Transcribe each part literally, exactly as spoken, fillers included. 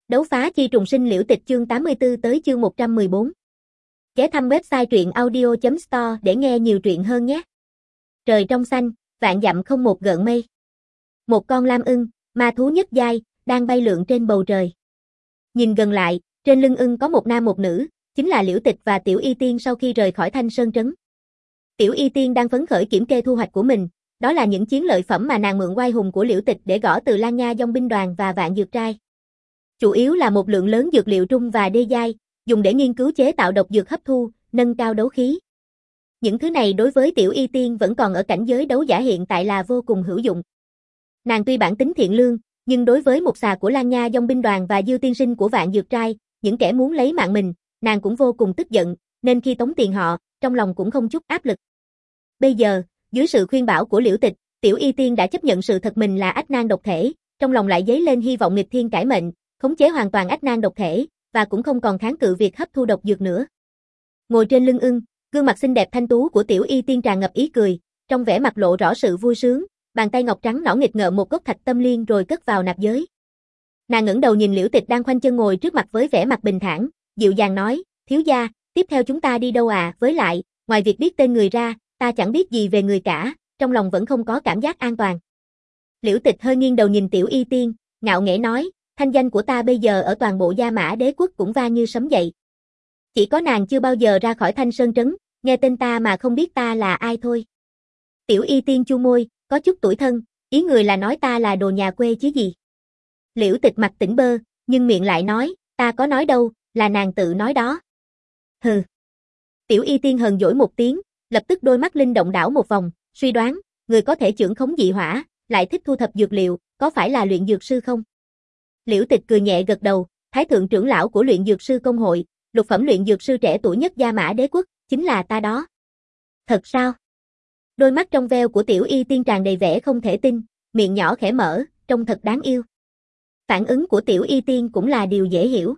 Đấu phá chi trùng sinh Liễu Tịch chương tám mươi tư tới chương một trăm mười bốn. Ghé thăm website truyện audio chấm store để nghe nhiều truyện hơn nhé. Trời trong xanh, vạn dặm không một gợn mây. Một con lam ưng, ma thú nhất giai, đang bay lượn trên bầu trời. Nhìn gần lại, trên lưng ưng có một nam một nữ, chính là Liễu Tịch và Tiểu Y Tiên sau khi rời khỏi Thanh Sơn Trấn. Tiểu Y Tiên đang phấn khởi kiểm kê thu hoạch của mình, đó là những chiến lợi phẩm mà nàng mượn oai hùng của Liễu Tịch để gõ từ Lan Nha Dòng binh đoàn và Vạn Dược Trai. Chủ yếu là một lượng lớn dược liệu trung và đê giai, dùng để nghiên cứu chế tạo độc dược hấp thu, nâng cao đấu khí. Những thứ này đối với Tiểu Y Tiên vẫn còn ở cảnh giới đấu giả hiện tại là vô cùng hữu dụng. Nàng tuy bản tính thiện lương, nhưng đối với một xà của Lan Nha Dòng binh đoàn và Diêu tiên sinh của Vạn Dược Trai, những kẻ muốn lấy mạng mình, nàng cũng vô cùng tức giận, nên khi tống tiền họ, trong lòng cũng không chút áp lực. Bây giờ, dưới sự khuyên bảo của Liễu Tịch, Tiểu Y Tiên đã chấp nhận sự thật mình là ách nan độc thể, trong lòng lại dấy lên hy vọng nghịch thiên cải mệnh, khống chế hoàn toàn ách nan độc thể, và cũng không còn kháng cự việc hấp thu độc dược nữa. Ngồi trên lưng ưng, gương mặt xinh đẹp thanh tú của Tiểu Y Tiên tràn ngập ý cười, trong vẻ mặt lộ rõ sự vui sướng, bàn tay ngọc trắng nõn nghịch ngợm một gốc thạch tâm liên rồi cất vào nạp giới. Nàng ngẩng đầu nhìn Liễu Tịch đang khoanh chân ngồi trước mặt với vẻ mặt bình thản, dịu dàng nói, thiếu gia, tiếp theo chúng ta đi đâu à, với lại, ngoài việc biết tên người ra, ta chẳng biết gì về người cả, trong lòng vẫn không có cảm giác an toàn. Liễu Tịch hơi nghiêng đầu nhìn Tiểu Y Tiên, ngạo nghễ nói, thanh danh của ta bây giờ ở toàn bộ Gia Mã Đế quốc cũng vang như sấm dậy. Chỉ có nàng chưa bao giờ ra khỏi Thanh Sơn Trấn, nghe tên ta mà không biết ta là ai thôi. Tiểu Y Tiên chu môi, có chút tủi thân, ý người là nói ta là đồ nhà quê chứ gì. Liễu Tịch mặt tỉnh bơ, nhưng miệng lại nói, ta có nói đâu, là nàng tự nói đó. Hừ. Tiểu Y Tiên hờn dỗi một tiếng, lập tức đôi mắt linh động đảo một vòng, suy đoán, người có thể chưởng khống dị hỏa, lại thích thu thập dược liệu, có phải là luyện dược sư không? Liễu Tịch cười nhẹ gật đầu, thái thượng trưởng lão của luyện dược sư công hội, lục phẩm luyện dược sư trẻ tuổi nhất Gia Mã Đế quốc, chính là ta đó. Thật sao? Đôi mắt trong veo của Tiểu Y Tiên tràn đầy vẻ không thể tin, miệng nhỏ khẽ mở, trông thật đáng yêu. Phản ứng của Tiểu Y Tiên cũng là điều dễ hiểu.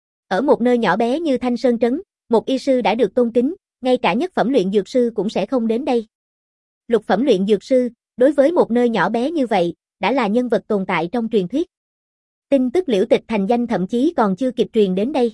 Ở một nơi nhỏ bé như Thanh Sơn Trấn, một y sư đã được tôn kính, ngay cả nhất phẩm luyện dược sư cũng sẽ không đến đây. Lục phẩm luyện dược sư, đối với một nơi nhỏ bé như vậy, đã là nhân vật tồn tại trong truyền thuyết. Tin tức Liễu Tịch thành danh thậm chí còn chưa kịp truyền đến đây.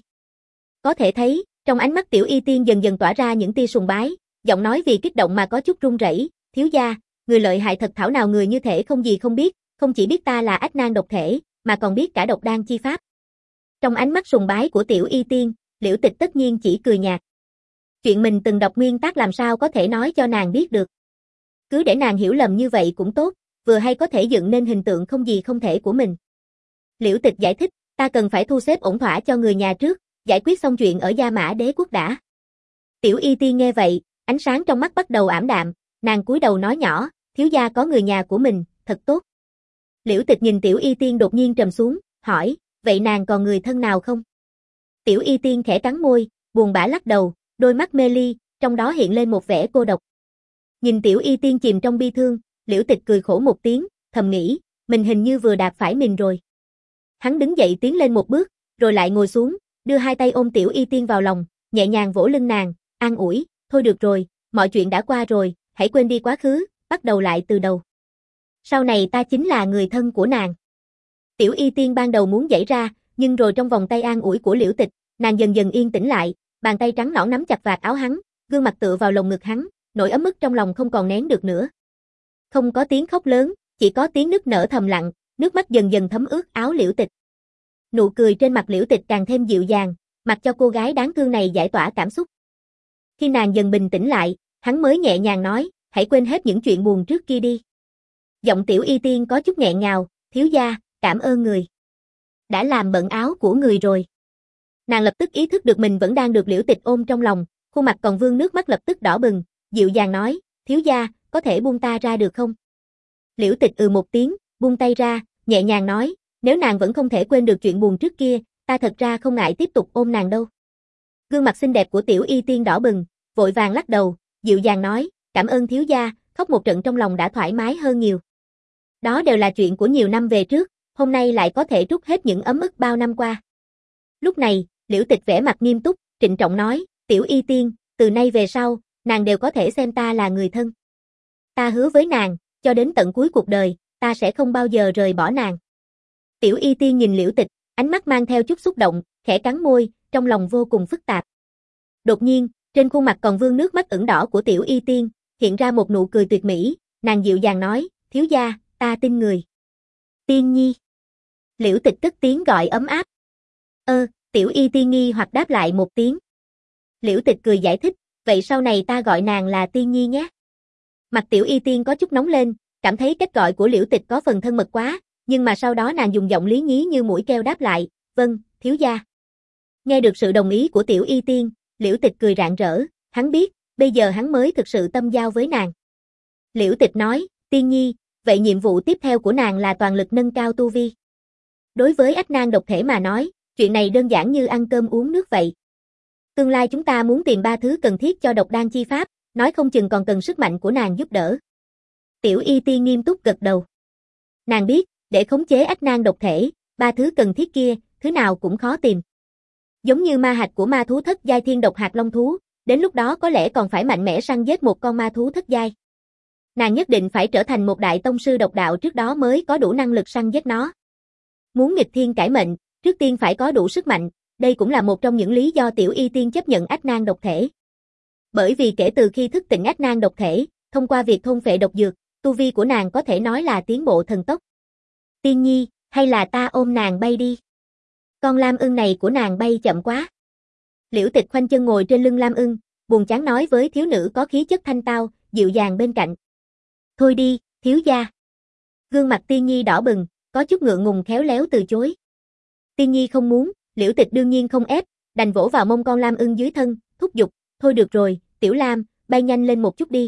Có thể thấy, trong ánh mắt Tiểu Y Tiên dần dần tỏa ra những tia sùng bái, giọng nói vì kích động mà có chút run rẩy, thiếu gia, người lợi hại thật thảo nào người như thể không gì không biết, không chỉ biết ta là ách nan độc thể, mà còn biết cả độc đan chi pháp. Trong ánh mắt sùng bái của Tiểu Y Tiên, Liễu Tịch tất nhiên chỉ cười nhạt. Chuyện mình từng đọc nguyên tác làm sao có thể nói cho nàng biết được. Cứ để nàng hiểu lầm như vậy cũng tốt, vừa hay có thể dựng nên hình tượng không gì không thể của mình. Liễu Tịch giải thích, ta cần phải thu xếp ổn thỏa cho người nhà trước, giải quyết xong chuyện ở Gia Mã Đế quốc đã. Tiểu Y Tiên nghe vậy, ánh sáng trong mắt bắt đầu ảm đạm, nàng cúi đầu nói nhỏ, thiếu gia có người nhà của mình, thật tốt. Liễu Tịch nhìn Tiểu Y Tiên đột nhiên trầm xuống, hỏi, vậy nàng còn người thân nào không? Tiểu Y Tiên khẽ cắn môi, buồn bã lắc đầu, đôi mắt mê ly, trong đó hiện lên một vẻ cô độc. Nhìn Tiểu Y Tiên chìm trong bi thương, Liễu Tịch cười khổ một tiếng, thầm nghĩ, mình hình như vừa đạp phải mình rồi. Hắn đứng dậy tiến lên một bước, rồi lại ngồi xuống, đưa hai tay ôm Tiểu Y Tiên vào lòng, nhẹ nhàng vỗ lưng nàng, an ủi, thôi được rồi, mọi chuyện đã qua rồi, hãy quên đi quá khứ, bắt đầu lại từ đầu. Sau này ta chính là người thân của nàng. Tiểu Y Tiên ban đầu muốn giãy ra, nhưng rồi trong vòng tay an ủi của Liễu Tịch, nàng dần dần yên tĩnh lại, bàn tay trắng nõn nắm chặt vạt áo hắn, gương mặt tựa vào lồng ngực hắn, nỗi ấm ức trong lòng không còn nén được nữa. Không có tiếng khóc lớn, chỉ có tiếng nức nở thầm lặng, nước mắt dần dần thấm ướt áo Liễu Tịch. Nụ cười trên mặt Liễu Tịch càng thêm dịu dàng, mặc cho cô gái đáng thương này giải tỏa cảm xúc. Khi nàng dần bình tĩnh lại, hắn mới nhẹ nhàng nói, hãy quên hết những chuyện buồn trước kia đi. Giọng Tiểu Y Tiên có chút nghẹn ngào, thiếu gia, cảm ơn người. Đã làm bận áo của người rồi. Nàng lập tức ý thức được mình vẫn đang được Liễu Tịch ôm trong lòng, khuôn mặt còn vương nước mắt lập tức đỏ bừng, dịu dàng nói, thiếu gia, có thể buông ta ra được không? Liễu Tịch ừ một tiếng, buông tay ra, nhẹ nhàng nói, nếu nàng vẫn không thể quên được chuyện buồn trước kia, ta thật ra không ngại tiếp tục ôm nàng đâu. Gương mặt xinh đẹp của Tiểu Y Tiên đỏ bừng, vội vàng lắc đầu, dịu dàng nói, cảm ơn thiếu gia, khóc một trận trong lòng đã thoải mái hơn nhiều. Đó đều là chuyện của nhiều năm về trước, hôm nay lại có thể trút hết những ấm ức bao năm qua. Lúc này, Liễu Tịch vẻ mặt nghiêm túc, trịnh trọng nói, Tiểu Y Tiên, từ nay về sau, nàng đều có thể xem ta là người thân. Ta hứa với nàng, cho đến tận cuối cuộc đời, ta sẽ không bao giờ rời bỏ nàng. Tiểu Y Tiên nhìn Liễu Tịch, ánh mắt mang theo chút xúc động, khẽ cắn môi, trong lòng vô cùng phức tạp. Đột nhiên, trên khuôn mặt còn vương nước mắt ửng đỏ của Tiểu Y Tiên, hiện ra một nụ cười tuyệt mỹ, nàng dịu dàng nói, thiếu gia, ta tin người. Tiên nhi. Liễu Tịch cất tiếng gọi ấm áp. Ơ, Tiểu Y Tiên nghi hoặc đáp lại một tiếng. Liễu Tịch cười giải thích, vậy sau này ta gọi nàng là Tiên nhi nhé. Mặt Tiểu Y Tiên có chút nóng lên, cảm thấy cách gọi của Liễu Tịch có phần thân mật quá, nhưng mà sau đó nàng dùng giọng lý nhí như mũi keo đáp lại, vâng, thiếu gia. Nghe được sự đồng ý của Tiểu Y Tiên, Liễu Tịch cười rạng rỡ, hắn biết, bây giờ hắn mới thực sự tâm giao với nàng. Liễu Tịch nói, Tiên nhi, vậy nhiệm vụ tiếp theo của nàng là toàn lực nâng cao tu vi. Đối với ách nan độc thể mà nói, chuyện này đơn giản như ăn cơm uống nước vậy. Tương lai chúng ta muốn tìm ba thứ cần thiết cho độc đan chi pháp, nói không chừng còn cần sức mạnh của nàng giúp đỡ. Tiểu Y Tiên nghiêm túc gật đầu. Nàng biết, để khống chế ách nan độc thể, ba thứ cần thiết kia, thứ nào cũng khó tìm. Giống như ma hạch của ma thú thất giai thiên độc hạt long thú, đến lúc đó có lẽ còn phải mạnh mẽ săn giết một con ma thú thất giai. Nàng nhất định phải trở thành một đại tông sư độc đạo trước đó mới có đủ năng lực săn giết nó. Muốn nghịch thiên cải mệnh, trước tiên phải có đủ sức mạnh, đây cũng là một trong những lý do Tiểu Y Tiên chấp nhận ách nan độc thể. Bởi vì kể từ khi thức tỉnh ách nan độc thể, thông qua việc thôn phệ độc dược, tu vi của nàng có thể nói là tiến bộ thần tốc. Tiên nhi, hay là ta ôm nàng bay đi? Con lam ưng này của nàng bay chậm quá. Liễu Tịch khoanh chân ngồi trên lưng lam ưng, buồn chán nói với thiếu nữ có khí chất thanh tao, dịu dàng bên cạnh. Thôi đi, thiếu gia. Gương mặt Tiên nhi đỏ bừng, có chút ngượng ngùng khéo léo từ chối. Tiên nhi không muốn, Liễu Tịch đương nhiên không ép, đành vỗ vào mông con lam ưng dưới thân, thúc giục, thôi được rồi, Tiểu Lam, bay nhanh lên một chút đi.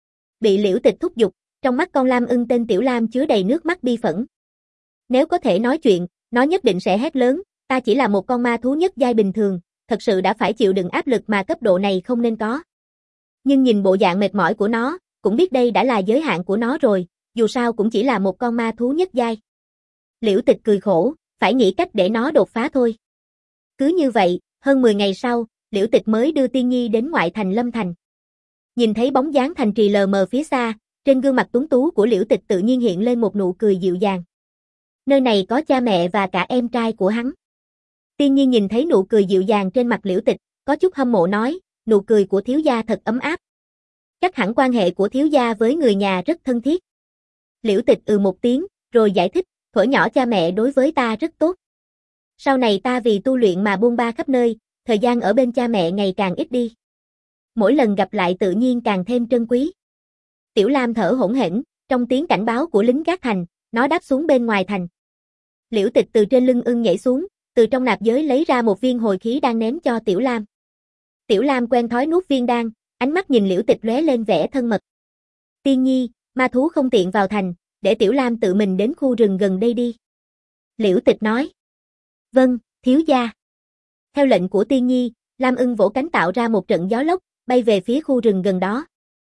Bị Liễu Tịch thúc giục, trong mắt con lam ưng tên Tiểu Lam chứa đầy nước mắt bi phẫn. Nếu có thể nói chuyện, nó nhất định sẽ hét lớn, ta chỉ là một con ma thú nhất giai bình thường, thật sự đã phải chịu đựng áp lực mà cấp độ này không nên có. Nhưng nhìn bộ dạng mệt mỏi của nó, cũng biết đây đã là giới hạn của nó rồi, dù sao cũng chỉ là một con ma thú nhất giai. Liễu Tịch cười khổ, phải nghĩ cách để nó đột phá thôi. Cứ như vậy, hơn mười ngày sau, Liễu Tịch mới đưa Tiên nhi đến ngoại thành Lâm Thành. Nhìn thấy bóng dáng thành trì lờ mờ phía xa, trên gương mặt tuấn tú của Liễu Tịch tự nhiên hiện lên một nụ cười dịu dàng. Nơi này có cha mẹ và cả em trai của hắn. Tiên nhi nhìn thấy nụ cười dịu dàng trên mặt Liễu Tịch, có chút hâm mộ nói, nụ cười của thiếu gia thật ấm áp. Chắc hẳn quan hệ của thiếu gia với người nhà rất thân thiết. Liễu Tịch ừ một tiếng, rồi giải thích, thuở nhỏ cha mẹ đối với ta rất tốt. Sau này ta vì tu luyện mà buôn ba khắp nơi, thời gian ở bên cha mẹ ngày càng ít đi. Mỗi lần gặp lại tự nhiên càng thêm trân quý. Tiểu Lam thở hổn hển, trong tiếng cảnh báo của lính gác thành, nó đáp xuống bên ngoài thành. Liễu Tịch từ trên lưng ưng nhảy xuống, từ trong nạp giới lấy ra một viên hồi khí đan ném cho Tiểu Lam. Tiểu Lam quen thói nuốt viên đan, ánh mắt nhìn Liễu Tịch lóe lên vẻ thân mật. Tiên nhi, ma thú không tiện vào thành, để Tiểu Lam tự mình đến khu rừng gần đây đi. Liễu Tịch nói. Vâng, thiếu gia. Theo lệnh của Tiên nhi, Lam ưng vỗ cánh tạo ra một trận gió lốc, bay về phía khu rừng gần đó.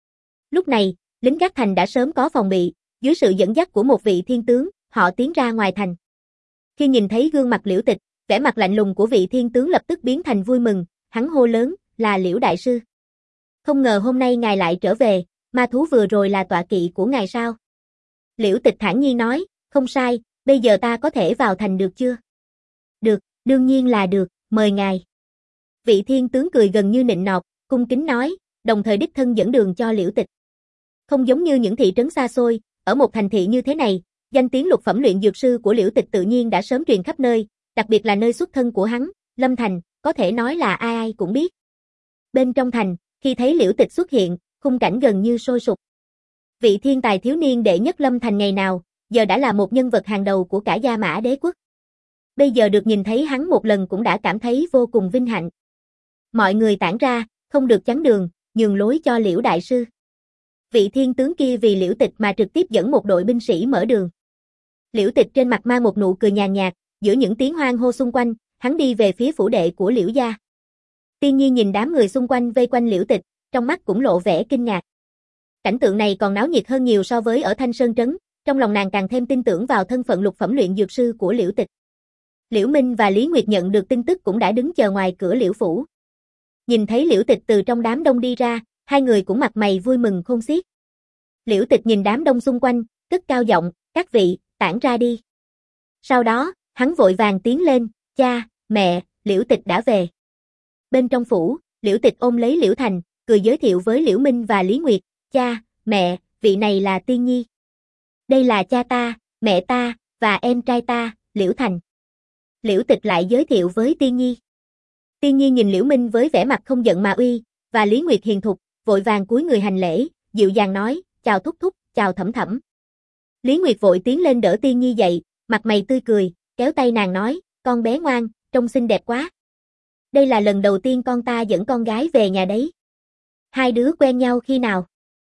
Lúc này, lính gác thành đã sớm có phòng bị, dưới sự dẫn dắt của một vị thiên tướng, họ tiến ra ngoài thành. Khi nhìn thấy gương mặt Liễu Tịch, vẻ mặt lạnh lùng của vị thiên tướng lập tức biến thành vui mừng, hắn hô lớn, là Liễu đại sư. Không ngờ hôm nay ngài lại trở về, ma thú vừa rồi là tọa kỵ của ngài sao? Liễu Tịch thản nhiên nói, không sai, bây giờ ta có thể vào thành được chưa? Được, đương nhiên là được, mời ngài. Vị thiên tướng cười gần như nịnh nọt, cung kính nói, đồng thời đích thân dẫn đường cho Liễu Tịch. Không giống như những thị trấn xa xôi, ở một thành thị như thế này, danh tiếng lục phẩm luyện dược sư của Liễu Tịch tự nhiên đã sớm truyền khắp nơi, đặc biệt là nơi xuất thân của hắn, Lâm Thành, có thể nói là ai ai cũng biết. Bên trong thành, khi thấy Liễu Tịch xuất hiện, khung cảnh gần như sôi sục. Vị thiên tài thiếu niên đệ nhất Lâm Thành ngày nào, giờ đã là một nhân vật hàng đầu của cả Gia Mã Đế quốc. Bây giờ được nhìn thấy hắn một lần cũng đã cảm thấy vô cùng vinh hạnh. Mọi người tản ra, không được chắn đường, nhường lối cho Liễu đại sư. Vị thiên tướng kia vì Liễu Tịch mà trực tiếp dẫn một đội binh sĩ mở đường. Liễu Tịch trên mặt mang một nụ cười nhàn nhạt, giữa những tiếng hoan hô xung quanh, hắn đi về phía phủ đệ của Liễu gia. Tiên nhi nhìn đám người xung quanh vây quanh Liễu Tịch, trong mắt cũng lộ vẻ kinh ngạc. Cảnh tượng này còn náo nhiệt hơn nhiều so với ở Thanh Sơn trấn, trong lòng nàng càng thêm tin tưởng vào thân phận lục phẩm luyện dược sư của Liễu Tịch. Liễu Minh và Lý Nguyệt nhận được tin tức cũng đã đứng chờ ngoài cửa Liễu phủ. Nhìn thấy Liễu Tịch từ trong đám đông đi ra, hai người cũng mặt mày vui mừng khôn xiết. Liễu Tịch nhìn đám đông xung quanh, cất cao giọng, các vị, tản ra đi. Sau đó, Hắn vội vàng tiến lên, cha, mẹ, Liễu Tịch đã về. Bên trong phủ, Liễu Tịch ôm lấy Liễu Thành, cười giới thiệu với Liễu Minh và Lý Nguyệt, cha, mẹ, vị này là Tiên Nhi. Đây là cha ta, mẹ ta, và em trai ta, Liễu Thành. Liễu Tịch lại giới thiệu với Tiên Nhi. Tiên Nhi nhìn Liễu Minh với vẻ mặt không giận mà uy, và Lý Nguyệt hiền thục, vội vàng cúi người hành lễ, dịu dàng nói, chào thúc thúc, chào thẩm thẩm. Lý Nguyệt vội tiến lên đỡ Tiên Nhi dậy, mặt mày tươi cười, kéo tay nàng nói, con bé ngoan, trông xinh đẹp quá. Đây là lần đầu tiên con ta dẫn con gái về nhà đấy. Hai đứa quen nhau khi nào?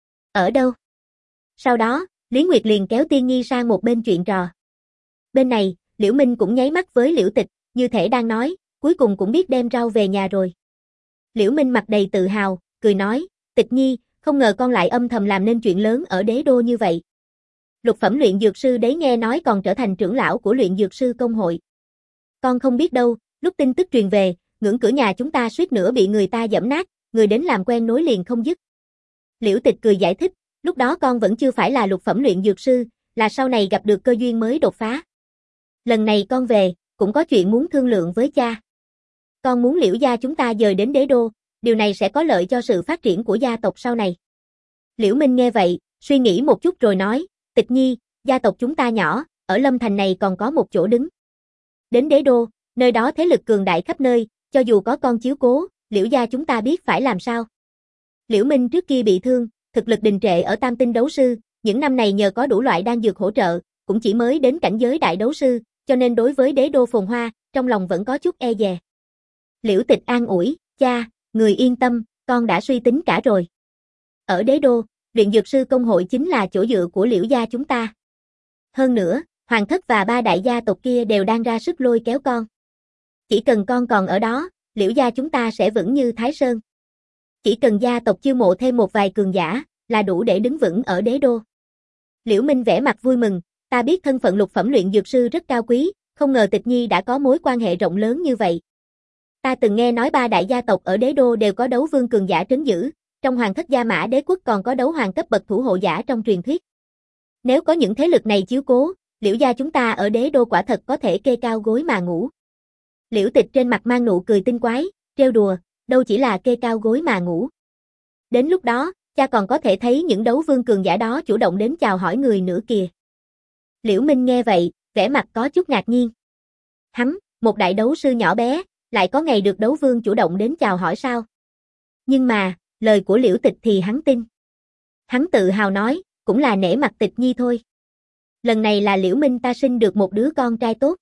Ở đâu? Sau đó, Lý Nguyệt liền kéo Tiên Nhi sang một bên chuyện trò. Bên này, Liễu Minh cũng nháy mắt với Liễu Tịch, như thể đang nói, cuối cùng cũng biết đem rau về nhà rồi. Liễu Minh mặt đầy tự hào, cười nói, Tịch Nhi, không ngờ con lại âm thầm làm nên chuyện lớn ở đế đô như vậy. Lục phẩm luyện dược sư đấy nghe nói còn trở thành trưởng lão của luyện dược sư công hội. Con không biết đâu, lúc tin tức truyền về, ngưỡng cửa nhà chúng ta suýt nữa bị người ta giẫm nát, người đến làm quen nối liền không dứt. Liễu Tịch cười giải thích, lúc đó con vẫn chưa phải là lục phẩm luyện dược sư, là sau này gặp được cơ duyên mới đột phá. Lần này con về, cũng có chuyện muốn thương lượng với cha. Con muốn Liễu gia chúng ta dời đến đế đô, điều này sẽ có lợi cho sự phát triển của gia tộc sau này. Liễu Minh nghe vậy, suy nghĩ một chút rồi nói, Tịch Nhi, gia tộc chúng ta nhỏ, ở Lâm Thành này còn có một chỗ đứng. Đến đế đô, nơi đó thế lực cường đại khắp nơi, cho dù có con chiếu cố, Liễu gia chúng ta biết phải làm sao. Liễu Minh trước kia bị thương, thực lực đình trệ ở tam tinh đấu sư, những năm này nhờ có đủ loại đan dược hỗ trợ, cũng chỉ mới đến cảnh giới đại đấu sư, cho nên đối với đế đô phồn hoa, trong lòng vẫn có chút e dè. Liễu Tịch an ủi, cha, người yên tâm, con đã suy tính cả rồi. Ở đế đô, luyện dược sư công hội chính là chỗ dựa của Liễu gia chúng ta. Hơn nữa, Hoàng thất và ba đại gia tộc kia đều đang ra sức lôi kéo con. Chỉ cần con còn ở đó, Liễu gia chúng ta sẽ vững như Thái Sơn. Chỉ cần gia tộc chiêu mộ thêm một vài cường giả, là đủ để đứng vững ở đế đô. Liễu Minh vẻ mặt vui mừng, ta biết thân phận lục phẩm luyện dược sư rất cao quý, không ngờ Tịch Nhi đã có mối quan hệ rộng lớn như vậy. Ta từng nghe nói ba đại gia tộc ở đế đô đều có đấu vương cường giả trấn giữ, trong Hoàng thất Gia Mã Đế quốc còn có đấu hoàng cấp bậc thủ hộ giả trong truyền thuyết. Nếu có những thế lực này chiếu cố, Liễu gia chúng ta ở đế đô quả thật có thể kê cao gối mà ngủ. Liễu Tịch trên mặt mang nụ cười tinh quái, trêu đùa, đâu chỉ là kê cao gối mà ngủ. Đến lúc đó, cha còn có thể thấy những đấu vương cường giả đó chủ động đến chào hỏi người nữa kìa. Liễu Minh nghe vậy, vẻ mặt có chút ngạc nhiên. Hắn, một đại đấu sư nhỏ bé, lại có ngày được đấu vương chủ động đến chào hỏi sao? Nhưng mà, lời của Liễu Tịch thì hắn tin. Hắn tự hào nói, cũng là nể mặt Tịch Nhi thôi. Lần này là Liễu Minh ta sinh được một đứa con trai tốt.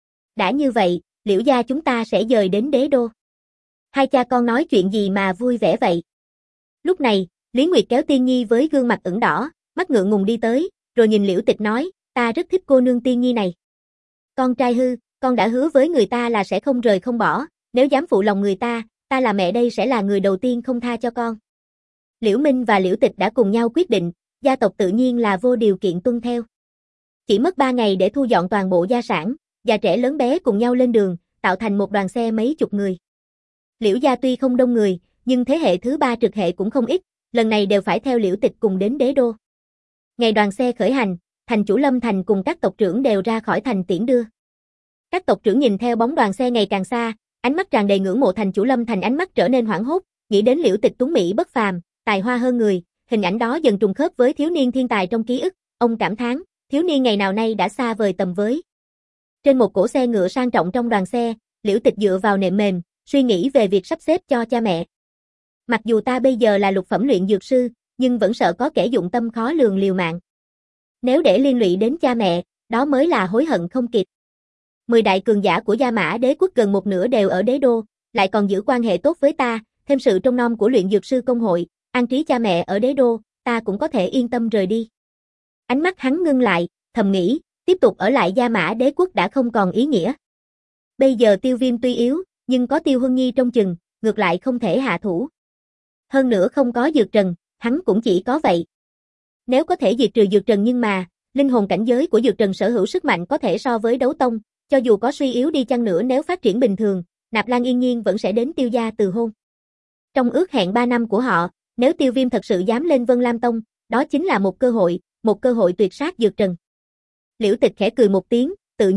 Đã như vậy, Liễu gia chúng ta sẽ dời đến đế đô. Hai cha con nói chuyện gì mà vui vẻ vậy? Lúc này, Lý Nguyệt kéo Tiên Nhi với gương mặt ửng đỏ, mắt ngượng ngùng đi tới, rồi nhìn Liễu Tịch nói, ta rất thích cô nương Tiên Nhi này. Con trai hư, con đã hứa với người ta là sẽ không rời không bỏ, nếu dám phụ lòng người ta, ta là mẹ đây sẽ là người đầu tiên không tha cho con. Liễu Minh và Liễu Tịch đã cùng nhau quyết định, gia tộc tự nhiên là vô điều kiện tuân theo. Chỉ mất ba ngày để thu dọn toàn bộ gia sản, già trẻ lớn bé cùng nhau lên đường, tạo thành một đoàn xe mấy chục người. Liễu gia tuy không đông người, nhưng thế hệ thứ ba trực hệ cũng không ít, lần này đều phải theo Liễu Tịch cùng đến đế đô. Ngày đoàn xe khởi hành, thành chủ Lâm Thành cùng các tộc trưởng đều ra khỏi thành tiễn đưa. Các tộc trưởng nhìn theo bóng đoàn xe ngày càng xa, ánh mắt tràn đầy ngưỡng mộ thành chủ Lâm Thành, ánh mắt trở nên hoảng hốt, nghĩ đến Liễu Tịch tuấn mỹ bất phàm, tài hoa hơn người, hình ảnh đó dần trùng khớp với thiếu niên thiên tài trong ký ức, ông cảm thán, thiếu niên ngày nào nay đã xa vời tầm với. Trên một cỗ xe ngựa sang trọng trong đoàn xe, Liễu Tịch dựa vào nệm mềm, suy nghĩ về việc sắp xếp cho cha mẹ. Mặc dù ta bây giờ là lục phẩm luyện dược sư, nhưng vẫn sợ có kẻ dụng tâm khó lường liều mạng. Nếu để liên lụy đến cha mẹ, đó mới là hối hận không kịp. Mười đại cường giả của Gia Mã Đế quốc gần một nửa đều ở đế đô, lại còn giữ quan hệ tốt với ta, thêm sự trông nom của luyện dược sư công hội, an trí cha mẹ ở đế đô, ta cũng có thể yên tâm rời đi. Ánh mắt hắn ngưng lại, thầm nghĩ, tiếp tục ở lại Gia Mã Đế quốc đã không còn ý nghĩa. Bây giờ Tiêu Viêm tuy yếu, nhưng có Tiêu Huân Nhi trong chừng, ngược lại không thể hạ thủ. Hơn nữa không có Dược Trần, hắn cũng chỉ có vậy. Nếu có thể diệt trừ Dược Trần nhưng mà, linh hồn cảnh giới của Dược Trần sở hữu sức mạnh có thể so với đấu tông, cho dù có suy yếu đi chăng nữa nếu phát triển bình thường, Nạp Lan yên nhiên vẫn sẽ đến Tiêu gia từ hôn. Trong ước hẹn ba năm của họ, nếu Tiêu Viêm thật sự dám lên Vân Lam Tông, đó chính là một cơ hội, một cơ hội tuyệt sát Dược Trần. Liễu Tịch khẽ cười một tiếng, tự nhủ,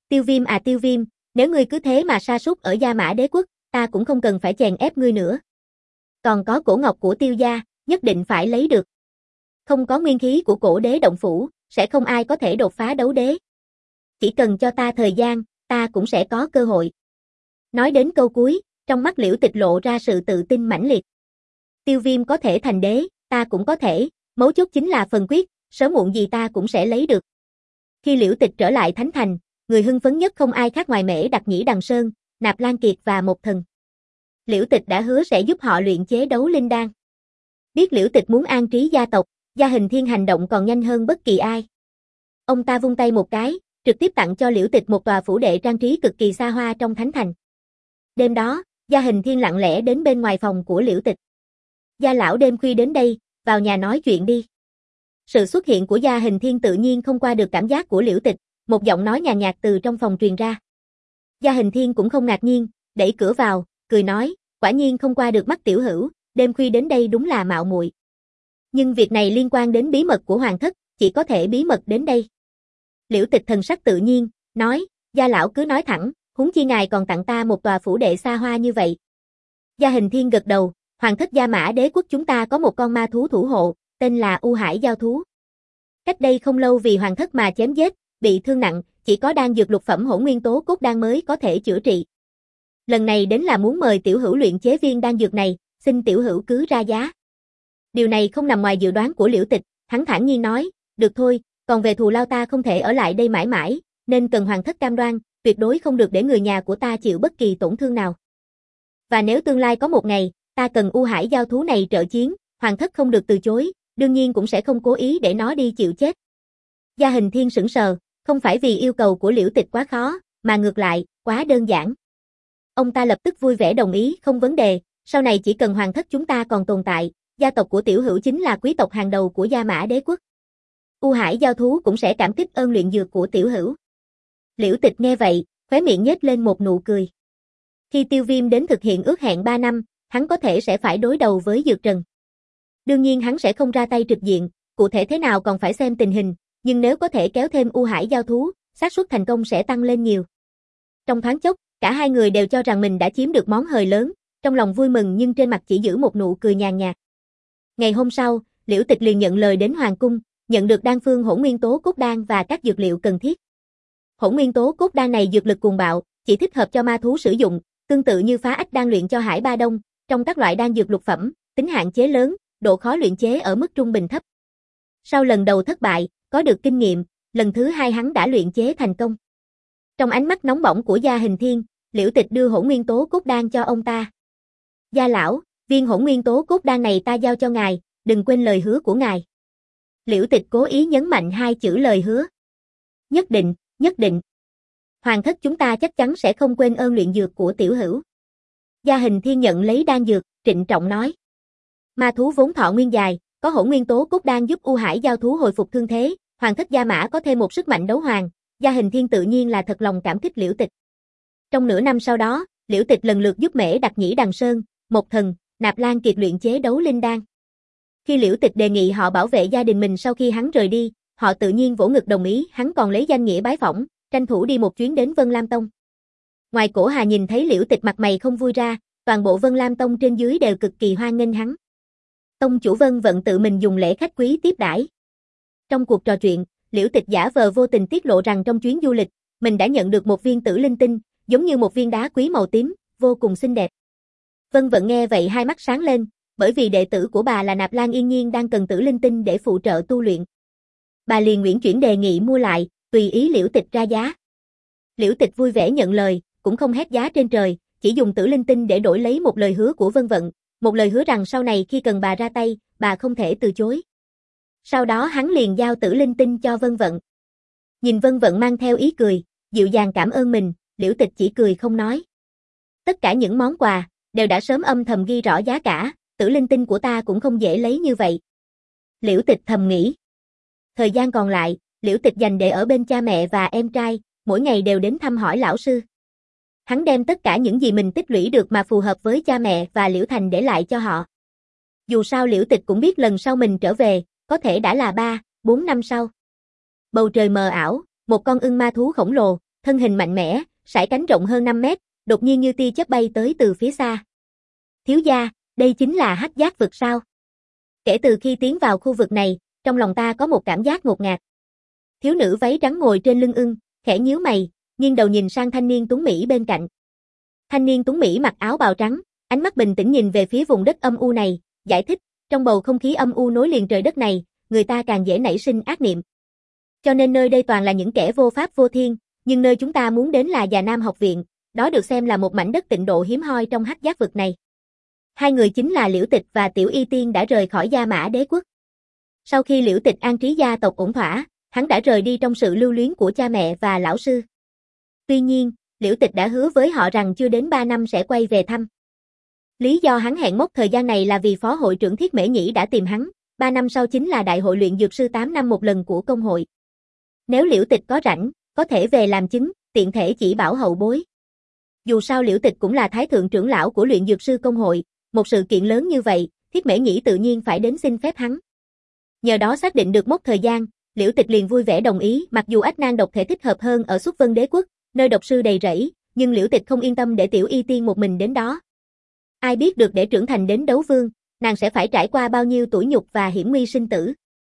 Tiêu Viêm à Tiêu Viêm, nếu ngươi cứ thế mà sa sút ở Gia Mã Đế quốc, ta cũng không cần phải chèn ép ngươi nữa. Còn có cổ ngọc của Tiêu gia, nhất định phải lấy được. Không có nguyên khí của cổ đế động phủ, sẽ không ai có thể đột phá đấu đế. Chỉ cần cho ta thời gian, ta cũng sẽ có cơ hội. Nói đến câu cuối, trong mắt Liễu Tịch lộ ra sự tự tin mãnh liệt. Tiêu Viêm có thể thành đế, ta cũng có thể, mấu chốt chính là phần quyết, sớm muộn gì ta cũng sẽ lấy được. Khi Liễu Tịch trở lại Thánh Thành, người hưng phấn nhất không ai khác ngoài Mễ Đặc Nhĩ Đằng Sơn, Nạp Lan Kiệt và Một Thần. Liễu Tịch đã hứa sẽ giúp họ luyện chế đấu linh đan. Biết Liễu Tịch muốn an trí gia tộc, Gia Hình Thiên hành động còn nhanh hơn bất kỳ ai. Ông ta vung tay một cái, trực tiếp tặng cho Liễu Tịch một tòa phủ đệ trang trí cực kỳ xa hoa trong Thánh Thành. Đêm đó, Gia Hình Thiên lặng lẽ đến bên ngoài phòng của Liễu Tịch. Gia lão đêm khuya đến đây, vào nhà nói chuyện đi. Sự xuất hiện của Gia Hình Thiên tự nhiên không qua được cảm giác của Liễu Tịch, một giọng nói nhàn nhạt từ trong phòng truyền ra. Gia Hình Thiên cũng không ngạc nhiên, đẩy cửa vào, cười nói, quả nhiên không qua được mắt tiểu hữu, đêm khuya đến đây đúng là mạo muội. Nhưng việc này liên quan đến bí mật của hoàng thất, chỉ có thể bí mật đến đây. Liễu Tịch thần sắc tự nhiên, nói, Gia lão cứ nói thẳng, huống chi ngài còn tặng ta một tòa phủ đệ xa hoa như vậy. Gia Hình Thiên gật đầu, hoàng thất Gia Mã Đế quốc chúng ta có một con ma thú thủ hộ, tên là U Hải Giao thú. Cách đây không lâu vì hoàng thất mà chém giết, bị thương nặng, chỉ có đan dược lục phẩm hỗn nguyên tố cốt đan mới có thể chữa trị. Lần này đến là muốn mời tiểu hữu luyện chế viên đan dược này, xin tiểu hữu cứ ra giá. Điều này không nằm ngoài dự đoán của Liễu Tịch, hắn thản nhiên nói, được thôi, còn về thù lao ta không thể ở lại đây mãi mãi, nên cần hoàng thất cam đoan, tuyệt đối không được để người nhà của ta chịu bất kỳ tổn thương nào. Và nếu tương lai có một ngày, ta cần U Hải Giao thú này trợ chiến, hoàng thất không được từ chối, đương nhiên cũng sẽ không cố ý để nó đi chịu chết. Gia Hình Thiên sững sờ, không phải vì yêu cầu của Liễu Tịch quá khó, mà ngược lại, quá đơn giản. Ông ta lập tức vui vẻ đồng ý, không vấn đề, sau này chỉ cần hoàng thất chúng ta còn tồn tại, gia tộc của tiểu hữu chính là quý tộc hàng đầu của Gia Mã Đế quốc. U Hải Giao thú cũng sẽ cảm kích ơn luyện dược của tiểu hữu. Liễu Tịch nghe vậy, khóe miệng nhếch lên một nụ cười. Khi Tiêu Viêm đến thực hiện ước hẹn ba năm, hắn có thể sẽ phải đối đầu với Dược Trần. Đương nhiên hắn sẽ không ra tay trực diện, cụ thể thế nào còn phải xem tình hình, nhưng nếu có thể kéo thêm U Hải Giao thú, xác suất thành công sẽ tăng lên nhiều. Trong thoáng chốc, cả hai người đều cho rằng mình đã chiếm được món hời lớn, trong lòng vui mừng nhưng trên mặt chỉ giữ một nụ cười nhàn nhạt. Ngày hôm sau, Liễu Tịch liền nhận lời đến hoàng cung, nhận được đan phương hỗn nguyên tố cốt đan và các dược liệu cần thiết. Hỗn nguyên tố cốt đan này dược lực cuồng bạo, chỉ thích hợp cho ma thú sử dụng, tương tự như phá ách đan luyện cho Hải Ba Đông, trong các loại đan dược lục phẩm, tính hạn chế lớn, độ khó luyện chế ở mức trung bình thấp. Sau lần đầu thất bại, có được kinh nghiệm, lần thứ hai hắn đã luyện chế thành công. Trong ánh mắt nóng bỏng của Gia Hình Thiên, Liễu Tịch đưa hỗn nguyên tố cốt đan cho ông ta. Gia lão, viên hỗn nguyên tố cốt đan này ta giao cho ngài, đừng quên lời hứa của ngài. Liễu Tịch cố ý nhấn mạnh hai chữ lời hứa. Nhất định, nhất định. Hoàng thất chúng ta chắc chắn sẽ không quên ơn luyện dược của tiểu hữu. Gia Hình Thiên nhận lấy đan dược, trịnh trọng nói. Ma thú vốn thọ nguyên dài, có hỗn nguyên tố cốt đan giúp U Hải Giao thú hồi phục thương thế, hoàng thất Gia Mã có thêm một sức mạnh đấu hoàng, Gia Hình Thiên tự nhiên là thật lòng cảm kích Liễu Tịch. Trong nửa năm sau đó, Liễu Tịch lần lượt giúp Mễ Đặc Nhĩ Đằng Sơn, Một Thần, Nạp Lan Kiệt luyện chế đấu linh đan. Khi Liễu Tịch đề nghị họ bảo vệ gia đình mình sau khi hắn rời đi, họ tự nhiên vỗ ngực đồng ý, hắn còn lấy danh nghĩa bái phỏng, tranh thủ đi một chuyến đến Vân Lam Tông. Ngoài Cổ Hà nhìn thấy Liễu Tịch mặt mày không vui ra, toàn bộ Vân Lam Tông trên dưới đều cực kỳ hoan nghênh hắn. Tông chủ Vân Vận tự mình dùng lễ khách quý tiếp đãi. Trong cuộc trò chuyện, Liễu Tịch giả vờ vô tình tiết lộ rằng trong chuyến du lịch, mình đã nhận được một viên tử linh tinh, giống như một viên đá quý màu tím, vô cùng xinh đẹp. Vân Vận nghe vậy hai mắt sáng lên, bởi vì đệ tử của bà là Nạp Lan Yên Nhiên đang cần tử linh tinh để phụ trợ tu luyện. Bà liền uyển chuyển đề nghị mua lại, tùy ý Liễu Tịch ra giá. Liễu Tịch vui vẻ nhận lời, cũng không hét giá trên trời, chỉ dùng tử linh tinh để đổi lấy một lời hứa của Vân Vận, một lời hứa rằng sau này khi cần bà ra tay, bà không thể từ chối. Sau đó hắn liền giao tử linh tinh cho Vân Vận. Nhìn Vân Vận mang theo ý cười, dịu dàng cảm ơn mình, Liễu Tịch chỉ cười không nói. Tất cả những món quà, đều đã sớm âm thầm ghi rõ giá cả, tử linh tinh của ta cũng không dễ lấy như vậy. Liễu Tịch thầm nghĩ. Thời gian còn lại, Liễu Tịch dành để ở bên cha mẹ và em trai, mỗi ngày đều đến thăm hỏi lão sư. Hắn đem tất cả những gì mình tích lũy được mà phù hợp với cha mẹ và Liễu Thành để lại cho họ. Dù sao Liễu Tịch cũng biết lần sau mình trở về, có thể đã là ba, bốn năm sau. Bầu trời mờ ảo, một con ưng ma thú khổng lồ, thân hình mạnh mẽ, sải cánh rộng hơn năm mét, đột nhiên như tia chớp bay tới từ phía xa. Thiếu gia, đây chính là Hắc Giác vực sao? Kể từ khi tiến vào khu vực này, trong lòng ta có một cảm giác ngột ngạt. Thiếu nữ váy trắng ngồi trên lưng ưng, khẽ nhíu mày, nghiêng đầu nhìn sang thanh niên tuấn mỹ bên cạnh. Thanh niên tuấn mỹ mặc áo bào trắng, ánh mắt bình tĩnh nhìn về phía vùng đất âm u này, giải thích, trong bầu không khí âm u nối liền trời đất này, người ta càng dễ nảy sinh ác niệm. Cho nên nơi đây toàn là những kẻ vô pháp vô thiên, nhưng nơi chúng ta muốn đến là Già Nam học viện, đó được xem là một mảnh đất tịnh độ hiếm hoi trong Hắc Giác vực này. Hai người chính là Liễu Tịch và Tiểu Y Tiên đã rời khỏi Gia Mã Đế quốc. Sau khi Liễu Tịch an trí gia tộc ổn thỏa, hắn đã rời đi trong sự lưu luyến của cha mẹ và lão sư. Tuy nhiên, Liễu Tịch đã hứa với họ rằng chưa đến ba năm sẽ quay về thăm. Lý do hắn hẹn mốc thời gian này là vì phó hội trưởng Thiết Mễ Nhĩ đã tìm hắn, ba năm sau chính là đại hội luyện dược sư tám năm một lần của công hội. Nếu Liễu Tịch có rảnh, có thể về làm chứng, tiện thể chỉ bảo hậu bối. Dù sao Liễu Tịch cũng là thái thượng trưởng lão của luyện dược sư công hội, một sự kiện lớn như vậy, Thiết Mễ Nhĩ tự nhiên phải đến xin phép hắn. Nhờ đó xác định được mốc thời gian, Liễu Tịch liền vui vẻ đồng ý, mặc dù ách nan độc thể thích hợp hơn ở Xuất Vân Đế quốc, nơi độc sư đầy rẫy, nhưng Liễu Tịch không yên tâm để Tiểu Y Tiên một mình đến đó. Ai biết được để trưởng thành đến đấu vương, nàng sẽ phải trải qua bao nhiêu tủi nhục và hiểm nguy sinh tử.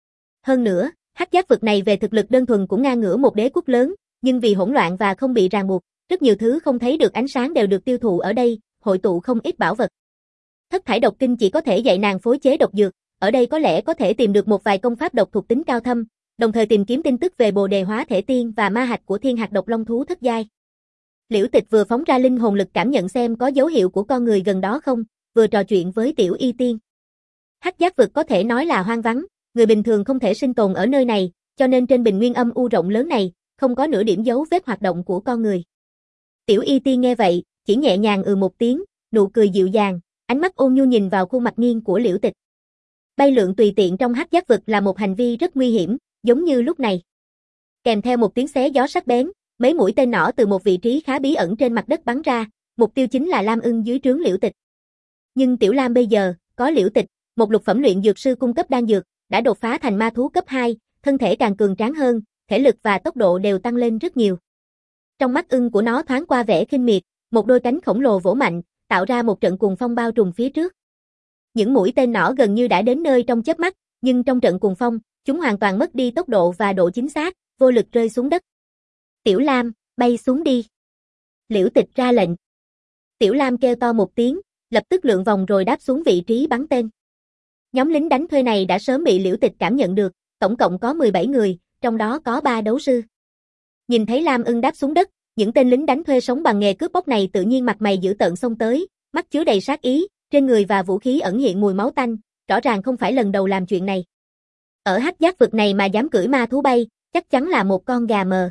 Hơn nữa, Hắc Giác vực này về thực lực đơn thuần cũng ngang ngửa một đế quốc lớn, nhưng vì hỗn loạn và không bị ràng buộc, rất nhiều thứ không thấy được ánh sáng đều được tiêu thụ ở đây, hội tụ không ít bảo vật. Thất thải độc kinh chỉ có thể dạy nàng phối chế độc dược, ở đây có lẽ có thể tìm được một vài công pháp độc thuộc tính cao thâm, đồng thời tìm kiếm tin tức về Bồ Đề Hóa Thể Tiên và ma hạch của Thiên Hạt Độc Long thú thất giai. Liễu Tịch vừa phóng ra linh hồn lực cảm nhận xem có dấu hiệu của con người gần đó không, vừa trò chuyện với Tiểu Y Tiên. Hắc Giác vực có thể nói là hoang vắng, người bình thường không thể sinh tồn ở nơi này, cho nên trên bình nguyên âm u rộng lớn này, không có nửa điểm dấu vết hoạt động của con người. Tiểu Y Tiên nghe vậy, chỉ nhẹ nhàng ừ một tiếng, nụ cười dịu dàng, ánh mắt ôn nhu nhìn vào khuôn mặt nghiêng của Liễu Tịch. Bay lượn tùy tiện trong Hắc Giác vực là một hành vi rất nguy hiểm, giống như lúc này. Kèm theo một tiếng xé gió sắc bén, mấy mũi tên nỏ từ một vị trí khá bí ẩn trên mặt đất bắn ra, mục tiêu chính là Lam Ưng dưới trướng Liễu Tịch. Nhưng Tiểu Lam bây giờ, có Liễu Tịch, một lục phẩm luyện dược sư cung cấp đan dược, đã đột phá thành ma thú cấp hai, thân thể càng cường tráng hơn, thể lực và tốc độ đều tăng lên rất nhiều. Trong mắt ưng của nó thoáng qua vẻ khinh miệt, một đôi cánh khổng lồ vỗ mạnh, tạo ra một trận cuồng phong bao trùm phía trước. Những mũi tên nỏ gần như đã đến nơi trong chớp mắt, nhưng trong trận cuồng phong, chúng hoàn toàn mất đi tốc độ và độ chính xác, vô lực rơi xuống đất. Tiểu Lam, bay xuống đi. Liễu Tịch ra lệnh. Tiểu Lam kêu to một tiếng, lập tức lượn vòng rồi đáp xuống vị trí bắn tên. Nhóm lính đánh thuê này đã sớm bị Liễu Tịch cảm nhận được, tổng cộng có mười bảy người, trong đó có ba đấu sư. Nhìn thấy Lam Ưng đáp xuống đất, những tên lính đánh thuê sống bằng nghề cướp bóc này tự nhiên mặt mày dữ tợn xông tới, mắt chứa đầy sát ý, trên người và vũ khí ẩn hiện mùi máu tanh, rõ ràng không phải lần đầu làm chuyện này. Ở Hắc Giác vực này mà dám cưỡi ma thú bay, chắc chắn là một con gà mờ.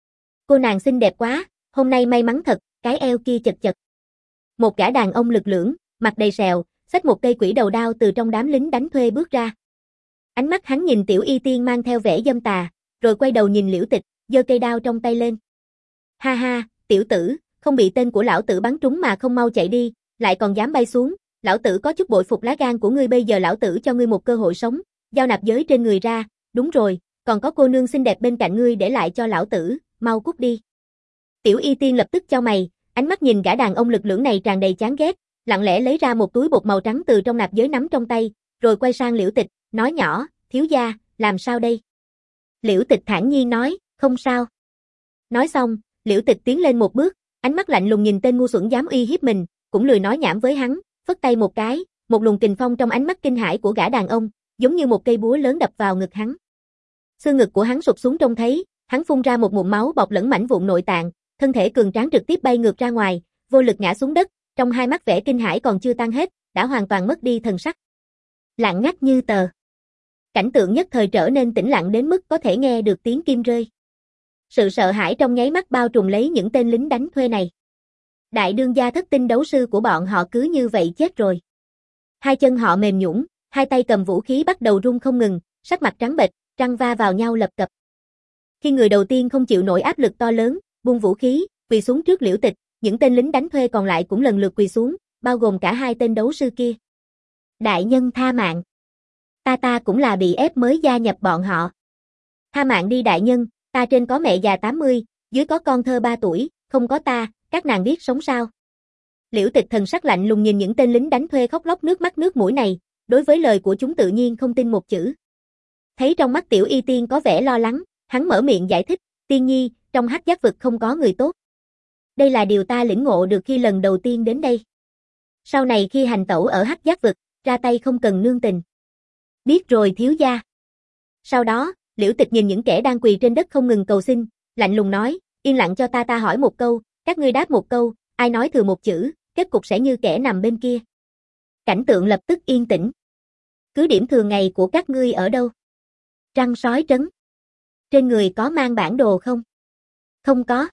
Cô nàng xinh đẹp quá, hôm nay may mắn thật, cái eo kia chật chật. Một gã đàn ông lực lưỡng, mặt đầy sẹo, xách một cây quỷ đầu đao từ trong đám lính đánh thuê bước ra. Ánh mắt hắn nhìn Tiểu Y Tiên mang theo vẻ dâm tà, rồi quay đầu nhìn Liễu Tịch, giơ cây đao trong tay lên. Ha ha, tiểu tử, không bị tên của lão tử bắn trúng mà không mau chạy đi, lại còn dám bay xuống, lão tử có chút bội phục lá gan của ngươi, bây giờ lão tử cho ngươi một cơ hội sống, giao nạp giới trên người ra, đúng rồi, còn có cô nương xinh đẹp bên cạnh ngươi để lại cho lão tử, mau cút đi. Tiểu Y Tiên lập tức chau mày, ánh mắt nhìn gã đàn ông lực lưỡng này tràn đầy chán ghét, lặng lẽ lấy ra một túi bột màu trắng từ trong nạp giới nắm trong tay, rồi quay sang Liễu Tịch, nói nhỏ, thiếu gia, làm sao đây? Liễu Tịch thản nhiên nói, không sao. Nói xong, Liễu Tịch tiến lên một bước, ánh mắt lạnh lùng nhìn tên ngu xuẩn dám uy hiếp mình, cũng lười nói nhảm với hắn, phất tay một cái, một luồng kình phong trong ánh mắt kinh hãi của gã đàn ông, giống như một cây búa lớn đập vào ngực hắn. Xương ngực của hắn sụp xuống trông thấy, hắn phun ra một ngụm máu bọc lẫn mảnh vụn nội tạng, thân thể cường tráng trực tiếp bay ngược ra ngoài, vô lực ngã xuống đất, trong hai mắt vẻ kinh hãi còn chưa tan hết, đã hoàn toàn mất đi thần sắc. Lặng ngắt như tờ. Cảnh tượng nhất thời trở nên tĩnh lặng đến mức có thể nghe được tiếng kim rơi. Sự sợ hãi trong nháy mắt bao trùm lấy những tên lính đánh thuê này. Đại đương gia thất tinh đấu sư của bọn họ cứ như vậy chết rồi. Hai chân họ mềm nhũn, hai tay cầm vũ khí bắt đầu run không ngừng, sắc mặt trắng bệch, răng va vào nhau lập cập. Khi người đầu tiên không chịu nổi áp lực to lớn, buông vũ khí, quỳ xuống trước Liễu Tịch, những tên lính đánh thuê còn lại cũng lần lượt quỳ xuống, bao gồm cả hai tên đấu sư kia. Đại nhân tha mạng. Ta ta cũng là bị ép mới gia nhập bọn họ. Tha mạng đi đại nhân, ta trên có mẹ già tám mươi, dưới có con thơ ba tuổi, không có ta, các nàng biết sống sao. Liễu Tịch thần sắc lạnh lùng nhìn những tên lính đánh thuê khóc lóc nước mắt nước mũi này, đối với lời của chúng tự nhiên không tin một chữ. Thấy trong mắt Tiểu Y Tiên có vẻ lo lắng, hắn mở miệng giải thích, Tiên Nhi, trong Hắc Giác vực không có người tốt. Đây là điều ta lĩnh ngộ được khi lần đầu tiên đến đây. Sau này khi hành tẩu ở Hắc Giác vực, ra tay không cần nương tình. Biết rồi thiếu gia. Sau đó, Liễu Tịch nhìn những kẻ đang quỳ trên đất không ngừng cầu xin, lạnh lùng nói, yên lặng cho ta ta hỏi một câu, các ngươi đáp một câu, ai nói thừa một chữ, kết cục sẽ như kẻ nằm bên kia. Cảnh tượng lập tức yên tĩnh. Cứ điểm thường ngày của các ngươi ở đâu? Trăng sói trấn. Trên người có mang bản đồ không? Không có.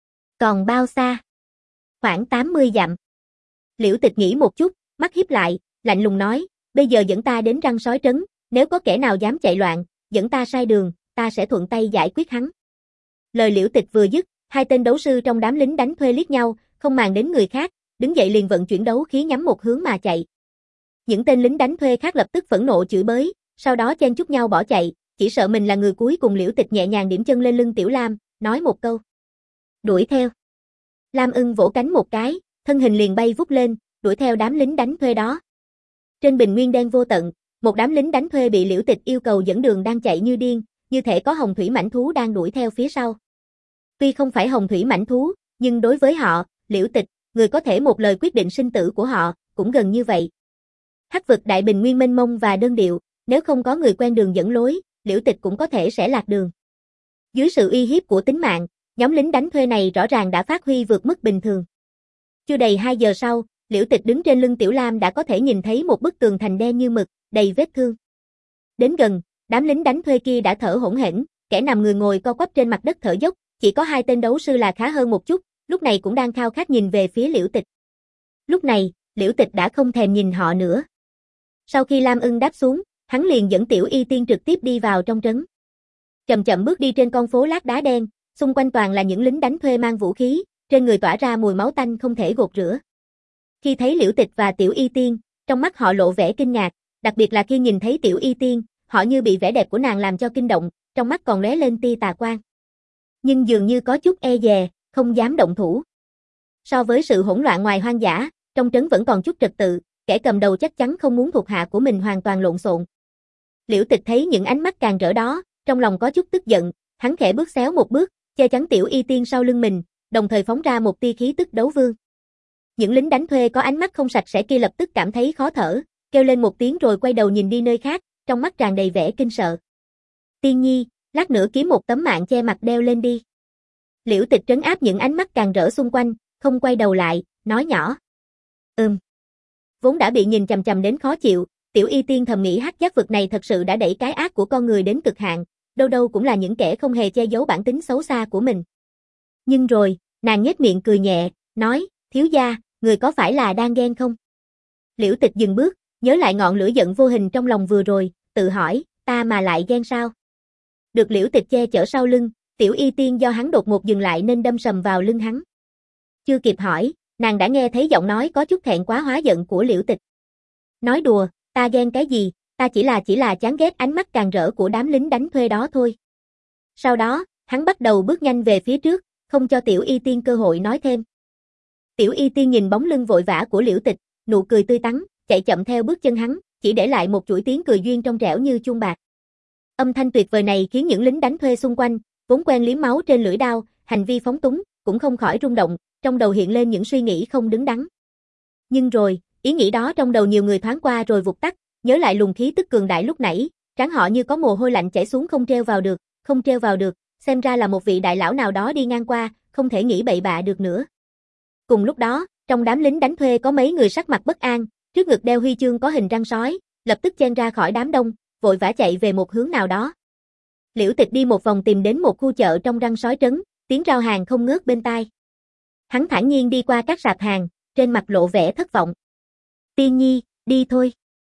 Còn bao xa? Khoảng tám mươi dặm. Liễu Tịch nghĩ một chút, mắt híp lại, lạnh lùng nói, bây giờ dẫn ta đến răng sói trấn, nếu có kẻ nào dám chạy loạn, dẫn ta sai đường, ta sẽ thuận tay giải quyết hắn. Lời Liễu Tịch vừa dứt, hai tên đấu sư trong đám lính đánh thuê liếc nhau, không màng đến người khác, đứng dậy liền vận chuyển đấu khí nhắm một hướng mà chạy. Những tên lính đánh thuê khác lập tức phẫn nộ chửi bới, sau đó chen chúc nhau bỏ chạy, chỉ sợ mình là người cuối cùng. Liễu Tịch nhẹ nhàng điểm chân lên lưng Tiểu Lam, nói một câu. Đuổi theo. Lam Ưng vỗ cánh một cái, thân hình liền bay vút lên, đuổi theo đám lính đánh thuê đó. Trên bình nguyên đen vô tận, một đám lính đánh thuê bị Liễu Tịch yêu cầu dẫn đường đang chạy như điên, như thể có hồng thủy mãnh thú đang đuổi theo phía sau. Tuy không phải hồng thủy mãnh thú, nhưng đối với họ, Liễu Tịch, người có thể một lời quyết định sinh tử của họ, cũng gần như vậy. Hắc vực đại bình nguyên mênh mông và đơn điệu, nếu không có người quen đường dẫn lối, Liễu Tịch cũng có thể sẽ lạc đường. Dưới sự uy hiếp của tính mạng, nhóm lính đánh thuê này rõ ràng đã phát huy vượt mức bình thường. Chưa đầy hai giờ sau, Liễu Tịch đứng trên lưng Tiểu Lam đã có thể nhìn thấy một bức tường thành đen như mực, đầy vết thương. Đến gần, đám lính đánh thuê kia đã thở hổn hển, kẻ nằm người ngồi co quắp trên mặt đất thở dốc, chỉ có hai tên đấu sư là khá hơn một chút, lúc này cũng đang khao khát nhìn về phía Liễu Tịch. Lúc này, Liễu Tịch đã không thèm nhìn họ nữa. Sau khi Lam Ưng đáp xuống, hắn liền dẫn Tiểu Y Tiên trực tiếp đi vào trong trấn. Chậm chậm bước đi trên con phố lát đá đen, xung quanh toàn là những lính đánh thuê mang vũ khí, trên người tỏa ra mùi máu tanh không thể gột rửa. Khi thấy Liễu Tịch và Tiểu Y Tiên, trong mắt họ lộ vẻ kinh ngạc, đặc biệt là khi nhìn thấy Tiểu Y Tiên, họ như bị vẻ đẹp của nàng làm cho kinh động, trong mắt còn lóe lên tia tà quang. Nhưng dường như có chút e dè, không dám động thủ. So với sự hỗn loạn ngoài hoang dã, trong trấn vẫn còn chút trật tự, kẻ cầm đầu chắc chắn không muốn thuộc hạ của mình hoàn toàn lộn xộn. Liễu Tịch thấy những ánh mắt càng rỡ đó, trong lòng có chút tức giận, hắn khẽ bước xéo một bước, che chắn Tiểu Y Tiên sau lưng mình, đồng thời phóng ra một tia khí tức đấu vương. Những lính đánh thuê có ánh mắt không sạch sẽ kia lập tức cảm thấy khó thở, kêu lên một tiếng rồi quay đầu nhìn đi nơi khác, trong mắt tràn đầy vẻ kinh sợ. Tiên Nhi, lát nữa kiếm một tấm mạng che mặt đeo lên đi. Liễu Tịch trấn áp những ánh mắt càng rỡ xung quanh, không quay đầu lại, nói nhỏ. Ừm. Vốn đã bị nhìn chằm chằm đến khó chịu, Tiểu Y Tiên thầm nghĩ Hắc Giác vực này thật sự đã đẩy cái ác của con người đến cực hạn, đâu đâu cũng là những kẻ không hề che giấu bản tính xấu xa của mình. Nhưng rồi, nàng nhếch miệng cười nhẹ, nói, thiếu gia, người có phải là đang ghen không? Liễu Tịch dừng bước, nhớ lại ngọn lửa giận vô hình trong lòng vừa rồi, tự hỏi, ta mà lại ghen sao? Được Liễu Tịch che chở sau lưng, Tiểu Y Tiên do hắn đột ngột dừng lại nên đâm sầm vào lưng hắn. Chưa kịp hỏi, nàng đã nghe thấy giọng nói có chút thẹn quá hóa giận của Liễu Tịch. Nói đùa, ta ghen cái gì, ta chỉ là chỉ là chán ghét ánh mắt càng rỡ của đám lính đánh thuê đó thôi. Sau đó, hắn bắt đầu bước nhanh về phía trước, không cho Tiểu Y Tiên cơ hội nói thêm. Tiểu Y Tiên nhìn bóng lưng vội vã của Liễu Tịch, nụ cười tươi tắn, chạy chậm theo bước chân hắn, chỉ để lại một chuỗi tiếng cười duyên trong trẻo như chuông bạc. Âm thanh tuyệt vời này khiến những lính đánh thuê xung quanh, vốn quen liếm máu trên lưỡi đao, hành vi phóng túng, cũng không khỏi rung động, trong đầu hiện lên những suy nghĩ không đứng đắn. Nhưng rồi, ý nghĩ đó trong đầu nhiều người thoáng qua rồi vụt tắt, nhớ lại luồng khí tức cường đại lúc nãy, trán họ như có mồ hôi lạnh chảy xuống không treo vào được, không treo vào được, xem ra là một vị đại lão nào đó đi ngang qua, không thể nghĩ bậy bạ được nữa. Cùng lúc đó, trong đám lính đánh thuê có mấy người sắc mặt bất an, trước ngực đeo huy chương có hình răng sói, lập tức chen ra khỏi đám đông, vội vã chạy về một hướng nào đó. Liễu Tịch đi một vòng tìm đến một khu chợ trong răng sói trấn, tiếng rao hàng không ngớt bên tai. Hắn thản nhiên đi qua các sạp hàng, trên mặt lộ vẻ thất vọng. Tiên Nhi, đi thôi.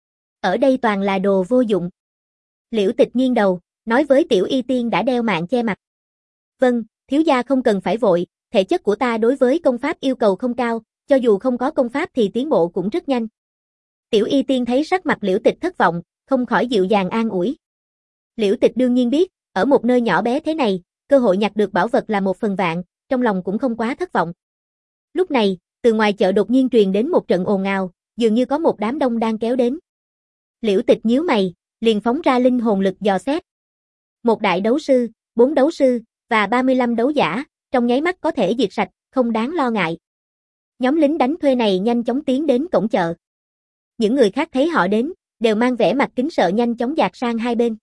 Ở đây toàn là đồ vô dụng. Liễu Tịch nghiêng đầu, nói với Tiểu Y Tiên đã đeo mạng che mặt. Vâng, thiếu gia không cần phải vội, thể chất của ta đối với công pháp yêu cầu không cao, cho dù không có công pháp thì tiến bộ cũng rất nhanh. Tiểu Y Tiên thấy sắc mặt Liễu Tịch thất vọng, không khỏi dịu dàng an ủi. Liễu Tịch đương nhiên biết, ở một nơi nhỏ bé thế này, cơ hội nhặt được bảo vật là một phần vạn, trong lòng cũng không quá thất vọng. Lúc này, từ ngoài chợ đột nhiên truyền đến một trận ồn ào, dường như có một đám đông đang kéo đến. Liễu Tịch nhíu mày, liền phóng ra linh hồn lực dò xét. Một đại đấu sư, bốn đấu sư, và ba mươi lăm đấu giả, trong nháy mắt có thể diệt sạch, không đáng lo ngại. Nhóm lính đánh thuê này nhanh chóng tiến đến cổng chợ. Những người khác thấy họ đến, đều mang vẻ mặt kính sợ nhanh chóng dạt sang hai bên.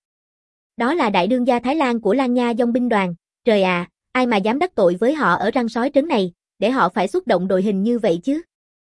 Đó là đại đương gia Thái Lan của Lan Nha Dong binh đoàn, trời à, ai mà dám đắc tội với họ ở răng sói trấn này, để họ phải xuất động đội hình như vậy chứ?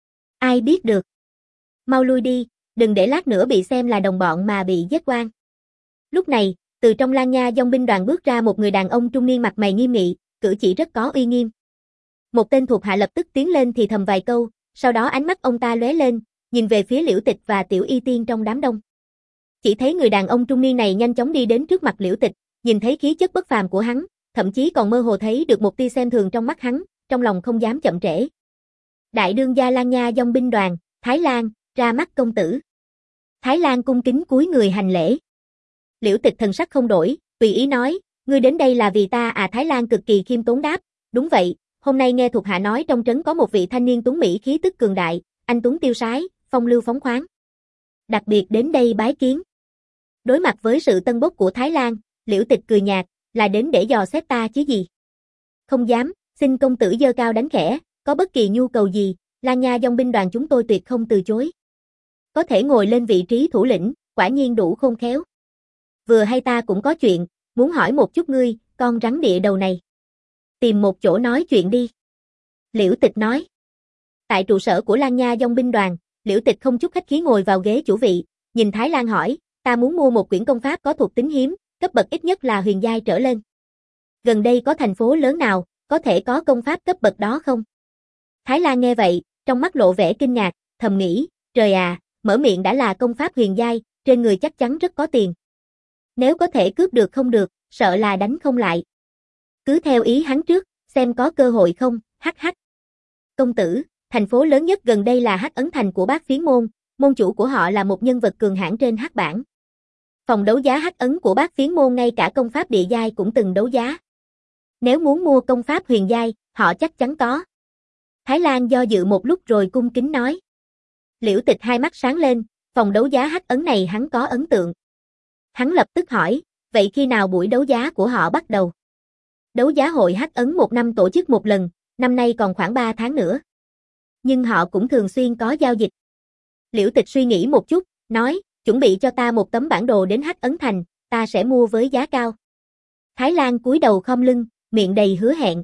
Ai biết được. Mau lui đi, đừng để lát nữa bị xem là đồng bọn mà bị giết oan. Lúc này, từ trong Lan Nha Dong binh đoàn bước ra một người đàn ông trung niên mặt mày nghiêm nghị, cử chỉ rất có uy nghiêm. Một tên thuộc hạ lập tức tiến lên thì thầm vài câu, sau đó ánh mắt ông ta lóe lên, nhìn về phía Liễu Tịch và Tiểu Y Tiên trong đám đông. Chỉ thấy người đàn ông trung niên này nhanh chóng đi đến trước mặt Liễu Tịch, nhìn thấy khí chất bất phàm của hắn, thậm chí còn mơ hồ thấy được một tia xem thường trong mắt hắn, trong lòng không dám chậm trễ. Đại đương gia Lan Nha Dong binh đoàn, Thái Lan, ra mắt công tử. Thái Lan cung kính cúi người hành lễ. Liễu Tịch thần sắc không đổi, tùy ý nói, ngươi đến đây là vì ta à? Thái Lan cực kỳ khiêm tốn đáp, đúng vậy, hôm nay nghe thuộc hạ nói trong trấn có một vị thanh niên tuấn mỹ khí tức cường đại, anh tuấn tiêu sái, phong lưu phóng khoáng. Đặc biệt đến đây bái kiến. Đối mặt với sự tân bốc của Thái Lan, Liễu Tịch cười nhạt, là đến để dò xét ta chứ gì. Không dám, xin công tử giơ cao đánh khẽ, có bất kỳ nhu cầu gì, Lan Nha Dong binh đoàn chúng tôi tuyệt không từ chối. Có thể ngồi lên vị trí thủ lĩnh, quả nhiên đủ khôn khéo. Vừa hay ta cũng có chuyện, muốn hỏi một chút ngươi, con rắn địa đầu này. Tìm một chỗ nói chuyện đi. Liễu Tịch nói. Tại trụ sở của Lan Nha Dong binh đoàn, Liễu Tịch không chút khách khí ngồi vào ghế chủ vị, nhìn Thái Lan hỏi, ta muốn mua một quyển công pháp có thuộc tính hiếm, cấp bậc ít nhất là huyền giai trở lên. Gần đây có thành phố lớn nào, có thể có công pháp cấp bậc đó không? Thái Lan nghe vậy, trong mắt lộ vẻ kinh ngạc, thầm nghĩ, trời à, mở miệng đã là công pháp huyền giai, trên người chắc chắn rất có tiền. Nếu có thể cướp được không được, sợ là đánh không lại. Cứ theo ý hắn trước, xem có cơ hội không, hắc hắc. Công tử, thành phố lớn nhất gần đây là Hắc Ấn Thành của Bát Phiến Môn, môn chủ của họ là một nhân vật cường hãn trên hắc bảng. Phòng đấu giá Hắc Ấn của Bát Phiến Môn ngay cả công pháp địa giai cũng từng đấu giá. Nếu muốn mua công pháp huyền giai, họ chắc chắn có. Thái Lan do dự một lúc rồi cung kính nói. Liễu Tịch hai mắt sáng lên, phòng đấu giá Hắc Ấn này hắn có ấn tượng. Hắn lập tức hỏi, vậy khi nào buổi đấu giá của họ bắt đầu? Đấu giá hội Hắc Ấn một năm tổ chức một lần, năm nay còn khoảng ba tháng nữa. Nhưng họ cũng thường xuyên có giao dịch. Liễu Tịch suy nghĩ một chút, nói, chuẩn bị cho ta một tấm bản đồ đến Hắc Ấn Thành, ta sẽ mua với giá cao. Thái Lan cúi đầu khom lưng, miệng đầy hứa hẹn.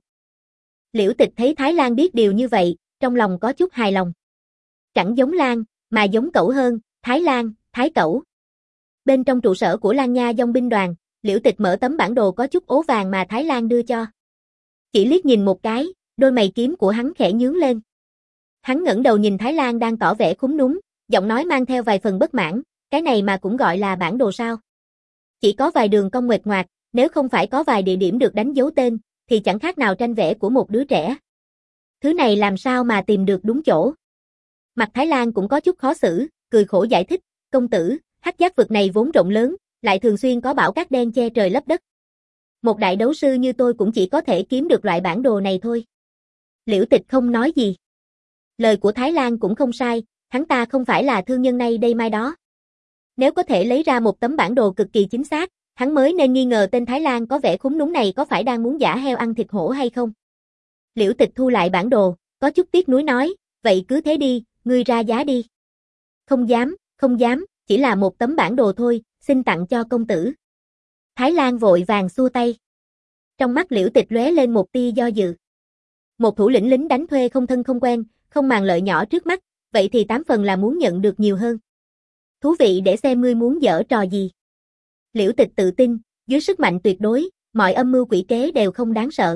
Liễu Tịch thấy Thái Lan biết điều như vậy, trong lòng có chút hài lòng. Chẳng giống Lan, mà giống cẩu hơn, Thái Lan, Thái Cẩu. Bên trong trụ sở của Lan Nha Dong binh đoàn, Liễu Tịch mở tấm bản đồ có chút ố vàng mà Thái Lan đưa cho. Chỉ liếc nhìn một cái, đôi mày kiếm của hắn khẽ nhướng lên. Hắn ngẩng đầu nhìn Thái Lan đang tỏ vẻ khúm núm, giọng nói mang theo vài phần bất mãn, cái này mà cũng gọi là bản đồ sao? Chỉ có vài đường cong nguệch ngoạc, nếu không phải có vài địa điểm được đánh dấu tên, thì chẳng khác nào tranh vẽ của một đứa trẻ. Thứ này làm sao mà tìm được đúng chỗ? Mặt Thái Lan cũng có chút khó xử, cười khổ giải thích, công tử, Hắc Giác vực này vốn rộng lớn, lại thường xuyên có bão cát đen che trời lấp đất. Một đại đấu sư như tôi cũng chỉ có thể kiếm được loại bản đồ này thôi. Liễu Tịch không nói gì. Lời của Thái Lan cũng không sai, hắn ta không phải là thương nhân nay đây mai đó. Nếu có thể lấy ra một tấm bản đồ cực kỳ chính xác, hắn mới nên nghi ngờ tên Thái Lan có vẻ khúm núm này có phải đang muốn giả heo ăn thịt hổ hay không. Liễu Tịch thu lại bản đồ, có chút tiếc nuối nói, vậy cứ thế đi, ngươi ra giá đi. Không dám, không dám, chỉ là một tấm bản đồ thôi, xin tặng cho công tử. Thái Lan vội vàng xua tay. Trong mắt Liễu Tịch lóe lên một tia do dự. Một thủ lĩnh lính đánh thuê không thân không quen, không màng lợi nhỏ trước mắt, vậy thì tám phần là muốn nhận được nhiều hơn. Thú vị để xem ngươi muốn giở trò gì. Liễu Tịch tự tin, dưới sức mạnh tuyệt đối, mọi âm mưu quỷ kế đều không đáng sợ.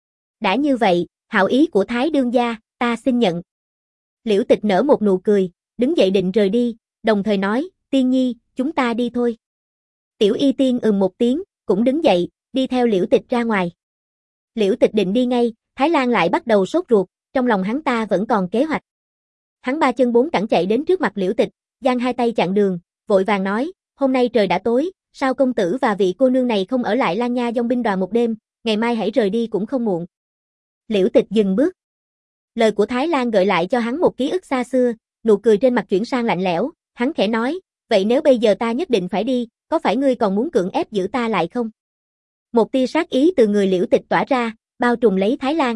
Đã như vậy, hảo ý của Thái đương gia, ta xin nhận. Liễu Tịch nở một nụ cười, đứng dậy định rời đi, đồng thời nói, Tiên Nhi, chúng ta đi thôi. Tiểu Y Tiên ừm một tiếng, cũng đứng dậy, đi theo Liễu Tịch ra ngoài. Liễu Tịch định đi ngay, Thái Lan lại bắt đầu sốt ruột, trong lòng hắn ta vẫn còn kế hoạch. Hắn ba chân bốn cẳng chạy đến trước mặt Liễu Tịch, giang hai tay chặn đường, vội vàng nói, hôm nay trời đã tối, sao công tử và vị cô nương này không ở lại Lan Nha Dong binh đoàn một đêm, ngày mai hãy rời đi cũng không muộn. Liễu Tịch dừng bước. Lời của Thái Lan gợi lại cho hắn một ký ức xa xưa, nụ cười trên mặt chuyển sang lạnh lẽo, hắn khẽ nói, vậy nếu bây giờ ta nhất định phải đi, có phải ngươi còn muốn cưỡng ép giữ ta lại không? Một tia sát ý từ người Liễu Tịch tỏa ra, bao trùm lấy Thái Lan.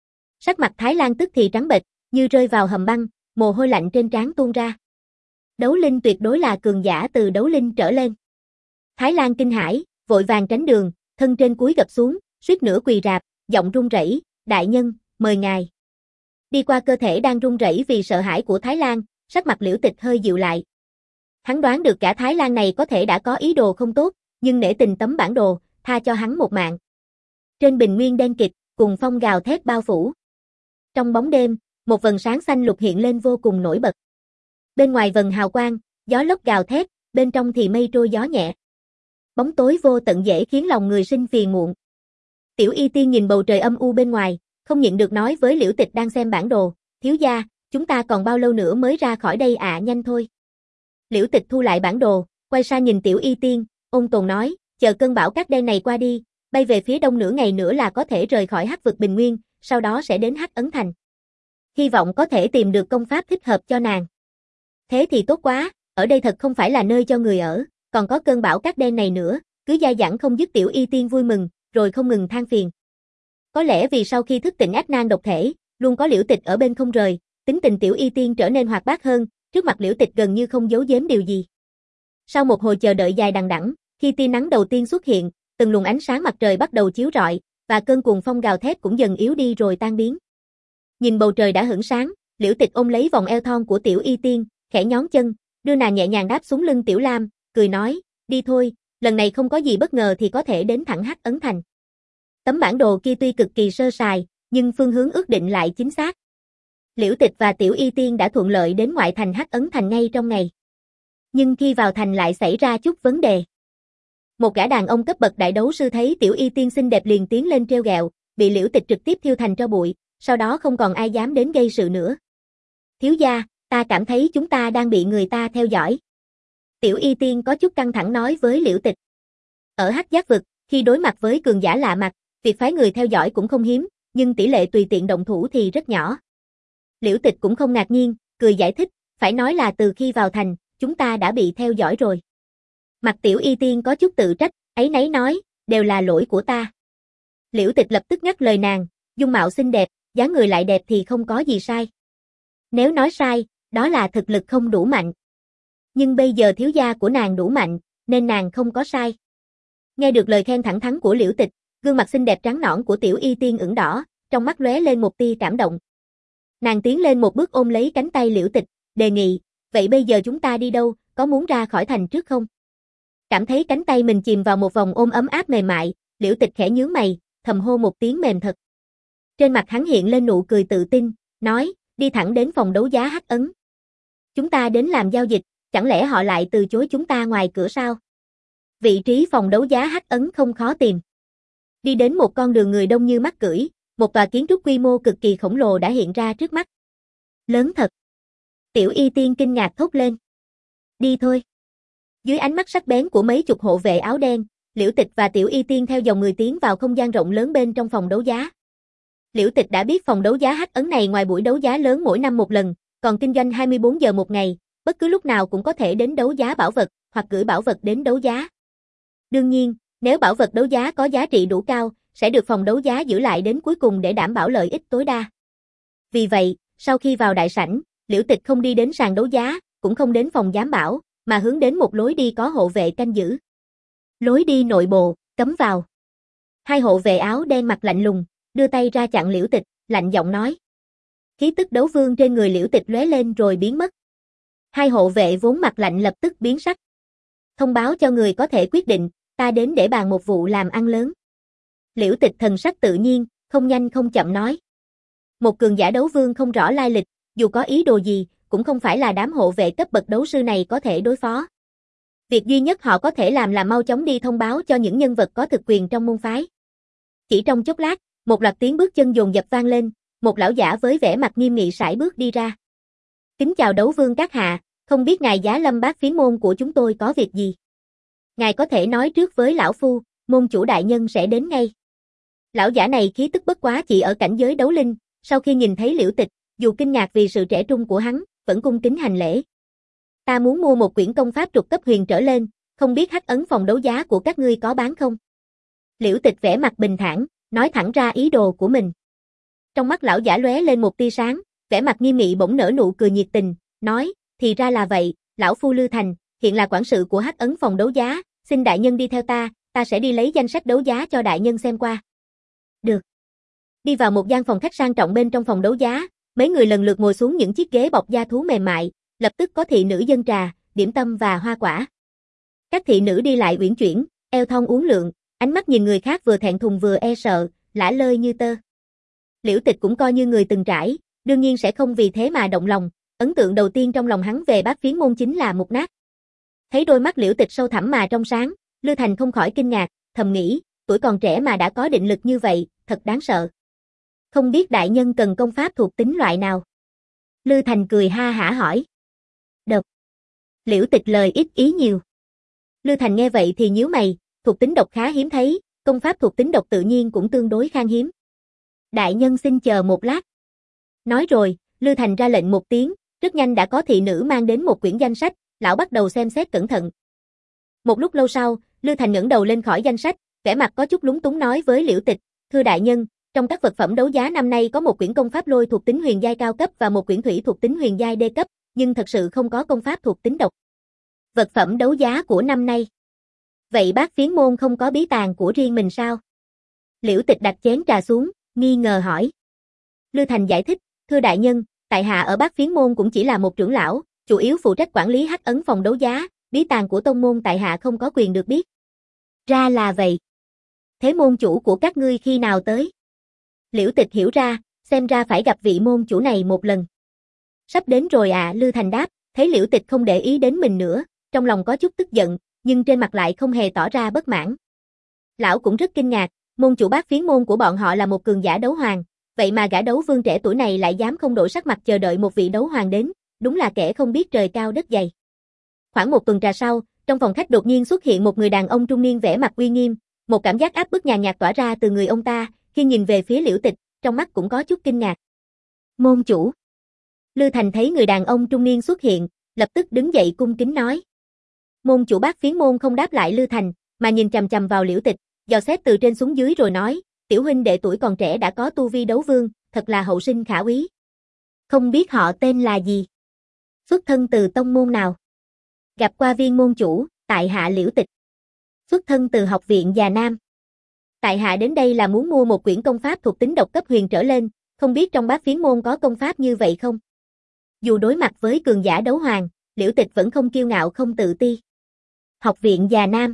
Sắc mặt Thái Lan tức thì trắng bệch, như rơi vào hầm băng, mồ hôi lạnh trên trán tuôn ra. Đấu linh tuyệt đối là cường giả từ đấu linh trở lên. Thái Lan kinh hãi, vội vàng tránh đường, thân trên cúi gập xuống, suýt nữa quỳ rạp, giọng run rẩy, đại nhân, mời ngài. Đi qua cơ thể đang run rẩy vì sợ hãi của Thái Lan, sắc mặt Liễu Tịch hơi dịu lại. Hắn đoán được cả Thái Lan này có thể đã có ý đồ không tốt, nhưng nể tình tấm bản đồ, tha cho hắn một mạng. Trên bình nguyên đen kịt, cùng phong gào thét bao phủ. Trong bóng đêm, một vầng sáng xanh lục hiện lên vô cùng nổi bật. Bên ngoài vầng hào quang, gió lốc gào thét, bên trong thì mây trôi gió nhẹ. Bóng tối vô tận dễ khiến lòng người sinh phiền muộn. Tiểu Y Tiên nhìn bầu trời âm u bên ngoài, không nhịn được nói với Liễu Tịch đang xem bản đồ, thiếu gia, chúng ta còn bao lâu nữa mới ra khỏi đây ạ? À, nhanh thôi. Liễu Tịch thu lại bản đồ, quay sang nhìn Tiểu Y Tiên, ôn tồn nói, chờ cơn bão cát đen này qua đi, bay về phía đông nửa ngày nữa là có thể rời khỏi Hắc vực Bình Nguyên, sau đó sẽ đến Hắc Ấn Thành. Hy vọng có thể tìm được công pháp thích hợp cho nàng. Thế thì tốt quá, ở đây thật không phải là nơi cho người ở, còn có cơn bão cát đen này nữa, cứ dai dẳng không dứt. Tiểu Y Tiên vui mừng, rồi không ngừng than phiền. Có lẽ vì sau khi thức tỉnh ác nan độc thể, luôn có Liễu Tịch ở bên không rời, tính tình Tiểu Y Tiên trở nên hoạt bát hơn, trước mặt Liễu Tịch gần như không giấu giếm điều gì. Sau một hồi chờ đợi dài đằng đẵng, khi tia nắng đầu tiên xuất hiện, từng luồng ánh sáng mặt trời bắt đầu chiếu rọi, và cơn cuồng phong gào thét cũng dần yếu đi rồi tan biến. Nhìn bầu trời đã hửng sáng, Liễu Tịch ôm lấy vòng eo thon của Tiểu Y Tiên, khẽ nhón chân, đưa nàng nhẹ nhàng đáp xuống lưng Tiểu Lam, cười nói, đi thôi, lần này không có gì bất ngờ thì có thể đến thẳng Hắc Ấn Thành. Tấm bản đồ kia tuy cực kỳ sơ sài, nhưng phương hướng ước định lại chính xác. Liễu Tịch và Tiểu Y Tiên đã thuận lợi đến ngoại thành Hắc Ấn Thành ngay trong ngày. Nhưng khi vào thành lại xảy ra chút vấn đề. Một gã đàn ông cấp bậc đại đấu sư thấy Tiểu Y Tiên xinh đẹp liền tiến lên trêu ghẹo, bị Liễu Tịch trực tiếp thiêu thành tro bụi, sau đó không còn ai dám đến gây sự nữa. Thiếu gia, ta cảm thấy chúng ta đang bị người ta theo dõi. Tiểu Y Tiên có chút căng thẳng nói với Liễu Tịch. Ở Hắc Giác vực, khi đối mặt với cường giả lạ mặt, việc phái người theo dõi cũng không hiếm, nhưng tỷ lệ tùy tiện động thủ thì rất nhỏ. Liễu Tịch cũng không ngạc nhiên, cười giải thích, phải nói là từ khi vào thành, chúng ta đã bị theo dõi rồi. Mặt Tiểu Y Tiên có chút tự trách, áy náy nói, đều là lỗi của ta. Liễu Tịch lập tức ngắt lời nàng, dung mạo xinh đẹp, dáng người lại đẹp thì không có gì sai. Nếu nói sai, đó là thực lực không đủ mạnh. Nhưng bây giờ thiếu gia của nàng đủ mạnh, nên nàng không có sai. Nghe được lời khen thẳng thắn của Liễu Tịch, gương mặt xinh đẹp trắng nõn của Tiểu Y Tiên ửng đỏ, trong mắt lóe lên một tia cảm động. Nàng tiến lên một bước ôm lấy cánh tay Liễu Tịch, đề nghị, vậy bây giờ chúng ta đi đâu, có muốn ra khỏi thành trước không? Cảm thấy cánh tay mình chìm vào một vòng ôm ấm áp mềm mại, Liễu Tịch khẽ nhướng mày, thầm hô một tiếng mềm thật. Trên mặt hắn hiện lên nụ cười tự tin, nói, đi thẳng đến phòng đấu giá Hắc Ấn. Chúng ta đến làm giao dịch, chẳng lẽ họ lại từ chối chúng ta ngoài cửa sao? Vị trí phòng đấu giá Hắc Ấn không khó tìm. Đi đến một con đường người đông như mắt cưỡi, một tòa kiến trúc quy mô cực kỳ khổng lồ đã hiện ra trước mắt. Lớn thật. Tiểu Y Tiên kinh ngạc thốt lên. Đi thôi. Dưới ánh mắt sắc bén của mấy chục hộ vệ áo đen, Liễu Tịch và Tiểu Y Tiên theo dòng người tiến vào không gian rộng lớn bên trong phòng đấu giá. Liễu Tịch đã biết phòng đấu giá Hắc Ấn này ngoài buổi đấu giá lớn mỗi năm một lần, còn kinh doanh hai mươi bốn giờ một ngày, bất cứ lúc nào cũng có thể đến đấu giá bảo vật, hoặc gửi bảo vật đến đấu giá. Đương nhiên, nếu bảo vật đấu giá có giá trị đủ cao, sẽ được phòng đấu giá giữ lại đến cuối cùng để đảm bảo lợi ích tối đa. Vì vậy, sau khi vào đại sảnh, Liễu Tịch không đi đến sàn đấu giá, cũng không đến phòng giám bảo, mà hướng đến một lối đi có hộ vệ canh giữ. Lối đi nội bộ, cấm vào. Hai hộ vệ áo đen mặt lạnh lùng, đưa tay ra chặn Liễu Tịch, lạnh giọng nói. Khí tức đấu vương trên người Liễu Tịch lóe lên rồi biến mất. Hai hộ vệ vốn mặt lạnh lập tức biến sắc. Thông báo cho người có thể quyết định, ta đến để bàn một vụ làm ăn lớn. Liễu Tịch thần sắc tự nhiên, không nhanh không chậm nói. Một cường giả đấu vương không rõ lai lịch, dù có ý đồ gì, cũng không phải là đám hộ vệ cấp bậc đấu sư này có thể đối phó. Việc duy nhất họ có thể làm là mau chóng đi thông báo cho những nhân vật có thực quyền trong môn phái. Chỉ trong chốc lát, một loạt tiếng bước chân dồn dập vang lên, một lão giả với vẻ mặt nghiêm nghị sải bước đi ra. Kính chào đấu vương các hạ, không biết ngài Giá Lâm Bát Phiến môn của chúng tôi có việc gì? Ngài có thể nói trước với lão phu, môn chủ đại nhân sẽ đến ngay. Lão giả này khí tức bất quá chỉ ở cảnh giới đấu linh, sau khi nhìn thấy Liễu Tịch, dù kinh ngạc vì sự trẻ trung của hắn, vẫn cung kính hành lễ. Ta muốn mua một quyển công pháp trục cấp huyền trở lên, không biết hắc ấn phòng đấu giá của các ngươi có bán không? Liễu Tịch vẻ mặt bình thản, nói thẳng ra ý đồ của mình. Trong mắt lão giả lóe lên một tia sáng, vẻ mặt nghiêm nghị bỗng nở nụ cười nhiệt tình, nói, thì ra là vậy, lão phu Lư Thành, hiện là quản sự của hắc ấn phòng đấu giá, xin đại nhân đi theo ta, ta sẽ đi lấy danh sách đấu giá cho đại nhân xem qua. Được. Đi vào một gian phòng khách sang trọng bên trong phòng đấu giá, mấy người lần lượt ngồi xuống những chiếc ghế bọc da thú mềm mại, lập tức có thị nữ dâng trà, điểm tâm và hoa quả. Các thị nữ đi lại uyển chuyển, eo thon uốn lượn, ánh mắt nhìn người khác vừa thẹn thùng vừa e sợ, lả lơi như tơ. Liễu Tịch cũng coi như người từng trải, đương nhiên sẽ không vì thế mà động lòng, ấn tượng đầu tiên trong lòng hắn về Bát Phiến môn chính là mục nát. Thấy đôi mắt Liễu Tịch sâu thẳm mà trong sáng, Lư Thành không khỏi kinh ngạc, thầm nghĩ, tuổi còn trẻ mà đã có định lực như vậy, thật đáng sợ. Không biết đại nhân cần công pháp thuộc tính loại nào? Lư Thành cười ha hả hỏi. Độc. Liễu Tịch lời ít ý nhiều. Lư Thành nghe vậy thì nhíu mày, thuộc tính độc khá hiếm thấy, công pháp thuộc tính độc tự nhiên cũng tương đối khan hiếm. Đại nhân xin chờ một lát. Nói rồi, Lư Thành ra lệnh một tiếng, rất nhanh đã có thị nữ mang đến một quyển danh sách, lão bắt đầu xem xét cẩn thận. Một lúc lâu sau, Lư Thành ngẩng đầu lên khỏi danh sách, vẻ mặt có chút lúng túng nói với Liễu Tịch, thưa đại nhân, trong các vật phẩm đấu giá năm nay có một quyển công pháp lôi thuộc tính huyền giai cao cấp và một quyển thủy thuộc tính huyền giai đê cấp, nhưng thật sự không có công pháp thuộc tính độc. Vật phẩm đấu giá của năm nay. Vậy Bát Phiến môn không có bí tàng của riêng mình sao? Liễu Tịch đặt chén trà xuống, nghi ngờ hỏi. Lư Thành giải thích, thưa đại nhân, tại hạ ở Bát Phiến môn cũng chỉ là một trưởng lão, chủ yếu phụ trách quản lý hắc ấn phòng đấu giá, bí tàng của tông môn tại hạ không có quyền được biết. Ra là vậy. Thế môn chủ của các ngươi khi nào tới? Liễu Tịch hiểu ra, xem ra phải gặp vị môn chủ này một lần. Sắp đến rồi à, Lư Thành đáp, thấy Liễu Tịch không để ý đến mình nữa, trong lòng có chút tức giận, nhưng trên mặt lại không hề tỏ ra bất mãn. Lão cũng rất kinh ngạc, môn chủ Bát Phiến môn của bọn họ là một cường giả đấu hoàng, vậy mà gã đấu vương trẻ tuổi này lại dám không đổi sắc mặt chờ đợi một vị đấu hoàng đến, đúng là kẻ không biết trời cao đất dày. Khoảng một tuần trà sau, trong phòng khách đột nhiên xuất hiện một người đàn ông trung niên vẻ mặt uy nghiêm, một cảm giác áp bức nhàn nhạt tỏa ra từ người ông ta, khi nhìn về phía Liễu Tịch, trong mắt cũng có chút kinh ngạc. Môn chủ. Lư Thành thấy người đàn ông trung niên xuất hiện, lập tức đứng dậy cung kính nói. Môn chủ Bát Phiến môn không đáp lại Lư Thành, mà nhìn chằm chằm vào Liễu Tịch, dò xét từ trên xuống dưới rồi nói, tiểu huynh đệ tuổi còn trẻ đã có tu vi đấu vương, thật là hậu sinh khả úy. Không biết họ tên là gì? Xuất thân từ tông môn nào? Gặp qua viên môn chủ, tại hạ Liễu Tịch. Xuất thân từ học viện Già Nam. Tại hạ đến đây là muốn mua một quyển công pháp thuộc tính độc cấp huyền trở lên, không biết trong Bát Phiến môn có công pháp như vậy không? Dù đối mặt với cường giả đấu hoàng, Liễu Tịch vẫn không kiêu ngạo không tự ti. Học viện Già Nam.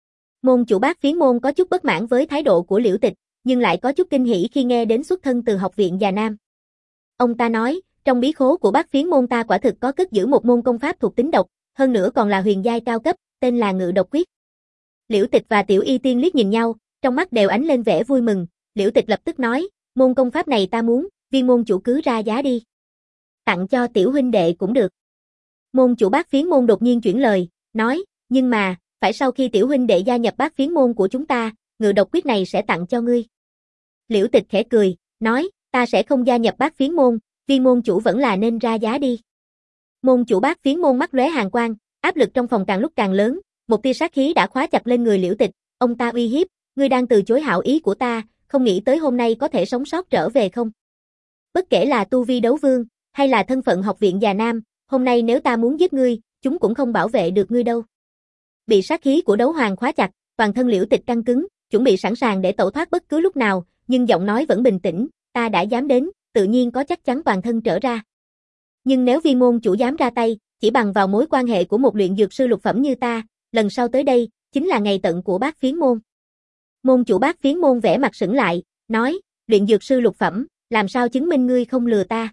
Môn chủ Bát Phiến môn có chút bất mãn với thái độ của Liễu Tịch, nhưng lại có chút kinh hỉ khi nghe đến xuất thân từ học viện Già Nam. Ông ta nói, trong bí khố của Bát Phiến môn ta quả thực có cất giữ một môn công pháp thuộc tính độc, hơn nữa còn là huyền giai cao cấp, tên là Ngự Độc Quyết. Liễu Tịch và Tiểu Y Tiên liếc nhìn nhau, trong mắt đều ánh lên vẻ vui mừng, Liễu Tịch lập tức nói, môn công pháp này ta muốn, viên môn chủ cứ ra giá đi. Tặng cho tiểu huynh đệ cũng được. Môn chủ Bát Phiến môn đột nhiên chuyển lời, nói, nhưng mà, phải sau khi tiểu huynh đệ gia nhập Bát Phiến môn của chúng ta, Ngự Độc Quyết này sẽ tặng cho ngươi. Liễu Tịch khẽ cười, nói, ta sẽ không gia nhập Bát Phiến môn, viên môn chủ vẫn là nên ra giá đi. Môn chủ Bát Phiến môn mắt lóe hàn quang, áp lực trong phòng càng lúc càng lớn, một tia sát khí đã khóa chặt lên người Liễu Tịch, ông ta uy hiếp, ngươi đang từ chối hảo ý của ta, không nghĩ tới hôm nay có thể sống sót trở về không? Bất kể là tu vi đấu vương, hay là thân phận học viện Già Nam, hôm nay nếu ta muốn giết ngươi, chúng cũng không bảo vệ được ngươi đâu. Bị sát khí của đấu hoàng khóa chặt, toàn thân Liễu Tịch căng cứng, chuẩn bị sẵn sàng để tẩu thoát bất cứ lúc nào, nhưng giọng nói vẫn bình tĩnh, ta đã dám đến, tự nhiên có chắc chắn toàn thân trở ra. Nhưng nếu viên môn chủ dám ra tay, chỉ bằng vào mối quan hệ của một luyện dược sư lục phẩm như ta, lần sau tới đây, chính là ngày tận của Bát Phiến môn. Môn chủ Bát Phiến môn vẽ mặt sững lại, nói, luyện dược sư lục phẩm, làm sao chứng minh ngươi không lừa ta?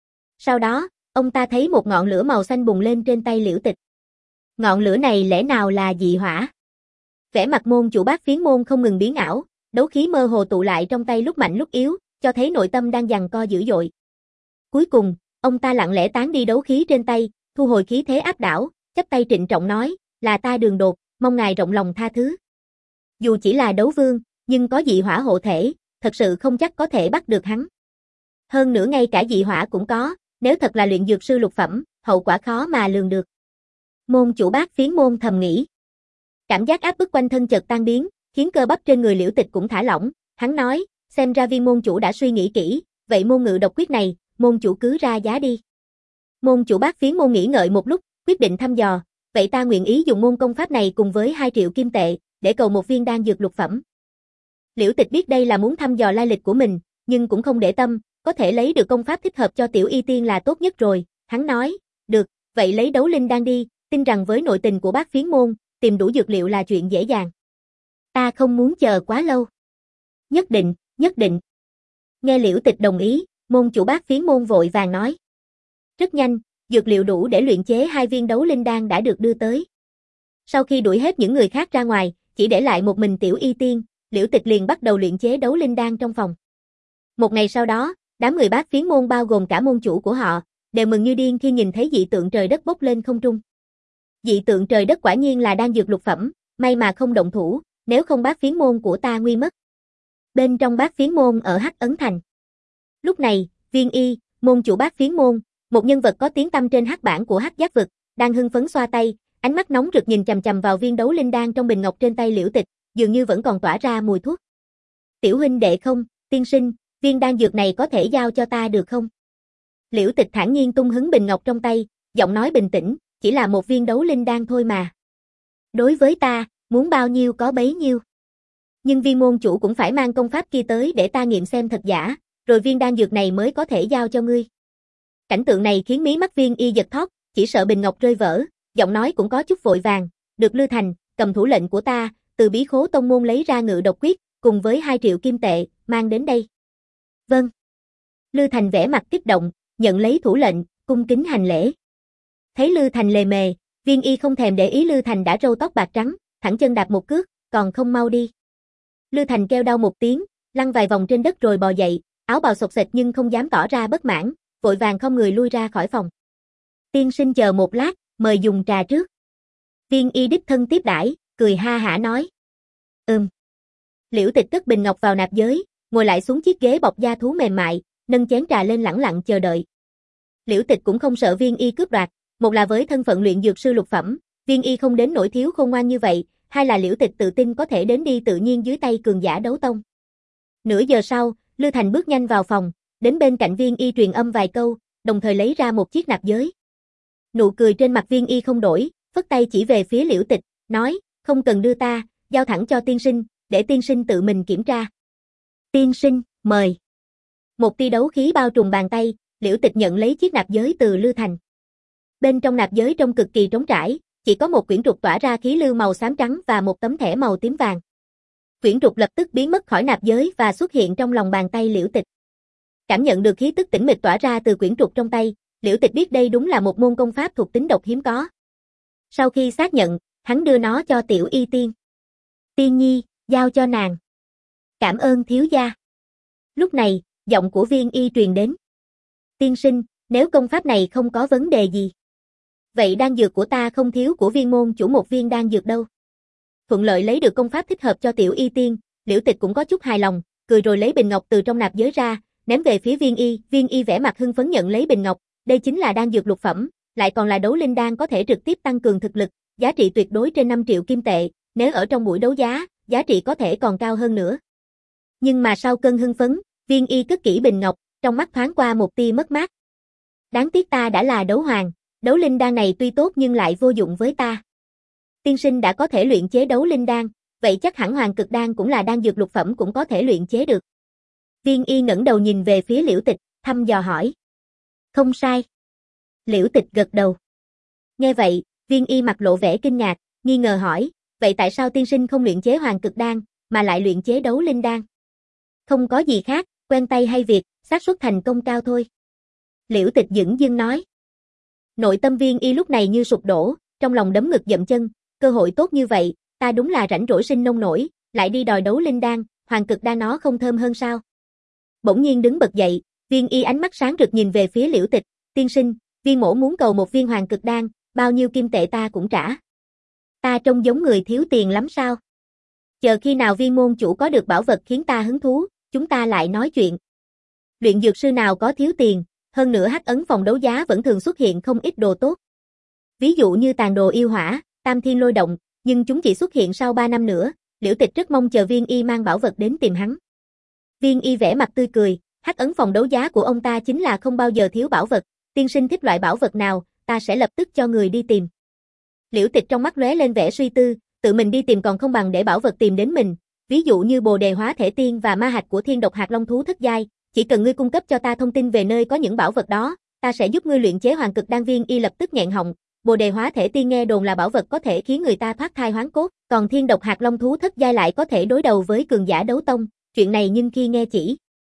Sau đó, ông ta thấy một ngọn lửa màu xanh bùng lên trên tay Liễu Tịch. Ngọn lửa này lẽ nào là dị hỏa? Vẻ mặt môn chủ Bát Phiến môn không ngừng biến ảo, đấu khí mơ hồ tụ lại trong tay lúc mạnh lúc yếu, cho thấy nội tâm đang giằng co dữ dội. Cuối cùng, ông ta lặng lẽ tán đi đấu khí trên tay, thu hồi khí thế áp đảo, chắp tay trịnh trọng nói, là ta đường đột, mong ngài rộng lòng tha thứ. Dù chỉ là đấu vương, nhưng có dị hỏa hộ thể, thật sự không chắc có thể bắt được hắn. Hơn nữa ngay cả dị hỏa cũng có, nếu thật là luyện dược sư lục phẩm, hậu quả khó mà lường được. Môn chủ Bát Phiến môn thầm nghĩ. Cảm giác áp bức quanh thân chợt tan biến, khiến cơ bắp trên người Liễu Tịch cũng thả lỏng, hắn nói, xem ra Viên môn chủ đã suy nghĩ kỹ, vậy môn ngự độc quyết này, môn chủ cứ ra giá đi. Môn chủ Bát Phiến môn nghĩ ngợi một lúc, quyết định thăm dò, vậy ta nguyện ý dùng môn công pháp này cùng với hai triệu kim tệ, để cầu một viên đan dược lục phẩm. Liễu Tịch biết đây là muốn thăm dò lai lịch của mình, nhưng cũng không để tâm, có thể lấy được công pháp thích hợp cho tiểu y tiên là tốt nhất rồi, hắn nói, được, vậy lấy đấu linh đan đi, tin rằng với nội tình của Bát Phiến môn, tìm đủ dược liệu là chuyện dễ dàng. Ta không muốn chờ quá lâu. Nhất định, nhất định. Nghe Liễu Tịch đồng ý, môn chủ Bát Phiến môn vội vàng nói. Rất nhanh, dược liệu đủ để luyện chế hai viên đấu linh đan đã được đưa tới. Sau khi đuổi hết những người khác ra ngoài, chỉ để lại một mình tiểu y tiên, Liễu Tịch liền bắt đầu luyện chế đấu linh đan trong phòng. Một ngày sau đó, đám người Bát Phiến môn bao gồm cả môn chủ của họ, đều mừng như điên khi nhìn thấy dị tượng trời đất bốc lên không trung. Dị tượng trời đất quả nhiên là đan dược lục phẩm, may mà không động thủ, nếu không Bát Phiến môn của ta nguy mất. Bên trong Bát Phiến môn ở Hắc Ấn Thành. Lúc này, Viên Y, môn chủ Bát Phiến môn, một nhân vật có tiếng tăm trên hắc bảng của Hắc Giác vực, đang hưng phấn xoa tay, ánh mắt nóng rực nhìn chằm chằm vào viên đấu linh đan trong bình ngọc trên tay Liễu Tịch, dường như vẫn còn tỏa ra mùi thuốc. Tiểu huynh đệ không, tiên sinh, viên đan dược này có thể giao cho ta được không? Liễu Tịch thản nhiên tung hứng bình ngọc trong tay, giọng nói bình tĩnh, chỉ là một viên đấu linh đan thôi mà. Đối với ta, muốn bao nhiêu có bấy nhiêu. Nhưng viên môn chủ cũng phải mang công pháp kia tới để ta nghiệm xem thật giả, rồi viên đan dược này mới có thể giao cho ngươi. Cảnh tượng này khiến mí mắt Viên Y giật thót, chỉ sợ bình ngọc rơi vỡ, giọng nói cũng có chút vội vàng, được Lư Thành, cầm thủ lệnh của ta, từ bí khố tông môn lấy ra ngự độc quyết, cùng với hai triệu kim tệ, mang đến đây. Vâng. Lư Thành vẻ mặt kích động, nhận lấy thủ lệnh, cung kính hành lễ. Thấy Lư Thành lề mề, Viên Y không thèm để ý Lư Thành đã râu tóc bạc trắng, thẳng chân đạp một cước, còn không mau đi. Lư Thành kêu đau một tiếng, lăn vài vòng trên đất rồi bò dậy, áo bào xộc xệch nhưng không dám tỏ ra bất mãn, vội vàng không người lui ra khỏi phòng. Tiên sinh chờ một lát, mời dùng trà trước. Viên Y đích thân tiếp đãi, cười ha hả nói. Ừm. Liễu Tịch cất bình ngọc vào nạp giới, ngồi lại xuống chiếc ghế bọc da thú mềm mại, nâng chén trà lên lẳng lặng chờ đợi. Liễu Tịch cũng không sợ Viên Y cướp đoạt, một là với thân phận luyện dược sư lục phẩm, Viên Y không đến nỗi thiếu khôn ngoan như vậy, hai là Liễu Tịch tự tin có thể đến đi tự nhiên dưới tay cường giả đấu tông. Nửa giờ sau, Lư Thành bước nhanh vào phòng, đến bên cạnh Viên Y truyền âm vài câu, đồng thời lấy ra một chiếc nạp giới. Nụ cười trên mặt Viên Y không đổi, phất tay chỉ về phía Liễu Tịch, nói, không cần đưa ta, giao thẳng cho tiên sinh, để tiên sinh tự mình kiểm tra. Tiên sinh, mời. Một tia đấu khí bao trùm bàn tay, Liễu Tịch nhận lấy chiếc nạp giới từ Lư Thành. Bên trong nạp giới trông cực kỳ trống trải, chỉ có một quyển trục tỏa ra khí lưu màu xám trắng và một tấm thẻ màu tím vàng. Quyển trục lập tức biến mất khỏi nạp giới và xuất hiện trong lòng bàn tay Liễu Tịch. Cảm nhận được khí tức tĩnh mịch tỏa ra từ quyển trục trong tay, Liễu Tịch biết đây đúng là một môn công pháp thuộc tính độc hiếm có. Sau khi xác nhận, hắn đưa nó cho tiểu y tiên. Tiên nhi, giao cho nàng. Cảm ơn thiếu gia. Lúc này, giọng của Viên Y truyền đến. Tiên sinh, nếu công pháp này không có vấn đề gì. Vậy đan dược của ta không thiếu của Viên môn chủ một viên đan dược đâu. Thuận lợi lấy được công pháp thích hợp cho tiểu y tiên, Liễu Tịch cũng có chút hài lòng, cười rồi lấy bình ngọc từ trong nạp giới ra, ném về phía Viên Y, Viên Y vẻ mặt hưng phấn nhận lấy bình ngọc, đây chính là đan dược lục phẩm, lại còn là đấu linh đan có thể trực tiếp tăng cường thực lực, giá trị tuyệt đối trên năm triệu kim tệ, nếu ở trong buổi đấu giá, giá trị có thể còn cao hơn nữa. Nhưng mà sau cơn hưng phấn, Viên Y cất kỹ bình ngọc, trong mắt thoáng qua một tia mất mát. Đáng tiếc ta đã là đấu hoàng, đấu linh đan này tuy tốt nhưng lại vô dụng với ta. Tiên sinh đã có thể luyện chế đấu linh đan, vậy chắc hẳn hoàng cực đan cũng là đan dược lục phẩm cũng có thể luyện chế được. Viên Y ngẩng đầu nhìn về phía Liễu Tịch, thăm dò hỏi. Không sai. Liễu Tịch gật đầu. Nghe vậy, Viên Y mặt lộ vẻ kinh ngạc, nghi ngờ hỏi, vậy tại sao tiên sinh không luyện chế hoàng cực đan, mà lại luyện chế đấu linh đan? Không có gì khác, quen tay hay việc, xác suất thành công cao thôi. Liễu Tịch dửng dưng nói. Nội tâm Viên Y lúc này như sụp đổ, trong lòng đấm ngực dậm chân, cơ hội tốt như vậy, ta đúng là rảnh rỗi sinh nông nổi, lại đi đòi đấu linh đan, hoàng cực đan nó không thơm hơn sao? Bỗng nhiên đứng bật dậy, Viên Y ánh mắt sáng rực nhìn về phía Liễu Tịch, tiên sinh, viên mỗ muốn cầu một viên hoàng cực đan, bao nhiêu kim tệ ta cũng trả. Ta trông giống người thiếu tiền lắm sao? Chờ khi nào viên môn chủ có được bảo vật khiến ta hứng thú, chúng ta lại nói chuyện. Luyện dược sư nào có thiếu tiền, hơn nữa hắc ấn phòng đấu giá vẫn thường xuất hiện không ít đồ tốt. Ví dụ như tàn đồ yêu hỏa, tam thiên lôi động, nhưng chúng chỉ xuất hiện sau ba năm nữa, Liễu Tịch rất mong chờ Viên Y mang bảo vật đến tìm hắn. Viên Y vẻ mặt tươi cười, hắc ấn phòng đấu giá của ông ta chính là không bao giờ thiếu bảo vật, tiên sinh thích loại bảo vật nào, ta sẽ lập tức cho người đi tìm. Liễu Tịch trong mắt lóe lên vẻ suy tư, tự mình đi tìm còn không bằng để bảo vật tìm đến mình, ví dụ như bồ đề hóa thể tiên và ma hạch của thiên độc hạt long thú thất giai, chỉ cần ngươi cung cấp cho ta thông tin về nơi có những bảo vật đó, ta sẽ giúp ngươi luyện chế hoàng cực đan. Viên Y lập tức nghẹn họng, bồ đề hóa thể tiên nghe đồn là bảo vật có thể khiến người ta thoát thai hoán cốt, còn thiên độc hạt long thú thất giai lại có thể đối đầu với cường giả đấu tông, chuyện này nhưng khi nghe chỉ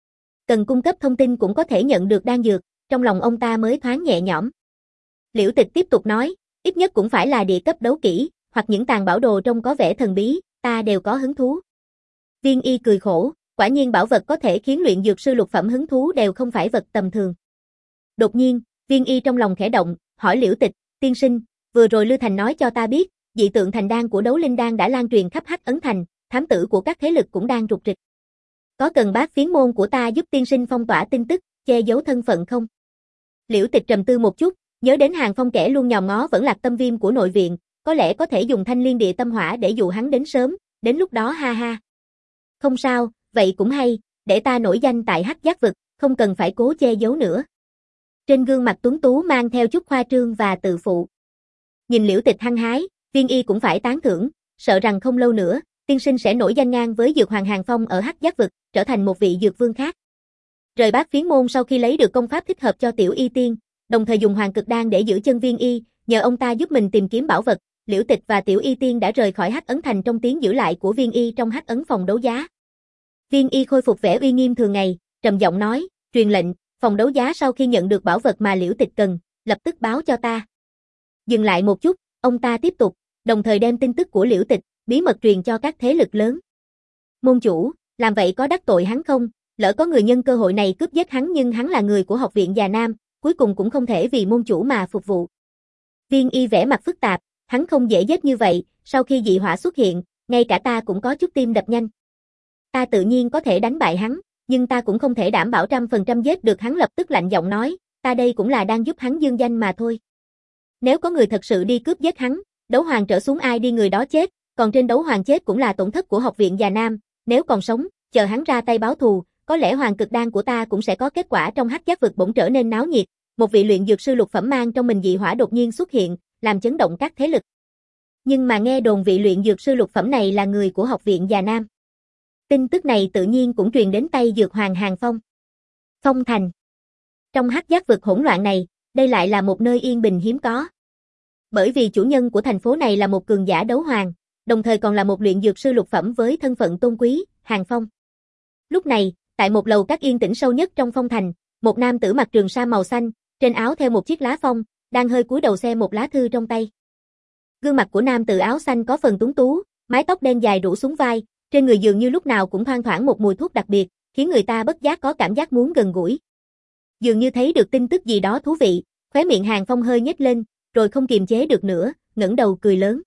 cần cung cấp thông tin cũng có thể nhận được đan dược, trong lòng ông ta mới thoáng nhẹ nhõm. Liễu Tịch tiếp tục nói, ít nhất cũng phải là địa cấp đấu kỹ, hoặc những tàn bảo đồ trông có vẻ thần bí, ta đều có hứng thú. Viên Y cười khổ, quả nhiên bảo vật có thể khiến luyện dược sư lục phẩm hứng thú đều không phải vật tầm thường. Đột nhiên, Viên Y trong lòng khẽ động, hỏi Liễu Tịch, tiên sinh, vừa rồi Lư Thành nói cho ta biết, dị tượng thành đan của đấu linh đan đã lan truyền khắp Hắc Ấn Thành, thám tử của các thế lực cũng đang rục rịch. Có cần Bát Phiến môn của ta giúp tiên sinh phong tỏa tin tức, che giấu thân phận không? Liễu Tịch trầm tư một chút, nhớ đến Hàng Phong kẻ luôn nhòm ngó vẫn lạc tâm viêm của nội viện, có lẽ có thể dùng thanh liên địa tâm hỏa để dụ hắn đến sớm, đến lúc đó ha ha. Không sao, vậy cũng hay, để ta nổi danh tại Hắc Giác vực, không cần phải cố che giấu nữa. Trên gương mặt tuấn tú mang theo chút khoa trương và tự phụ. Nhìn Liễu Tịch hăng hái, Viên Y cũng phải tán thưởng, sợ rằng không lâu nữa, tiên sinh sẽ nổi danh ngang với dược hoàng Hàng Phong ở Hắc Giác vực, trở thành một vị dược vương khác. Rời Bát Phiến môn sau khi lấy được công pháp thích hợp cho Tiểu Y tiên, đồng thời dùng hoàng cực đan để giữ chân Viên Y, nhờ ông ta giúp mình tìm kiếm bảo vật, Liễu Tịch và Tiểu Y tiên đã rời khỏi Hắc Ấn Thành trong tiếng giữ lại của Viên Y trong Hắc Ấn phòng đấu giá. Viên Y khôi phục vẻ uy nghiêm thường ngày, trầm giọng nói, truyền lệnh, phòng đấu giá sau khi nhận được bảo vật mà Liễu Tịch cần, lập tức báo cho ta. Dừng lại một chút, ông ta tiếp tục, đồng thời đem tin tức của Liễu Tịch, bí mật truyền cho các thế lực lớn. Môn chủ, làm vậy có đắc tội hắn không? Lỡ có người nhân cơ hội này cướp giết hắn nhưng hắn là người của học viện Già Nam, cuối cùng cũng không thể vì môn chủ mà phục vụ. Viên Y vẻ mặt phức tạp, hắn không dễ giết như vậy, sau khi dị hỏa xuất hiện, ngay cả ta cũng có chút tim đập nhanh. Ta tự nhiên có thể đánh bại hắn, nhưng ta cũng không thể đảm bảo trăm phần trăm giết được hắn. Lập tức lạnh giọng nói, ta đây cũng là đang giúp hắn dương danh mà thôi. Nếu có người thật sự đi cướp giết hắn, đấu hoàng trở xuống ai đi người đó chết, còn trên đấu hoàng chết cũng là tổn thất của học viện Già Nam, nếu còn sống, chờ hắn ra tay báo thù, có lẽ hoàng cực đan của ta cũng sẽ có kết quả. Trong Hắc Giác vực bỗng trở nên náo nhiệt, một vị luyện dược sư lục phẩm mang trong mình dị hỏa đột nhiên xuất hiện, làm chấn động các thế lực. Nhưng mà nghe đồn vị luyện dược sư lục phẩm này là người của học viện Già Nam. Tin tức này tự nhiên cũng truyền đến tay dược hoàng Hàng Phong. Phong Thành. Trong Hắc Giác vực hỗn loạn này, đây lại là một nơi yên bình hiếm có. Bởi vì chủ nhân của thành phố này là một cường giả đấu hoàng, đồng thời còn là một luyện dược sư lục phẩm với thân phận tôn quý, Hàng Phong. Lúc này, tại một lầu các yên tĩnh sâu nhất trong Phong Thành, một nam tử mặc trường sa màu xanh, trên áo theo một chiếc lá phong, đang hơi cúi đầu xem một lá thư trong tay. Gương mặt của nam tử áo xanh có phần tuấn tú, mái tóc đen dài rủ xuống vai, trên người dường như lúc nào cũng thoang thoảng một mùi thuốc đặc biệt, khiến người ta bất giác có cảm giác muốn gần gũi. Dường như thấy được tin tức gì đó thú vị, khóe miệng Hàng Phong hơi nhếch lên, rồi không kiềm chế được nữa, ngẩng đầu cười lớn.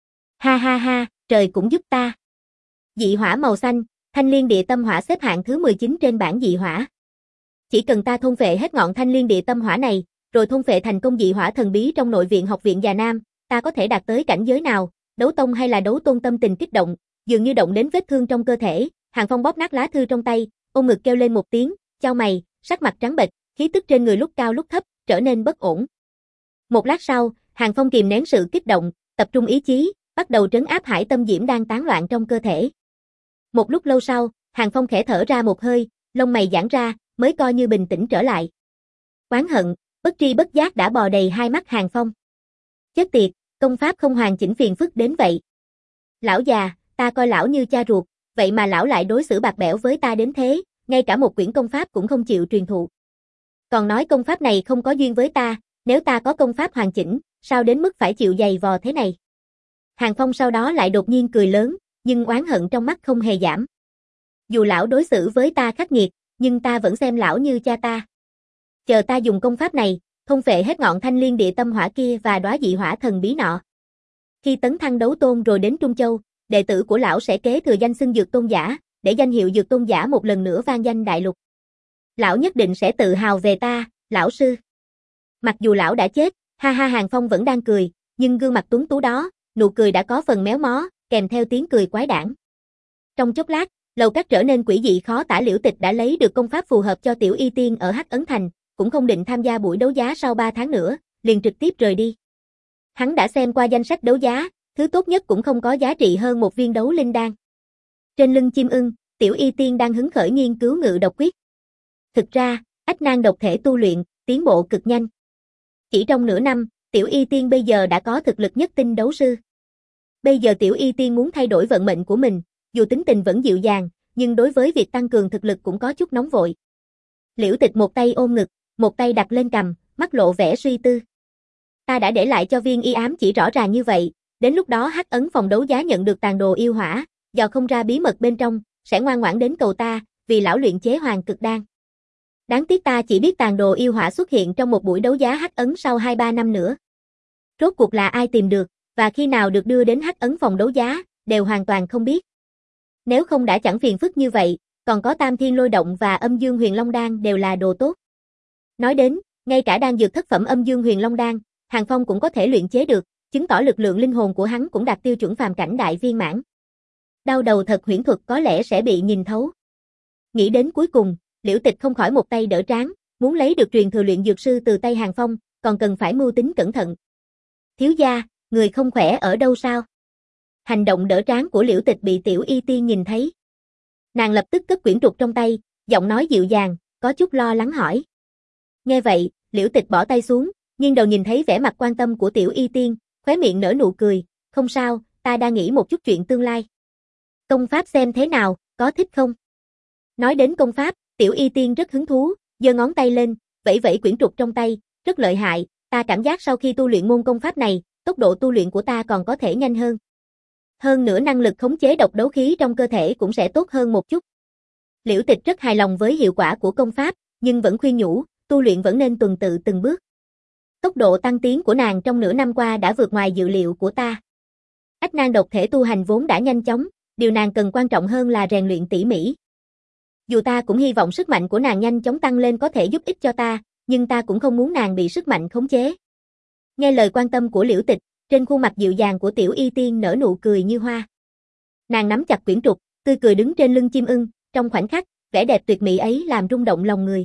Ha ha ha, trời cũng giúp ta. Dị hỏa màu xanh, thanh liên địa tâm hỏa xếp hạng thứ mười chín trên bảng dị hỏa. Chỉ cần ta thôn phệ hết ngọn thanh liên địa tâm hỏa này, rồi thôn phệ thành công dị hỏa thần bí trong nội viện học viện Già Nam, ta có thể đạt tới cảnh giới nào, đấu tông hay là đấu tôn? Tâm tình kích động, dường như động đến vết thương trong cơ thể, Hàng Phong bóp nát lá thư trong tay, ôm ngực kêu lên một tiếng, chau mày, sắc mặt trắng bệch, khí tức trên người lúc cao lúc thấp, trở nên bất ổn. Một lát sau, Hàng Phong kìm nén sự kích động, tập trung ý chí, bắt đầu trấn áp hải tâm diễm đang tán loạn trong cơ thể. Một lúc lâu sau, Hàng Phong khẽ thở ra một hơi, lông mày giãn ra, mới coi như bình tĩnh trở lại. Oán hận, bất tri bất giác đã bò đầy hai mắt Hàng Phong. Chết tiệt, công pháp không hoàn chỉnh phiền phức đến vậy. Lão già, ta coi lão như cha ruột, vậy mà lão lại đối xử bạc bẽo với ta đến thế, ngay cả một quyển công pháp cũng không chịu truyền thụ. Còn nói công pháp này không có duyên với ta, nếu ta có công pháp hoàn chỉnh, sao đến mức phải chịu giày vò thế này? Hàng Phong sau đó lại đột nhiên cười lớn, nhưng oán hận trong mắt không hề giảm. Dù lão đối xử với ta khắc nghiệt, nhưng ta vẫn xem lão như cha ta. Chờ ta dùng công pháp này, thôn phệ hết ngọn thanh liên địa tâm hỏa kia và đóa dị hỏa thần bí nọ. Khi tấn thăng đấu tôn rồi đến Trung Châu, đệ tử của lão sẽ kế thừa danh xưng dược tôn giả, để danh hiệu dược tôn giả một lần nữa vang danh đại lục. Lão nhất định sẽ tự hào về ta, lão sư. Mặc dù lão đã chết, ha ha Hàng Phong vẫn đang cười, nhưng gương mặt tuấn tú đó, nụ cười đã có phần méo mó, kèm theo tiếng cười quái đản. Trong chốc lát, lầu các trở nên quỷ dị khó tả. Liễu Tịch đã lấy được công pháp phù hợp cho Tiểu Y Tiên ở Hắc Ấn Thành, cũng không định tham gia buổi đấu giá sau ba tháng nữa, liền trực tiếp rời đi. Hắn đã xem qua danh sách đấu giá, thứ tốt nhất cũng không có giá trị hơn một viên đấu linh đan. Trên lưng chim ưng, Tiểu Y Tiên đang hứng khởi nghiên cứu ngự độc quyết. Thực ra, ách nan độc thể tu luyện, tiến bộ cực nhanh. Chỉ trong nửa năm, Tiểu Y Tiên bây giờ đã có thực lực nhất tinh đấu sư. Bây giờ Tiểu Y Tiên muốn thay đổi vận mệnh của mình, dù tính tình vẫn dịu dàng, nhưng đối với việc tăng cường thực lực cũng có chút nóng vội. Liễu Tịch một tay ôm ngực, một tay đặt lên cằm, mắt lộ vẻ suy tư. Ta đã để lại cho viên y ám chỉ rõ ràng như vậy, đến lúc đó Hắc Ấn phòng đấu giá nhận được tàn đồ yêu hỏa, dò không ra bí mật bên trong, sẽ ngoan ngoãn đến cầu ta, vì lão luyện chế hoàng cực đan. Đáng tiếc ta chỉ biết tàn đồ yêu hỏa xuất hiện trong một buổi đấu giá Hắc Ấn sau hai ba năm nữa. Rốt cuộc là ai tìm được, và khi nào được đưa đến Hắc Ấn phòng đấu giá, đều hoàn toàn không biết. Nếu không đã chẳng phiền phức như vậy, còn có Tam Thiên Lôi Động và Âm Dương Huyền Long Đan đều là đồ tốt. Nói đến, ngay cả đan dược thất phẩm Âm Dương Huyền Long Đan, Hàng Phong cũng có thể luyện chế được, chứng tỏ lực lượng linh hồn của hắn cũng đạt tiêu chuẩn phàm cảnh đại viên mãn. Đau đầu thật huyễn thuật có lẽ sẽ bị nhìn thấu. Nghĩ đến cuối cùng, Liễu Tịch không khỏi một tay đỡ trán, muốn lấy được truyền thừa luyện dược sư từ tay Hàng Phong, còn cần phải mưu tính cẩn thận. Thiếu gia, người không khỏe ở đâu sao? Hành động đỡ trán của Liễu Tịch bị Tiểu Y Tiên nhìn thấy. Nàng lập tức cất quyển trục trong tay, giọng nói dịu dàng, có chút lo lắng hỏi. Nghe vậy, Liễu Tịch bỏ tay xuống, nghiêng đầu nhìn thấy vẻ mặt quan tâm của Tiểu Y Tiên, khóe miệng nở nụ cười, không sao, ta đang nghĩ một chút chuyện tương lai. Công pháp xem thế nào, có thích không? Nói đến công pháp, Tiểu Y Tiên rất hứng thú, giơ ngón tay lên, vẫy vẫy quyển trục trong tay, rất lợi hại, ta cảm giác sau khi tu luyện môn công pháp này, tốc độ tu luyện của ta còn có thể nhanh hơn. Hơn nữa năng lực khống chế độc đấu khí trong cơ thể cũng sẽ tốt hơn một chút. Liễu Tịch rất hài lòng với hiệu quả của công pháp, nhưng vẫn khuyên nhủ, tu luyện vẫn nên tuần tự từng bước. Tốc độ tăng tiến của nàng trong nửa năm qua đã vượt ngoài dự liệu của ta. Ách nan độc thể tu hành vốn đã nhanh chóng, điều nàng cần quan trọng hơn là rèn luyện tỉ mỉ. Dù ta cũng hy vọng sức mạnh của nàng nhanh chóng tăng lên có thể giúp ích cho ta, nhưng ta cũng không muốn nàng bị sức mạnh khống chế. Nghe lời quan tâm của Liễu Tịch, trên khuôn mặt dịu dàng của Tiểu Y Tiên nở nụ cười như hoa. Nàng nắm chặt quyển trục, tươi cười đứng trên lưng chim ưng, trong khoảnh khắc, vẻ đẹp tuyệt mỹ ấy làm rung động lòng người.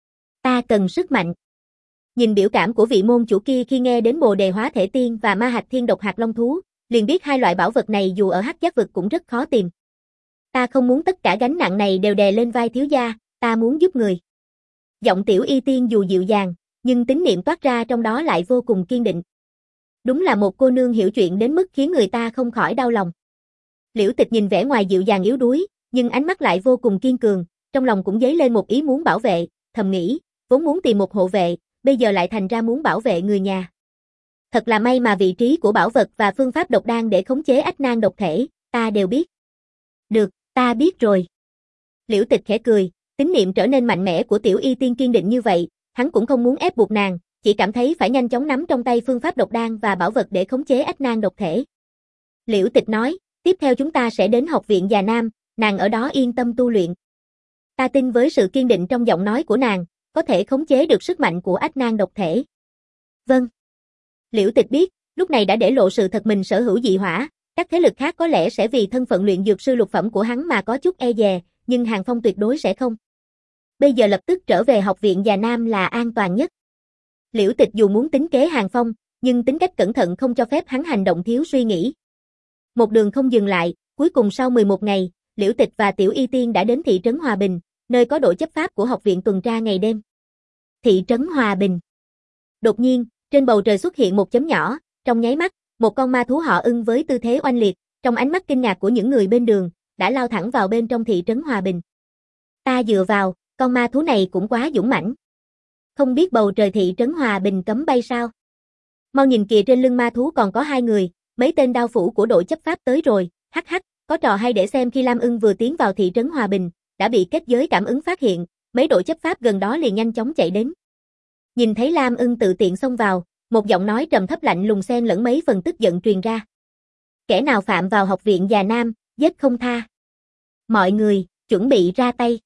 Ta cần sức mạnh. Nhìn biểu cảm của vị môn chủ kia khi nghe đến Bồ Đề Hóa Thể Tiên và Ma Hạch Thiên Độc Hạt Long Thú, liền biết hai loại bảo vật này dù ở Hắc Giác vực cũng rất khó tìm. Ta không muốn tất cả gánh nặng này đều đè lên vai thiếu gia, ta muốn giúp người. Giọng Tiểu Y Tiên dù dịu dàng, nhưng tín niệm toát ra trong đó lại vô cùng kiên định. Đúng là một cô nương hiểu chuyện đến mức khiến người ta không khỏi đau lòng. Liễu Tịch nhìn vẻ ngoài dịu dàng yếu đuối, nhưng ánh mắt lại vô cùng kiên cường, trong lòng cũng dấy lên một ý muốn bảo vệ, thầm nghĩ, vốn muốn tìm một hộ vệ, bây giờ lại thành ra muốn bảo vệ người nhà. Thật là may mà vị trí của bảo vật và phương pháp độc đan để khống chế ách nan độc thể, ta đều biết. Được, ta biết rồi. Liễu Tịch khẽ cười, tín niệm trở nên mạnh mẽ của Tiểu Y Tiên kiên định như vậy, hắn cũng không muốn ép buộc nàng, chỉ cảm thấy phải nhanh chóng nắm trong tay phương pháp độc đan và bảo vật để khống chế ách nan độc thể. Liễu Tịch nói, tiếp theo chúng ta sẽ đến học viện Già Nam, nàng ở đó yên tâm tu luyện. Ta tin với sự kiên định trong giọng nói của nàng, có thể khống chế được sức mạnh của ách nan độc thể. Vâng. Liễu Tịch biết, lúc này đã để lộ sự thật mình sở hữu dị hỏa, các thế lực khác có lẽ sẽ vì thân phận luyện dược sư lục phẩm của hắn mà có chút e dè, nhưng Hàng Phong tuyệt đối sẽ không. Bây giờ lập tức trở về học viện Già Nam là an toàn nhất. Liễu Tịch dù muốn tính kế Hàng Phong, nhưng tính cách cẩn thận không cho phép hắn hành động thiếu suy nghĩ. Một đường không dừng lại, cuối cùng sau mười một ngày, Liễu Tịch và Tiểu Y Tiên đã đến thị trấn Hòa Bình, nơi có đội chấp pháp của học viện tuần tra ngày đêm. Thị trấn Hòa Bình. Đột nhiên, trên bầu trời xuất hiện một chấm nhỏ, trong nháy mắt, một con ma thú họ Ưng với tư thế oanh liệt, trong ánh mắt kinh ngạc của những người bên đường, đã lao thẳng vào bên trong thị trấn Hòa Bình. Ta dựa vào, con ma thú này cũng quá dũng mãnh. Không biết bầu trời thị trấn Hòa Bình cấm bay sao? Mau nhìn kìa, trên lưng ma thú còn có hai người, mấy tên đao phủ của đội chấp pháp tới rồi, hắc hắc, có trò hay để xem. Khi Lam Ưng vừa tiến vào thị trấn Hòa Bình, đã bị kết giới cảm ứng phát hiện, mấy đội chấp pháp gần đó liền nhanh chóng chạy đến. Nhìn thấy Lam Ưng tự tiện xông vào, một giọng nói trầm thấp lạnh lùng xen lẫn mấy phần tức giận truyền ra. Kẻ nào phạm vào học viện Già Nam, giết không tha. Mọi người, chuẩn bị ra tay.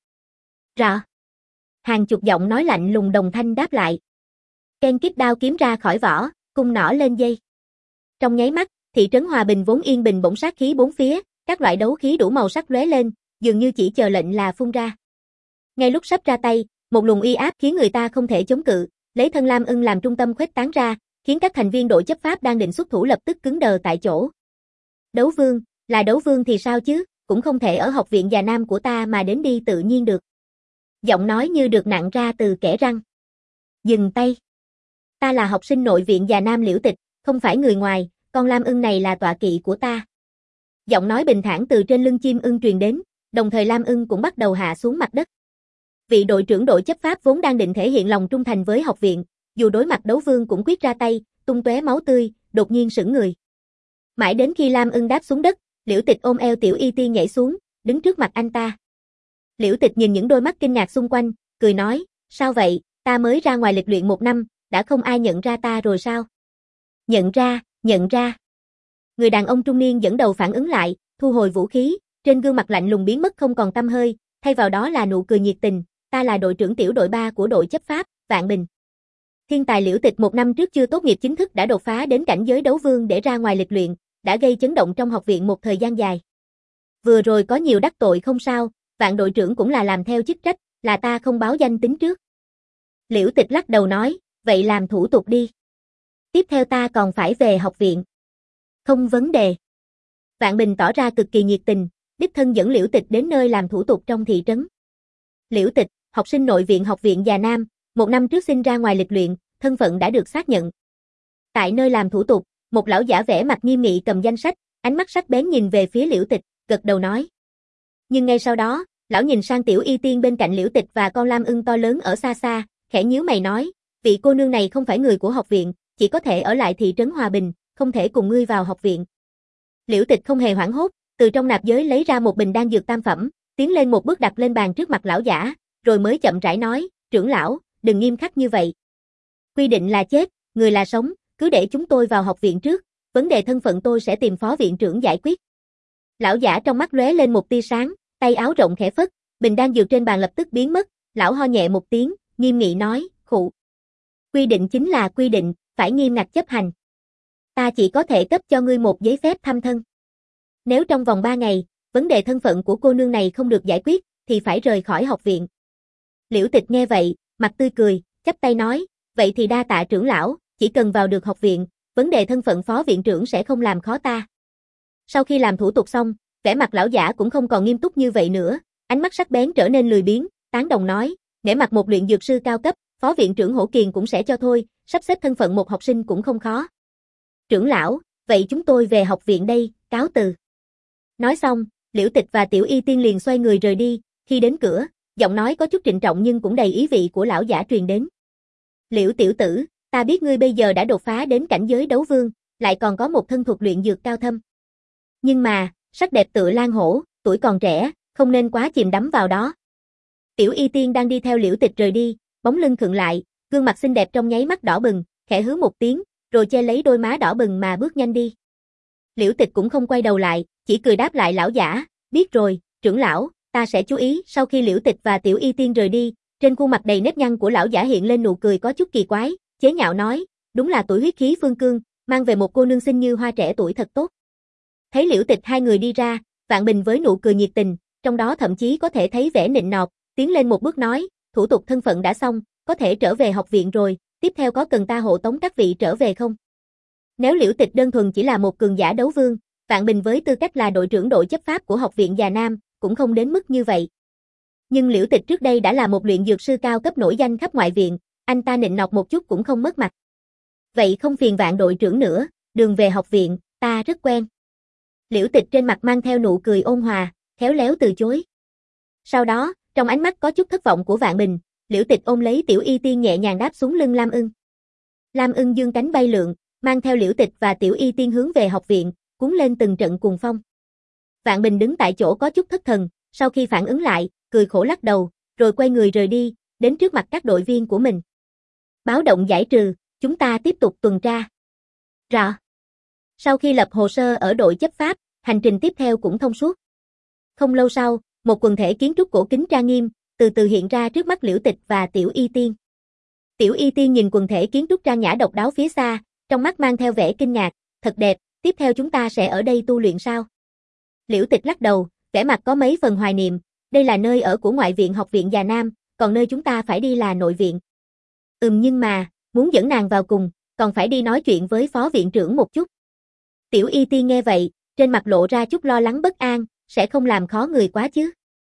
Rõ. Hàng chục giọng nói lạnh lùng đồng thanh đáp lại. Ken kích đao kiếm ra khỏi vỏ, cung nỏ lên dây. Trong nháy mắt, thị trấn Hòa Bình vốn yên bình bỗng sát khí bốn phía, các loại đấu khí đủ màu sắc lóe lên, dường như chỉ chờ lệnh là phun ra. Ngay lúc sắp ra tay, một luồng uy áp khiến người ta không thể chống cự, lấy thân Lam Ưng làm trung tâm khuếch tán ra, khiến các thành viên đội chấp pháp đang định xuất thủ lập tức cứng đờ tại chỗ. Đấu vương, là đấu vương thì sao chứ, cũng không thể ở học viện già nam của ta mà đến đi tự nhiên được. Giọng nói như được nặn ra từ kẽ răng. Dừng tay. Ta là học sinh nội viện già nam Liễu Tịch, không phải người ngoài, con Lam Ưng này là tọa kỵ của ta. Giọng nói bình thản từ trên lưng chim ưng truyền đến, đồng thời Lam Ưng cũng bắt đầu hạ xuống mặt đất. Vị đội trưởng đội chấp pháp vốn đang định thể hiện lòng trung thành với học viện, dù đối mặt đấu vương cũng quyết ra tay, tung tóe máu tươi, đột nhiên sững người. Mãi đến khi Lam Ưng đáp xuống đất, Liễu Tịch ôm eo Tiểu Y Tiên nhảy xuống, đứng trước mặt anh ta. Liễu Tịch nhìn những đôi mắt kinh ngạc xung quanh, cười nói, sao vậy, ta mới ra ngoài lịch luyện một năm, đã không ai nhận ra ta rồi sao? Nhận ra, nhận ra. Người đàn ông trung niên dẫn đầu phản ứng lại, thu hồi vũ khí, trên gương mặt lạnh lùng biến mất không còn tăm hơi, thay vào đó là nụ cười nhiệt tình, ta là đội trưởng tiểu đội ba của đội chấp pháp, Vạn Bình. Thiên tài Liễu Tịch một năm trước chưa tốt nghiệp chính thức đã đột phá đến cảnh giới đấu vương để ra ngoài lịch luyện, đã gây chấn động trong học viện một thời gian dài. Vừa rồi có nhiều đắc tội không sao, Vạn đội trưởng cũng là làm theo chức trách, là ta không báo danh tính trước. Liễu Tịch lắc đầu nói, vậy làm thủ tục đi. Tiếp theo ta còn phải về học viện. Không vấn đề. Vạn Bình tỏ ra cực kỳ nhiệt tình, đích thân dẫn Liễu Tịch đến nơi làm thủ tục trong thị trấn. Liễu Tịch, học sinh nội viện học viện già nam, một năm trước sinh ra ngoài lịch luyện, thân phận đã được xác nhận. Tại nơi làm thủ tục, một lão giả vẻ mặt nghiêm nghị cầm danh sách, ánh mắt sắc bén nhìn về phía Liễu Tịch, gật đầu nói. Nhưng ngay sau đó, lão nhìn sang Tiểu Y Tiên bên cạnh Liễu Tịch và con Lam Ưng to lớn ở xa xa, khẽ nhíu mày nói, vị cô nương này không phải người của học viện, chỉ có thể ở lại thị trấn Hòa Bình, không thể cùng ngươi vào học viện. Liễu Tịch không hề hoảng hốt, từ trong nạp giới lấy ra một bình đan dược tam phẩm, tiến lên một bước đặt lên bàn trước mặt lão giả, rồi mới chậm rãi nói, trưởng lão, đừng nghiêm khắc như vậy. Quy định là chết, người là sống, cứ để chúng tôi vào học viện trước, vấn đề thân phận tôi sẽ tìm phó viện trưởng giải quyết. Lão giả trong mắt lóe lên một tia sáng, tay áo rộng khẽ phất, bình đan dược trên bàn lập tức biến mất, lão ho nhẹ một tiếng, nghiêm nghị nói, khụ. Quy định chính là quy định, phải nghiêm ngặt chấp hành. Ta chỉ có thể cấp cho ngươi một giấy phép thăm thân. Nếu trong vòng ba ngày, vấn đề thân phận của cô nương này không được giải quyết, thì phải rời khỏi học viện. Liễu Tịch nghe vậy, mặt tươi cười, chắp tay nói, vậy thì đa tạ trưởng lão, chỉ cần vào được học viện, vấn đề thân phận phó viện trưởng sẽ không làm khó ta. Sau khi làm thủ tục xong, vẻ mặt lão giả cũng không còn nghiêm túc như vậy nữa, ánh mắt sắc bén trở nên lười biếng, tán đồng nói, nể mặt một luyện dược sư cao cấp, phó viện trưởng Hổ Kiền cũng sẽ cho thôi, sắp xếp thân phận một học sinh cũng không khó. Trưởng lão, vậy chúng tôi về học viện đây, cáo từ. Nói xong, Liễu Tịch và Tiểu Y Tiên liền xoay người rời đi, khi đến cửa, giọng nói có chút trịnh trọng nhưng cũng đầy ý vị của lão giả truyền đến. Liễu tiểu tử, ta biết ngươi bây giờ đã đột phá đến cảnh giới đấu vương, lại còn có một thân thuật luyện dược cao thâm. Nhưng mà, sắc đẹp tựa lan hổ, tuổi còn trẻ, không nên quá chìm đắm vào đó. Tiểu Y Tiên đang đi theo Liễu Tịch rời đi, bóng lưng khựng lại, gương mặt xinh đẹp trong nháy mắt đỏ bừng, khẽ hứ một tiếng, rồi che lấy đôi má đỏ bừng mà bước nhanh đi. Liễu Tịch cũng không quay đầu lại, chỉ cười đáp lại lão giả, biết rồi, trưởng lão, ta sẽ chú ý. Sau khi Liễu Tịch và Tiểu Y Tiên rời đi, trên khuôn mặt đầy nếp nhăn của lão giả hiện lên nụ cười có chút kỳ quái, chế nhạo nói, đúng là tuổi huyết khí phương cương, mang về một cô nương xinh như hoa trẻ tuổi thật tốt. Thấy Liễu Tịch hai người đi ra, Vạn Bình với nụ cười nhiệt tình, trong đó thậm chí có thể thấy vẻ nịnh nọt, tiến lên một bước nói, thủ tục thân phận đã xong, có thể trở về học viện rồi, tiếp theo có cần ta hộ tống các vị trở về không? Nếu Liễu Tịch đơn thuần chỉ là một cường giả đấu vương, Vạn Bình với tư cách là đội trưởng đội chấp pháp của học viện già nam, cũng không đến mức như vậy. Nhưng Liễu Tịch trước đây đã là một luyện dược sư cao cấp nổi danh khắp ngoại viện, anh ta nịnh nọt một chút cũng không mất mặt. Vậy không phiền Vạn đội trưởng nữa, đường về học viện, ta rất quen. Liễu Tịch trên mặt mang theo nụ cười ôn hòa, khéo léo từ chối. Sau đó, trong ánh mắt có chút thất vọng của Vạn Bình, Liễu Tịch ôm lấy Tiểu Y Tiên nhẹ nhàng đáp xuống lưng Lam Ưng. Lam Ưng dương cánh bay lượn, mang theo Liễu Tịch và Tiểu Y Tiên hướng về học viện, cuốn lên từng trận cuồng phong. Vạn Bình đứng tại chỗ có chút thất thần, sau khi phản ứng lại, cười khổ lắc đầu, rồi quay người rời đi, đến trước mặt các đội viên của mình. Báo động giải trừ, chúng ta tiếp tục tuần tra. Rõ. Sau khi lập hồ sơ ở đội chấp pháp, hành trình tiếp theo cũng thông suốt. Không lâu sau, một quần thể kiến trúc cổ kính trang nghiêm, từ từ hiện ra trước mắt Liễu Tịch và Tiểu Y Tiên. Tiểu Y Tiên nhìn quần thể kiến trúc trang nhã độc đáo phía xa, trong mắt mang theo vẻ kinh ngạc, thật đẹp, tiếp theo chúng ta sẽ ở đây tu luyện sao? Liễu Tịch lắc đầu, vẻ mặt có mấy phần hoài niệm, đây là nơi ở của ngoại viện học viện Già Nam, còn nơi chúng ta phải đi là nội viện. Ừm nhưng mà, muốn dẫn nàng vào cùng, còn phải đi nói chuyện với phó viện trưởng một chút. Tiểu Y Tiên nghe vậy, trên mặt lộ ra chút lo lắng bất an, sẽ không làm khó người quá chứ.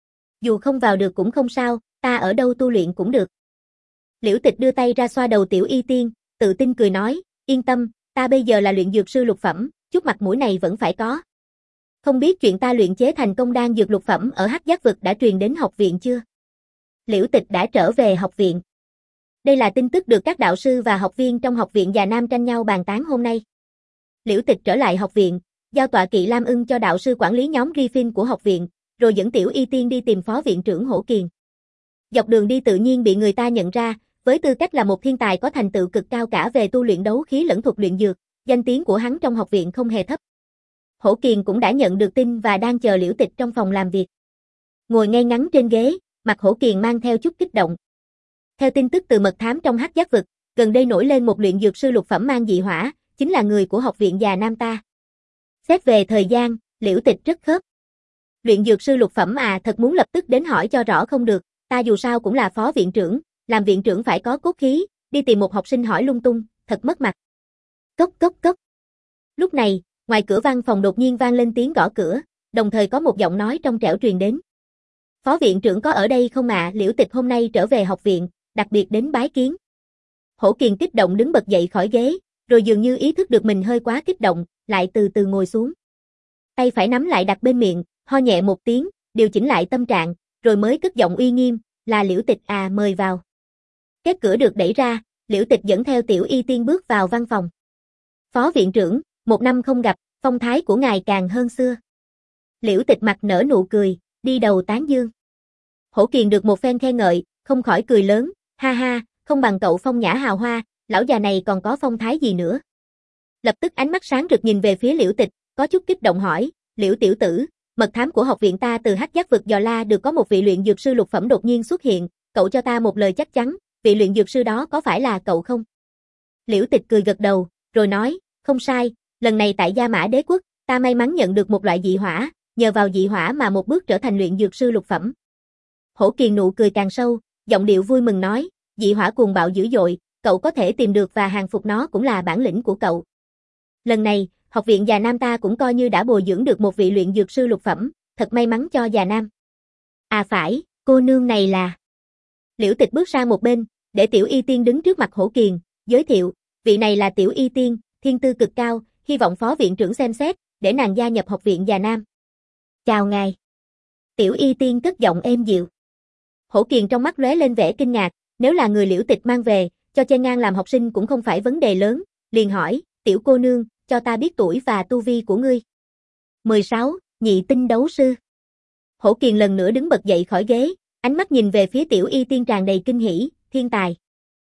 Dù không vào được cũng không sao, ta ở đâu tu luyện cũng được. Liễu Tịch đưa tay ra xoa đầu Tiểu Y Tiên, tự tin cười nói, yên tâm, ta bây giờ là luyện dược sư lục phẩm, chút mặt mũi này vẫn phải có. Không biết chuyện ta luyện chế thành công đan dược lục phẩm ở Hắc Giác vực đã truyền đến học viện chưa? Liễu Tịch đã trở về học viện. Đây là tin tức được các đạo sư và học viên trong học viện Già Nam tranh nhau bàn tán hôm nay. Liễu Tịch trở lại học viện, giao tọa kỵ Lam Ưng cho đạo sư quản lý nhóm Griffin của học viện, rồi dẫn Tiểu Y Tiên đi tìm phó viện trưởng Hổ Kiền. Dọc đường đi tự nhiên bị người ta nhận ra, với tư cách là một thiên tài có thành tựu cực cao cả về tu luyện đấu khí lẫn thuật luyện dược, danh tiếng của hắn trong học viện không hề thấp. Hổ Kiền cũng đã nhận được tin và đang chờ Liễu Tịch trong phòng làm việc. Ngồi ngay ngắn trên ghế, mặt Hổ Kiền mang theo chút kích động. Theo tin tức từ mật thám trong Hắc Giác vực, gần đây nổi lên một luyện dược sư lục phẩm mang dị hỏa, chính là người của học viện Già Nam ta. Xét về thời gian, Liễu Tịch rất khớp. Luyện dược sư lục phẩm à, thật muốn lập tức đến hỏi cho rõ không được, ta dù sao cũng là phó viện trưởng, làm viện trưởng phải có cốt khí, đi tìm một học sinh hỏi lung tung, thật mất mặt. Cốc cốc cốc. Lúc này, ngoài cửa văn phòng đột nhiên vang lên tiếng gõ cửa, đồng thời có một giọng nói trong trẻo truyền đến. Phó viện trưởng có ở đây không ạ? À? Liễu Tịch hôm nay trở về học viện, đặc biệt đến bái kiến. Hổ Kiền kích động đứng bật dậy khỏi ghế, rồi dường như ý thức được mình hơi quá kích động, lại từ từ ngồi xuống. Tay phải nắm lại đặt bên miệng, ho nhẹ một tiếng, điều chỉnh lại tâm trạng, rồi mới cất giọng uy nghiêm, là Liễu Tịch à, mời vào. Két cửa được đẩy ra, Liễu Tịch dẫn theo Tiểu Y Tiên bước vào văn phòng. Phó viện trưởng, một năm không gặp, phong thái của ngài càng hơn xưa. Liễu Tịch mặt nở nụ cười, đi đầu tán dương. Hổ Kiền được một phen khen ngợi, không khỏi cười lớn, ha ha, không bằng cậu phong nhã hào hoa, lão già này còn có phong thái gì nữa. Lập tức ánh mắt sáng rực nhìn về phía Liễu Tịch, có chút kích động hỏi, Liễu tiểu tử, mật thám của học viện ta từ Hắc Giác vực dò la được có một vị luyện dược sư lục phẩm đột nhiên xuất hiện, cậu cho ta một lời chắc chắn, vị luyện dược sư đó có phải là cậu không? Liễu Tịch cười gật đầu, rồi nói, không sai, lần này tại Gia Mã Đế quốc, ta may mắn nhận được một loại dị hỏa, nhờ vào dị hỏa mà một bước trở thành luyện dược sư lục phẩm. Hổ Kiền nụ cười càng sâu, giọng điệu vui mừng nói, dị hỏa cuồng bạo dữ dội, cậu có thể tìm được và hàng phục nó cũng là bản lĩnh của cậu. Lần này, học viện Già Nam ta cũng coi như đã bồi dưỡng được một vị luyện dược sư lục phẩm, thật may mắn cho Già Nam. À phải, cô nương này là... Liễu Tịch bước sang một bên, để Tiểu Y Tiên đứng trước mặt Hổ Kiền, giới thiệu, vị này là Tiểu Y Tiên, thiên tư cực cao, hy vọng phó viện trưởng xem xét, để nàng gia nhập học viện Già Nam. Chào ngài. Tiểu Y Tiên cất giọng êm dịu. Hổ Kiền trong mắt lóe lên vẻ kinh ngạc, nếu là người Liễu Tịch mang về, cho chen ngang làm học sinh cũng không phải vấn đề lớn, liền hỏi, tiểu cô nương, cho ta biết tuổi và tu vi của ngươi. mười sáu, nhị tinh đấu sư. Hổ Kiền lần nữa đứng bật dậy khỏi ghế, ánh mắt nhìn về phía Tiểu Y Tiên tràn đầy kinh hỉ, thiên tài.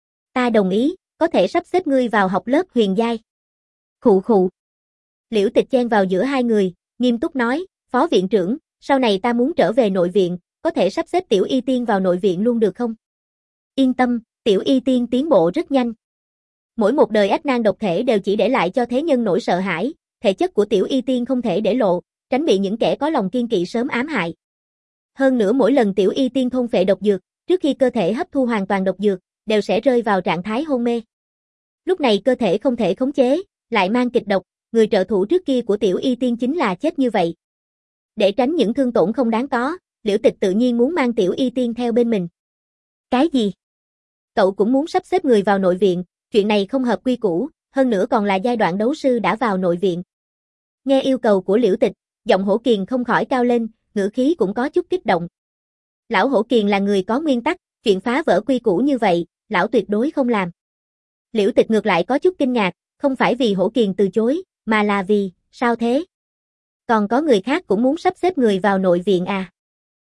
Ta đồng ý, có thể sắp xếp ngươi vào học lớp huyền giai. Khụ khụ. Liễu Tịch chen vào giữa hai người, nghiêm túc nói, phó viện trưởng, sau này ta muốn trở về nội viện, có thể sắp xếp Tiểu Y Tiên vào nội viện luôn được không? Yên tâm, Tiểu Y Tiên tiến bộ rất nhanh. Mỗi một đời ách nan độc thể đều chỉ để lại cho thế nhân nỗi sợ hãi, thể chất của Tiểu Y Tiên không thể để lộ, tránh bị những kẻ có lòng kiên kỵ sớm ám hại. Hơn nữa mỗi lần Tiểu Y Tiên thôn phệ độc dược, trước khi cơ thể hấp thu hoàn toàn độc dược, đều sẽ rơi vào trạng thái hôn mê. Lúc này cơ thể không thể khống chế, lại mang kịch độc, người trợ thủ trước kia của Tiểu Y Tiên chính là chết như vậy. Để tránh những thương tổn không đáng có, Liễu Tịch tự nhiên muốn mang Tiểu Y Tiên theo bên mình. Cái gì? Cậu cũng muốn sắp xếp người vào nội viện, chuyện này không hợp quy củ, hơn nữa còn là giai đoạn đấu sư đã vào nội viện. Nghe yêu cầu của Liễu Tịch, giọng Hổ Kiền không khỏi cao lên, ngữ khí cũng có chút kích động. Lão Hổ Kiền là người có nguyên tắc, chuyện phá vỡ quy củ như vậy, lão tuyệt đối không làm. Liễu Tịch ngược lại có chút kinh ngạc, không phải vì Hổ Kiền từ chối, mà là vì, sao thế? Còn có người khác cũng muốn sắp xếp người vào nội viện à?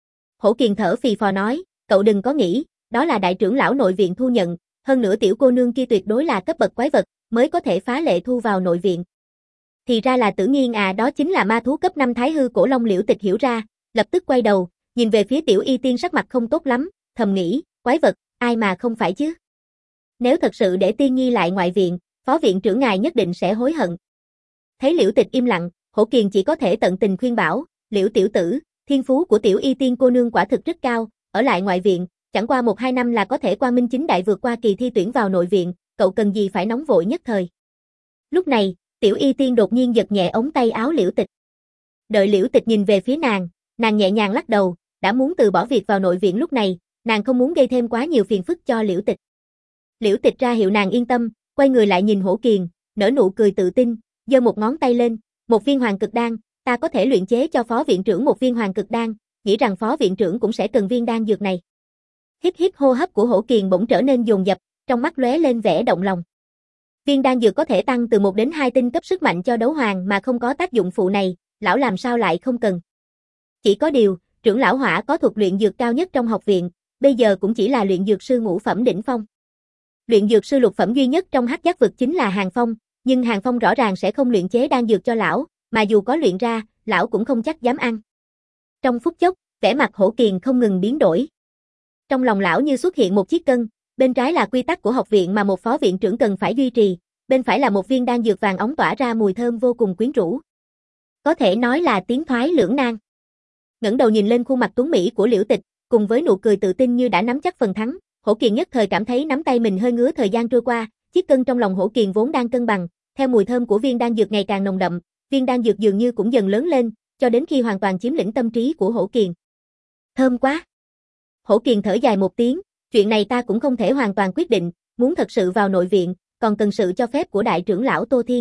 Hổ Kiền thở phì phò nói, cậu đừng có nghĩ, đó là đại trưởng lão nội viện thu nhận, hơn nữa tiểu cô nương kia tuyệt đối là cấp bậc quái vật, mới có thể phá lệ thu vào nội viện. Thì ra là Tử Nghiên à, đó chính là ma thú cấp năm Thái hư cổ long. Liễu Tịch hiểu ra, lập tức quay đầu, Nhìn về phía Tiểu Y Tiên sắc mặt không tốt lắm, thầm nghĩ, quái vật, ai mà không phải chứ. Nếu thật sự để Tiên Nhi lại ngoại viện, phó viện trưởng ngài nhất định sẽ hối hận. Thấy Liễu Tịch im lặng, Hổ Kiền chỉ có thể tận tình khuyên bảo, Liễu tiểu tử, thiên phú của Tiểu Y Tiên cô nương quả thực rất cao, ở lại ngoại viện, chẳng qua một hai năm là có thể quang minh chính đại vượt qua kỳ thi tuyển vào nội viện, cậu cần gì phải nóng vội nhất thời. Lúc này, Tiểu Y Tiên đột nhiên giật nhẹ ống tay áo Liễu Tịch. Đợi Liễu Tịch nhìn về phía nàng, nàng nhẹ nhàng lắc đầu, đã muốn từ bỏ việc vào nội viện lúc này, nàng không muốn gây thêm quá nhiều phiền phức cho Liễu Tịch. Liễu Tịch ra hiệu nàng yên tâm, quay người lại nhìn Hổ Kiền, nở nụ cười tự tin, giơ một ngón tay lên, một viên hoàng cực đan, ta có thể luyện chế cho phó viện trưởng một viên hoàng cực đan, nghĩ rằng phó viện trưởng cũng sẽ cần viên đan dược này. Hít hít hô hấp của Hổ Kiền bỗng trở nên dồn dập, trong mắt lóe lên vẻ động lòng. Viên đan dược có thể tăng từ một đến hai tinh cấp sức mạnh cho đấu hoàng mà không có tác dụng phụ này, lão làm sao lại không cần. Chỉ có điều, trưởng lão Hỏa có thuật luyện dược cao nhất trong học viện, bây giờ cũng chỉ là luyện dược sư ngũ phẩm đỉnh phong. Luyện dược sư lục phẩm duy nhất trong Hắc Giác vực chính là Hàng Phong, nhưng Hàng Phong rõ ràng sẽ không luyện chế đan dược cho lão, mà dù có luyện ra, lão cũng không chắc dám ăn. Trong phút chốc, vẻ mặt Hổ Kiền không ngừng biến đổi. Trong lòng lão như xuất hiện một chiếc cân, bên trái là quy tắc của học viện mà một phó viện trưởng cần phải duy trì, bên phải là một viên đan dược vàng óng tỏa ra mùi thơm vô cùng quyến rũ. Có thể nói là tiến thoái lưỡng nan. Ngẩng đầu nhìn lên khuôn mặt tuấn mỹ của Liễu Tịch, cùng với nụ cười tự tin như đã nắm chắc phần thắng, Hổ Kiền nhất thời cảm thấy nắm tay mình hơi ngứa. Thời gian trôi qua, chiếc cân trong lòng Hổ Kiền vốn đang cân bằng, theo mùi thơm của viên đan dược ngày càng nồng đậm, viên đan dược dường như cũng dần lớn lên, cho đến khi hoàn toàn chiếm lĩnh tâm trí của Hổ Kiền. Thơm quá. Hổ Kiền thở dài một tiếng, chuyện này ta cũng không thể hoàn toàn quyết định, muốn thật sự vào nội viện, còn cần sự cho phép của đại trưởng lão Tô Thiên.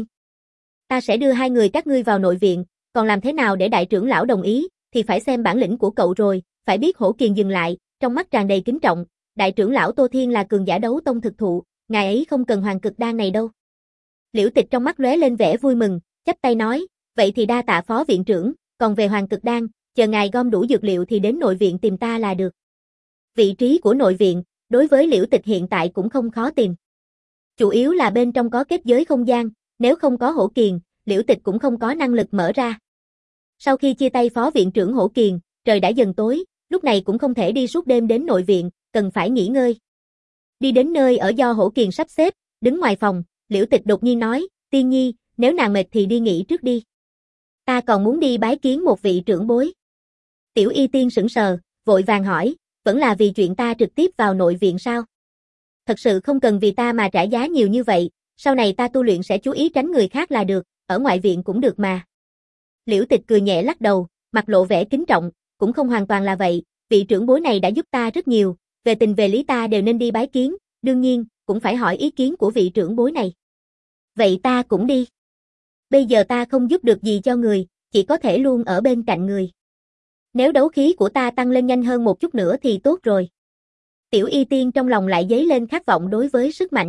Ta sẽ đưa hai người các ngươi vào nội viện, còn làm thế nào để đại trưởng lão đồng ý, thì phải xem bản lĩnh của cậu rồi. Phải biết Hổ Kiền dừng lại, trong mắt tràn đầy kính trọng, đại trưởng lão Tô Thiên là cường giả đấu tông thực thụ, ngài ấy không cần hoàng cực đan này đâu. Liễu Tịch trong mắt lóe lên vẻ vui mừng, chắp tay nói, vậy thì đa tạ phó viện trưởng, còn về hoàng cực đan, chờ ngài gom đủ dược liệu thì đến nội viện tìm ta là được. Vị trí của nội viện, đối với Liễu Tịch hiện tại cũng không khó tìm. Chủ yếu là bên trong có kết giới không gian, nếu không có Hổ Kiền, Liễu Tịch cũng không có năng lực mở ra. Sau khi chia tay phó viện trưởng Hổ Kiền, trời đã dần tối, lúc này cũng không thể đi suốt đêm đến nội viện, cần phải nghỉ ngơi. Đi đến nơi ở do Hổ Kiền sắp xếp, đứng ngoài phòng, Liễu Tịch đột nhiên nói, Tiên Nhi, nếu nàng mệt thì đi nghỉ trước đi. Ta còn muốn đi bái kiến một vị trưởng bối. Tiểu Y Tiên sững sờ, vội vàng hỏi, vẫn là vì chuyện ta trực tiếp vào nội viện sao? Thật sự không cần vì ta mà trả giá nhiều như vậy, sau này ta tu luyện sẽ chú ý tránh người khác là được, ở ngoại viện cũng được mà. Liễu Tịch cười nhẹ lắc đầu, mặt lộ vẻ kính trọng, cũng không hoàn toàn là vậy, vị trưởng bối này đã giúp ta rất nhiều, về tình về lý ta đều nên đi bái kiến, đương nhiên, cũng phải hỏi ý kiến của vị trưởng bối này. Vậy ta cũng đi. Bây giờ ta không giúp được gì cho người, chỉ có thể luôn ở bên cạnh người. Nếu đấu khí của ta tăng lên nhanh hơn một chút nữa thì tốt rồi. Tiểu Y Tiên trong lòng lại dấy lên khát vọng đối với sức mạnh.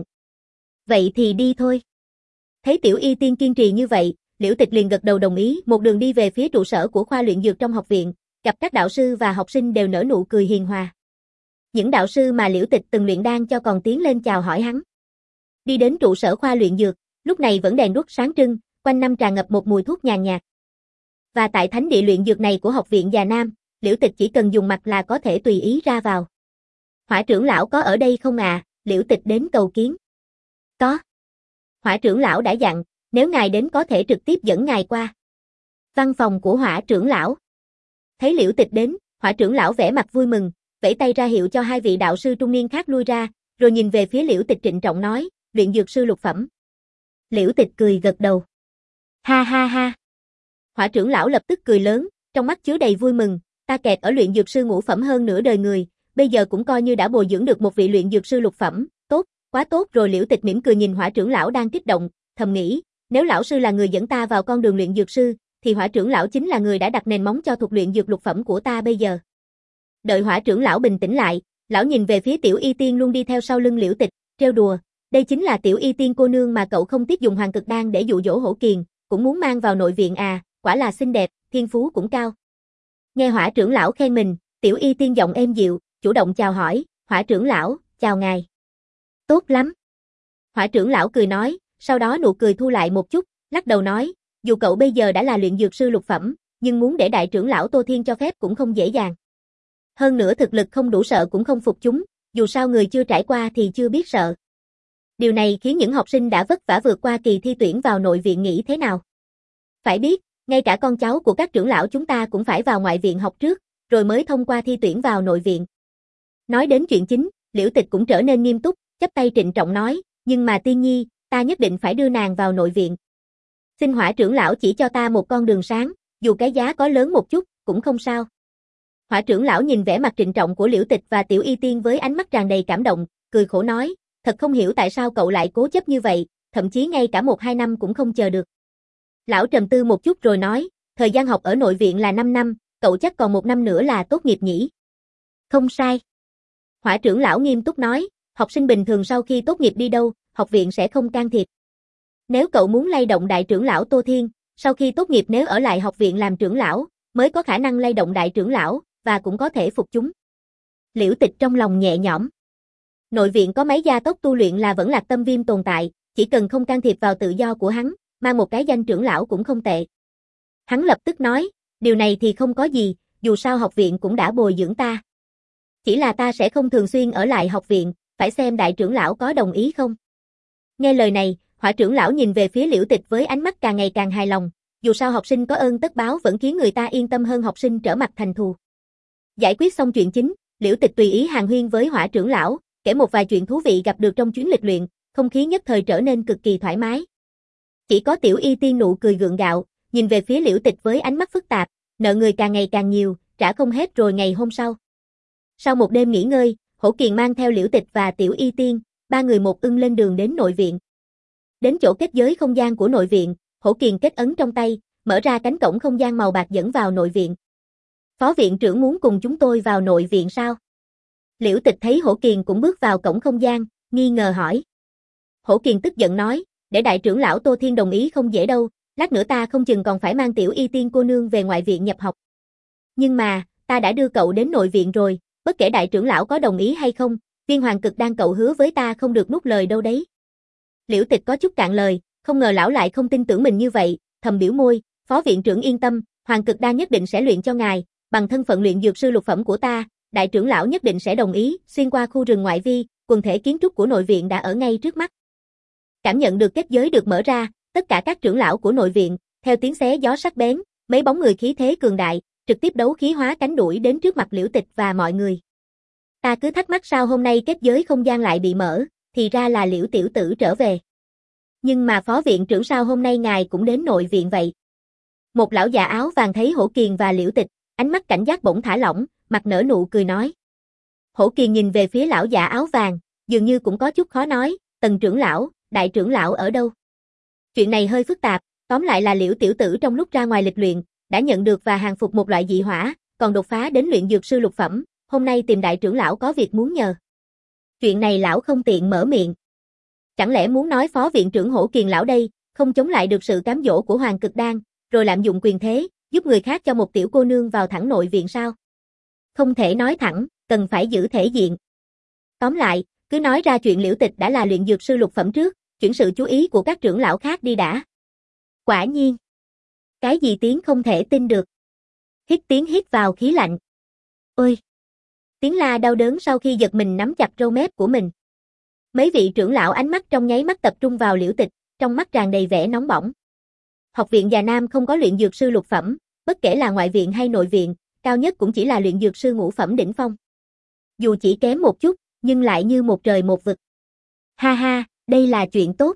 Vậy thì đi thôi. Thấy Tiểu Y Tiên kiên trì như vậy, Liễu Tịch liền gật đầu đồng ý, một đường đi về phía trụ sở của khoa luyện dược trong học viện, gặp các đạo sư và học sinh đều nở nụ cười hiền hòa. Những đạo sư mà Liễu Tịch từng luyện đan cho còn tiến lên chào hỏi hắn. Đi đến trụ sở khoa luyện dược, lúc này vẫn đèn đuốc sáng trưng, quanh năm tràn ngập một mùi thuốc nhàn nhạt. Và tại thánh địa luyện dược này của học viện Già Nam, Liễu Tịch chỉ cần dùng mặt là có thể tùy ý ra vào. Hỏa trưởng lão có ở đây không à? Liễu Tịch đến cầu kiến. Có. Hỏa trưởng lão đã dặn, nếu ngài đến có thể trực tiếp dẫn ngài qua văn phòng của Hỏa trưởng lão. Thấy Liễu Tịch đến, Hỏa trưởng lão vẻ mặt vui mừng, vẫy tay ra hiệu cho hai vị đạo sư trung niên khác lui ra, rồi nhìn về phía Liễu Tịch trịnh trọng nói, luyện dược sư lục phẩm. Liễu Tịch cười gật đầu. Ha ha ha. Hỏa trưởng lão lập tức cười lớn, trong mắt chứa đầy vui mừng, ta kẹt ở luyện dược sư ngũ phẩm hơn nửa đời người, bây giờ cũng coi như đã bồi dưỡng được một vị luyện dược sư lục phẩm, tốt, quá tốt rồi. Liễu Tịch mỉm cười nhìn Hỏa trưởng lão đang kích động, thầm nghĩ, nếu lão sư là người dẫn ta vào con đường luyện dược sư, thì Hỏa trưởng lão chính là người đã đặt nền móng cho thuật luyện dược lục phẩm của ta bây giờ. Đợi Hỏa trưởng lão bình tĩnh lại, lão nhìn về phía Tiểu Y Tiên luôn đi theo sau lưng Liễu Tịch, trêu đùa, đây chính là Tiểu Y Tiên cô nương mà cậu không tiếc dùng hoàng cực đan để dụ dỗ Hổ Kiền, cũng muốn mang vào nội viện à, quả là xinh đẹp, thiên phú cũng cao. Nghe Hỏa trưởng lão khen mình, Tiểu Y Tiên giọng êm dịu, chủ động chào hỏi, Hỏa trưởng lão, chào ngài. Tốt lắm. Hỏa trưởng lão cười nói, sau đó nụ cười thu lại một chút, lắc đầu nói, dù cậu bây giờ đã là luyện dược sư lục phẩm, nhưng muốn để đại trưởng lão Tô Thiên cho phép cũng không dễ dàng. Hơn nữa thực lực không đủ sợ cũng không phục chúng, dù sao người chưa trải qua thì chưa biết sợ. Điều này khiến những học sinh đã vất vả vượt qua kỳ thi tuyển vào nội viện nghĩ thế nào. Phải biết, ngay cả con cháu của các trưởng lão chúng ta cũng phải vào ngoại viện học trước, rồi mới thông qua thi tuyển vào nội viện. Nói đến chuyện chính, Liễu Tịch cũng trở nên nghiêm túc, chắp tay trịnh trọng nói, nhưng mà Tiên Nhi, ta nhất định phải đưa nàng vào nội viện. Xin Hỏa trưởng lão chỉ cho ta một con đường sáng, dù cái giá có lớn một chút, cũng không sao. Hỏa trưởng lão nhìn vẻ mặt trịnh trọng của Liễu Tịch và Tiểu Y Tiên với ánh mắt tràn đầy cảm động, cười khổ nói, thật không hiểu tại sao cậu lại cố chấp như vậy, thậm chí ngay cả một hai năm cũng không chờ được. Lão trầm tư một chút rồi nói, thời gian học ở nội viện là năm năm, cậu chắc còn một năm nữa là tốt nghiệp nhỉ? Không sai. Hỏa trưởng lão nghiêm túc nói, học sinh bình thường sau khi tốt nghiệp đi đâu, học viện sẽ không can thiệp. Nếu cậu muốn lay động đại trưởng lão Tô Thiên, sau khi tốt nghiệp nếu ở lại học viện làm trưởng lão, mới có khả năng lay động đại trưởng lão, và cũng có thể phục chúng. Liễu Tịch trong lòng nhẹ nhõm. Nội viện có mấy gia tốc tu luyện là vẫn Lạc Tâm Viêm tồn tại, chỉ cần không can thiệp vào tự do của hắn, mang một cái danh trưởng lão cũng không tệ. Hắn lập tức nói, điều này thì không có gì, dù sao học viện cũng đã bồi dưỡng ta. Chỉ là ta sẽ không thường xuyên ở lại học viện, phải xem đại trưởng lão có đồng ý không. Nghe lời này, Hỏa trưởng lão nhìn về phía Liễu Tịch với ánh mắt càng ngày càng hài lòng, dù sao học sinh có ơn tất báo vẫn khiến người ta yên tâm hơn học sinh trở mặt thành thù. Giải quyết xong chuyện chính, Liễu Tịch tùy ý hàn huyên với Hỏa trưởng lão, kể một vài chuyện thú vị gặp được trong chuyến lịch luyện, không khí nhất thời trở nên cực kỳ thoải mái. Chỉ có Tiểu Y Tiên nụ cười gượng gạo, nhìn về phía Liễu Tịch với ánh mắt phức tạp, nợ người càng ngày càng nhiều, trả không hết rồi ngày hôm sau. Sau một đêm nghỉ ngơi, Hổ Kiền mang theo Liễu Tịch và Tiểu Y Tiên, ba người một ưng lên đường đến nội viện. Đến chỗ kết giới không gian của nội viện, Hổ Kiền kết ấn trong tay, mở ra cánh cổng không gian màu bạc dẫn vào nội viện. Phó viện trưởng muốn cùng chúng tôi vào nội viện sao? Liễu Tịch thấy Hổ Kiền cũng bước vào cổng không gian, nghi ngờ hỏi. Hổ Kiền tức giận nói, để đại trưởng lão Tô Thiên đồng ý không dễ đâu, lát nữa ta không chừng còn phải mang Tiểu Y Tiên cô nương về ngoại viện nhập học. Nhưng mà, ta đã đưa cậu đến nội viện rồi, bất kể đại trưởng lão có đồng ý hay không, viên hoàng cực đan cậu hứa với ta không được nuốt lời đâu đấy. Liễu Tịch có chút cạn lời, không ngờ lão lại không tin tưởng mình như vậy, thầm biểu môi, phó viện trưởng yên tâm, hoàng cực đan nhất định sẽ luyện cho ngài, bằng thân phận luyện dược sư lục phẩm của ta, đại trưởng lão nhất định sẽ đồng ý. Xuyên qua khu rừng ngoại vi, quần thể kiến trúc của nội viện đã ở ngay trước mắt. Cảm nhận được kết giới được mở ra, tất cả các trưởng lão của nội viện, theo tiếng xé gió sắc bén, mấy bóng người khí thế cường đại, trực tiếp đấu khí hóa cánh đuổi đến trước mặt Liễu Tịch và mọi người. Ta cứ thắc mắc sao hôm nay kết giới không gian lại bị mở, thì ra là Liễu tiểu tử trở về. Nhưng mà phó viện trưởng sao hôm nay ngài cũng đến nội viện vậy? Một lão già áo vàng thấy Hổ Kiền và Liễu Tịch, ánh mắt cảnh giác bỗng thả lỏng, mặt nở nụ cười nói. Hổ Kiền nhìn về phía lão già áo vàng, dường như cũng có chút khó nói, Tần trưởng lão, đại trưởng lão ở đâu? Chuyện này hơi phức tạp, tóm lại là Liễu tiểu tử trong lúc ra ngoài lịch luyện, đã nhận được và hàng phục một loại dị hỏa, còn đột phá đến luyện dược sư lục phẩm, hôm nay tìm đại trưởng lão có việc muốn nhờ. Chuyện này lão không tiện mở miệng. Chẳng lẽ muốn nói phó viện trưởng Hổ Kiền lão đây, không chống lại được sự cám dỗ của Hoàng Cực Đan, rồi lạm dụng quyền thế, giúp người khác cho một tiểu cô nương vào thẳng nội viện sao? Không thể nói thẳng, cần phải giữ thể diện. Tóm lại, cứ nói ra chuyện Liễu Tịch đã là luyện dược sư lục phẩm trước, chuyển sự chú ý của các trưởng lão khác đi đã. Quả nhiên. Cái gì tiếng không thể tin được. Hít tiếng hít vào khí lạnh. Ôi! Tiếng la đau đớn sau khi giật mình nắm chặt râu mép của mình. Mấy vị trưởng lão ánh mắt trong nháy mắt tập trung vào Liễu Tịch, trong mắt tràn đầy vẻ nóng bỏng. Học viện Già Nam không có luyện dược sư lục phẩm, bất kể là ngoại viện hay nội viện, cao nhất cũng chỉ là luyện dược sư ngũ phẩm đỉnh phong. Dù chỉ kém một chút, nhưng lại như một trời một vực. Ha ha, đây là chuyện tốt.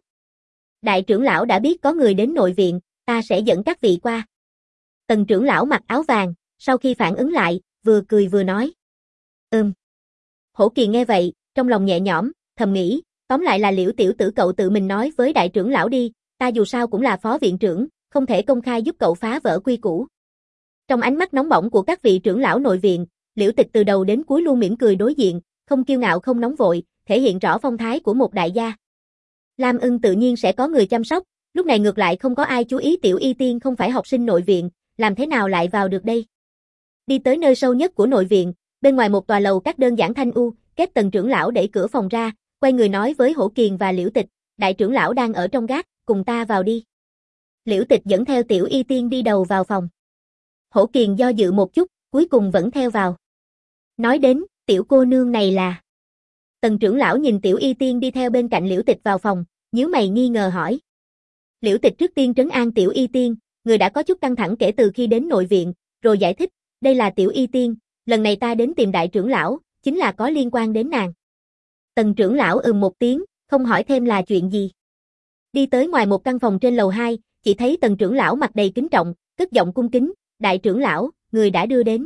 Đại trưởng lão đã biết có người đến nội viện, ta sẽ dẫn các vị qua. Tần trưởng lão mặc áo vàng, sau khi phản ứng lại, vừa cười vừa nói. Ừm. Hổ Kiền nghe vậy, trong lòng nhẹ nhõm, thầm nghĩ, tóm lại là Liễu tiểu tử cậu tự mình nói với đại trưởng lão đi, ta dù sao cũng là phó viện trưởng, không thể công khai giúp cậu phá vỡ quy củ. Trong ánh mắt nóng bỏng của các vị trưởng lão nội viện, Liễu Tịch từ đầu đến cuối luôn mỉm cười đối diện, không kiêu ngạo không nóng vội, thể hiện rõ phong thái của một đại gia. Lam Ưng tự nhiên sẽ có người chăm sóc, lúc này ngược lại không có ai chú ý Tiểu Y Tiên không phải học sinh nội viện, làm thế nào lại vào được đây? Đi tới nơi sâu nhất của nội viện, bên ngoài một tòa lầu các đơn giản thanh u, Kết Tần trưởng lão đẩy cửa phòng ra, quay người nói với Hổ Kiền và Liễu Tịch, đại trưởng lão đang ở trong gác, cùng ta vào đi. Liễu Tịch dẫn theo Tiểu Y Tiên đi đầu vào phòng. Hổ Kiền do dự một chút, cuối cùng vẫn theo vào. Nói đến, tiểu cô nương này là... Tần trưởng lão nhìn Tiểu Y Tiên đi theo bên cạnh Liễu Tịch vào phòng, nhíu mày nghi ngờ hỏi. Liễu Tịch trước tiên trấn an Tiểu Y Tiên, người đã có chút căng thẳng kể từ khi đến nội viện, rồi giải thích, đây là Tiểu Y Tiên, lần này ta đến tìm đại trưởng lão, chính là có liên quan đến nàng. Tần trưởng lão ừm một tiếng, không hỏi thêm là chuyện gì. Đi tới ngoài một căn phòng trên lầu hai, chỉ thấy Tần trưởng lão mặt đầy kính trọng, cất giọng cung kính, đại trưởng lão, người đã đưa đến.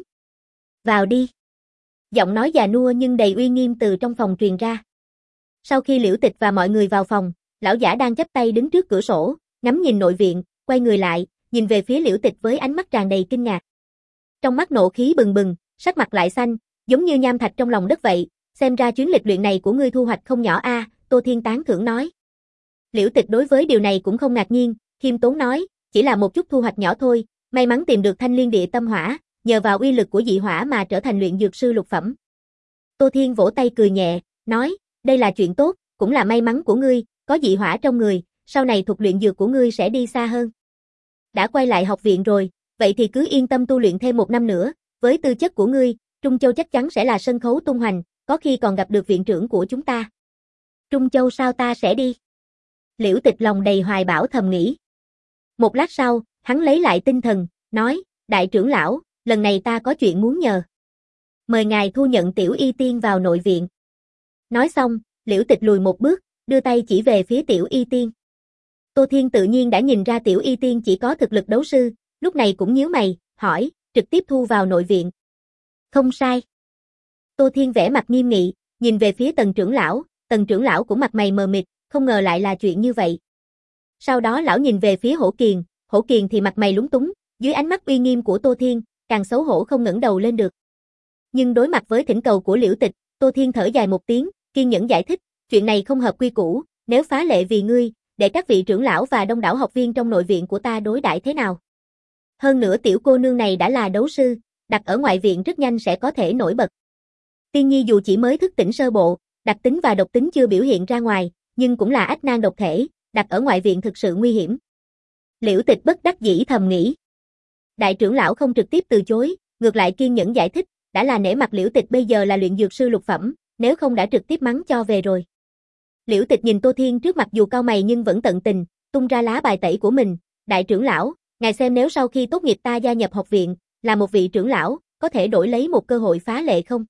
Vào đi. Giọng nói già nua nhưng đầy uy nghiêm từ trong phòng truyền ra. Sau khi Liễu Tịch và mọi người vào phòng, lão giả đang chắp tay đứng trước cửa sổ, ngắm nhìn nội viện, quay người lại, nhìn về phía Liễu Tịch với ánh mắt tràn đầy kinh ngạc. Trong mắt nộ khí bừng bừng, sắc mặt lại xanh, giống như nham thạch trong lòng đất vậy, xem ra chuyến lịch luyện này của ngươi thu hoạch không nhỏ a, à, Tô Thiên tán thưởng nói. Liễu Tịch đối với điều này cũng không ngạc nhiên, khiêm tốn nói, chỉ là một chút thu hoạch nhỏ thôi, may mắn tìm được thanh liên địa tâm hỏa, nhờ vào uy lực của dị hỏa mà trở thành luyện dược sư lục phẩm. Tô Thiên vỗ tay cười nhẹ, nói, đây là chuyện tốt, cũng là may mắn của ngươi, có dị hỏa trong người, sau này thuật luyện dược của ngươi sẽ đi xa hơn. Đã quay lại học viện rồi, vậy thì cứ yên tâm tu luyện thêm một năm nữa, với tư chất của ngươi, Trung Châu chắc chắn sẽ là sân khấu tung hoành, có khi còn gặp được viện trưởng của chúng ta. Trung Châu sao ta sẽ đi? Liễu Tịch lòng đầy hoài bão thầm nghĩ. Một lát sau, hắn lấy lại tinh thần, nói, đại trưởng lão, lần này ta có chuyện muốn nhờ. Mời ngài thu nhận Tiểu Y Tiên vào nội viện. Nói xong, Liễu Tịch lùi một bước, đưa tay chỉ về phía Tiểu Y Tiên. Tô Thiên tự nhiên đã nhìn ra Tiểu Y Tiên chỉ có thực lực đấu sư, lúc này cũng nhíu mày, hỏi, trực tiếp thu vào nội viện. Không sai. Tô Thiên vẻ mặt nghiêm nghị, nhìn về phía Tần trưởng lão, Tần trưởng lão cũng mặt mày mờ mịt, không ngờ lại là chuyện như vậy. Sau đó lão nhìn về phía Hổ Kiền, Hổ Kiền thì mặt mày lúng túng, dưới ánh mắt uy nghiêm của Tô Thiên, càng xấu hổ không ngẩng đầu lên được. Nhưng đối mặt với thỉnh cầu của Liễu Tịch, Tô Thiên thở dài một tiếng, kiên nhẫn giải thích, chuyện này không hợp quy củ, nếu phá lệ vì ngươi, để các vị trưởng lão và đông đảo học viên trong nội viện của ta đối đãi thế nào? Hơn nữa tiểu cô nương này đã là đấu sư, đặt ở ngoại viện rất nhanh sẽ có thể nổi bật. Tiên Nhi dù chỉ mới thức tỉnh sơ bộ, đặc tính và độc tính chưa biểu hiện ra ngoài, nhưng cũng là ách nan độc thể, đặt ở ngoại viện thực sự nguy hiểm. Liễu Tịch bất đắc dĩ thầm nghĩ. Đại trưởng lão không trực tiếp từ chối, ngược lại kiên nhẫn giải thích, đã là nể mặt Liễu Tịch bây giờ là luyện dược sư lục phẩm, nếu không đã trực tiếp mắng cho về rồi. Liễu Tịch nhìn Tô Thiên trước mặt dù cau mày nhưng vẫn tận tình, tung ra lá bài tẩy của mình, đại trưởng lão, ngài xem nếu sau khi tốt nghiệp ta gia nhập học viện, là một vị trưởng lão, có thể đổi lấy một cơ hội phá lệ không?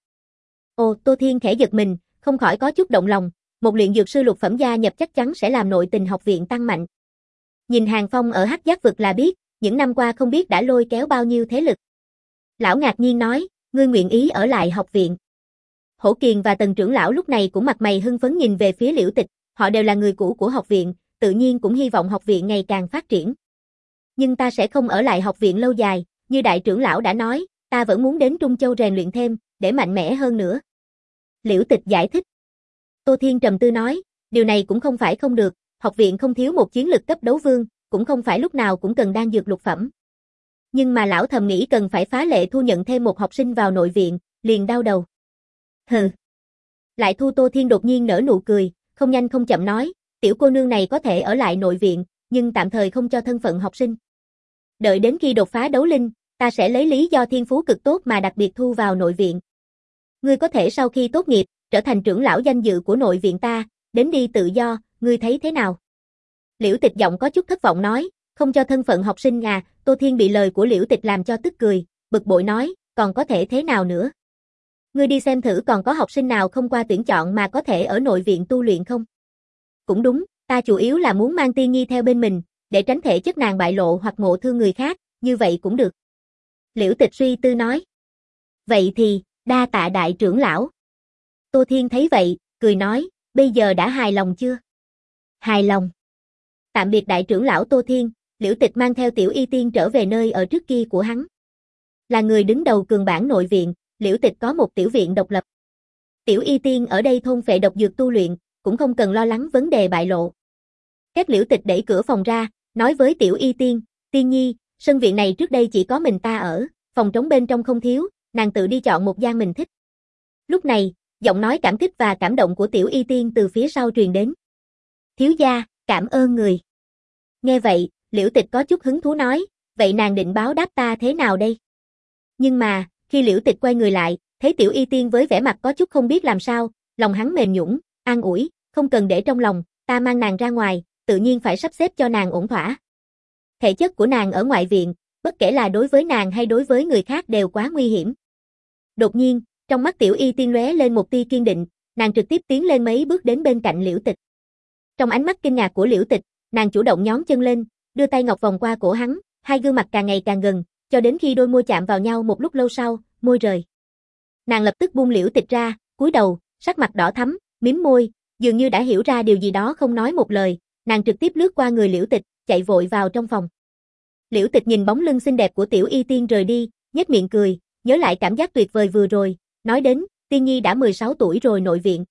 Ồ, Tô Thiên khẽ giật mình, không khỏi có chút động lòng, một luyện dược sư lục phẩm gia nhập chắc chắn sẽ làm nội tình học viện tăng mạnh. Nhìn Hàng Phong ở Hắc Giác vực là biết, những năm qua không biết đã lôi kéo bao nhiêu thế lực. Lão ngạc nhiên nói, ngươi nguyện ý ở lại học viện. Hổ Kiền và Tần trưởng lão lúc này cũng mặt mày hưng phấn nhìn về phía Liễu Tịch, họ đều là người cũ của học viện, tự nhiên cũng hy vọng học viện ngày càng phát triển. Nhưng ta sẽ không ở lại học viện lâu dài, như đại trưởng lão đã nói, ta vẫn muốn đến Trung Châu rèn luyện thêm, để mạnh mẽ hơn nữa. Liễu Tịch giải thích. Tô Thiên trầm tư nói, điều này cũng không phải không được, học viện không thiếu một chiến lực cấp đấu vương, cũng không phải lúc nào cũng cần đan dược lục phẩm. Nhưng mà lão thầm nghĩ cần phải phá lệ thu nhận thêm một học sinh vào nội viện, liền đau đầu. Hừ. Lại thu Tô Thiên đột nhiên nở nụ cười, không nhanh không chậm nói, tiểu cô nương này có thể ở lại nội viện, nhưng tạm thời không cho thân phận học sinh. Đợi đến khi đột phá đấu linh, ta sẽ lấy lý do thiên phú cực tốt mà đặc biệt thu vào nội viện. Ngươi có thể sau khi tốt nghiệp, trở thành trưởng lão danh dự của nội viện ta, đến đi tự do, ngươi thấy thế nào? Liễu Tịch giọng có chút thất vọng nói, không cho thân phận học sinh à, Tô Thiên bị lời của Liễu Tịch làm cho tức cười, bực bội nói, còn có thể thế nào nữa? Ngươi đi xem thử còn có học sinh nào không qua tuyển chọn mà có thể ở nội viện tu luyện không? Cũng đúng, ta chủ yếu là muốn mang Tiên Nhi theo bên mình, để tránh thể chất nàng bại lộ hoặc ngộ thương người khác, như vậy cũng được. Liễu Tịch suy tư nói. Vậy thì, đa tạ đại trưởng lão. Tô Thiên thấy vậy, cười nói, bây giờ đã hài lòng chưa? Hài lòng. Tạm biệt đại trưởng lão Tô Thiên, Liễu Tịch mang theo Tiểu Y Tiên trở về nơi ở trước kia của hắn. Là người đứng đầu cường bản nội viện, Liễu Tịch có một tiểu viện độc lập. Tiểu Y Tiên ở đây thôn phệ độc dược tu luyện, cũng không cần lo lắng vấn đề bại lộ. Các Liễu Tịch đẩy cửa phòng ra, nói với Tiểu Y Tiên, Tiên Nhi, sân viện này trước đây chỉ có mình ta ở, phòng trống bên trong không thiếu, nàng tự đi chọn một gian mình thích. Lúc này, giọng nói cảm kích và cảm động của Tiểu Y Tiên từ phía sau truyền đến. Thiếu gia, cảm ơn người. Nghe vậy, Liễu Tịch có chút hứng thú nói, vậy nàng định báo đáp ta thế nào đây? Nhưng mà, khi Liễu Tịch quay người lại, Thấy Tiểu Y Tiên với vẻ mặt có chút không biết làm sao, lòng hắn mềm nhũn, an ủi, không cần để trong lòng, ta mang nàng ra ngoài, tự nhiên phải sắp xếp cho nàng ổn thỏa. Thể chất của nàng ở ngoại viện, bất kể là đối với nàng hay đối với người khác đều quá nguy hiểm. Đột nhiên, trong mắt Tiểu Y Tiên lóe lên một tia kiên định, nàng trực tiếp tiến lên mấy bước đến bên cạnh Liễu Tịch. Trong ánh mắt kinh ngạc của Liễu Tịch, nàng chủ động nhón chân lên, đưa tay ngọc vòng qua cổ hắn, hai gương mặt càng ngày càng gần, cho đến khi đôi môi chạm vào nhau một lúc lâu sau, môi rời. Nàng lập tức buông Liễu Tịch ra, cúi đầu, sắc mặt đỏ thắm, mím môi, dường như đã hiểu ra điều gì đó không nói một lời, nàng trực tiếp lướt qua người Liễu Tịch, chạy vội vào trong phòng. Liễu Tịch nhìn bóng lưng xinh đẹp của Tiểu Y Tiên rời đi, nhếch miệng cười, nhớ lại cảm giác tuyệt vời vừa rồi, nói đến, Tiên Nhi đã mười sáu tuổi rồi nội viện.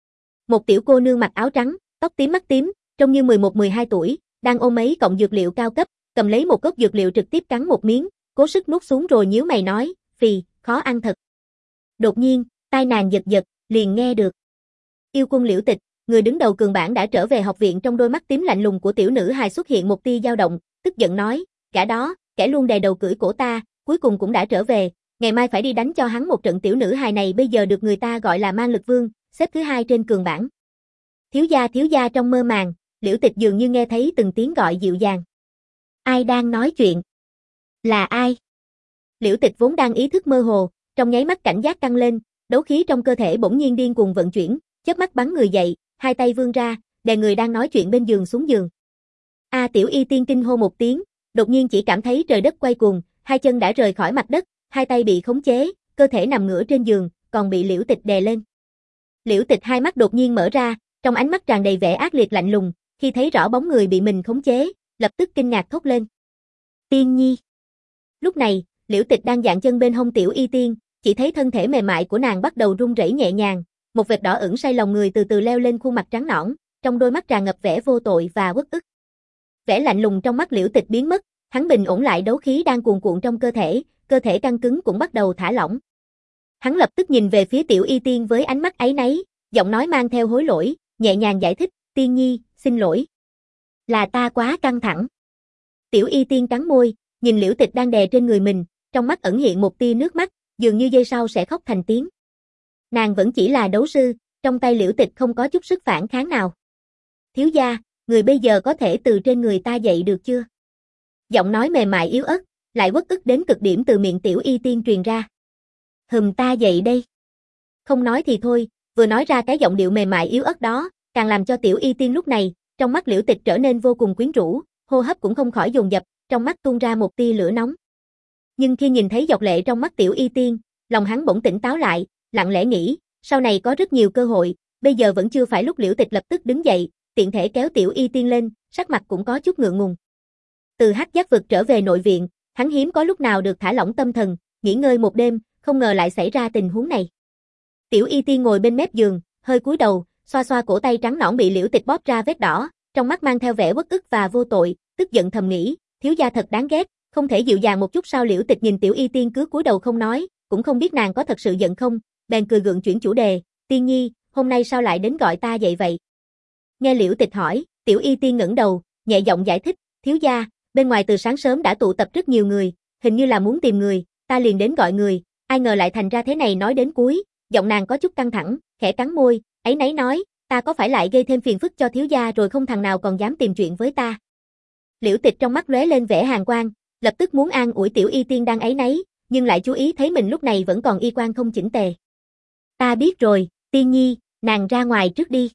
Một tiểu cô nương mặc áo trắng, tóc tím mắt tím, trông như mười một mười hai tuổi, đang ôm mấy cọng dược liệu cao cấp, cầm lấy một cốc dược liệu trực tiếp cắn một miếng, cố sức nuốt xuống rồi nhíu mày nói, phì, khó ăn thật. Đột nhiên, tai nàng giật giật, liền nghe được. Yêu quân Liễu Tịch, người đứng đầu cường bản đã trở về học viện, trong đôi mắt tím lạnh lùng của tiểu nữ hài xuất hiện một tia dao động, tức giận nói, gã đó, kẻ luôn đè đầu cưỡi cổ ta, cuối cùng cũng đã trở về, ngày mai phải đi đánh cho hắn một trận. Tiểu nữ hài này bây giờ được người ta gọi là Mang Lực Vương, xếp thứ hai trên cường bản. Thiếu gia thiếu gia. Trong mơ màng, Liễu Tịch dường như nghe thấy từng tiếng gọi dịu dàng. Ai đang nói chuyện? Là ai? Liễu Tịch vốn đang ý thức mơ hồ, trong nháy mắt cảnh giác căng lên, đấu khí trong cơ thể bỗng nhiên điên cuồng vận chuyển, chớp mắt bắn người dậy, hai tay vươn ra, đè người đang nói chuyện bên giường xuống giường. A Tiểu Y Tiên kinh hô một tiếng, đột nhiên chỉ cảm thấy trời đất quay cuồng, hai chân đã rời khỏi mặt đất, hai tay bị khống chế, cơ thể nằm ngửa trên giường, còn bị Liễu Tịch đè lên. Liễu Tịch hai mắt đột nhiên mở ra, trong ánh mắt tràn đầy vẻ ác liệt lạnh lùng, khi thấy rõ bóng người bị mình khống chế, lập tức kinh ngạc thốt lên. Tiên Nhi. Lúc này, Liễu Tịch đang dạn chân bên hông Tiểu Y Tiên, chỉ thấy thân thể mềm mại của nàng bắt đầu run rẩy nhẹ nhàng, một vệt đỏ ửng say lòng người từ từ leo lên khuôn mặt trắng nõn, trong đôi mắt tràn ngập vẻ vô tội và uất ức. Vẻ lạnh lùng trong mắt Liễu Tịch biến mất, hắn bình ổn lại đấu khí đang cuồn cuộn trong cơ thể, cơ thể căng cứng cũng bắt đầu thả lỏng. Hắn lập tức nhìn về phía Tiểu Y Tiên với ánh mắt áy náy, giọng nói mang theo hối lỗi, nhẹ nhàng giải thích, Tiên Nhi, xin lỗi. Là ta quá căng thẳng. Tiểu Y Tiên cắn môi, nhìn Liễu Tịch đang đè trên người mình, trong mắt ẩn hiện một tia nước mắt, dường như giây sau sẽ khóc thành tiếng. Nàng vẫn chỉ là đấu sư, trong tay Liễu Tịch không có chút sức phản kháng nào. Thiếu gia, người bây giờ có thể từ trên người ta dậy được chưa? Giọng nói mềm mại yếu ớt, lại uất ức đến cực điểm từ miệng Tiểu Y Tiên truyền ra. Hừm, ta dậy đây. Không nói thì thôi, vừa nói ra cái giọng điệu mềm mại yếu ớt đó, càng làm cho Tiểu Y Tiên lúc này, trong mắt Liễu Tịch trở nên vô cùng quyến rũ, hô hấp cũng không khỏi dồn dập, trong mắt tuôn ra một tia lửa nóng. Nhưng khi nhìn thấy giọt lệ trong mắt Tiểu Y Tiên, lòng hắn bỗng tỉnh táo lại, lặng lẽ nghĩ, sau này có rất nhiều cơ hội, bây giờ vẫn chưa phải lúc. Liễu Tịch lập tức đứng dậy, tiện thể kéo Tiểu Y Tiên lên, sắc mặt cũng có chút ngượng ngùng. Từ Hắc Giác vực trở về nội viện, hắn hiếm có lúc nào được thả lỏng tâm thần, nghỉ ngơi một đêm, không ngờ lại xảy ra tình huống này. Tiểu Y Tiên ngồi bên mép giường, hơi cúi đầu, xoa xoa cổ tay trắng nõn bị Liễu Tịch bóp ra vết đỏ, trong mắt mang theo vẻ uất ức và vô tội, tức giận thầm nghĩ, thiếu gia thật đáng ghét, không thể dịu dàng một chút sao? Liễu Tịch nhìn Tiểu Y Tiên cứ cúi đầu không nói, cũng không biết nàng có thật sự giận không, bèn cười gượng chuyển chủ đề, Tiên Nhi, hôm nay sao lại đến gọi ta dậy vậy? Nghe Liễu Tịch hỏi, Tiểu Y Tiên ngẩng đầu, nhẹ giọng giải thích, thiếu gia, bên ngoài từ sáng sớm đã tụ tập rất nhiều người, hình như là muốn tìm người, ta liền đến gọi người, ai ngờ lại thành ra thế này. Nói đến cuối, giọng nàng có chút căng thẳng, khẽ cắn môi, áy náy nói, ta có phải lại gây thêm phiền phức cho thiếu gia rồi không? Thằng nào còn dám tìm chuyện với ta? Liễu Tịch trong mắt lóe lên vẻ hàn quang, lập tức muốn an ủi Tiểu Y Tiên đang áy náy, nhưng lại chú ý thấy mình lúc này vẫn còn y quan không chỉnh tề. Ta biết rồi, Tiên Nhi, nàng ra ngoài trước đi.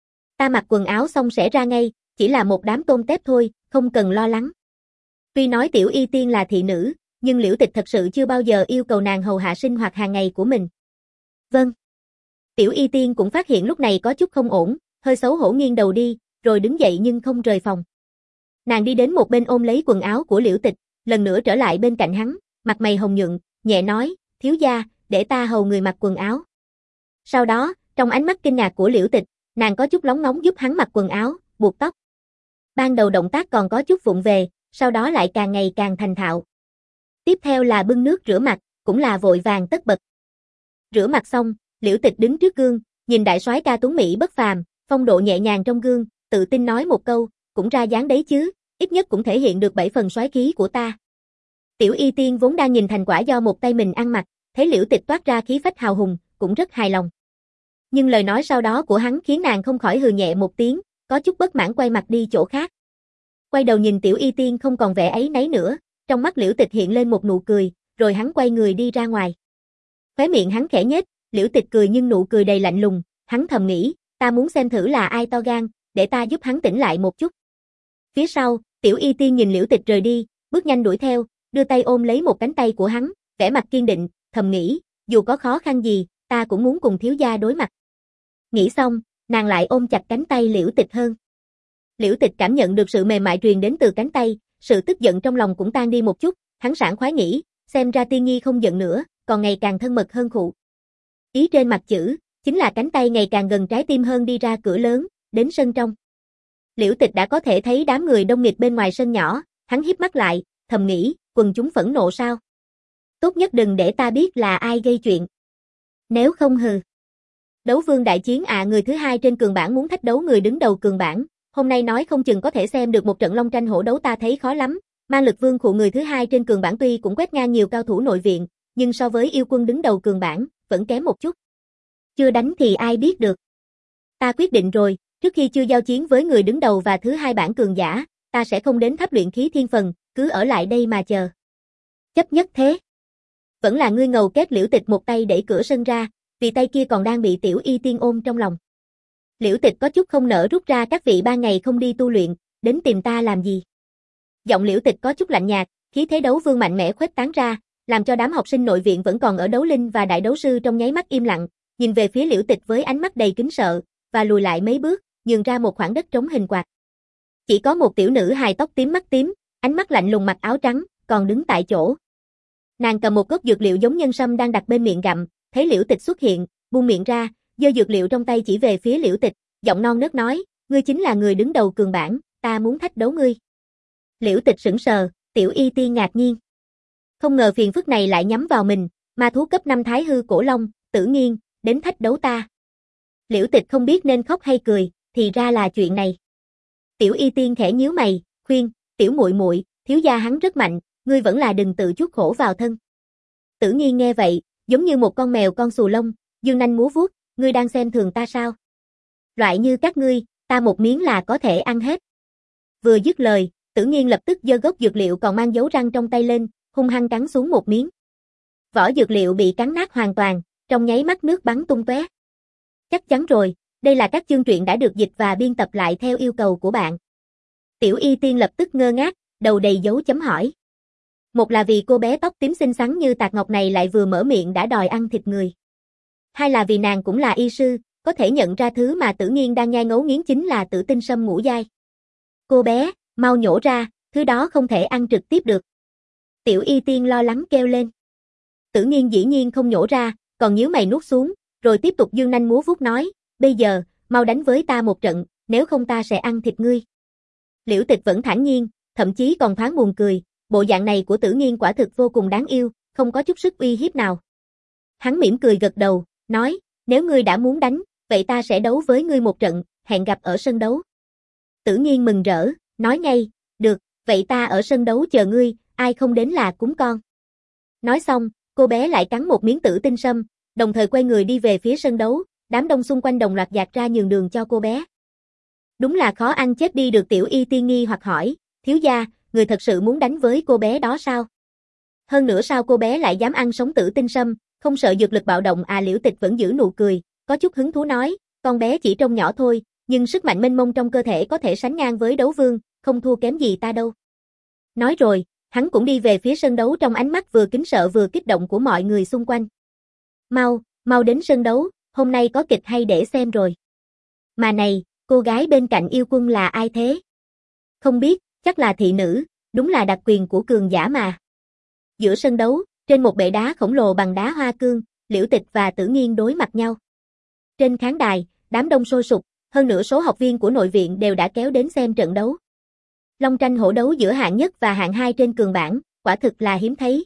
Ta mặc quần áo xong sẽ ra ngay, chỉ là một đám tôm tép thôi, không cần lo lắng. Tuy nói Tiểu Y Tiên là thị nữ, nhưng Liễu Tịch thật sự chưa bao giờ yêu cầu nàng hầu hạ sinh hoạt hàng ngày của mình. Vâng. Tiểu Y Tiên cũng phát hiện lúc này có chút không ổn, hơi xấu hổ nghiêng đầu đi, rồi đứng dậy nhưng không rời phòng. Nàng đi đến một bên ôm lấy quần áo của Liễu Tịch, lần nữa trở lại bên cạnh hắn, mặt mày hồng nhuận, nhẹ nói, thiếu gia, để ta hầu người mặc quần áo. Sau đó, trong ánh mắt kinh ngạc của Liễu Tịch, nàng có chút lóng ngóng giúp hắn mặc quần áo, buộc tóc. Ban đầu động tác còn có chút vụng về, sau đó lại càng ngày càng thành thạo. Tiếp theo là bưng nước rửa mặt, cũng là vội vàng tất bật. Rửa mặt xong, Liễu Tịch đứng trước gương, nhìn đại soái ca tuấn mỹ bất phàm, phong độ nhẹ nhàng trong gương, tự tin nói một câu, cũng ra dáng đấy chứ, ít nhất cũng thể hiện được bảy phần soái khí của ta. Tiểu Y Tiên vốn đang nhìn thành quả do một tay mình ăn mặc, thấy Liễu Tịch toát ra khí phách hào hùng, cũng rất hài lòng. Nhưng lời nói sau đó của hắn khiến nàng không khỏi hừ nhẹ một tiếng, có chút bất mãn quay mặt đi chỗ khác. Quay đầu nhìn Tiểu Y Tiên không còn vẻ ấy nấy nữa, trong mắt Liễu Tịch hiện lên một nụ cười, rồi hắn quay người đi ra ngoài. Khóe miệng hắn khẽ nhếch, Liễu Tịch cười nhưng nụ cười đầy lạnh lùng, hắn thầm nghĩ, ta muốn xem thử là ai to gan, để ta giúp hắn tỉnh lại một chút. Phía sau, Tiểu Y Tiên nhìn Liễu Tịch rời đi, bước nhanh đuổi theo, đưa tay ôm lấy một cánh tay của hắn, vẻ mặt kiên định, thầm nghĩ, dù có khó khăn gì, ta cũng muốn cùng thiếu gia đối mặt. Nghĩ xong, nàng lại ôm chặt cánh tay Liễu Tịch hơn. Liễu Tịch cảm nhận được sự mềm mại truyền đến từ cánh tay, sự tức giận trong lòng cũng tan đi một chút, hắn sảng khoái nghĩ, xem ra Tiên Nhi không giận nữa, còn ngày càng thân mật hơn khụ. Ý trên mặt chữ, chính là cánh tay ngày càng gần trái tim hơn đi ra cửa lớn, đến sân trong. Liễu Tịch đã có thể thấy đám người đông nghịt bên ngoài sân nhỏ, hắn híp mắt lại, thầm nghĩ, quần chúng phẫn nộ sao? Tốt nhất đừng để ta biết là ai gây chuyện. Nếu không hừ. Đấu vương đại chiến ạ à, người thứ hai trên cường bảng muốn thách đấu người đứng đầu cường bảng, hôm nay nói không chừng có thể xem được một trận long tranh hổ đấu ta thấy khó lắm. Mang lực vương khụ người thứ hai trên cường bảng tuy cũng quét ngang nhiều cao thủ nội viện, nhưng so với yêu quân đứng đầu cường bảng, vẫn kém một chút. Chưa đánh thì ai biết được. Ta quyết định rồi, trước khi chưa giao chiến với người đứng đầu và thứ hai bảng cường giả, ta sẽ không đến tháp luyện khí thiên phần, cứ ở lại đây mà chờ. Chấp nhất thế. Vẫn là ngươi ngầu kết. Liễu Tịch một tay đẩy cửa sân ra, vì tay kia còn đang bị Tiểu Y Tiên ôm trong lòng. Liễu Tịch có chút không nỡ rút ra, các vị ba ngày không đi tu luyện, đến tìm ta làm gì? Giọng Liễu Tịch có chút lạnh nhạt, khí thế đấu vương mạnh mẽ khuếch tán ra, làm cho đám học sinh nội viện vẫn còn ở đấu linh và đại đấu sư trong nháy mắt im lặng, nhìn về phía Liễu Tịch với ánh mắt đầy kính sợ, và lùi lại mấy bước, nhường ra một khoảng đất trống hình quạt. Chỉ có một tiểu nữ hài tóc tím mắt tím, ánh mắt lạnh lùng mặc áo trắng, còn đứng tại chỗ. Nàng cầm một gốc dược liệu giống nhân sâm đang đặt bên miệng gặm, thấy Liễu Tịch xuất hiện, buông miệng ra, giơ dược liệu trong tay chỉ về phía Liễu Tịch, giọng non nớt nói, ngươi chính là người đứng đầu cường bảng, ta muốn thách đấu ngươi. Liễu Tịch sững sờ, Tiểu Y Tiên ngạc nhiên. Không ngờ phiền phức này lại nhắm vào mình, ma thú cấp năm Thái Hư Cổ Long, Tử Nghiên, đến thách đấu ta. Liễu Tịch không biết nên khóc hay cười, thì ra là chuyện này. Tiểu Y Tiên khẽ nhíu mày, khuyên, tiểu muội muội, thiếu gia hắn rất mạnh, ngươi vẫn là đừng tự chuốc khổ vào thân. Tử Nghiên nghe vậy, giống như một con mèo con xù lông, dương nanh múa vuốt, ngươi đang xem thường ta sao? Loại như các ngươi, ta một miếng là có thể ăn hết. Vừa dứt lời, Tử Nghiên lập tức giơ gốc dược liệu còn mang dấu răng trong tay lên, hung hăng cắn xuống một miếng. Vỏ dược liệu bị cắn nát hoàn toàn, trong nháy mắt nước bắn tung tóe. Chắc chắn rồi, đây là các chương truyện đã được dịch và biên tập lại theo yêu cầu của bạn. Tiểu Y Tiên lập tức ngơ ngác, đầu đầy dấu chấm hỏi. Một là vì cô bé tóc tím xinh xắn như tạc ngọc này lại vừa mở miệng đã đòi ăn thịt người. Hai là vì nàng cũng là y sư, có thể nhận ra thứ mà Tử Nghiên đang nhai ngấu nghiến chính là tử tinh sâm ngũ giai. Cô bé, mau nhổ ra, thứ đó không thể ăn trực tiếp được. Tiểu Y Tiên lo lắng kêu lên. Tử Nghiên dĩ nhiên không nhổ ra, còn nhíu mày nuốt xuống, rồi tiếp tục dương nanh múa vuốt nói, bây giờ, mau đánh với ta một trận, nếu không ta sẽ ăn thịt ngươi. Liễu Tịch vẫn thản nhiên, thậm chí còn thoáng buồn cười, bộ dạng này của Tử Nghiên quả thực vô cùng đáng yêu, không có chút sức uy hiếp nào. Hắn mỉm cười gật đầu, nói, nếu ngươi đã muốn đánh, vậy ta sẽ đấu với ngươi một trận, hẹn gặp ở sân đấu. Tử Nghiên mừng rỡ, nói ngay, được, vậy ta ở sân đấu chờ ngươi, ai không đến là cúng con. Nói xong, cô bé lại cắn một miếng tử tinh sâm, đồng thời quay người đi về phía sân đấu, đám đông xung quanh đồng loạt dạt ra nhường đường cho cô bé. Đúng là khó ăn chết đi được. Tiểu Y Tiên nghi hoặc hỏi, thiếu gia, người thật sự muốn đánh với cô bé đó sao? Hơn nữa sao cô bé lại dám ăn sống tử tinh sâm, không sợ dược lực bạo động à? Liễu Tịch vẫn giữ nụ cười, có chút hứng thú nói, con bé chỉ trông nhỏ thôi, nhưng sức mạnh mênh mông trong cơ thể có thể sánh ngang với đấu vương, không thua kém gì ta đâu. Nói rồi, hắn cũng đi về phía sân đấu trong ánh mắt vừa kính sợ vừa kích động của mọi người xung quanh. Mau, mau đến sân đấu, hôm nay có kịch hay để xem rồi. Mà này, cô gái bên cạnh yêu quân là ai thế? Không biết, chắc là thị nữ, đúng là đặc quyền của cường giả mà. Giữa sân đấu, trên một bệ đá khổng lồ bằng đá hoa cương, Liễu Tịch và Tử Nghiên đối mặt nhau. Trên khán đài, đám đông sôi sục, hơn nữa số học viên của nội viện đều đã kéo đến xem trận đấu. Long tranh hổ đấu giữa hạng nhất và hạng hai trên cường bảng, quả thực là hiếm thấy.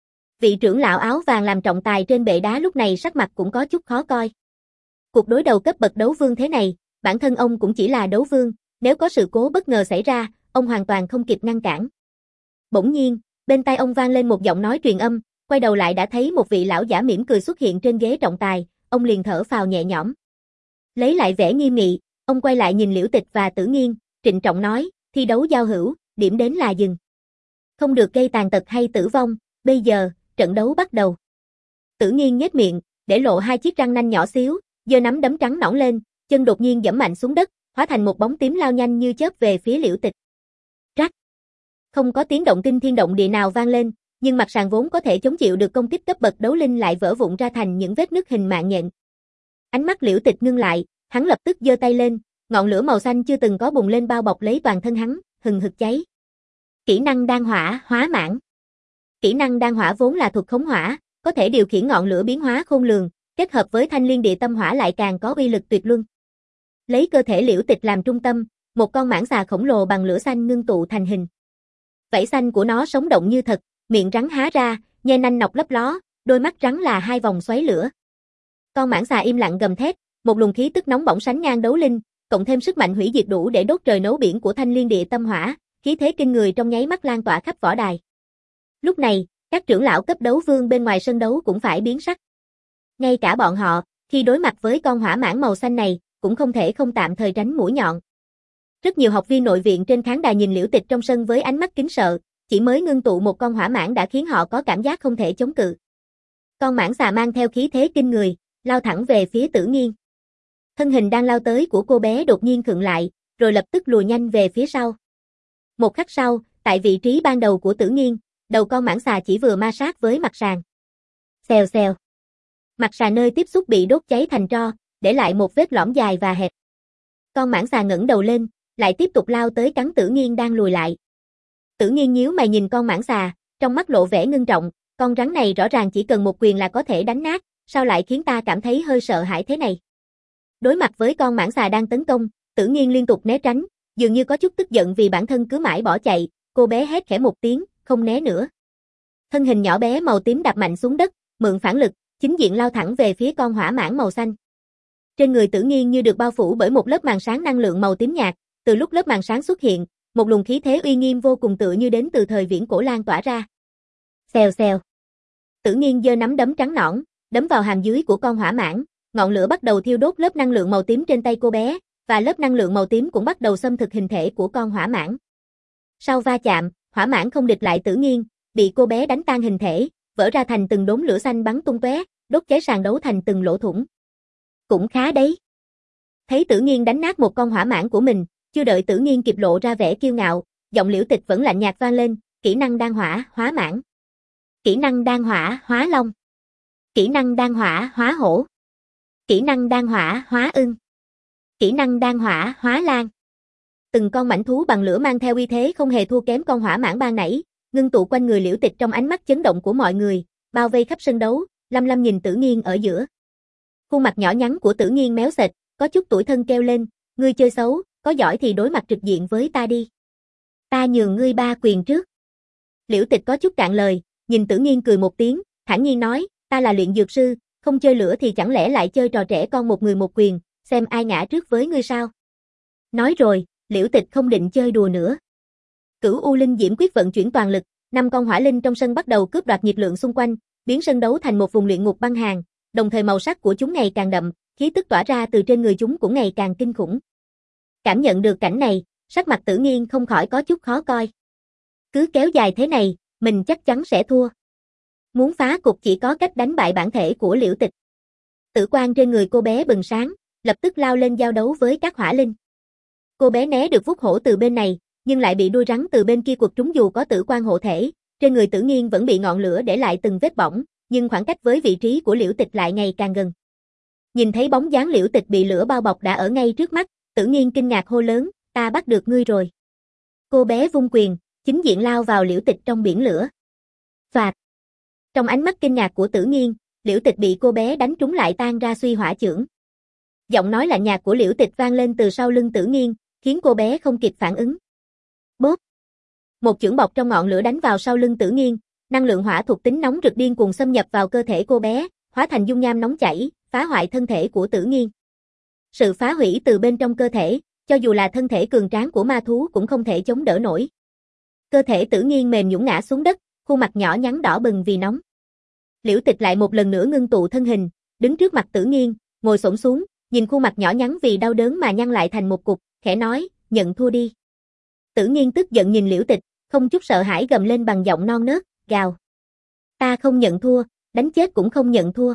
Vị trưởng lão áo vàng làm trọng tài trên bệ đá lúc này sắc mặt cũng có chút khó coi. Cuộc đối đầu cấp bậc đấu vương thế này, bản thân ông cũng chỉ là đấu vương, nếu có sự cố bất ngờ xảy ra, ông hoàn toàn không kịp ngăn cản. Bỗng nhiên, bên tai ông vang lên một giọng nói truyền âm, quay đầu lại đã thấy một vị lão giả mỉm cười xuất hiện trên ghế trọng tài, ông liền thở phào nhẹ nhõm. Lấy lại vẻ nghiêm nghị, ông quay lại nhìn Liễu Tịch và Tử Nghiên, trịnh trọng nói, thi đấu giao hữu, điểm đến là dừng. Không được gây tàn tật hay tử vong, bây giờ, trận đấu bắt đầu. Tử Nghiên nhếch miệng, để lộ hai chiếc răng nanh nhỏ xíu, giơ nắm đấm trắng nõn lên, chân đột nhiên giẫm mạnh xuống đất, hóa thành một bóng tím lao nhanh như chớp về phía Liễu Tịch. Rắc. Không có tiếng động kinh thiên động địa nào vang lên, nhưng mặt sàn vốn có thể chống chịu được công kích cấp bậc đấu linh lại vỡ vụn ra thành những vết nứt hình mạng nhện. Ánh mắt Liễu Tịch ngưng lại, hắn lập tức giơ tay lên, ngọn lửa màu xanh chưa từng có bùng lên bao bọc lấy toàn thân hắn, hừng hực cháy. Kỹ năng đan hỏa, hóa mãn. Kỹ năng đan hỏa vốn là thuật khống hỏa, có thể điều khiển ngọn lửa biến hóa khôn lường, kết hợp với thanh liên địa tâm hỏa lại càng có uy lực tuyệt luân. Lấy cơ thể Liễu Tịch làm trung tâm, một con mãng xà khổng lồ bằng lửa xanh ngưng tụ thành hình. Vảy xanh của nó sống động như thật, miệng rắn há ra, nhe nanh nọc lấp ló, đôi mắt rắn là hai vòng xoáy lửa. Con mãng xà im lặng gầm thét, một luồng khí tức nóng bỏng sánh ngang đấu linh, cộng thêm sức mạnh hủy diệt đủ để đốt trời nấu biển của thanh liên địa tâm hỏa, khí thế kinh người trong nháy mắt lan tỏa khắp võ đài. Lúc này, các trưởng lão cấp đấu vương bên ngoài sân đấu cũng phải biến sắc. Ngay cả bọn họ, khi đối mặt với con hỏa mãng màu xanh này, cũng không thể không tạm thời tránh mũi nhọn. Rất nhiều học viên nội viện trên khán đài nhìn Liễu Tịch trong sân với ánh mắt kính sợ, chỉ mới ngưng tụ một con hỏa mãng đã khiến họ có cảm giác không thể chống cự. Con mãng xà mang theo khí thế kinh người, lao thẳng về phía Tử Nghiên. Thân hình đang lao tới của cô bé đột nhiên khựng lại, rồi lập tức lùi nhanh về phía sau. Một khắc sau, tại vị trí ban đầu của Tử Nghiên, đầu con mãng xà chỉ vừa ma sát với mặt sàn. Xèo xèo. Mặt xà nơi tiếp xúc bị đốt cháy thành tro, để lại một vết lõm dài và hẹp. Con mãng xà ngẩng đầu lên, lại tiếp tục lao tới cắn Tử Nghiên đang lùi lại. Tử Nghiên nhíu mày nhìn con mãng xà, trong mắt lộ vẻ ngưng trọng, con rắn này rõ ràng chỉ cần một quyền là có thể đánh nát, sao lại khiến ta cảm thấy hơi sợ hãi thế này. Đối mặt với con mãng xà đang tấn công, Tử Nghiên liên tục né tránh, dường như có chút tức giận vì bản thân cứ mãi bỏ chạy, cô bé hét khẽ một tiếng, không né nữa. Thân hình nhỏ bé màu tím đạp mạnh xuống đất, mượn phản lực, chính diện lao thẳng về phía con hỏa mãng màu xanh. Trên người Tử Nghiên như được bao phủ bởi một lớp màn sáng năng lượng màu tím nhạt, từ lúc lớp màn sáng xuất hiện, một luồng khí thế uy nghiêm vô cùng tựa như đến từ thời viễn cổ lan tỏa ra. Xèo xèo. Tử Nghiên giơ nắm đấm trắng nõn, đấm vào hàm dưới của con hỏa mãng, ngọn lửa bắt đầu thiêu đốt lớp năng lượng màu tím trên tay cô bé, và lớp năng lượng màu tím cũng bắt đầu xâm thực hình thể của con hỏa mãng. Sau va chạm, hỏa mãng không địch lại Tử Nghiên, bị cô bé đánh tan hình thể, vỡ ra thành từng đốm lửa xanh bắn tung tóe, đốt cháy sàn đấu thành từng lỗ thủng. Cũng khá đấy. Thấy Tử Nghiên đánh nát một con hỏa mãng của mình, chưa đợi Tử Nghiên kịp lộ ra vẻ kiêu ngạo, giọng Liễu Tịch vẫn lạnh nhạt vang lên, kỹ năng đan hỏa, hóa mãng. Kỹ năng đan hỏa, hóa long. Kỹ năng đan hỏa, hóa hổ. Kỹ năng đan hỏa, hóa ưng. Kỹ năng đan hỏa, hóa lan. Từng con mãnh thú bằng lửa mang theo uy thế không hề thua kém con hỏa mãng ban nãy, ngưng tụ quanh người Liễu Tịch trong ánh mắt chấn động của mọi người, bao vây khắp sân đấu, lăm lăm nhìn Tử Nghiên ở giữa. Khuôn mặt nhỏ nhắn của Tử Nghiên méo sệt, có chút tủi thân kêu lên, ngươi chơi xấu, có giỏi thì đối mặt trực diện với ta đi. Ta nhường ngươi ba quyền trước. Liễu Tịch có chút cạn lời, nhìn Tử Nghiên cười một tiếng, thản nhiên nói, ta là luyện dược sư, không chơi lửa thì chẳng lẽ lại chơi trò trẻ con một người một quyền, xem ai ngã trước với ngươi sao. Nói rồi, Liễu Tịch không định chơi đùa nữa. Cửu U Linh Diễm Quyết vận chuyển toàn lực, năm con hỏa linh trong sân bắt đầu cướp đoạt nhiệt lượng xung quanh, biến sân đấu thành một vùng luyện ngục băng hàn, đồng thời màu sắc của chúng ngày càng đậm, khí tức tỏa ra từ trên người chúng cũng ngày càng kinh khủng. Cảm nhận được cảnh này, sắc mặt Tử Nghiên không khỏi có chút khó coi. Cứ kéo dài thế này, mình chắc chắn sẽ thua. Muốn phá cục chỉ có cách đánh bại bản thể của Liễu Tịch. Tử quang trên người cô bé bừng sáng, lập tức lao lên giao đấu với các hỏa linh. Cô bé né được vuốt hổ từ bên này, nhưng lại bị đuôi rắn từ bên kia quật trúng dù có tử quang hộ thể, trên người Tử Nghiên vẫn bị ngọn lửa để lại từng vết bỏng, nhưng khoảng cách với vị trí của Liễu Tịch lại ngày càng gần. Nhìn thấy bóng dáng Liễu Tịch bị lửa bao bọc đã ở ngay trước mắt, Tử Nghiên kinh ngạc hô lớn, ta bắt được ngươi rồi. Cô bé vung quyền, chính diện lao vào Liễu Tịch trong biển lửa. Phạt. Trong ánh mắt kinh ngạc của Tử Nghiên, Liễu Tịch bị cô bé đánh trúng lại tan ra suy hỏa chưởng. Giọng nói lạnh nhạt của Liễu Tịch vang lên từ sau lưng Tử Nghiên, khiến cô bé không kịp phản ứng. Bốp. Một chưởng bọc trong ngọn lửa đánh vào sau lưng Tử Nghiên, năng lượng hỏa thuộc tính nóng rực điên cuồng xâm nhập vào cơ thể cô bé, hóa thành dung nham nóng chảy, phá hoại thân thể của Tử Nghiên. Sự phá hủy từ bên trong cơ thể, cho dù là thân thể cường tráng của ma thú cũng không thể chống đỡ nổi. Cơ thể Tử Nghiên mềm nhũn ngã xuống đất, khuôn mặt nhỏ nhắn đỏ bừng vì nóng. Liễu Tịch lại một lần nữa ngưng tụ thân hình, đứng trước mặt Tử Nghiên, ngồi xổm xuống, nhìn khuôn mặt nhỏ nhắn vì đau đớn mà nhăn lại thành một cục, khẽ nói, nhận thua đi. Tử Nghiên tức giận nhìn Liễu Tịch, không chút sợ hãi gầm lên bằng giọng non nớt, gào. Ta không nhận thua, đánh chết cũng không nhận thua.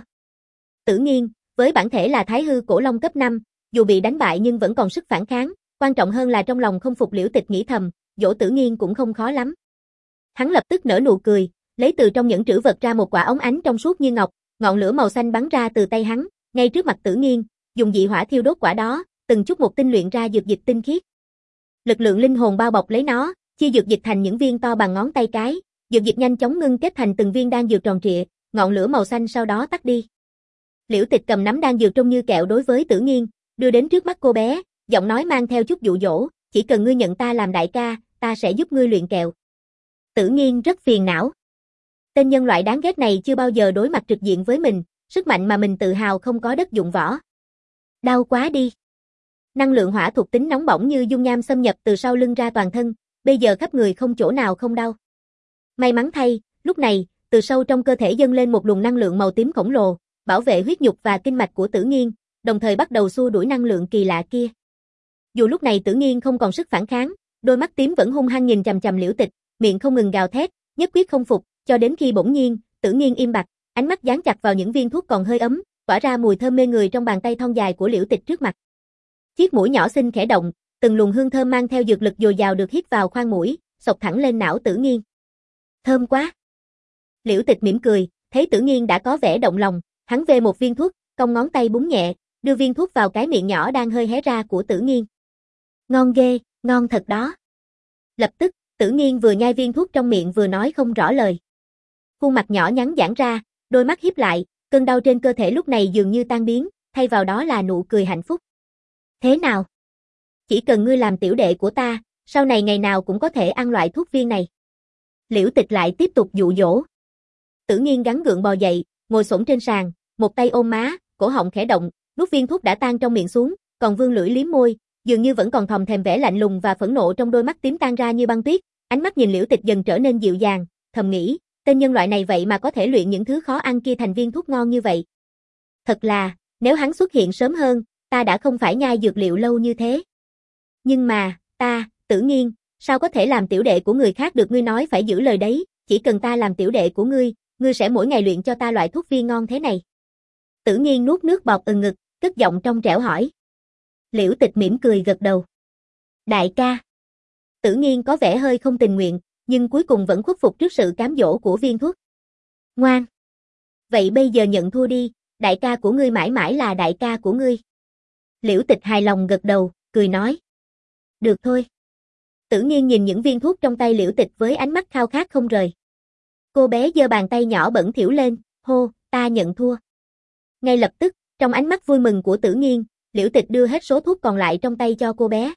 Tử Nghiên, với bản thể là Thái Hư Cổ Long cấp năm, dù bị đánh bại nhưng vẫn còn sức phản kháng, quan trọng hơn là trong lòng không phục. Liễu Tịch nghĩ thầm, dỗ Tử Nghiên cũng không khó lắm. Hắn lập tức nở nụ cười, lấy từ trong nhẫn trữ vật ra một quả óng ánh trong suốt như ngọc, ngọn lửa màu xanh bắn ra từ tay hắn, ngay trước mặt Tử Nghiên, dùng dị hỏa thiêu đốt quả đó, từng chút một tinh luyện ra dược dịch tinh khiết. Lực lượng linh hồn bao bọc lấy nó, chia dược dịch thành những viên to bằng ngón tay cái, dược dịch nhanh chóng ngưng kết thành từng viên đan dược tròn trịa, ngọn lửa màu xanh sau đó tắt đi. Liễu Tịch cầm nắm đan dược trông như kẹo đối với Tử Nghiên, đưa đến trước mắt cô bé, giọng nói mang theo chút dụ dỗ, chỉ cần ngươi nhận ta làm đại ca, ta sẽ giúp ngươi luyện kẹo. Tử Nghiên rất phiền não. Tên nhân loại đáng ghét này chưa bao giờ đối mặt trực diện với mình, sức mạnh mà mình tự hào không có đất dụng võ. Đau quá đi. Năng lượng hỏa thuộc tính nóng bỏng như dung nham xâm nhập từ sau lưng ra toàn thân, bây giờ khắp người không chỗ nào không đau. May mắn thay, lúc này, từ sâu trong cơ thể dâng lên một luồng năng lượng màu tím khổng lồ, bảo vệ huyết nhục và kinh mạch của Tử Nghiên, đồng thời bắt đầu xua đuổi năng lượng kỳ lạ kia. Dù lúc này Tử Nghiên không còn sức phản kháng, đôi mắt tím vẫn hung hăng nhìn chằm chằm Liễu Tịch, miệng không ngừng gào thét, nhất quyết không phục, cho đến khi bỗng nhiên, Tử Nghiên im bặt, ánh mắt dán chặt vào những viên thuốc còn hơi ấm, tỏa ra mùi thơm mê người trong bàn tay thon dài của Liễu Tịch trước mặt. Chiếc mũi nhỏ xinh khẽ động, từng luồng hương thơm mang theo dược lực dồi dào được hít vào khoang mũi, xộc thẳng lên não Tử Nghiên. Thơm quá. Liễu Tịch mỉm cười, thấy Tử Nghiên đã có vẻ động lòng, hắn về một viên thuốc, cong ngón tay búng nhẹ, đưa viên thuốc vào cái miệng nhỏ đang hơi hé ra của Tử Nghiên. Ngon ghê, ngon thật đó. Lập tức, Tử Nghiên vừa nhai viên thuốc trong miệng vừa nói không rõ lời. Khuôn mặt nhỏ nhắn giãn ra, đôi mắt híp lại, cơn đau trên cơ thể lúc này dường như tan biến, thay vào đó là nụ cười hạnh phúc. Thế nào? Chỉ cần ngươi làm tiểu đệ của ta, sau này ngày nào cũng có thể ăn loại thuốc viên này. Liễu Tịch lại tiếp tục dụ dỗ. Tử Nghiên gắng gượng bò dậy, ngồi xổm trên sàn, một tay ôm má, cổ họng khẽ động, nuốt viên thuốc đã tan trong miệng xuống, còn vương lưỡi liếm môi, dường như vẫn còn thòm thèm vẻ lạnh lùng và phẫn nộ trong đôi mắt tím tan ra như băng tuyết, ánh mắt nhìn Liễu Tịch dần trở nên dịu dàng, thầm nghĩ, tên nhân loại này vậy mà có thể luyện những thứ khó ăn kia thành viên thuốc ngon như vậy. Thật là, nếu hắn xuất hiện sớm hơn, ta đã không phải nhai dược liệu lâu như thế. Nhưng mà, ta, Tử Nghiên, sao có thể làm tiểu đệ của người khác được? Ngươi nói phải giữ lời đấy, chỉ cần ta làm tiểu đệ của ngươi, ngươi sẽ mỗi ngày luyện cho ta loại thuốc viên ngon thế này. Tử Nghiên nuốt nước bọt ừng ngực, cất giọng trong trẻo hỏi. Liễu Tịch mỉm cười gật đầu. Đại ca. Tử Nghiên có vẻ hơi không tình nguyện, nhưng cuối cùng vẫn khuất phục trước sự cám dỗ của viên thuốc. Ngoan. Vậy bây giờ nhận thua đi, đại ca của ngươi mãi mãi là đại ca của ngươi. Liễu Tịch hài lòng gật đầu, cười nói. Được thôi. Tử Nghiên nhìn những viên thuốc trong tay Liễu Tịch với ánh mắt khao khát không rời. Cô bé giơ bàn tay nhỏ bẩn thỉu lên, hô, ta nhận thua. Ngay lập tức, trong ánh mắt vui mừng của Tử Nghiên, Liễu Tịch đưa hết số thuốc còn lại trong tay cho cô bé.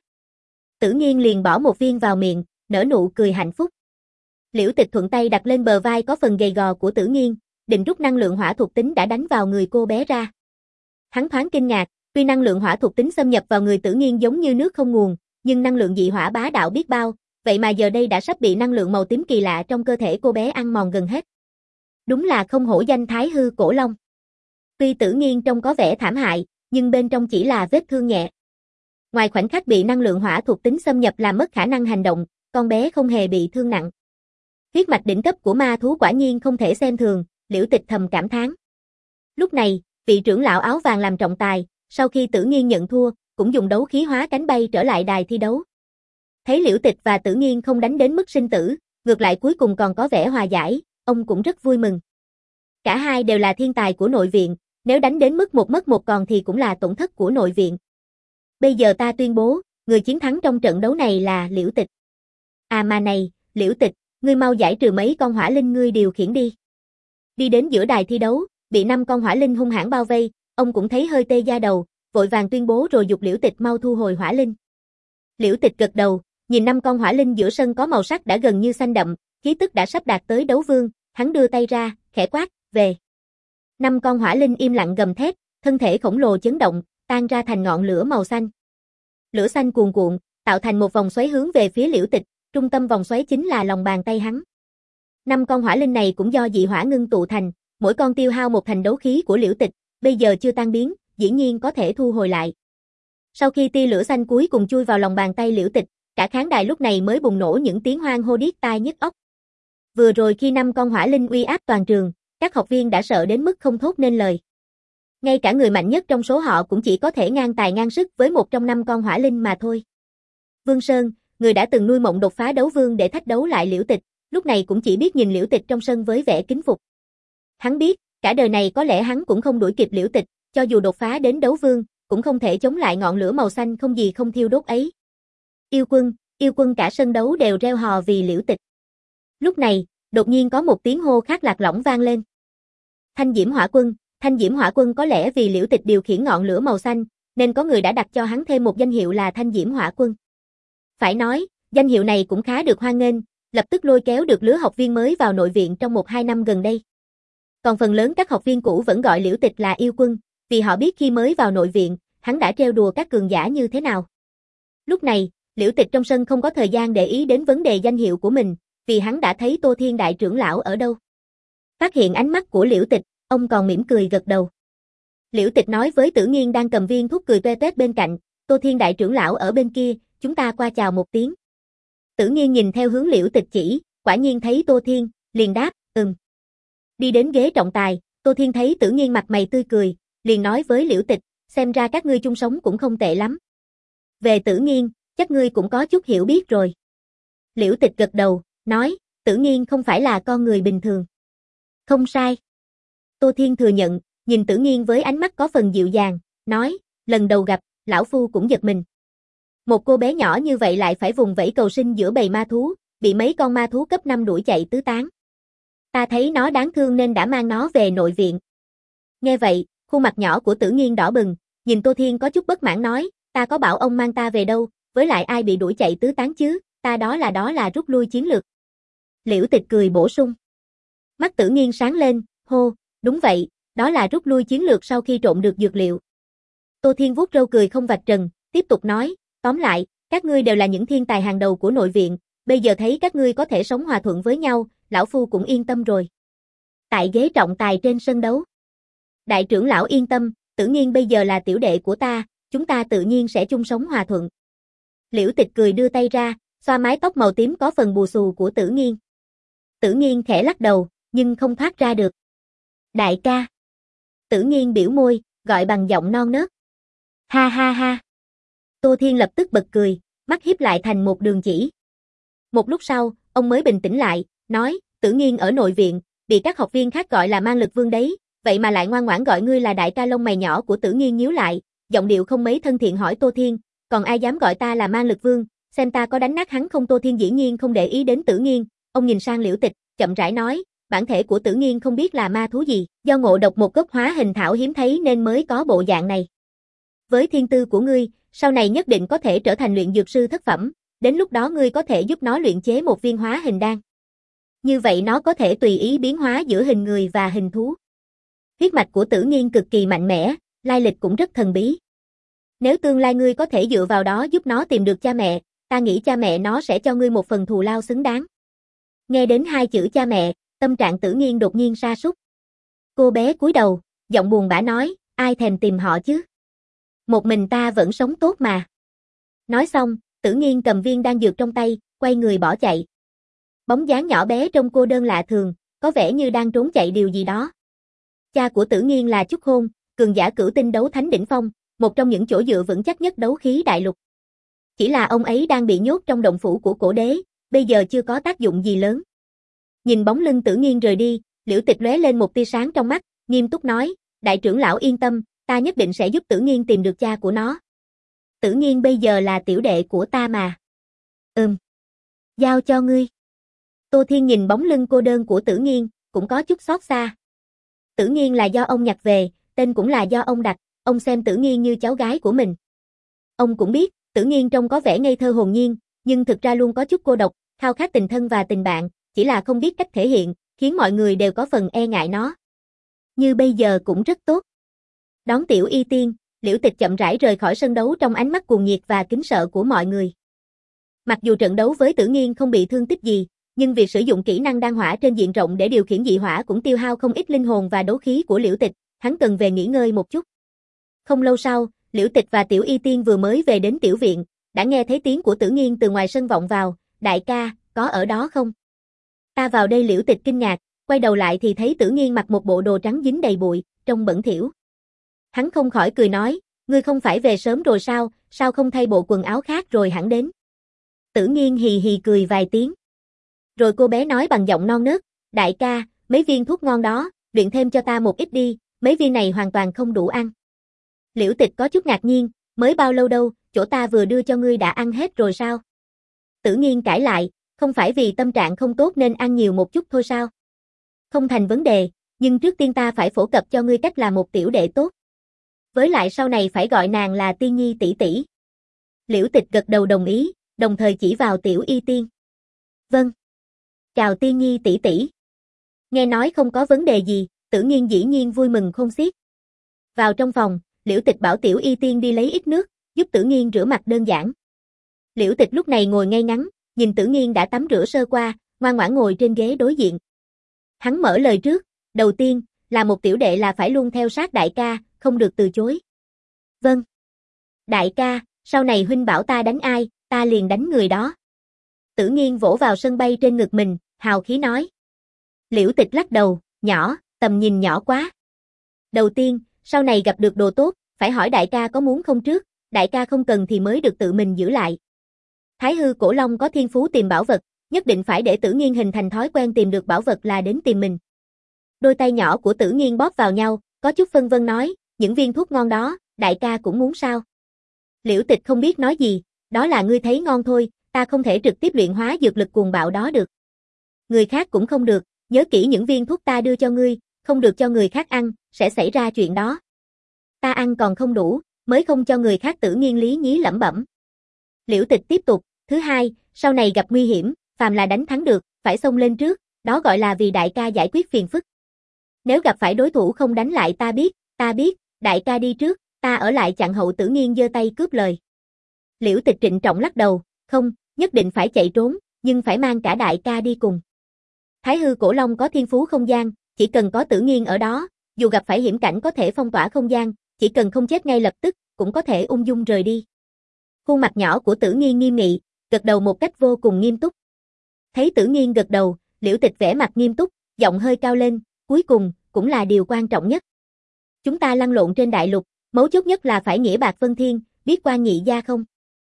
Tử Nghiên liền bỏ một viên vào miệng, nở nụ cười hạnh phúc. Liễu Tịch thuận tay đặt lên bờ vai có phần gầy gò của Tử Nghiên, định rút năng lượng hỏa thuộc tính đã đánh vào người cô bé ra. Hắn thoáng kinh ngạc, tuy năng lượng hỏa thuộc tính xâm nhập vào người Tử Nghiên giống như nước không nguồn, nhưng năng lượng dị hỏa bá đạo biết bao, vậy mà giờ đây đã sắp bị năng lượng màu tím kỳ lạ trong cơ thể cô bé ăn mòn gần hết. Đúng là không hổ danh Thái Hư Cổ Long. Tuy Tử Nghiên trông có vẻ thảm hại, nhưng bên trong chỉ là vết thương nhẹ. Ngoài khoảnh khắc bị năng lượng hỏa thuộc tính xâm nhập làm mất khả năng hành động, con bé không hề bị thương nặng. Huyết mạch đỉnh cấp của ma thú quả nhiên không thể xem thường, Liễu Tịch thầm cảm thán. Lúc này, vị trưởng lão áo vàng làm trọng tài, sau khi Tử Nghiên nhận thua, cũng dùng đấu khí hóa cánh bay trở lại đài thi đấu. Thấy Liễu Tịch và Tử Nghiên không đánh đến mức sinh tử, ngược lại cuối cùng còn có vẻ hòa giải, ông cũng rất vui mừng. Cả hai đều là thiên tài của nội viện, nếu đánh đến mức một mất một còn thì cũng là tổn thất của nội viện. Bây giờ ta tuyên bố, người chiến thắng trong trận đấu này là Liễu Tịch. À mà này, Liễu Tịch, ngươi mau giải trừ mấy con hỏa linh ngươi điều khiển đi. Đi đến giữa đài thi đấu, bị năm con hỏa linh hung hãn bao vây, ông cũng thấy hơi tê da đầu, vội vàng tuyên bố rồi giục Liễu Tịch mau thu hồi hỏa linh. Liễu Tịch gật đầu, nhìn năm con hỏa linh giữa sân có màu sắc đã gần như xanh đậm, khí tức đã sắp đạt tới đấu vương, hắn đưa tay ra, khẽ quát, về. Năm con hỏa linh im lặng gầm thét, thân thể khổng lồ chấn động, tan ra thành ngọn lửa màu xanh. Lửa xanh cuồn cuộn, tạo thành một vòng xoáy hướng về phía Liễu Tịch, trung tâm vòng xoáy chính là lòng bàn tay hắn. Năm con hỏa linh này cũng do dị hỏa ngưng tụ thành, mỗi con tiêu hao một thành đấu khí của Liễu Tịch, bây giờ chưa tan biến, dĩ nhiên có thể thu hồi lại. Sau khi tia lửa xanh cuối cùng chui vào lòng bàn tay Liễu Tịch, cả khán đài lúc này mới bùng nổ những tiếng hoan hô điếc tai nhức óc. Vừa rồi khi năm con hỏa linh uy áp toàn trường, các học viên đã sợ đến mức không thốt nên lời. Ngay cả người mạnh nhất trong số họ cũng chỉ có thể ngang tài ngang sức với một trong năm con hỏa linh mà thôi. Vương Sơn, người đã từng nuôi mộng đột phá đấu vương để thách đấu lại Liễu Tịch, lúc này cũng chỉ biết nhìn Liễu Tịch trong sân với vẻ kính phục. Hắn biết, cả đời này có lẽ hắn cũng không đuổi kịp Liễu Tịch, cho dù đột phá đến đấu vương, cũng không thể chống lại ngọn lửa màu xanh không gì không thiêu đốt ấy. Yêu quân, yêu quân cả sân đấu đều reo hò vì Liễu Tịch. Lúc này, đột nhiên có một tiếng hô khác lạc lõng vang lên. Thanh Diễm Hỏa Quân, Thanh Diễm Hỏa Quân có lẽ vì Liễu Tịch điều khiển ngọn lửa màu xanh, nên có người đã đặt cho hắn thêm một danh hiệu là Thanh Diễm Hỏa Quân. Phải nói, danh hiệu này cũng khá được hoan nghênh, lập tức lôi kéo được lứa học viên mới vào nội viện trong một hai năm gần đây. Còn phần lớn các học viên cũ vẫn gọi Liễu Tịch là yêu quân, vì họ biết khi mới vào nội viện, hắn đã trêu đùa các cường giả như thế nào. Lúc này, Liễu Tịch trong sân không có thời gian để ý đến vấn đề danh hiệu của mình, vì hắn đã thấy Tô Thiên đại trưởng lão ở đâu. Phát hiện ánh mắt của Liễu Tịch, ông còn mỉm cười gật đầu. Liễu Tịch nói với Tử Nghiên đang cầm viên thuốc cười toe toét bên cạnh, Tô Thiên đại trưởng lão ở bên kia, chúng ta qua chào một tiếng. Tử Nghiên nhìn theo hướng Liễu Tịch chỉ, quả nhiên thấy Tô Thiên, liền đáp, ừm. Đi đến ghế trọng tài, Tô Thiên thấy Tử Nghiên mặt mày tươi cười, liền nói với Liễu Tịch, xem ra các ngươi chung sống cũng không tệ lắm. Về Tử Nghiên, chắc ngươi cũng có chút hiểu biết rồi. Liễu Tịch gật đầu, nói, Tử Nghiên không phải là con người bình thường. Không sai. Tô Thiên thừa nhận, nhìn Tử Nghiên với ánh mắt có phần dịu dàng, nói, lần đầu gặp, lão phu cũng giật mình. Một cô bé nhỏ như vậy lại phải vùng vẫy cầu sinh giữa bầy ma thú, bị mấy con ma thú cấp năm đuổi chạy tứ tán. Ta thấy nó đáng thương nên đã mang nó về nội viện. Nghe vậy, khuôn mặt nhỏ của Tử Nghiên đỏ bừng, nhìn Tô Thiên có chút bất mãn nói, ta có bảo ông mang ta về đâu, với lại ai bị đuổi chạy tứ tán chứ, ta đó là đó là rút lui chiến lược. Liễu Tịch cười bổ sung. Mắt Tử Nghiên sáng lên, hô, đúng vậy, đó là rút lui chiến lược sau khi trộn được dược liệu. Tô Thiên vuốt râu cười không vạch trần, tiếp tục nói, tóm lại, các ngươi đều là những thiên tài hàng đầu của nội viện, bây giờ thấy các ngươi có thể sống hòa thuận với nhau, lão phu cũng yên tâm rồi. Tại ghế trọng tài trên sân đấu. Đại trưởng lão yên tâm, Tử Nghiên bây giờ là tiểu đệ của ta, chúng ta tự nhiên sẽ chung sống hòa thuận. Liễu Tịch cười đưa tay ra, xoa mái tóc màu tím có phần bù xù của Tử Nghiên. Tử Nghiên khẽ lắc đầu, nhưng không thoát ra được. Đại ca. Tử Nghiên biểu môi, gọi bằng giọng non nớt. Ha ha ha. Tô Thiên lập tức bật cười, mắt híp lại thành một đường chỉ. Một lúc sau, ông mới bình tĩnh lại, nói, Tử Nghiên ở nội viện, bị các học viên khác gọi là mang lực vương đấy, vậy mà lại ngoan ngoãn gọi ngươi là đại ca. Lông mày nhỏ của Tử Nghiên nhíu lại, giọng điệu không mấy thân thiện hỏi Tô Thiên, còn ai dám gọi ta là mang lực vương, xem ta có đánh nát hắn không? Tô Thiên dĩ nhiên không để ý đến Tử Nghiên, ông nhìn sang Liễu Tịch, chậm rãi nói, bản thể của Tử Nghiên không biết là ma thú gì, do ngộ độc một gốc hóa hình thảo hiếm thấy nên mới có bộ dạng này. Với thiên tư của ngươi, sau này nhất định có thể trở thành luyện dược sư thất phẩm, đến lúc đó ngươi có thể giúp nó luyện chế một viên hóa hình đan. Như vậy nó có thể tùy ý biến hóa giữa hình người và hình thú. Huyết mạch của Tử Nghiên cực kỳ mạnh mẽ, lai lịch cũng rất thần bí. Nếu tương lai ngươi có thể dựa vào đó giúp nó tìm được cha mẹ, ta nghĩ cha mẹ nó sẽ cho ngươi một phần thù lao xứng đáng. Nghe đến hai chữ cha mẹ, tâm trạng Tử Nghiên đột nhiên sa sút. Cô bé cúi đầu, giọng buồn bã nói, ai thèm tìm họ chứ? Một mình ta vẫn sống tốt mà. Nói xong, Tử Nghiên cầm viên đan dược trong tay, quay người bỏ chạy. Bóng dáng nhỏ bé trông cô đơn lạ thường, có vẻ như đang trốn chạy điều gì đó. Cha của Tử Nghiên là Chúc Hôn, cường giả cửu tinh đấu thánh đỉnh phong, một trong những chỗ dựa vững chắc nhất đấu khí đại lục. Chỉ là ông ấy đang bị nhốt trong động phủ của cổ đế, bây giờ chưa có tác dụng gì lớn. Nhìn bóng lưng Tử Nghiên rời đi, Liễu Tịch lóe lên một tia sáng trong mắt, nghiêm túc nói, đại trưởng lão yên tâm, ta nhất định sẽ giúp Tử Nghiên tìm được cha của nó. Tử Nghiên bây giờ là tiểu đệ của ta mà. Ừm. Giao cho ngươi. Tô Thiên nhìn bóng lưng cô đơn của Tử Nghiên, cũng có chút xót xa. Tử Nghiên là do ông nhặt về, tên cũng là do ông đặt, ông xem Tử Nghiên như cháu gái của mình. Ông cũng biết, Tử Nghiên trông có vẻ ngây thơ hồn nhiên, nhưng thực ra luôn có chút cô độc, khao khát tình thân và tình bạn, chỉ là không biết cách thể hiện, khiến mọi người đều có phần e ngại nó. Như bây giờ cũng rất tốt. Đón tiểu y tiên, Liễu Tịch chậm rãi rời khỏi sân đấu trong ánh mắt cuồng nhiệt và kính sợ của mọi người. Mặc dù trận đấu với Tử Nghiên không bị thương tích gì, nhưng việc sử dụng kỹ năng đan hỏa trên diện rộng để điều khiển dị hỏa cũng tiêu hao không ít linh hồn và đấu khí của Liễu Tịch, hắn cần về nghỉ ngơi một chút. Không lâu sau, Liễu Tịch và Tiểu Y Tiên vừa mới về đến tiểu viện, đã nghe thấy tiếng của Tử Nghiên từ ngoài sân vọng vào, đại ca, có ở đó không? Ta vào đây. Liễu Tịch kinh ngạc, quay đầu lại thì thấy Tử Nghiên mặc một bộ đồ trắng dính đầy bụi, trông bẩn thỉu. Hắn không khỏi cười nói, ngươi không phải về sớm rồi sao, sao không thay bộ quần áo khác rồi hẳn đến? Tử Nghiên hì hì cười vài tiếng. Rồi cô bé nói bằng giọng non nớt, đại ca, mấy viên thuốc ngon đó, luyện thêm cho ta một ít đi, mấy viên này hoàn toàn không đủ ăn. Liễu Tịch có chút ngạc nhiên, mới bao lâu đâu, chỗ ta vừa đưa cho ngươi đã ăn hết rồi sao? Tử Nghiên cãi lại, không phải vì tâm trạng không tốt nên ăn nhiều một chút thôi sao? Không thành vấn đề, nhưng trước tiên ta phải phổ cập cho ngươi cách làm một tiểu đệ tốt. Với lại sau này phải gọi nàng là Tiên Nhi tỷ tỷ. Liễu Tịch gật đầu đồng ý, đồng thời chỉ vào Tiểu Y Tiên. Vâng. Chào Tiên Nhi tỷ tỷ. Nghe nói không có vấn đề gì, Tử Nghiên dĩ nhiên vui mừng khôn xiết. Vào trong phòng, Liễu Tịch bảo Tiểu Y Tiên đi lấy ít nước, giúp Tử Nghiên rửa mặt đơn giản. Liễu Tịch lúc này ngồi ngay ngắn, nhìn Tử Nghiên đã tắm rửa sơ qua, ngoan ngoãn ngồi trên ghế đối diện. Hắn mở lời trước, đầu tiên, là một tiểu đệ là phải luôn theo sát đại ca, không được từ chối. Vâng. Đại ca, sau này huynh bảo ta đánh ai, ta liền đánh người đó. Tử Nghiên vỗ vào sân bay trên ngực mình, hào khí nói. Liễu Tịch lắc đầu, nhỏ, tầm nhìn nhỏ quá. Đầu tiên, sau này gặp được đồ tốt, phải hỏi đại ca có muốn không trước, đại ca không cần thì mới được tự mình giữ lại. Thái hư cổ long có thiên phú tìm bảo vật, nhất định phải để Tử Nghiên hình thành thói quen tìm được bảo vật là đến tìm mình. Đôi tay nhỏ của Tử Nghiên bóp vào nhau, có chút phân vân nói, những viên thuốc ngon đó, đại ca cũng muốn sao? Liễu Tịch không biết nói gì, đó là ngươi thấy ngon thôi, ta không thể trực tiếp luyện hóa dược lực cuồng bạo đó được. Người khác cũng không được, nhớ kỹ những viên thuốc ta đưa cho ngươi, không được cho người khác ăn, sẽ xảy ra chuyện đó. Ta ăn còn không đủ, mới không cho người khác. Tử Nghiên lý nhí lẩm bẩm. Liễu Tịch tiếp tục, thứ hai, sau này gặp nguy hiểm, phàm là đánh thắng được, phải xông lên trước, đó gọi là vì đại ca giải quyết phiền phức. Nếu gặp phải đối thủ không đánh lại ta biết, ta biết, đại ca đi trước, ta ở lại chặn hậu. Tử Nghiên giơ tay cướp lời. Liễu Tịch trịnh trọng lắc đầu, không, nhất định phải chạy trốn, nhưng phải mang cả đại ca đi cùng. Thái hư cổ long có thiên phú không gian, chỉ cần có Tử Nghiên ở đó, dù gặp phải hiểm cảnh có thể phong tỏa không gian, chỉ cần không chết ngay lập tức, cũng có thể ung dung rời đi. Khuôn mặt nhỏ của Tử Nghiên nghiêm nghị, gật đầu một cách vô cùng nghiêm túc. Thấy Tử Nghiên gật đầu, Liễu Tịch vẻ mặt nghiêm túc, giọng hơi cao lên, cuối cùng, cũng là điều quan trọng nhất. Chúng ta lăn lộn trên đại lục, mấu chốt nhất là phải nghĩa bạc vân thiên, biết Quan Nhị gia không?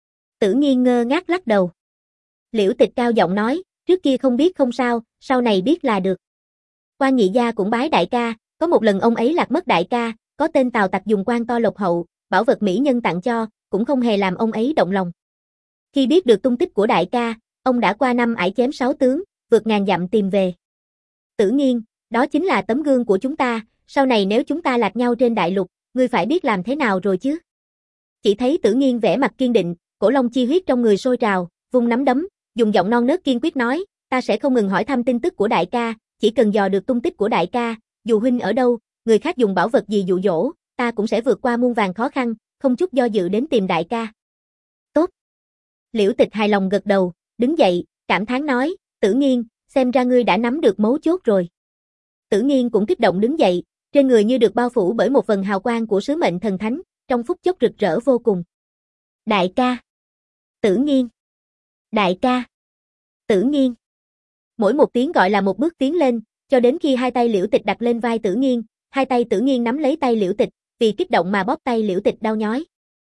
Tử Nghiên ngơ ngác lắc đầu. Liễu Tịch cao giọng nói, trước kia không biết không sao, sau này biết là được. Quan Nhị gia cũng bái đại ca, có một lần ông ấy lạc mất đại ca, có tên Tào Tặc dùng quan to lộc hậu, bảo vật mỹ nhân tặng cho, cũng không hề làm ông ấy động lòng. Khi biết được tung tích của đại ca, ông đã qua năm ải chém sáu tướng, vượt ngàn dặm tìm về. Tử Nghiên, đó chính là tấm gương của chúng ta, sau này nếu chúng ta lạc nhau trên đại lục, ngươi phải biết làm thế nào rồi chứ? Chỉ thấy Tử Nghiên vẻ mặt kiên định, cổ long chi huyết trong người sôi trào, vung nắm đấm, dùng giọng non nớt kiên quyết nói, ta sẽ không ngừng hỏi thăm tin tức của đại ca, chỉ cần dò được tung tích của đại ca, dù huynh ở đâu, người khác dùng bảo vật gì dụ dỗ, ta cũng sẽ vượt qua muôn vàn khó khăn, không chút do dự đến tìm đại ca. Tốt. Liễu Tịch hài lòng gật đầu, đứng dậy, cảm thán nói, Tử Nghiên, xem ra ngươi đã nắm được mấu chốt rồi. Tử Nghiên cũng kích động đứng dậy, trên người như được bao phủ bởi một vầng hào quang của sứ mệnh thần thánh, trong phút chốc rực rỡ vô cùng. Đại ca. Tử Nghiên. Đại ca. Tử Nghiên. Mỗi một tiếng gọi là một bước tiến lên, cho đến khi hai tay Liễu Tịch đặt lên vai Tử Nghiên, hai tay Tử Nghiên nắm lấy tay Liễu Tịch, vì kích động mà bóp tay Liễu Tịch đau nhói.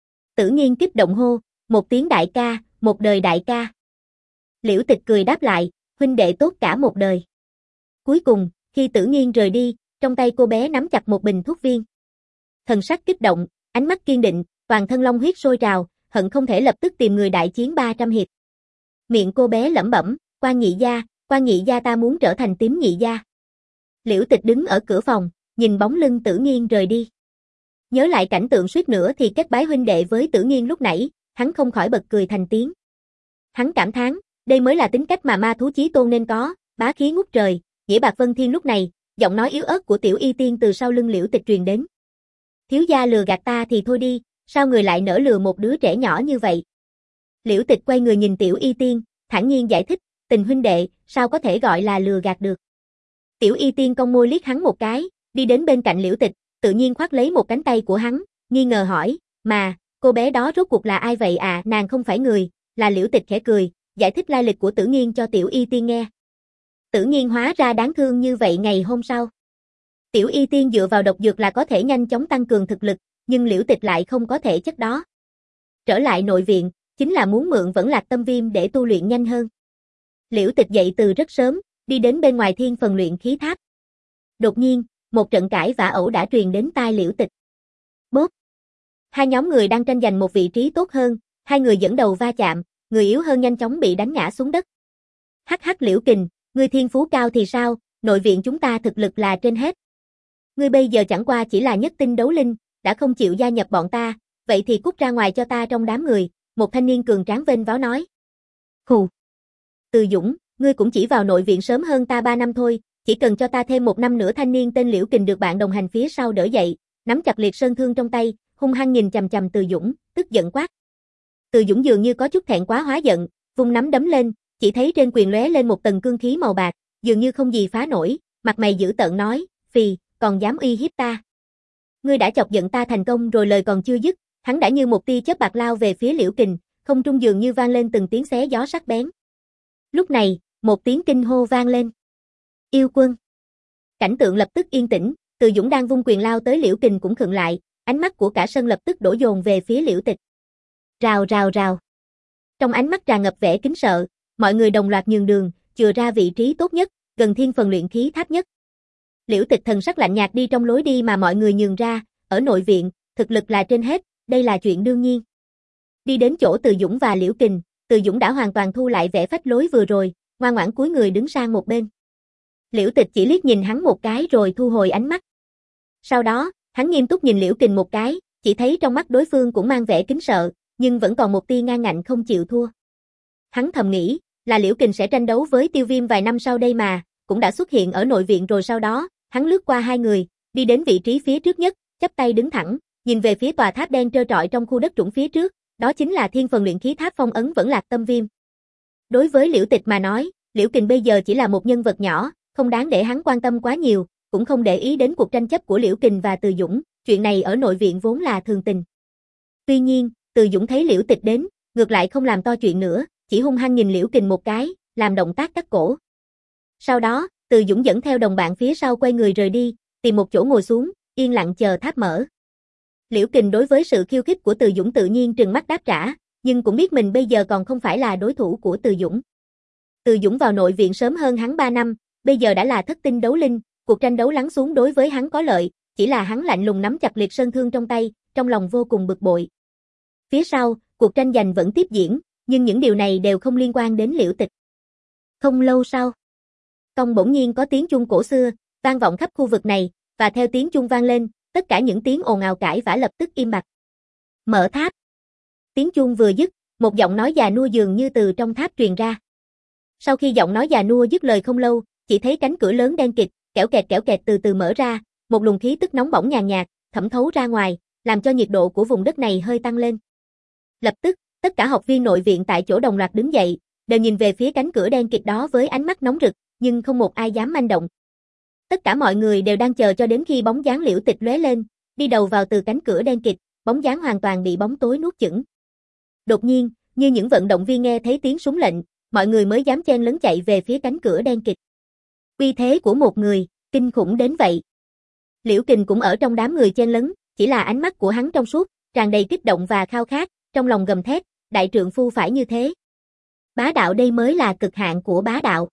Tử Nghiên kích động hô, một tiếng đại ca, một đời đại ca. Liễu Tịch cười đáp lại, huynh đệ tốt cả một đời. Cuối cùng, khi Tử Nghiên rời đi, trong tay cô bé nắm chặt một bình thuốc viên. Thần sắc kích động, ánh mắt kiên định, toàn thân long huyết sôi trào, hận không thể lập tức tìm người đại chiến ba trăm hiệp. Miệng cô bé lẩm bẩm, Quan Nhị gia, Quan Nhị gia ta muốn trở thành Tím Nhị gia. Liễu Tịch đứng ở cửa phòng, nhìn bóng lưng Tử Nghiên rời đi. Nhớ lại cảnh tượng suýt nữa thì kết bái huynh đệ với Tử Nghiên lúc nãy, hắn không khỏi bật cười thành tiếng. Hắn cảm thán, đây mới là tính cách mà ma thú chí tôn nên có, bá khí ngút trời. Nghĩa bạc vân thiên lúc này, giọng nói yếu ớt của Tiểu Y Tiên từ sau lưng Liễu Tịch truyền đến. Thiếu gia lừa gạt ta thì thôi đi, sao người lại nỡ lừa một đứa trẻ nhỏ như vậy? Liễu Tịch quay người nhìn Tiểu Y Tiên, thản nhiên giải thích, tình huynh đệ, sao có thể gọi là lừa gạt được. Tiểu Y Tiên cong môi liếc hắn một cái, đi đến bên cạnh Liễu Tịch, tự nhiên khoác lấy một cánh tay của hắn, nghi ngờ hỏi, mà, cô bé đó rốt cuộc là ai vậy à, nàng không phải người, là Liễu Tịch khẽ cười, giải thích lai lịch của Tử Nghiên cho Tiểu Y Tiên nghe. Tử Nghiên hóa ra đáng thương như vậy ngày hôm sau. Tiểu Y Tiên dựa vào độc dược là có thể nhanh chóng tăng cường thực lực, nhưng Liễu Tịch lại không có thể chất đó. Trở lại nội viện, chính là muốn mượn Vẫn Lạc Tâm Viêm để tu luyện nhanh hơn. Liễu Tịch dậy từ rất sớm, đi đến bên ngoài Thiên Phần luyện khí tháp. Đột nhiên, một trận cãi vã ẩu đả truyền đến tai Liễu Tịch. Bốp! Hai nhóm người đang tranh giành một vị trí tốt hơn, hai người dẫn đầu va chạm, người yếu hơn nhanh chóng bị đánh ngã xuống đất. Hắc hắc Liễu Kình, ngươi thiên phú cao thì sao, nội viện chúng ta thực lực là trên hết. Ngươi bây giờ chẳng qua chỉ là nhất tinh đấu linh, đã không chịu gia nhập bọn ta, vậy thì cút ra ngoài cho ta trong đám người, một thanh niên cường tráng vênh váo nói. Hù! Từ Dũng, ngươi cũng chỉ vào nội viện sớm hơn ta ba năm thôi, chỉ cần cho ta thêm một năm nữa. Thanh niên tên Liễu Kình được bạn đồng hành phía sau đỡ dậy, nắm chặt liệt sơn thương trong tay, hung hăng nhìn chằm chằm Từ Dũng, tức giận quát. Từ Dũng dường như có chút thẹn quá hóa giận, vung nắm đấm lên, chỉ thấy trên quyền lóe lên một tầng cương khí màu bạc, dường như không gì phá nổi, mặt mày dữ tợn nói, phì, còn dám uy hiếp ta. Ngươi đã chọc giận ta thành công rồi. Lời còn chưa dứt, hắn đã như một tia chớp bạc lao về phía Liễu Kình, không trung dường như vang lên từng tiếng xé gió sắc bén. Lúc này, một tiếng kinh hô vang lên. Yêu quân! Cảnh tượng lập tức yên tĩnh, Từ Dũng đang vung quyền lao tới Liễu Kình cũng khựng lại, ánh mắt của cả sân lập tức đổ dồn về phía Liễu Tịch. Rào rào rào. Trong ánh mắt tràn ngập vẻ kính sợ, mọi người đồng loạt nhường đường, chừa ra vị trí tốt nhất, gần Thiên Phần luyện khí tháp nhất. Liễu Tịch thần sắc lạnh nhạt đi trong lối đi mà mọi người nhường ra, ở nội viện, thực lực là trên hết, đây là chuyện đương nhiên. Đi đến chỗ Từ Dũng và Liễu Kình, Từ Dũng đã hoàn toàn thu lại vẻ phách lối vừa rồi, ngoan ngoãn cúi người đứng sang một bên. Liễu Tịch chỉ liếc nhìn hắn một cái rồi thu hồi ánh mắt. Sau đó, hắn nghiêm túc nhìn Liễu Kình một cái, chỉ thấy trong mắt đối phương cũng mang vẻ kính sợ, nhưng vẫn còn một tia ngang ngạnh không chịu thua. Hắn thầm nghĩ, là Liễu Kình sẽ tranh đấu với Tiêu Viêm vài năm sau đây mà, cũng đã xuất hiện ở nội viện rồi. Sau đó, hắn lướt qua hai người, đi đến vị trí phía trước nhất, chắp tay đứng thẳng, nhìn về phía tòa tháp đen trơ trọi trong khu đất trũng phía trước, đó chính là Thiên Phần luyện khí tháp phong ấn Vẫn Lạc Tâm Viêm. Đối với Liễu Tịch mà nói, Liễu Kình bây giờ chỉ là một nhân vật nhỏ, không đáng để hắn quan tâm quá nhiều, cũng không để ý đến cuộc tranh chấp của Liễu Kình và Từ Dũng, chuyện này ở nội viện vốn là thường tình. Tuy nhiên, Từ Dũng thấy Liễu Tịch đến, ngược lại không làm to chuyện nữa, chỉ hung hăng nhìn Liễu Kình một cái, làm động tác cắt cổ. Sau đó, Từ Dũng dẫn theo đồng bạn phía sau quay người rời đi, tìm một chỗ ngồi xuống, yên lặng chờ tháp mở. Liễu Kình đối với sự khiêu khích của Từ Dũng tự nhiên trừng mắt đáp trả, nhưng cũng biết mình bây giờ còn không phải là đối thủ của Từ Dũng. Từ Dũng vào nội viện sớm hơn hắn ba năm, bây giờ đã là thất tinh đấu linh, cuộc tranh đấu lắng xuống đối với hắn có lợi, chỉ là hắn lạnh lùng nắm chặt liệt sơn thương trong tay, trong lòng vô cùng bực bội. Phía sau, cuộc tranh giành vẫn tiếp diễn, nhưng những điều này đều không liên quan đến Liễu Tịch. Không lâu sau, cong bỗng nhiên có tiếng chuông cổ xưa, vang vọng khắp khu vực này, và theo tiếng chuông vang lên, tất cả những tiếng ồn ào cãi vã lập tức im bặt. Mở tháp. Tiếng chuông vừa dứt, một giọng nói già nua dường như từ trong tháp truyền ra. Sau khi giọng nói già nua dứt lời không lâu, chỉ thấy cánh cửa lớn đen kịt, kẽo kẹt kẽo kẹt từ từ mở ra, một luồng khí tức nóng bỏng nhàn nhạt, thẩm thấu ra ngoài, làm cho nhiệt độ của vùng đất này hơi tăng lên. Lập tức, tất cả học viên nội viện tại chỗ đồng loạt đứng dậy, đều nhìn về phía cánh cửa đen kịt đó với ánh mắt nóng rực, nhưng không một ai dám manh động. Tất cả mọi người đều đang chờ cho đến khi bóng dáng Liễu Tịch lóe lên, đi đầu vào từ cánh cửa đen kịt, bóng dáng hoàn toàn bị bóng tối nuốt chửng. Đột nhiên, như những vận động viên nghe thấy tiếng súng lệnh, mọi người mới dám chen lấn chạy về phía cánh cửa đen kịt. Uy thế của một người, kinh khủng đến vậy. Liễu Kình cũng ở trong đám người chen lấn, chỉ là ánh mắt của hắn trong suốt, tràn đầy kích động và khao khát, trong lòng gầm thét, đại trượng phu phải như thế. Bá đạo đây mới là cực hạn của bá đạo.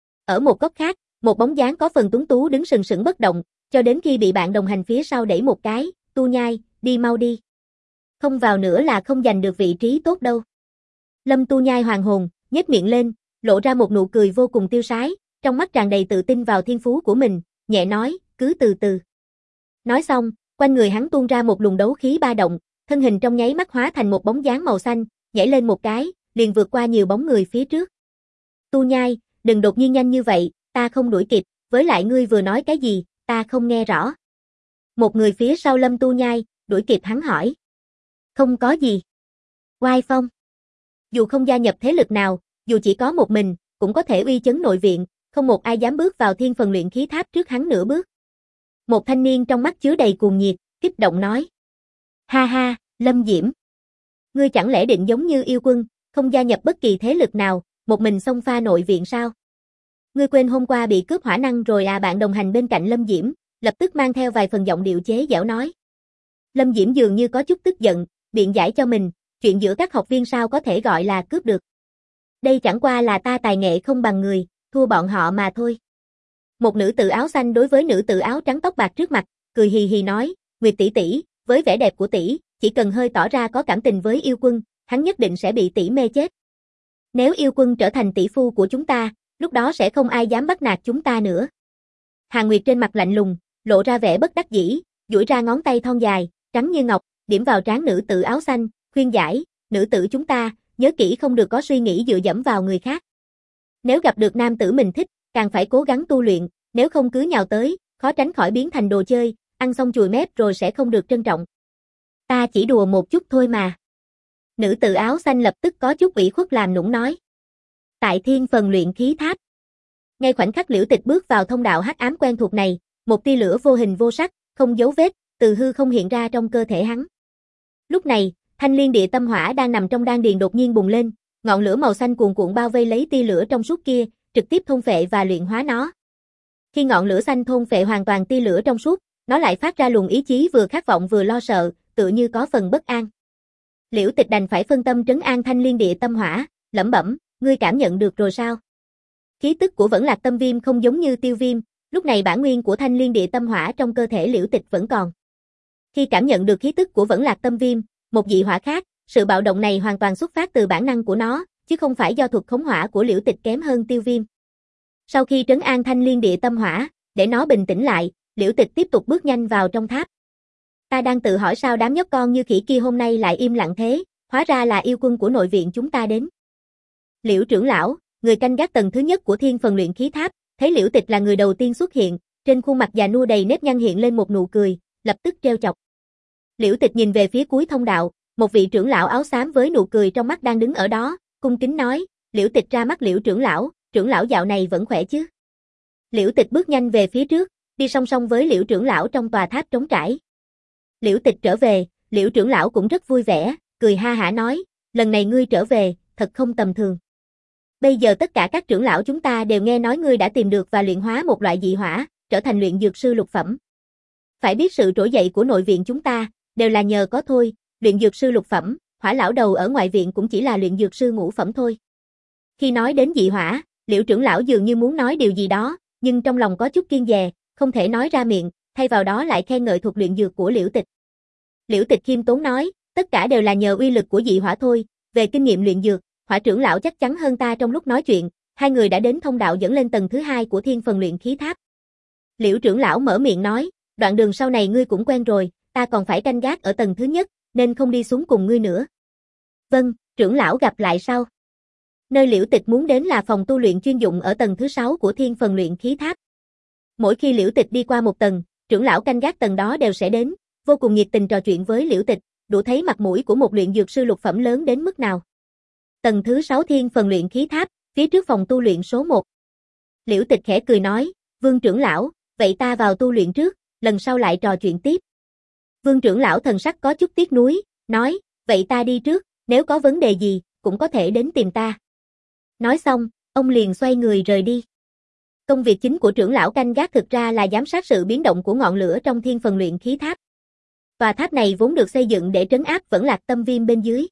Ở một góc khác, một bóng dáng có phần tuấn tú đứng sừng sững bất động, cho đến khi bị bạn đồng hành phía sau đẩy một cái, Tu Nhai, đi mau đi. Không vào nữa là không giành được vị trí tốt đâu. Lâm Tu Nhai hoàn hồn, nhếch miệng lên, lộ ra một nụ cười vô cùng tiêu sái, trong mắt tràn đầy tự tin vào thiên phú của mình, nhẹ nói, cứ từ từ. Nói xong, quanh người hắn tuôn ra một luồng đấu khí ba động, thân hình trong nháy mắt hóa thành một bóng dáng màu xanh, nhảy lên một cái, liền vượt qua nhiều bóng người phía trước. Tu Nhai, đừng đột nhiên nhanh như vậy, ta không đuổi kịp, với lại ngươi vừa nói cái gì, ta không nghe rõ. Một người phía sau Lâm Tu Nhai, đuổi kịp hắn hỏi. Không có gì. Oai phong. Dù không gia nhập thế lực nào, dù chỉ có một mình, cũng có thể uy chấn nội viện, không một ai dám bước vào thiên phần luyện khí tháp trước hắn nửa bước. Một thanh niên trong mắt chứa đầy cuồng nhiệt, kích động nói. Ha ha, Lâm Diễm. Ngươi chẳng lẽ định giống như yêu quân, không gia nhập bất kỳ thế lực nào, một mình xông pha nội viện sao? Ngươi quên hôm qua bị cướp hỏa năng rồi à? Bạn đồng hành bên cạnh Lâm Diễm, lập tức mang theo vài phần giọng điệu chế giễu nói. Lâm Diễm dường như có chút tức giận, biện giải cho mình, chuyện giữa các học viên sao có thể gọi là cướp được. Đây chẳng qua là ta tài nghệ không bằng người, thua bọn họ mà thôi. Một nữ tử áo xanh đối với nữ tử áo trắng tóc bạc trước mặt, cười hì hì nói, Nguyệt tỷ tỷ, với vẻ đẹp của tỷ, chỉ cần hơi tỏ ra có cảm tình với yêu quân, hắn nhất định sẽ bị tỷ mê chết. Nếu yêu quân trở thành tỷ phu của chúng ta, lúc đó sẽ không ai dám bắt nạt chúng ta nữa. Hàn Nguyệt trên mặt lạnh lùng, lộ ra vẻ bất đắc dĩ, duỗi ra ngón tay thon dài, trắng như ngọc, điểm vào trán nữ tử áo xanh, khuyên giải, nữ tử chúng ta, nhớ kỹ không được có suy nghĩ dựa dẫm vào người khác. Nếu gặp được nam tử mình thích, càng phải cố gắng tu luyện, nếu không cứ nhào tới, khó tránh khỏi biến thành đồ chơi, ăn xong chùi mép rồi sẽ không được trân trọng. Ta chỉ đùa một chút thôi mà. Nữ tử áo xanh lập tức có chút ủy khuất làm nũng nói. Tại thiên phần luyện khí tháp. Ngay khoảnh khắc Liễu Tịch bước vào thông đạo hắc ám quen thuộc này, một tia lửa vô hình vô sắc, không dấu vết, từ hư không hiện ra trong cơ thể hắn. Lúc này, thanh liên địa tâm hỏa đang nằm trong đan điền đột nhiên bùng lên, ngọn lửa màu xanh cuồn cuộn bao vây lấy tia lửa trong suốt kia, trực tiếp thôn phệ và luyện hóa nó. Khi ngọn lửa xanh thôn phệ hoàn toàn tia lửa trong suốt, nó lại phát ra luồng ý chí vừa khát vọng vừa lo sợ, tựa như có phần bất an. Liễu Tịch đành phải phân tâm trấn an thanh liên địa tâm hỏa, lẩm bẩm, ngươi cảm nhận được rồi sao? Khí tức của Vẫn Lạc Tâm Viêm không giống như Tiêu Viêm, lúc này bản nguyên của thanh liên địa tâm hỏa trong cơ thể Liễu Tịch vẫn còn. Khi cảm nhận được khí tức của Vẫn Lạc Tâm Viêm, một dị hỏa khác, sự bạo động này hoàn toàn xuất phát từ bản năng của nó, chứ không phải do thuật khống hỏa của Liễu Tịch kém hơn Tiêu Viêm. Sau khi trấn an thanh liên địa tâm hỏa, để nó bình tĩnh lại, Liễu Tịch tiếp tục bước nhanh vào trong tháp. Ta đang tự hỏi sao đám nhóc con như khỉ kia hôm nay lại im lặng thế, hóa ra là yêu quân của nội viện chúng ta đến. Liễu trưởng lão, người canh gác tầng thứ nhất của thiên phần luyện khí tháp, thấy Liễu Tịch là người đầu tiên xuất hiện, trên khuôn mặt già nua đầy nếp nhăn hiện lên một nụ cười, lập tức trêu chọc. Liễu Tịch nhìn về phía cuối thông đạo, một vị trưởng lão áo xám với nụ cười trong mắt đang đứng ở đó, cung kính nói, Liễu Tịch ra mắt Liễu trưởng lão, trưởng lão dạo này vẫn khỏe chứ? Liễu Tịch bước nhanh về phía trước, đi song song với Liễu trưởng lão trong tòa tháp trống trải. Liễu Tịch trở về, Liễu trưởng lão cũng rất vui vẻ, cười ha hả nói, lần này ngươi trở về, thật không tầm thường. Bây giờ tất cả các trưởng lão chúng ta đều nghe nói ngươi đã tìm được và luyện hóa một loại dị hỏa, trở thành luyện dược sư lục phẩm. Phải biết sự trỗi dậy của nội viện chúng ta, đều là nhờ có thôi, luyện dược sư lục phẩm, Hỏa lão đầu ở ngoại viện cũng chỉ là luyện dược sư ngũ phẩm thôi. Khi nói đến dị hỏa, Liễu trưởng lão dường như muốn nói điều gì đó, nhưng trong lòng có chút kiêng dè, không thể nói ra miệng, thay vào đó lại khen ngợi thuật luyện dược của Liễu Tịch. Liễu Tịch khiêm tốn nói, tất cả đều là nhờ uy lực của dị hỏa thôi, về kinh nghiệm luyện dược, Hỏa trưởng lão chắc chắn hơn ta. Trong lúc nói chuyện, hai người đã đến thông đạo dẫn lên tầng thứ hai của thiên phần luyện khí tháp. Liễu trưởng lão mở miệng nói, đoạn đường sau này ngươi cũng quen rồi, ta còn phải canh gác ở tầng thứ nhất, nên không đi xuống cùng ngươi nữa. Vâng, trưởng lão gặp lại sau. Nơi Liễu Tịch muốn đến là phòng tu luyện chuyên dụng ở tầng thứ sáu của thiên phần luyện khí tháp. Mỗi khi Liễu Tịch đi qua một tầng, trưởng lão canh gác tầng đó đều sẽ đến, vô cùng nhiệt tình trò chuyện với Liễu Tịch, đủ thấy mặt mũi của một luyện dược sư lục phẩm lớn đến mức nào. Tầng thứ sáu thiên phần luyện khí tháp, phía trước phòng tu luyện số một. Liễu Tịch khẽ cười nói, Vương trưởng lão, vậy ta vào tu luyện trước, lần sau lại trò chuyện tiếp. Vương trưởng lão thần sắc có chút tiếc nuối, nói, vậy ta đi trước, nếu có vấn đề gì, cũng có thể đến tìm ta. Nói xong, ông liền xoay người rời đi. Công việc chính của trưởng lão canh gác thực ra là giám sát sự biến động của ngọn lửa trong thiên phần luyện khí tháp. Tòa tháp này vốn được xây dựng để trấn áp Vẫn Lạc Tâm Viêm bên dưới.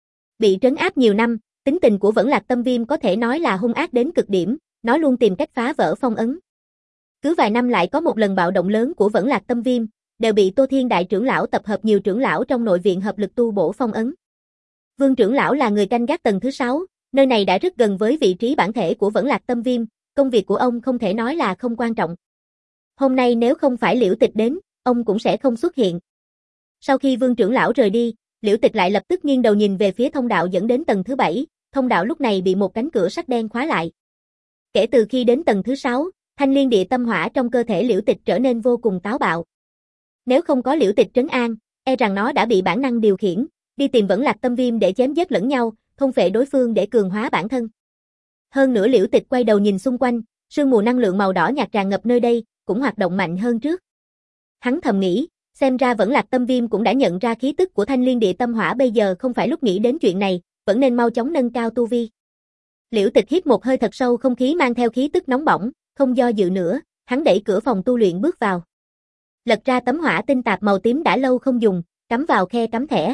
Bị trấn áp nhiều năm, tính tình của Vẫn Lạc Tâm Viêm có thể nói là hung ác đến cực điểm, nó luôn tìm cách phá vỡ phong ấn. Cứ vài năm lại có một lần bạo động lớn của Vẫn Lạc Tâm Viêm, đều bị Tô Thiên đại trưởng lão tập hợp nhiều trưởng lão trong nội viện hợp lực tu bổ phong ấn. Vương trưởng lão là người canh gác tầng thứ sáu, nơi này đã rất gần với vị trí bản thể của Vẫn Lạc Tâm Viêm, công việc của ông không thể nói là không quan trọng. Hôm nay nếu không phải Liễu Tịch đến, ông cũng sẽ không xuất hiện. Sau khi Vương trưởng lão rời đi, Liễu Tịch lại lập tức nghiêng đầu nhìn về phía thông đạo dẫn đến tầng thứ bảy, thông đạo lúc này bị một cánh cửa sắt đen khóa lại. Kể từ khi đến tầng thứ sáu, thanh liên địa tâm hỏa trong cơ thể Liễu Tịch trở nên vô cùng táo bạo. Nếu không có Liễu Tịch trấn an, e rằng nó đã bị bản năng điều khiển, đi tìm Vẫn Lạc Tâm Viêm để chém giết lẫn nhau, thôn phệ đối phương để cường hóa bản thân. Hơn nữa Liễu Tịch quay đầu nhìn xung quanh, sương mù năng lượng màu đỏ nhạt tràn ngập nơi đây, cũng hoạt động mạnh hơn trước. Hắn thầm nghĩ, xem ra Vẫn Lạc Tâm Viêm cũng đã nhận ra khí tức của Thanh Liên Địa Tâm Hỏa, bây giờ không phải lúc nghĩ đến chuyện này, vẫn nên mau chóng nâng cao tu vi. Liễu Tịch hít một hơi thật sâu, không khí mang theo khí tức nóng bỏng, không do dự nữa, hắn đẩy cửa phòng tu luyện bước vào. Lật ra tấm hỏa tinh tạp màu tím đã lâu không dùng, cắm vào khe cắm thẻ.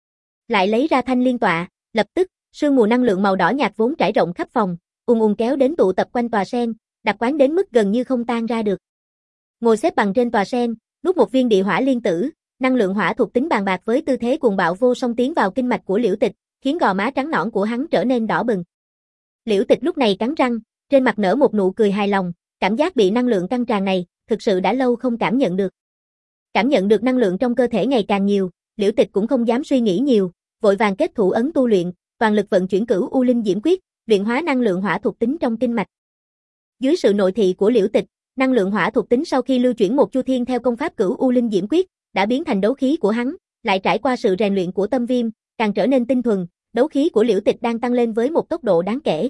Lại lấy ra thanh liên tọa, lập tức, sương mù năng lượng màu đỏ nhạt vốn trải rộng khắp phòng, ùn ùn kéo đến tụ tập quanh tòa sen, đặc quán đến mức gần như không tan ra được. Ngồi xếp bằng trên tòa sen, nuốt một viên địa hỏa liên tử, năng lượng hỏa thuộc tính bàn bạc với tư thế cuồng bạo vô song tiến vào kinh mạch của Liễu Tịch, khiến gò má trắng nõn của hắn trở nên đỏ bừng. Liễu Tịch lúc này cắn răng, trên mặt nở một nụ cười hài lòng, cảm giác bị năng lượng căng tràn này, thực sự đã lâu không cảm nhận được. Cảm nhận được năng lượng trong cơ thể ngày càng nhiều, Liễu Tịch cũng không dám suy nghĩ nhiều, vội vàng kết thủ ấn tu luyện, toàn lực vận chuyển Cửu U Linh Diễm Quyết, luyện hóa năng lượng hỏa thuộc tính trong kinh mạch. Dưới sự nội thị của Liễu Tịch, năng lượng hỏa thuộc tính sau khi lưu chuyển một chu thiên theo công pháp Cửu U Linh Diễm Quyết, đã biến thành đấu khí của hắn, lại trải qua sự rèn luyện của Tâm Viêm, càng trở nên tinh thuần, đấu khí của Liễu Tịch đang tăng lên với một tốc độ đáng kể.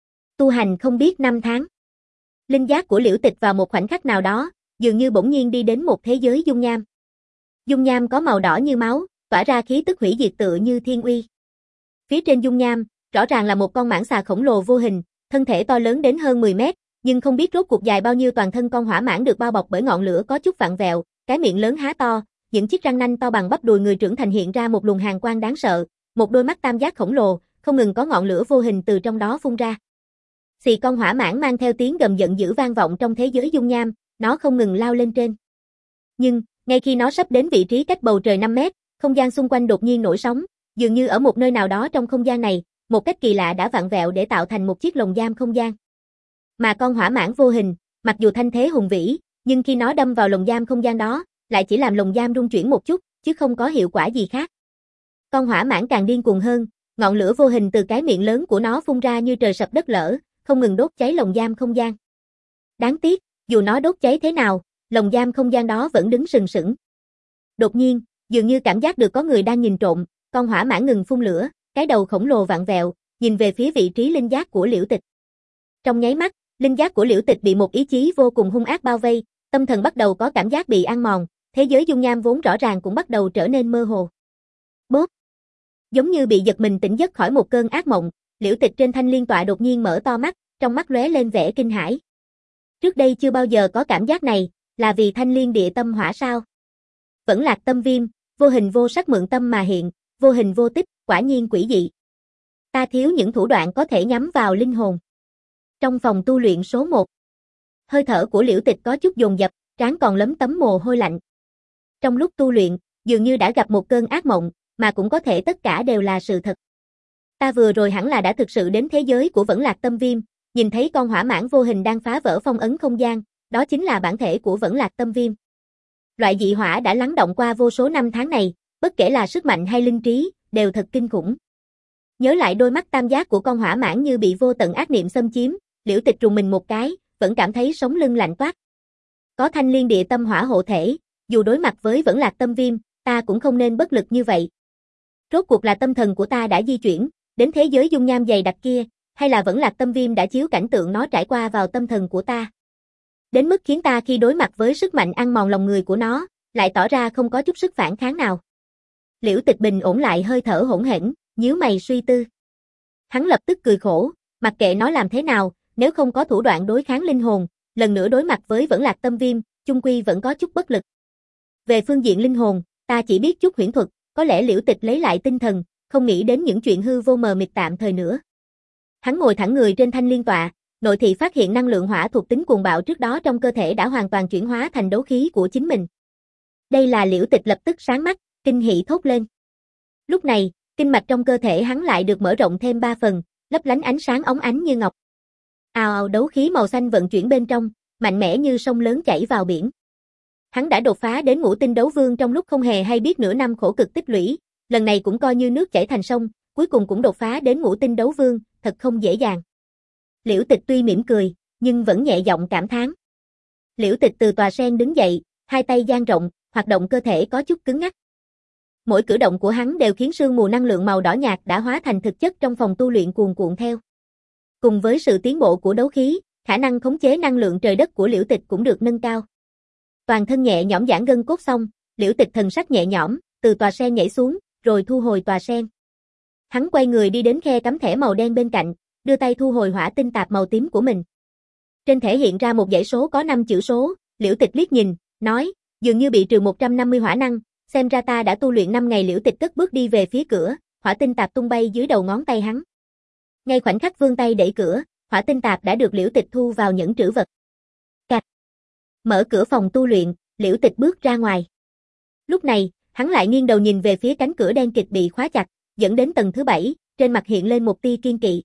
Tu hành không biết năm tháng. Linh giác của Liễu Tịch vào một khoảnh khắc nào đó, dường như bỗng nhiên đi đến một thế giới dung nham. Dung nham có màu đỏ như máu, tỏa ra khí tức hủy diệt tựa như thiên uy. Phía trên dung nham, rõ ràng là một con mãng xà khổng lồ vô hình, thân thể to lớn đến hơn mười mét, nhưng không biết rốt cuộc dài bao nhiêu, toàn thân con hỏa mãng được bao bọc bởi ngọn lửa có chút vặn vẹo, cái miệng lớn há to, những chiếc răng nanh to bằng bắp đùi người trưởng thành hiện ra một luồng hàn quang đáng sợ, một đôi mắt tam giác khổng lồ, không ngừng có ngọn lửa vô hình từ trong đó phun ra. Xì, con hỏa mãng mang theo tiếng gầm giận dữ vang vọng trong thế giới dung nham, nó không ngừng lao lên trên. Nhưng, ngay khi nó sắp đến vị trí cách bầu trời năm mét, không gian xung quanh đột nhiên nổi sóng, dường như ở một nơi nào đó trong không gian này, một cách kỳ lạ đã vặn vẹo để tạo thành một chiếc lồng giam không gian. Mà con hỏa mãng vô hình, mặc dù thanh thế hùng vĩ, nhưng khi nó đâm vào lồng giam không gian đó, lại chỉ làm lồng giam rung chuyển một chút, chứ không có hiệu quả gì khác. Con hỏa mãng càng điên cuồng hơn, ngọn lửa vô hình từ cái miệng lớn của nó phun ra như trời sập đất lở, không ngừng đốt cháy lồng giam không gian. Đáng tiếc, dù nó đốt cháy thế nào, lồng giam không gian đó vẫn đứng sừng sững. Đột nhiên, dường như cảm giác được có người đang nhìn trộm, con hỏa mãng ngừng phun lửa, cái đầu khổng lồ vặn vẹo, nhìn về phía vị trí linh giác của Liễu Tịch. Trong nháy mắt, linh giác của Liễu Tịch bị một ý chí vô cùng hung ác bao vây, tâm thần bắt đầu có cảm giác bị ăn mòn, thế giới dung nham vốn rõ ràng cũng bắt đầu trở nên mơ hồ. Bốp! Giống như bị giật mình tỉnh giấc khỏi một cơn ác mộng, Liễu Tịch trên thanh liên tọa đột nhiên mở to mắt, trong mắt lóe lên vẻ kinh hãi. Trước đây chưa bao giờ có cảm giác này, là vì thanh liên địa tâm hỏa sao? Vẫn Lạc Tâm Viêm, vô hình vô sắc mượn tâm mà hiện, vô hình vô tích, quả nhiên quỷ dị. Ta thiếu những thủ đoạn có thể nhắm vào linh hồn. Trong phòng tu luyện số một, hơi thở của Liễu Tịch có chút dồn dập, trán còn lấm tấm mồ hôi lạnh. Trong lúc tu luyện, dường như đã gặp một cơn ác mộng, mà cũng có thể tất cả đều là sự thật. Ta vừa rồi hẳn là đã thực sự đến thế giới của Vẫn Lạc Tâm Viêm, nhìn thấy con hỏa mãng vô hình đang phá vỡ phong ấn không gian, đó chính là bản thể của Vẫn Lạc Tâm Viêm. Loại dị hỏa đã lắng động qua vô số năm tháng này, bất kể là sức mạnh hay linh trí, đều thật kinh khủng. Nhớ lại đôi mắt tam giác của con hỏa mãng như bị vô tận ác niệm xâm chiếm, Liễu Tịch rùng mình một cái, vẫn cảm thấy sống lưng lạnh toát. Có thanh liên địa tâm hỏa hộ thể, dù đối mặt với Vẫn Lạc Tâm Viêm, ta cũng không nên bất lực như vậy. Rốt cuộc là tâm thần của ta đã di chuyển, đến thế giới dung nham dày đặc kia, hay là Vẫn Lạc Tâm Viêm đã chiếu cảnh tượng nó trải qua vào tâm thần của ta. Đến mức khiến ta khi đối mặt với sức mạnh ăn mòn lòng người của nó, lại tỏ ra không có chút sức phản kháng nào. Liễu Tịch bình ổn lại hơi thở hỗn hển, nhíu mày suy tư. Hắn lập tức cười khổ, mặc kệ nó làm thế nào, nếu không có thủ đoạn đối kháng linh hồn, lần nữa đối mặt với Vẫn Lạc Tâm Viêm, chung quy vẫn có chút bất lực. Về phương diện linh hồn, ta chỉ biết chút huyễn thuật, có lẽ Liễu Tịch lấy lại tinh thần, không nghĩ đến những chuyện hư vô mờ mịt tạm thời nữa. Hắn ngồi thẳng người trên thanh liên tọa, nội thị phát hiện năng lượng hỏa thuộc tính cuồng bạo trước đó trong cơ thể đã hoàn toàn chuyển hóa thành đấu khí của chính mình. Đây là Liễu Tịch lập tức sáng mắt, kinh hỉ thốt lên. Lúc này, kinh mạch trong cơ thể hắn lại được mở rộng thêm ba phần, lấp lánh ánh sáng óng ánh như ngọc. Ào ào, đấu khí màu xanh vận chuyển bên trong, mạnh mẽ như sông lớn chảy vào biển. Hắn đã đột phá đến ngũ tinh đấu vương trong lúc không hề hay biết nửa năm khổ cực tích lũy, lần này cũng coi như nước chảy thành sông, cuối cùng cũng đột phá đến ngũ tinh đấu vương, thật không dễ dàng. Liễu Tịch tuy mỉm cười, nhưng vẫn nhẹ giọng cảm thán. Liễu Tịch từ tòa sen đứng dậy, hai tay dang rộng, hoạt động cơ thể có chút cứng ngắc. Mỗi cử động của hắn đều khiến sương mù năng lượng màu đỏ nhạt đã hóa thành thực chất trong phòng tu luyện cuồn cuộn theo. Cùng với sự tiến bộ của đấu khí, khả năng khống chế năng lượng trời đất của Liễu Tịch cũng được nâng cao. Toàn thân nhẹ nhõm giãn gân cốt xong, Liễu Tịch thần sắc nhẹ nhõm, từ tòa sen nhảy xuống, rồi thu hồi tòa sen. Hắn quay người đi đến khe cắm thẻ màu đen bên cạnh, đưa tay thu hồi hỏa tinh tạp màu tím của mình. Trên thẻ hiện ra một dãy số có năm chữ số, Liễu Tịch liếc nhìn, nói, dường như bị trừ một trăm năm mươi hỏa năng, xem ra ta đã tu luyện năm ngày. Liễu Tịch cất bước đi về phía cửa, hỏa tinh tạp tung bay dưới đầu ngón tay hắn. Ngay khoảnh khắc vươn tay đẩy cửa, hỏa tinh tạp đã được Liễu Tịch thu vào những trữ vật. Cạch. Mở cửa phòng tu luyện, Liễu Tịch bước ra ngoài. Lúc này, hắn lại nghiêng đầu nhìn về phía cánh cửa đen kịt bị khóa chặt, dẫn đến tầng thứ bảy, trên mặt hiện lên một tia kiên kỵ.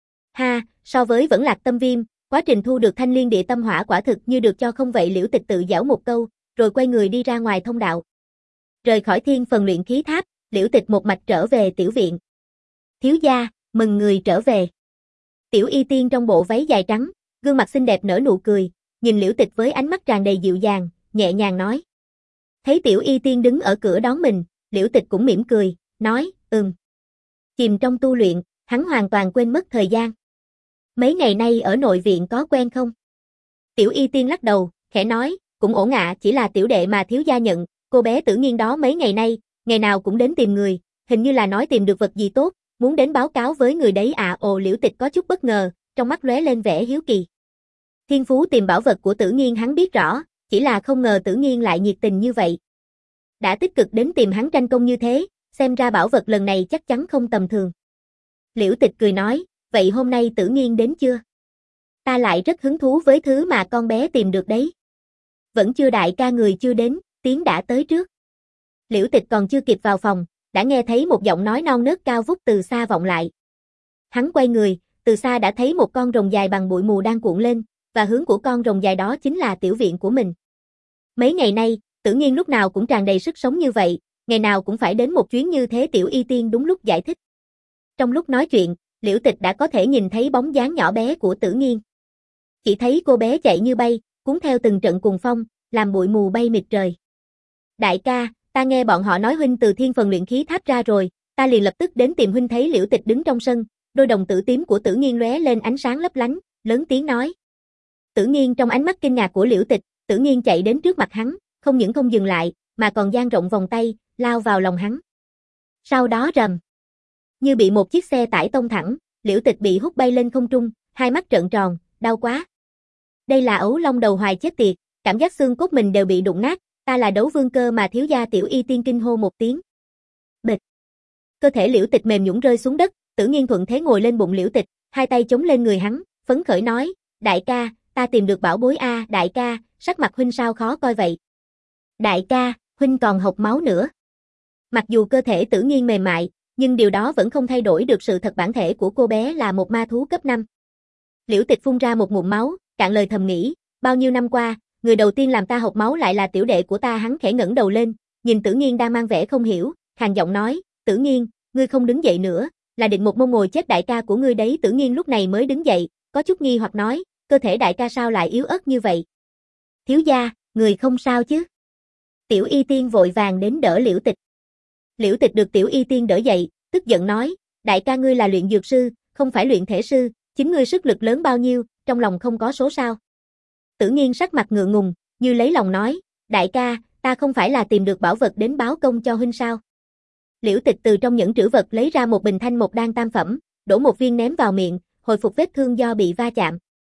Ha, so với Vẫn Lạc Tâm Viêm, quá trình thu được Thanh Liên Địa Tâm Hỏa quả thực như được cho không vậy. Liễu Tịch tự giảo một câu, rồi quay người đi ra ngoài thông đạo. Rời khỏi Thiên Phần Luyện Khí Tháp, Liễu Tịch một mạch trở về tiểu viện. Thiếu gia, mừng người trở về. Tiểu Y Tiên trong bộ váy dài trắng, gương mặt xinh đẹp nở nụ cười, nhìn Liễu Tịch với ánh mắt tràn đầy dịu dàng, nhẹ nhàng nói. Thấy Tiểu Y Tiên đứng ở cửa đón mình, Liễu Tịch cũng mỉm cười, nói, ừm. Chìm trong tu luyện, hắn hoàn toàn quên mất thời gian. Mấy ngày nay ở nội viện có quen không? Tiểu Y Tiên lắc đầu, khẽ nói, cũng ổn ạ, chỉ là tiểu đệ mà thiếu gia nhận, cô bé Tử Nghiên đó mấy ngày nay, ngày nào cũng đến tìm người, hình như là nói tìm được vật gì tốt, muốn đến báo cáo với người đấy à. Ồ, Liễu Tịch có chút bất ngờ, trong mắt lóe lên vẻ hiếu kỳ. Thiên phú tìm bảo vật của Tử Nghiên hắn biết rõ, chỉ là không ngờ Tử Nghiên lại nhiệt tình như vậy. Đã tích cực đến tìm hắn tranh công như thế, xem ra bảo vật lần này chắc chắn không tầm thường. Liễu Tịch cười nói, vậy hôm nay Tử Nghiên đến chưa? Ta lại rất hứng thú với thứ mà con bé tìm được đấy. Vẫn chưa, đại ca người chưa đến, Tiến đã tới trước. Liễu Tịch còn chưa kịp vào phòng, đã nghe thấy một giọng nói non nớt cao vút từ xa vọng lại. Hắn quay người, từ xa đã thấy một con rồng dài bằng bụi mù đang cuộn lên, và hướng của con rồng dài đó chính là tiểu viện của mình. Mấy ngày nay, Tử Nghiên lúc nào cũng tràn đầy sức sống như vậy, ngày nào cũng phải đến một chuyến như thế. Tiểu Y Tiên đúng lúc giải thích. Trong lúc nói chuyện, Liễu Tịch đã có thể nhìn thấy bóng dáng nhỏ bé của Tử Nghiên. Chỉ thấy cô bé chạy như bay, cuốn theo từng trận cuồng phong, làm bụi mù bay mịt trời. Đại ca, ta nghe bọn họ nói huynh từ Thiên Phần Luyện Khí Tháp ra rồi, ta liền lập tức đến tìm huynh. Thấy Liễu Tịch đứng trong sân, đôi đồng tử tím của Tử Nghiên lóe lên ánh sáng lấp lánh, lớn tiếng nói. Tử Nghiên trong ánh mắt kinh ngạc của Liễu Tịch, Tử Nghiên chạy đến trước mặt hắn, không những không dừng lại, mà còn dang rộng vòng tay, lao vào lòng hắn. Sau đó rầm, như bị một chiếc xe tải tông thẳng, Liễu Tịch bị hút bay lên không trung, hai mắt trợn tròn, đau quá. Đây là ấu long đầu hoài chết tiệt, cảm giác xương cốt mình đều bị đụng nát, ta là đấu vương cơ mà. Thiếu gia. Tiểu Y Tiên kinh hô một tiếng. Bịch. Cơ thể Liễu Tịch mềm nhũn rơi xuống đất, Tử Nghiên thuận thế ngồi lên bụng Liễu Tịch, hai tay chống lên người hắn, phấn khởi nói, đại ca, ta tìm được bảo bối a. À, đại ca, sắc mặt huynh sao khó coi vậy? Đại ca, huynh còn hộc máu nữa. Mặc dù cơ thể Tử Nghiên mềm mại, nhưng điều đó vẫn không thay đổi được sự thật bản thể của cô bé là một ma thú cấp năm. Liễu Tịch phun ra một ngụm máu, cạn lời thầm nghĩ, bao nhiêu năm qua, người đầu tiên làm ta hộc máu lại là tiểu đệ của ta. Hắn khẽ ngẩng đầu lên, nhìn Tử Nghiên đang mang vẻ không hiểu, khàn giọng nói, Tử Nghiên, ngươi không đứng dậy nữa, là định một mông ngồi chết đại ca của ngươi đấy. Tử Nghiên lúc này mới đứng dậy, có chút nghi hoặc nói, cơ thể đại ca sao lại yếu ớt như vậy? Thiếu gia, người không sao chứ? Tiểu Y Tiên vội vàng đến đỡ Liễu Tịch. Liễu Tịch được Tiểu Y Tiên đỡ dậy, tức giận nói, đại ca ngươi là luyện dược sư, không phải luyện thể sư, chính ngươi sức lực lớn bao nhiêu, trong lòng không có số sao? Tử Nghiên sắc mặt ngượng ngùng, như lấy lòng nói, đại ca, ta không phải là tìm được bảo vật đến báo công cho huynh sao? Liễu Tịch từ trong những trữ vật lấy ra một bình thanh một đan tam phẩm, đổ một viên ném vào miệng, hồi phục vết thương do bị va chạm.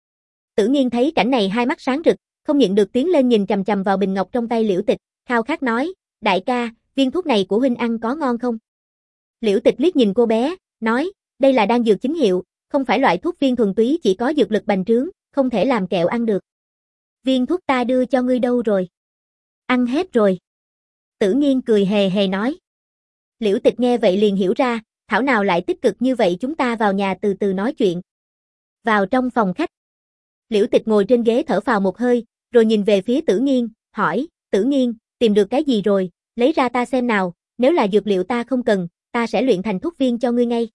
Tử Nghiên thấy cảnh này hai mắt sáng rực, không nhịn được tiến lên nhìn chằm chằm vào bình ngọc trong tay Liễu Tịch, khao khát nói, đại ca, viên thuốc này của huynh ăn có ngon không? Liễu Tịch liếc nhìn cô bé, nói, đây là đan dược chính hiệu, không phải loại thuốc viên thuần túy chỉ có dược lực bành trướng, không thể làm kẹo ăn được. Viên thuốc ta đưa cho ngươi đâu rồi? Ăn hết rồi. Tử Nghiên cười hề hề nói. Liễu Tịch nghe vậy liền hiểu ra, thảo nào lại tích cực như vậy. Chúng ta vào nhà từ từ nói chuyện. Vào trong phòng khách. Liễu Tịch ngồi trên ghế thở phào một hơi, rồi nhìn về phía Tử Nghiên, hỏi, Tử Nghiên, tìm được cái gì rồi, lấy ra ta xem nào, nếu là dược liệu ta không cần, ta sẽ luyện thành thuốc viên cho ngươi ngay.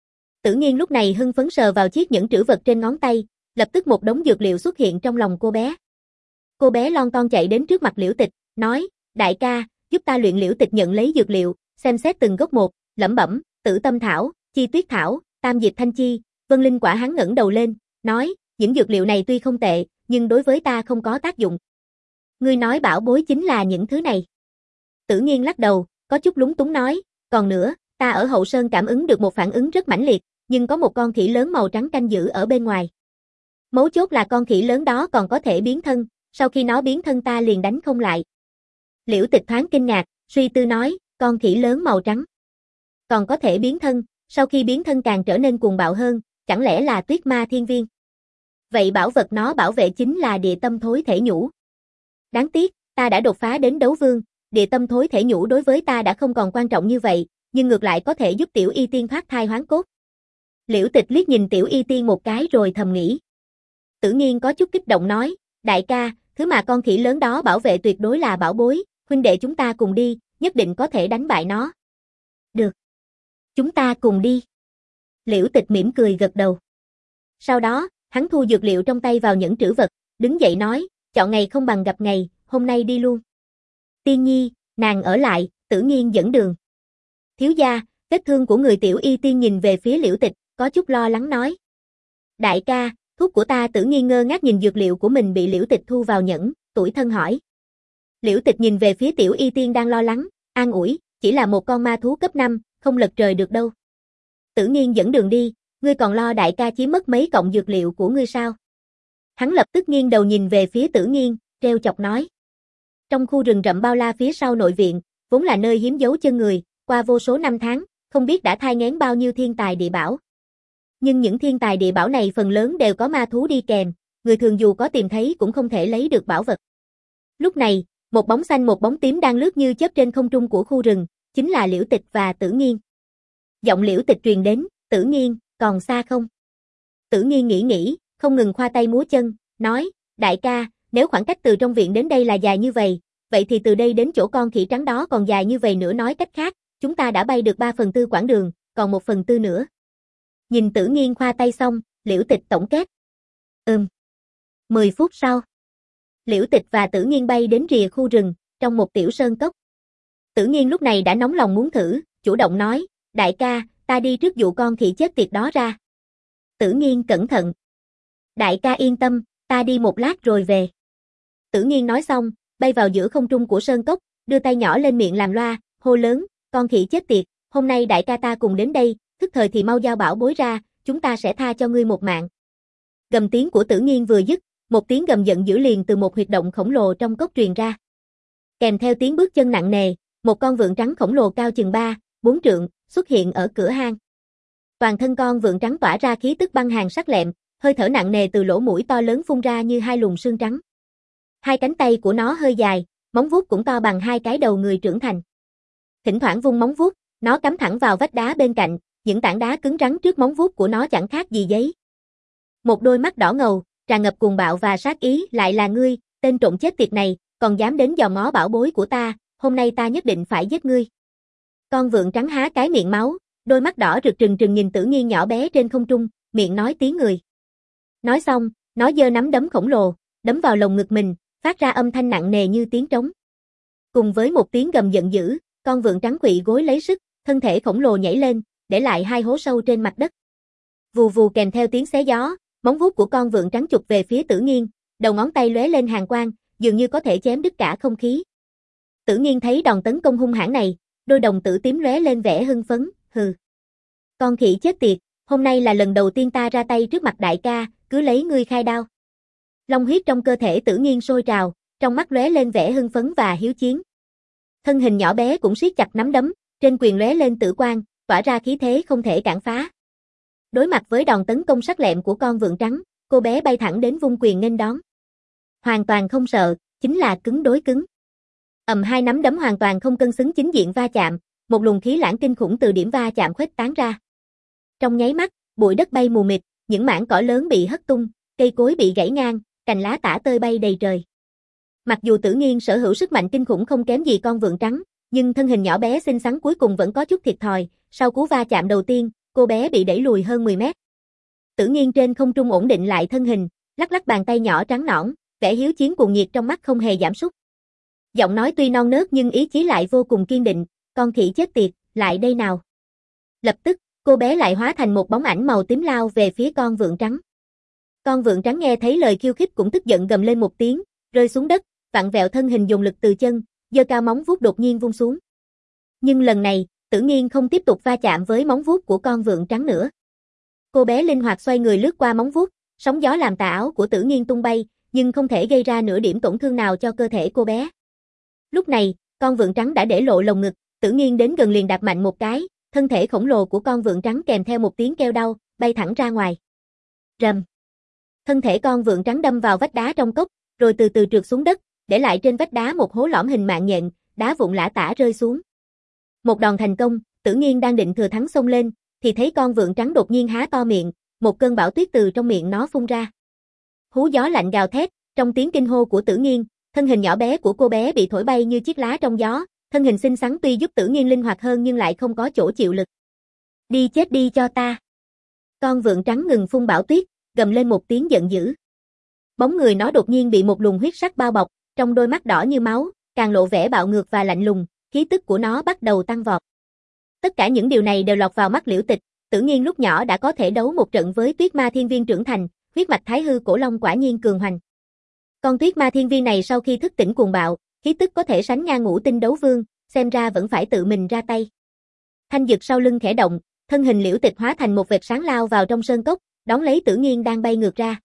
Tử Nghiên lúc này hưng phấn sờ vào chiếc nhẫn trữ vật trên ngón tay, lập tức một đống dược liệu xuất hiện trong lòng cô bé. Cô bé lon ton chạy đến trước mặt Liễu Tịch, nói, đại ca, giúp ta luyện. Liễu Tịch nhận lấy dược liệu, xem xét từng gốc một, lẩm bẩm, Tử Tâm Thảo, Chi Tuyết Thảo, Tam Diệp Thanh Chi, Vân Linh Quả hắn ngẩng đầu lên, nói, những dược liệu này tuy không tệ, nhưng đối với ta không có tác dụng. Ngươi nói bảo bối chính là những thứ này. Tử Nghiên lắc đầu, có chút lúng túng nói, còn nữa, ta ở Hậu Sơn cảm ứng được một phản ứng rất mãnh liệt, nhưng có một con khỉ lớn màu trắng canh giữ ở bên ngoài. Mấu chốt là con khỉ lớn đó còn có thể biến thân, sau khi nó biến thân ta liền đánh không lại. Liễu Tịch thoáng kinh ngạc, suy tư nói, con khỉ lớn màu trắng còn có thể biến thân, sau khi biến thân càng trở nên cuồng bạo hơn, chẳng lẽ là Tuyết Ma Thiên Viên? Vậy bảo vật nó bảo vệ chính là địa tâm thối thể nhũ. Đáng tiếc, ta đã đột phá đến đấu vương, địa tâm thối thể nhũ đối với ta đã không còn quan trọng như vậy, nhưng ngược lại có thể giúp Tiểu Y Tiên thoát thai hoán cốt. Liễu Tịch liếc nhìn Tiểu Y Tiên một cái rồi thầm nghĩ. Tử Nghiên có chút kích động nói, đại ca, thứ mà con khỉ lớn đó bảo vệ tuyệt đối là bảo bối, huynh đệ chúng ta cùng đi, nhất định có thể đánh bại nó. Được. Chúng ta cùng đi. Liễu Tịch mỉm cười gật đầu. Sau đó, hắn thu dược liệu trong tay vào nhẫn trữ vật, đứng dậy nói, chọn ngày không bằng gặp ngày, hôm nay đi luôn. Tiên Nhi, nàng ở lại, Tử Nghiên dẫn đường. Thiếu gia, vết thương của người Tiểu Y Tiên nhìn về phía Liễu Tịch, có chút lo lắng nói. Đại ca, thuốc của ta. Tử Nghiên ngơ ngác nhìn dược liệu của mình bị Liễu Tịch thu vào nhẫn, tủi thân hỏi. Liễu Tịch nhìn về phía Tiểu Y Tiên đang lo lắng, an ủi, chỉ là một con ma thú cấp năm, không lật trời được đâu. Tử Nghiên dẫn đường đi, ngươi còn lo đại ca chiếm mất mấy cọng dược liệu của ngươi sao? Hắn lập tức nghiêng đầu nhìn về phía Tử Nghiên, trêu chọc nói. Trong khu rừng rậm bao la phía sau nội viện, vốn là nơi hiếm dấu chân người, qua vô số năm tháng, không biết đã thai nghén bao nhiêu thiên tài địa bảo. Nhưng những thiên tài địa bảo này phần lớn đều có ma thú đi kèm, người thường dù có tìm thấy cũng không thể lấy được bảo vật. Lúc này, một bóng xanh một bóng tím đang lướt như chớp trên không trung của khu rừng, chính là Liễu Tịch và Tử Nghiên. Giọng Liễu Tịch truyền đến, Tử Nghiên, còn xa không? Tử Nghiên nghĩ nghĩ, không ngừng khoa tay múa chân, nói, đại ca, nếu khoảng cách từ trong viện đến đây là dài như vậy, vậy thì từ đây đến chỗ con khỉ trắng đó còn dài như vậy nữa. Nói cách khác, chúng ta đã bay được ba phần tư quãng đường, còn một phần tư nữa. Nhìn Tử Nghiên khoa tay xong, Liễu Tịch tổng kết. Ừm. mười phút sau, Liễu Tịch và Tử Nghiên bay đến rìa khu rừng, trong một tiểu sơn cốc. Tử Nghiên lúc này đã nóng lòng muốn thử, chủ động nói, đại ca, ta đi trước dụ con khỉ chết tiệt đó ra. Tử Nghiên cẩn thận. Đại ca yên tâm, ta đi một lát rồi về. Tử Nghiên nói xong, bay vào giữa không trung của sơn cốc, đưa tay nhỏ lên miệng làm loa, hô lớn, con khỉ chết tiệt, hôm nay đại ca ta cùng đến đây, thức thời thì mau giao bảo bối ra, chúng ta sẽ tha cho ngươi một mạng. Gầm tiếng của Tử Nghiên vừa dứt, một tiếng gầm giận dữ liền từ một huyệt động khổng lồ trong cốc truyền ra. Kèm theo tiếng bước chân nặng nề, một con vượn trắng khổng lồ cao chừng ba, bốn trượng, xuất hiện ở cửa hang. Toàn thân con vượn trắng tỏa ra khí tức băng hàn sắc lẹm, hơi thở nặng nề từ lỗ mũi to lớn phun ra như hai luồng sương trắng. Hai cánh tay của nó hơi dài, móng vuốt cũng to bằng hai cái đầu người trưởng thành. Thỉnh thoảng vung móng vuốt, nó cắm thẳng vào vách đá bên cạnh, những tảng đá cứng rắn trước móng vuốt của nó chẳng khác gì giấy. Một đôi mắt đỏ ngầu, tràn ngập cuồng bạo và sát ý, lại là ngươi, tên trộm chết tiệt này, còn dám đến dòm ngó bảo bối của ta, hôm nay ta nhất định phải giết ngươi. Con vượn trắng há cái miệng máu, đôi mắt đỏ rực trừng trừng nhìn Tử Nghiên nhỏ bé trên không trung, miệng nói tiếng người. Nói xong, nó giơ nắm đấm khổng lồ, đấm vào lồng ngực mình, phát ra âm thanh nặng nề như tiếng trống. Cùng với một tiếng gầm giận dữ, con vượn trắng quỵ gối lấy sức, thân thể khổng lồ nhảy lên, để lại hai hố sâu trên mặt đất. Vù vù kèm theo tiếng xé gió, móng vuốt của con vượn trắng chụp về phía Tử Nghiên, đầu ngón tay lóe lên hàn quang, dường như có thể chém đứt cả không khí. Tử Nghiên thấy đòn tấn công hung hãn này, đôi đồng tử tím lóe lên vẻ hưng phấn, hừ. Con khỉ chết tiệt, hôm nay là lần đầu tiên ta ra tay trước mặt đại ca, cứ lấy ngươi khai đao. Long huyết trong cơ thể Tử Nghiên sôi trào, trong mắt lóe lên vẻ hưng phấn và hiếu chiến. Thân hình nhỏ bé cũng siết chặt nắm đấm, trên quyền lóe lên tử quang, tỏa ra khí thế không thể cản phá. Đối mặt với đòn tấn công sắc lẹm của con vượn trắng, cô bé bay thẳng đến vung quyền nghênh đón. Hoàn toàn không sợ, chính là cứng đối cứng. Ầm, hai nắm đấm hoàn toàn không cân xứng chính diện va chạm, một luồng khí lãng kinh khủng từ điểm va chạm khuếch tán ra. Trong nháy mắt, bụi đất bay mù mịt, những mảng cỏ lớn bị hất tung, cây cối bị gãy ngang, cành lá tả tơi bay đầy trời. Mặc dù Tử Nghiên sở hữu sức mạnh kinh khủng không kém gì con vượn trắng, nhưng thân hình nhỏ bé xinh xắn cuối cùng vẫn có chút thiệt thòi, sau cú va chạm đầu tiên, cô bé bị đẩy lùi hơn mười mét. Tử Nghiên trên không trung ổn định lại thân hình, lắc lắc bàn tay nhỏ trắng nõn, vẻ hiếu chiến cuồng nhiệt trong mắt không hề giảm sút. Giọng nói tuy non nớt nhưng ý chí lại vô cùng kiên định, con khỉ chết tiệt, lại đây nào. Lập tức, Cô bé lại hóa thành một bóng ảnh màu tím lao về phía con vượn trắng. Con vượn trắng nghe thấy lời khiêu khích cũng tức giận gầm lên một tiếng, rơi xuống đất, vặn vẹo thân hình dùng lực từ chân, giơ cao móng vuốt đột nhiên vung xuống. Nhưng lần này, Tử Nghiên không tiếp tục va chạm với móng vuốt của con vượn trắng nữa. Cô bé linh hoạt xoay người lướt qua móng vuốt, sóng gió làm tà áo của Tử Nghiên tung bay, nhưng không thể gây ra nửa điểm tổn thương nào cho cơ thể cô bé. Lúc này, con vượn trắng đã để lộ lồng ngực, Tử Nghiên đến gần liền đạp mạnh một cái, thân thể khổng lồ của con vượn trắng kèm theo một tiếng kêu đau, bay thẳng ra ngoài. Rầm. Thân thể con vượn trắng đâm vào vách đá trong cốc, rồi từ từ trượt xuống đất, để lại trên vách đá một hố lõm hình mạng nhện, đá vụn lả tả rơi xuống. Một đòn thành công, Tử Nghiên đang định thừa thắng xông lên, thì thấy con vượn trắng đột nhiên há to miệng, một cơn bão tuyết từ trong miệng nó phun ra. Hú gió lạnh gào thét, trong tiếng kinh hô của Tử Nghiên, thân hình nhỏ bé của cô bé bị thổi bay như chiếc lá trong gió, thân hình xinh xắn tuy giúp Tử Nghiên linh hoạt hơn nhưng lại không có chỗ chịu lực. Đi chết đi cho ta. Con vượn trắng ngừng phun bão tuyết, gầm lên một tiếng giận dữ. Bóng người nó đột nhiên bị một luồng huyết sắc bao bọc, trong đôi mắt đỏ như máu, càng lộ vẻ bạo ngược và lạnh lùng, khí tức của nó bắt đầu tăng vọt. Tất cả những điều này đều lọt vào mắt Liễu Tịch, Tử Nghiên lúc nhỏ đã có thể đấu một trận với Tuyết Ma Thiên Viên trưởng thành, huyết mạch Thái Hư Cổ Long quả nhiên cường hoành. Con Tuyết Ma Thiên Viên này sau khi thức tỉnh cuồng bạo, khí tức có thể sánh ngang Ngũ Tinh Đấu Vương, xem ra vẫn phải tự mình ra tay. Thanh Dực sau lưng khẽ động, thân hình Liễu Tịch hóa thành một vệt sáng lao vào trong sơn cốc, đón lấy Tử Nghiên đang bay ngược ra.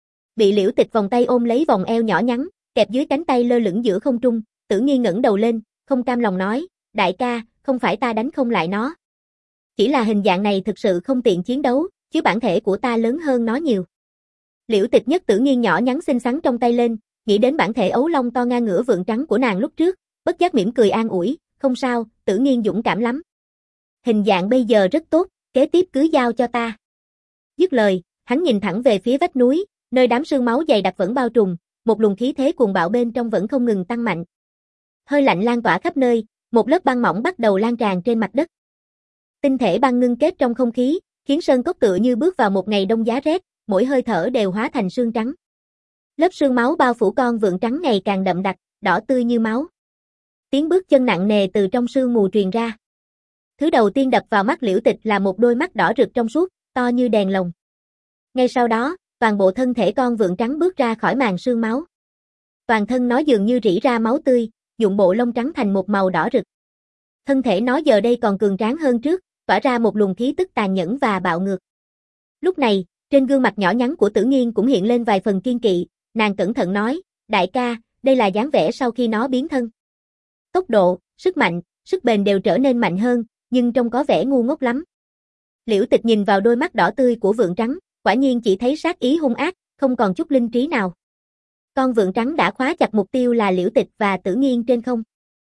Bị Liễu Tịch vòng tay ôm lấy vòng eo nhỏ nhắn, kẹp dưới cánh tay lơ lửng giữa không trung, Tử Nghiên ngẩng đầu lên, không cam lòng nói, đại ca, không phải ta đánh không lại nó. Chỉ là hình dạng này thực sự không tiện chiến đấu, chứ bản thể của ta lớn hơn nó nhiều. Liễu Tịch nhấc Tử Nghiên nhỏ nhắn xinh xắn trong tay lên, nghĩ đến bản thể ấu long to ngang ngửa vượn trắng của nàng lúc trước, bất giác mỉm cười an ủi, không sao, Tử Nghiên dũng cảm lắm. Hình dạng bây giờ rất tốt, kế tiếp cứ giao cho ta. Dứt lời, hắn nhìn thẳng về phía vách núi, nơi đám sương máu dày đặc vẫn bao trùm, một luồng khí thế cuồng bạo bên trong vẫn không ngừng tăng mạnh. Hơi lạnh lan tỏa khắp nơi, một lớp băng mỏng bắt đầu lan tràn trên mặt đất. Tinh thể băng ngưng kết trong không khí, khiến sơn cốc tựa như bước vào một ngày đông giá rét, mỗi hơi thở đều hóa thành sương trắng. Lớp sương máu bao phủ con vượn trắng ngày càng đậm đặc, đỏ tươi như máu. Tiếng bước chân nặng nề từ trong sương mù truyền ra. Thứ đầu tiên đập vào mắt Liễu Tịch là một đôi mắt đỏ rực trong suốt, to như đèn lồng. Ngay sau đó, toàn bộ thân thể con vượn trắng bước ra khỏi màn sương máu. Toàn thân nó dường như rỉ ra máu tươi, nhuộm bộ lông trắng thành một màu đỏ rực. Thân thể nó giờ đây còn cường tráng hơn trước, tỏa ra một luồng khí tức tàn nhẫn và bạo ngược. Lúc này, trên gương mặt nhỏ nhắn của Tử Nghiên cũng hiện lên vài phần kiên kỵ, nàng cẩn thận nói, đại ca, đây là dáng vẻ sau khi nó biến thân. Tốc độ, sức mạnh, sức bền đều trở nên mạnh hơn, nhưng trông có vẻ ngu ngốc lắm. Liễu Tịch nhìn vào đôi mắt đỏ tươi của vượn trắng, quả nhiên chỉ thấy sát ý hung ác, không còn chút linh trí nào. Con vượn trắng đã khóa chặt mục tiêu là Liễu Tịch và Tử Nghiên trên không.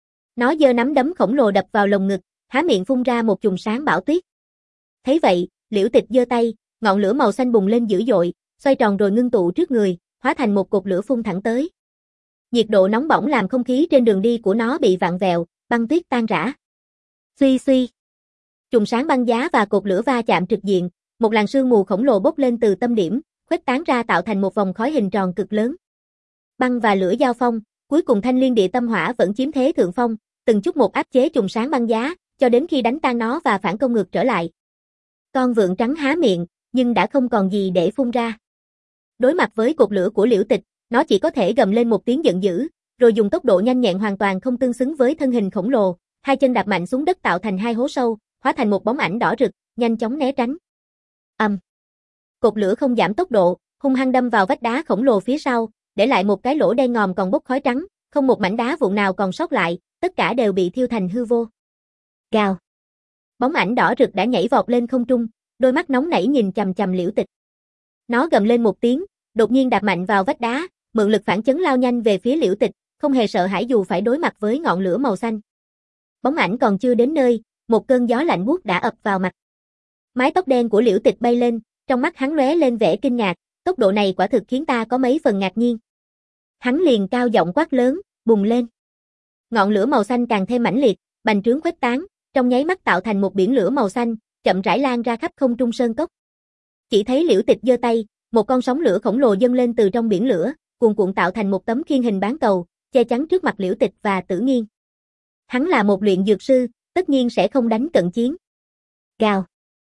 Nó giơ nắm đấm khổng lồ đập vào lồng ngực, há miệng phun ra một chùm sáng bão tuyết. Thấy vậy, Liễu Tịch giơ tay, ngọn lửa màu xanh bùng lên dữ dội, xoay tròn rồi ngưng tụ trước người, hóa thành một cột lửa phun thẳng tới. Nhiệt độ nóng bỏng làm không khí trên đường đi của nó bị vặn vẹo, băng tuyết tan rã. Suy suy. Chùm sáng băng giá và cột lửa va chạm trực diện, một làn sương mù khổng lồ bốc lên từ tâm điểm, khuếch tán ra tạo thành một vòng khói hình tròn cực lớn. Băng và lửa giao phong, cuối cùng Thanh Liên Địa Tâm Hỏa vẫn chiếm thế thượng phong, từng chút một áp chế chùm sáng băng giá, cho đến khi đánh tan nó và phản công ngược trở lại. Con vượn trắng há miệng, nhưng đã không còn gì để phun ra. Đối mặt với cột lửa của Liễu Tịch, nó chỉ có thể gầm lên một tiếng giận dữ, rồi dùng tốc độ nhanh nhẹn hoàn toàn không tương xứng với thân hình khổng lồ, hai chân đạp mạnh xuống đất tạo thành hai hố sâu, hóa thành một bóng ảnh đỏ rực, nhanh chóng né tránh. Ầm. Um. Cột lửa không giảm tốc độ, hung hăng đâm vào vách đá khổng lồ phía sau, để lại một cái lỗ đen ngòm còn bốc khói trắng, không một mảnh đá vụn nào còn sót lại, tất cả đều bị thiêu thành hư vô. Gào. Bóng ảnh đỏ rực đã nhảy vọt lên không trung, đôi mắt nóng nảy nhìn chằm chằm Liễu Tịch. Nó gầm lên một tiếng, đột nhiên đạp mạnh vào vách đá, mượn lực phản chấn lao nhanh về phía Liễu Tịch, không hề sợ hãi dù phải đối mặt với ngọn lửa màu xanh. Bóng ảnh còn chưa đến nơi, một cơn gió lạnh buốt đã ập vào mặt. Mái tóc đen của Liễu Tịch bay lên, trong mắt hắn lóe lên vẻ kinh ngạc, tốc độ này quả thực khiến ta có mấy phần ngạc nhiên. Hắn liền cao giọng quát lớn, bùng lên. Ngọn lửa màu xanh càng thêm mãnh liệt, bành trướng khuếch tán, trong nháy mắt tạo thành một biển lửa màu xanh, chậm rãi lan ra khắp không trung sơn cốc. Chỉ thấy Liễu Tịch giơ tay, một con sóng lửa khổng lồ dâng lên từ trong biển lửa, cuồn cuộn tạo thành một tấm khiên hình bán cầu, che chắn trước mặt Liễu Tịch và Tử Nghiên. Hắn là một luyện dược sư, tất nhiên sẽ không đánh cận chiến. Gào.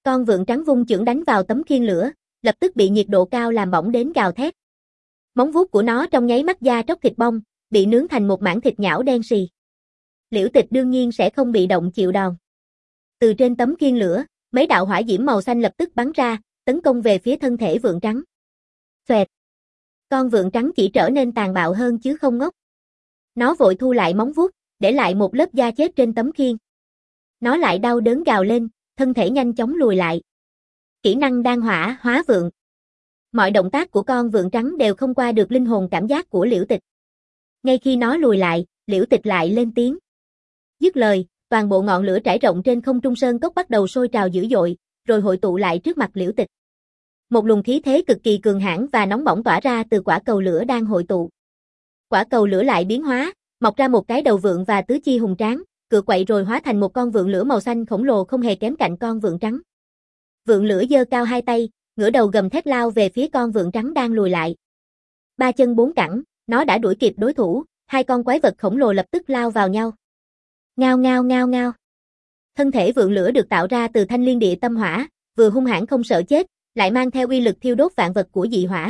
Con vượn trắng vung chưởng đánh vào tấm khiên lửa, lập tức bị nhiệt độ cao làm bỏng đến gào thét. Móng vuốt của nó trong nháy mắt da tróc thịt bong, bị nướng thành một mảng thịt nhão đen xì. Liễu Tịch đương nhiên sẽ không bị động chịu đòn. Từ trên tấm khiên lửa, mấy đạo hỏa diễm màu xanh lập tức bắn ra, tấn công về phía thân thể vượn trắng. Xoẹt. Con vượn trắng chỉ trở nên tàn bạo hơn chứ không ngốc. Nó vội thu lại móng vuốt, để lại một lớp da chết trên tấm khiên. Nó lại đau đớn gào lên, thân thể nhanh chóng lùi lại. Kỹ năng đan hỏa hóa vượn. Mọi động tác của con vượn trắng đều không qua được linh hồn cảm giác của Liễu Tịch. Ngay khi nó lùi lại, Liễu Tịch lại lên tiếng. Dứt lời, toàn bộ ngọn lửa trải rộng trên không trung sơn cốc bắt đầu sôi trào dữ dội, rồi hội tụ lại trước mặt Liễu Tịch. Một luồng khí thế cực kỳ cường hãn và nóng bỏng tỏa ra từ quả cầu lửa đang hội tụ. Quả cầu lửa lại biến hóa, mọc ra một cái đầu vượn và tứ chi hùng tráng, cựa quậy rồi hóa thành một con vượn lửa màu xanh khổng lồ không hề kém cạnh con vượn trắng. Vượn lửa giơ cao hai tay, ngửa đầu gầm thét lao về phía con vượn trắng đang lùi lại. Ba chân bốn cẳng, nó đã đuổi kịp đối thủ, hai con quái vật khổng lồ lập tức lao vào nhau. Ngao ngao ngao ngao. Thân thể vượn lửa được tạo ra từ thanh liên địa tâm hỏa, vừa hung hãn không sợ chết, lại mang theo uy lực thiêu đốt vạn vật của dị hỏa.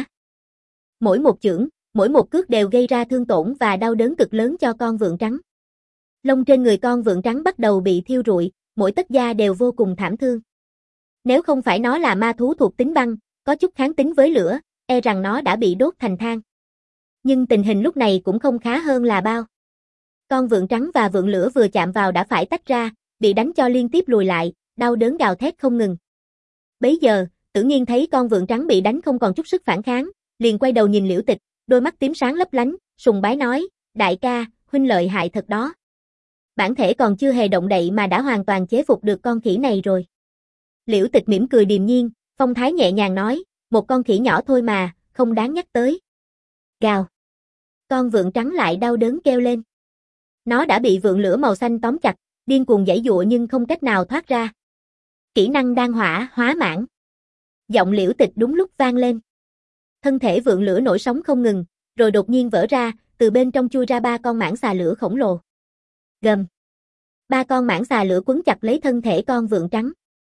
Mỗi một chưởng, mỗi một cước đều gây ra thương tổn và đau đớn cực lớn cho con vượn trắng. Lông trên người con vượn trắng bắt đầu bị thiêu rụi, mỗi tấc da đều vô cùng thảm thương. Nếu không phải nó là ma thú thuộc tính băng, có chút kháng tính với lửa, e rằng nó đã bị đốt thành than. Nhưng tình hình lúc này cũng không khá hơn là bao. Con vượn trắng và vượn lửa vừa chạm vào đã phải tách ra, bị đánh cho liên tiếp lùi lại, đau đớn gào thét không ngừng. Bấy giờ, Tử Nghiên thấy con vượn trắng bị đánh không còn chút sức phản kháng, liền quay đầu nhìn Liễu Tịch, đôi mắt tím sáng lấp lánh, sùng bái nói, đại ca, huynh lợi hại thật đó. Bản thể còn chưa hề động đậy mà đã hoàn toàn chế phục được con khỉ này rồi. Liễu Tịch mỉm cười điềm nhiên, phong thái nhẹ nhàng nói, một con khỉ nhỏ thôi mà, không đáng nhắc tới. Gào. Con vượn trắng lại đau đớn kêu lên. Nó đã bị vượn lửa màu xanh tóm chặt, điên cuồng giãy giụa nhưng không cách nào thoát ra. Kỹ năng đan hỏa hóa mãn. Giọng Liễu Tịch đúng lúc vang lên. Thân thể vượn lửa nổi sóng không ngừng, rồi đột nhiên vỡ ra, từ bên trong chui ra ba con mãng xà lửa khổng lồ. Gầm. Ba con mãng xà lửa quấn chặt lấy thân thể con vượn trắng.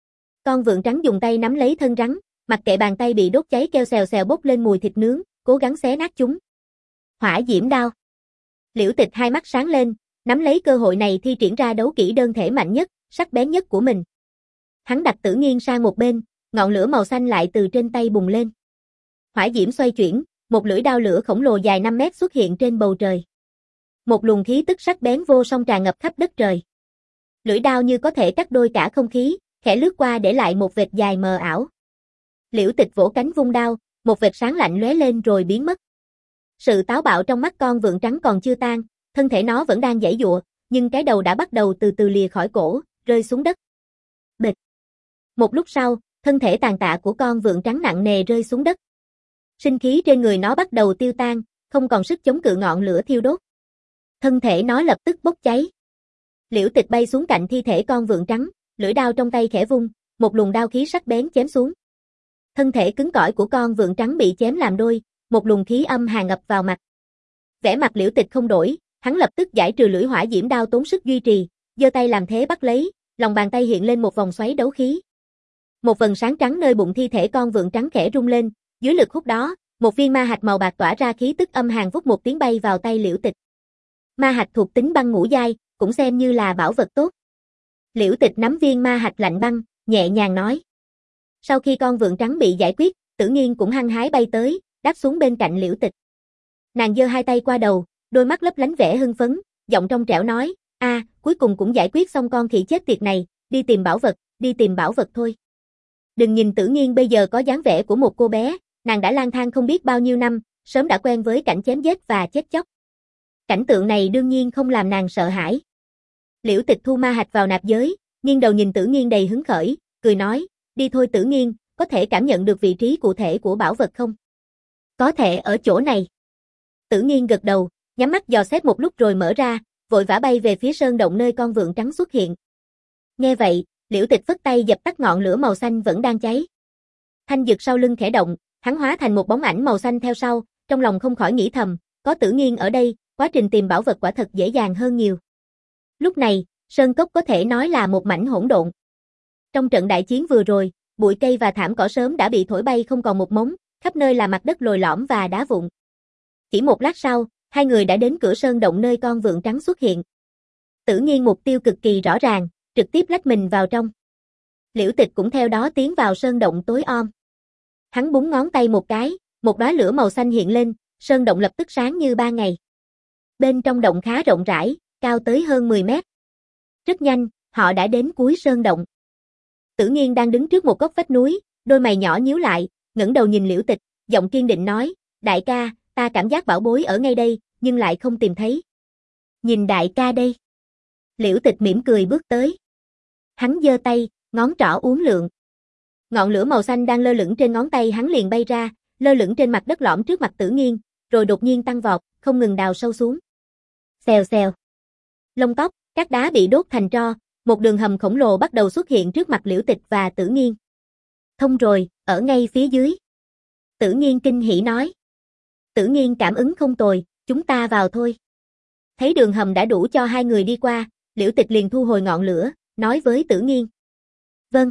Con vượn trắng dùng tay nắm lấy thân rắn, mặc kệ bàn tay bị đốt cháy kêu xèo xèo bốc lên mùi thịt nướng, cố gắng xé nát chúng. Hỏa diễm đao. Liễu Tịch hai mắt sáng lên, nắm lấy cơ hội này thi triển ra đấu kỹ đơn thể mạnh nhất, sắc bén nhất của mình. Hắn đặt Tử Nghiên sang một bên, ngọn lửa màu xanh lại từ trên tay bùng lên. Hỏa diễm xoay chuyển, một lưỡi đao lửa khổng lồ dài năm mét xuất hiện trên bầu trời. Một luồng khí tức sắc bén vô song tràn ngập khắp đất trời. Lưỡi đao như có thể cắt đôi cả không khí, khẽ lướt qua để lại một vệt dài mờ ảo. Liễu Tịch vỗ cánh vung đao, một vệt sáng lạnh lóe lên rồi biến mất. Sự táo bạo trong mắt con vượn trắng còn chưa tan, thân thể nó vẫn đang giãy giụa, nhưng cái đầu đã bắt đầu từ từ lìa khỏi cổ, rơi xuống đất. Bịch. Một lúc sau, thân thể tàn tạ của con vượn trắng nặng nề rơi xuống đất. Sinh khí trên người nó bắt đầu tiêu tan, không còn sức chống cự ngọn lửa thiêu đốt. Thân thể nó lập tức bốc cháy. Liễu Tịch bay xuống cạnh thi thể con vượn trắng, lưỡi đao trong tay khẽ vung, một luồng đao khí sắc bén chém xuống. Thân thể cứng cỏi của con vượn trắng bị chém làm đôi, một luồng khí âm hàn ngập vào mặt. Vẻ mặt Liễu Tịch không đổi, hắn lập tức giải trừ lưỡi hỏa diễm đao tốn sức duy trì, giơ tay làm thế bắt lấy, lòng bàn tay hiện lên một vòng xoáy đấu khí. Một vầng sáng trắng nơi bụng thi thể con vượn trắng khẽ rung lên, dưới lực hút đó, một viên ma hạch màu bạc tỏa ra khí tức âm hàn vút một tiếng bay vào tay Liễu Tịch. Ma hạch thuộc tính băng ngũ giai, cũng xem như là bảo vật tốt. Liễu Tịch nắm viên ma hạch lạnh băng, nhẹ nhàng nói. Sau khi con vượn trắng bị giải quyết, Tử Nghiên cũng hăng hái bay tới, đáp xuống bên cạnh Liễu Tịch. Nàng giơ hai tay qua đầu, đôi mắt lấp lánh vẻ hưng phấn, giọng trong trẻo nói, a, à, cuối cùng cũng giải quyết xong con khỉ chết tiệt này, đi tìm bảo vật, đi tìm bảo vật thôi. Đừng nhìn Tử Nghiên bây giờ có dáng vẻ của một cô bé, nàng đã lang thang không biết bao nhiêu năm, sớm đã quen với cảnh chém giết và chết chóc. Cảnh tượng này đương nhiên không làm nàng sợ hãi. Liễu Tịch thu ma hạch vào nạp giới, nghiêng đầu nhìn Tử Nghiên đầy hứng khởi, cười nói, đi thôi Tử Nghiên, có thể cảm nhận được vị trí cụ thể của bảo vật không? Có thể ở chỗ này. Tử Nghiên gật đầu, nhắm mắt dò xét một lúc rồi mở ra, vội vã bay về phía sơn động nơi con vượn trắng xuất hiện. Nghe vậy, Liễu Tịch phất tay dập tắt ngọn lửa màu xanh vẫn đang cháy. Thanh Dực sau lưng khẽ động, hắn hóa thành một bóng ảnh màu xanh theo sau, trong lòng không khỏi nghĩ thầm, có Tử Nghiên ở đây, quá trình tìm bảo vật quả thật dễ dàng hơn nhiều. Lúc này, sơn cốc có thể nói là một mảnh hỗn độn. Trong trận đại chiến vừa rồi, bụi cây và thảm cỏ sớm đã bị thổi bay không còn một mống, khắp nơi là mặt đất lồi lõm và đá vụn. Chỉ một lát sau, hai người đã đến cửa sơn động nơi con vượn trắng xuất hiện. Tử Nghiên mục tiêu cực kỳ rõ ràng, trực tiếp lách mình vào trong. Liễu Tịch cũng theo đó tiến vào sơn động tối om. Hắn búng ngón tay một cái, một đóa lửa màu xanh hiện lên, sơn động lập tức sáng như ban ngày. Bên trong động khá rộng rãi, cao tới hơn mười mét. Rất nhanh, họ đã đến cuối sơn động. Tử Nghiên đang đứng trước một góc vách núi, đôi mày nhỏ nhíu lại, ngẩng đầu nhìn Liễu Tịch, giọng kiên định nói, đại ca, ta cảm giác bảo bối ở ngay đây, nhưng lại không tìm thấy. Nhìn đại ca đây. Liễu Tịch mỉm cười bước tới. Hắn giơ tay, ngón trỏ uốn lượn. Ngọn lửa màu xanh đang lơ lửng trên ngón tay hắn liền bay ra, lơ lửng trên mặt đất lõm trước mặt Tử Nghiên, rồi đột nhiên tăng vọt, không ngừng đào sâu xuống. Xèo xèo. Lông tóc, các đá bị đốt thành tro, một đường hầm khổng lồ bắt đầu xuất hiện trước mặt Liễu Tịch và Tử Nghiên. Thông rồi, ở ngay phía dưới. Tử Nghiên kinh hỉ nói. Tử Nghiên cảm ứng không tồi, chúng ta vào thôi. Thấy đường hầm đã đủ cho hai người đi qua, Liễu Tịch liền thu hồi ngọn lửa, nói với Tử Nghiên. Vâng.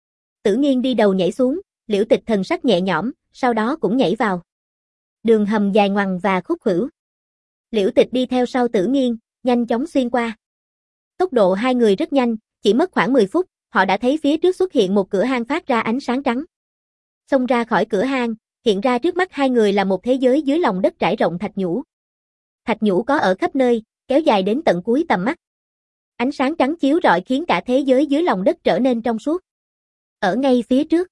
Tử Nghiên đi đầu nhảy xuống, Liễu Tịch thần sắc nhẹ nhõm, sau đó cũng nhảy vào. Đường hầm dài ngoằng và khúc khuỷu. Liễu Tịch đi theo sau Tử Nghiên, nhanh chóng xuyên qua. Tốc độ hai người rất nhanh, chỉ mất khoảng mười phút, họ đã thấy phía trước xuất hiện một cửa hang phát ra ánh sáng trắng. Xông ra khỏi cửa hang, hiện ra trước mắt hai người là một thế giới dưới lòng đất trải rộng thạch nhũ. Thạch nhũ có ở khắp nơi, kéo dài đến tận cuối tầm mắt. Ánh sáng trắng chiếu rọi khiến cả thế giới dưới lòng đất trở nên trong suốt. Ở ngay phía trước,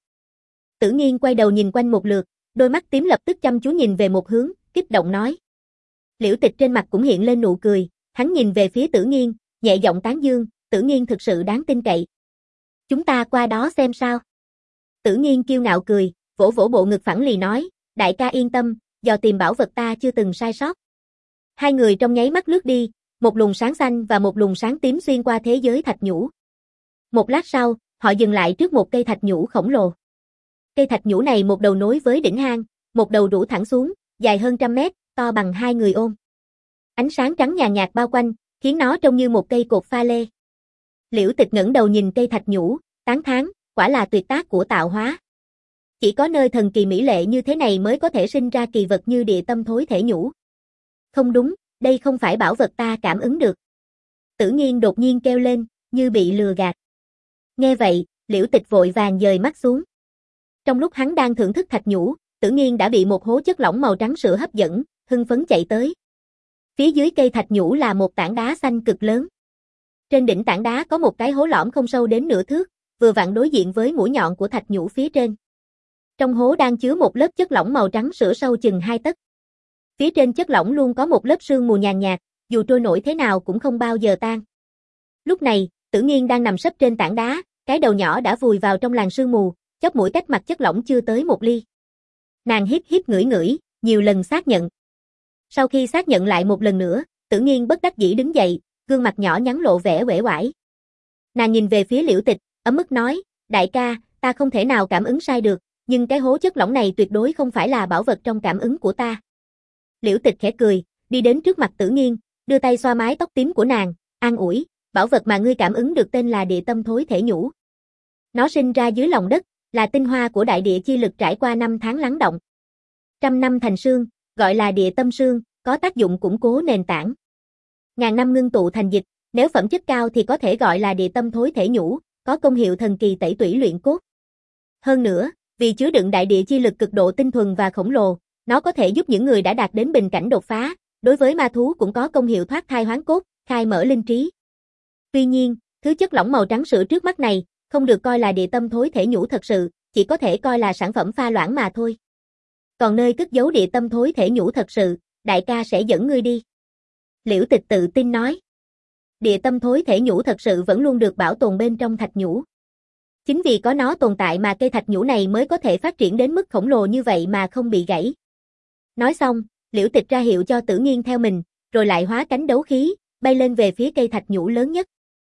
Tử Nghiên quay đầu nhìn quanh một lượt, đôi mắt tím lập tức chăm chú nhìn về một hướng, kích động nói. Liễu Tịch trên mặt cũng hiện lên nụ cười, hắn nhìn về phía Tử Nghiên, nhẹ giọng tán dương, Tử Nghiên thực sự đáng tin cậy. Chúng ta qua đó xem sao. Tử Nghiên kiêu ngạo cười, vỗ vỗ bộ ngực phẳng lì nói, đại ca yên tâm, dò tìm bảo vật ta chưa từng sai sót. Hai người trong nháy mắt lướt đi, một luồng sáng xanh và một luồng sáng tím xuyên qua thế giới thạch nhũ. Một lát sau, họ dừng lại trước một cây thạch nhũ khổng lồ. Cây thạch nhũ này một đầu nối với đỉnh hang, một đầu rũ thẳng xuống, dài hơn trăm mét, to bằng hai người ôm. Ánh sáng trắng nhàn nhạt bao quanh, khiến nó trông như một cây cột pha lê. Liễu Tịch ngẩng đầu nhìn cây thạch nhũ, tán thán, quả là tuyệt tác của tạo hóa. Chỉ có nơi thần kỳ mỹ lệ như thế này mới có thể sinh ra kỳ vật như địa tâm thối thể nhũ. Không đúng, đây không phải bảo vật ta cảm ứng được. Tử Nghiên đột nhiên kêu lên, như bị lừa gạt. Nghe vậy, Liễu Tịch vội vàng dời mắt xuống. Trong lúc hắn đang thưởng thức thạch nhũ, Tử Nghiên đã bị một hố chất lỏng màu trắng sữa hấp dẫn, hưng phấn chạy tới. Phía dưới cây thạch nhũ là một tảng đá xanh cực lớn. Trên đỉnh tảng đá có một cái hố lõm không sâu đến nửa thước, vừa vặn đối diện với mũi nhọn của thạch nhũ phía trên. Trong hố đang chứa một lớp chất lỏng màu trắng sữa sâu chừng hai tấc. Phía trên chất lỏng luôn có một lớp sương mù nhàn nhạt, dù trôi nổi thế nào cũng không bao giờ tan. Lúc này, Tử Nghiên đang nằm sấp trên tảng đá, cái đầu nhỏ đã vùi vào trong làn sương mù, chóp mũi cách mặt chất lỏng chưa tới một ly. Nàng híp híp ngửi ngửi, nhiều lần xác nhận. Sau khi xác nhận lại một lần nữa, Tử Nghiên bất đắc dĩ đứng dậy, gương mặt nhỏ nhắn lộ vẻ uể oải. Nàng nhìn về phía Liễu Tịch, ấm ức nói, đại ca, ta không thể nào cảm ứng sai được, nhưng cái hố chất lỏng này tuyệt đối không phải là bảo vật trong cảm ứng của ta. Liễu Tịch khẽ cười, đi đến trước mặt Tử Nghiên, đưa tay xoa mái tóc tím của nàng, an ủi, bảo vật mà ngươi cảm ứng được tên là địa tâm thối thể nhũ. Nó sinh ra dưới lòng đất, là tinh hoa của đại địa chi lực trải qua năm tháng lắng động. Trăm năm thành sương, gọi là địa tâm sương, có tác dụng củng cố nền tảng. Ngàn năm ngưng tụ thành dịch, nếu phẩm chất cao thì có thể gọi là địa tâm thối thể nhũ, có công hiệu thần kỳ tẩy tủy luyện cốt. Hơn nữa, vì chứa đựng đại địa chi lực cực độ tinh thuần và khổng lồ, nó có thể giúp những người đã đạt đến bình cảnh đột phá, đối với ma thú cũng có công hiệu thoát thai hoán cốt, khai mở linh trí. Tuy nhiên, thứ chất lỏng màu trắng sữa trước mắt này, không được coi là địa tâm thối thể nhũ thật sự, chỉ có thể coi là sản phẩm pha loãng mà thôi. Còn nơi cất giấu địa tâm thối thể nhũ thật sự, đại ca sẽ dẫn ngươi đi. Liễu Tịch tự tin nói. Địa tâm thối thể nhũ thật sự vẫn luôn được bảo tồn bên trong thạch nhũ. Chính vì có nó tồn tại mà cây thạch nhũ này mới có thể phát triển đến mức khổng lồ như vậy mà không bị gãy. Nói xong, Liễu Tịch ra hiệu cho Tử Nghiên theo mình, rồi lại hóa cánh đấu khí, bay lên về phía cây thạch nhũ lớn nhất.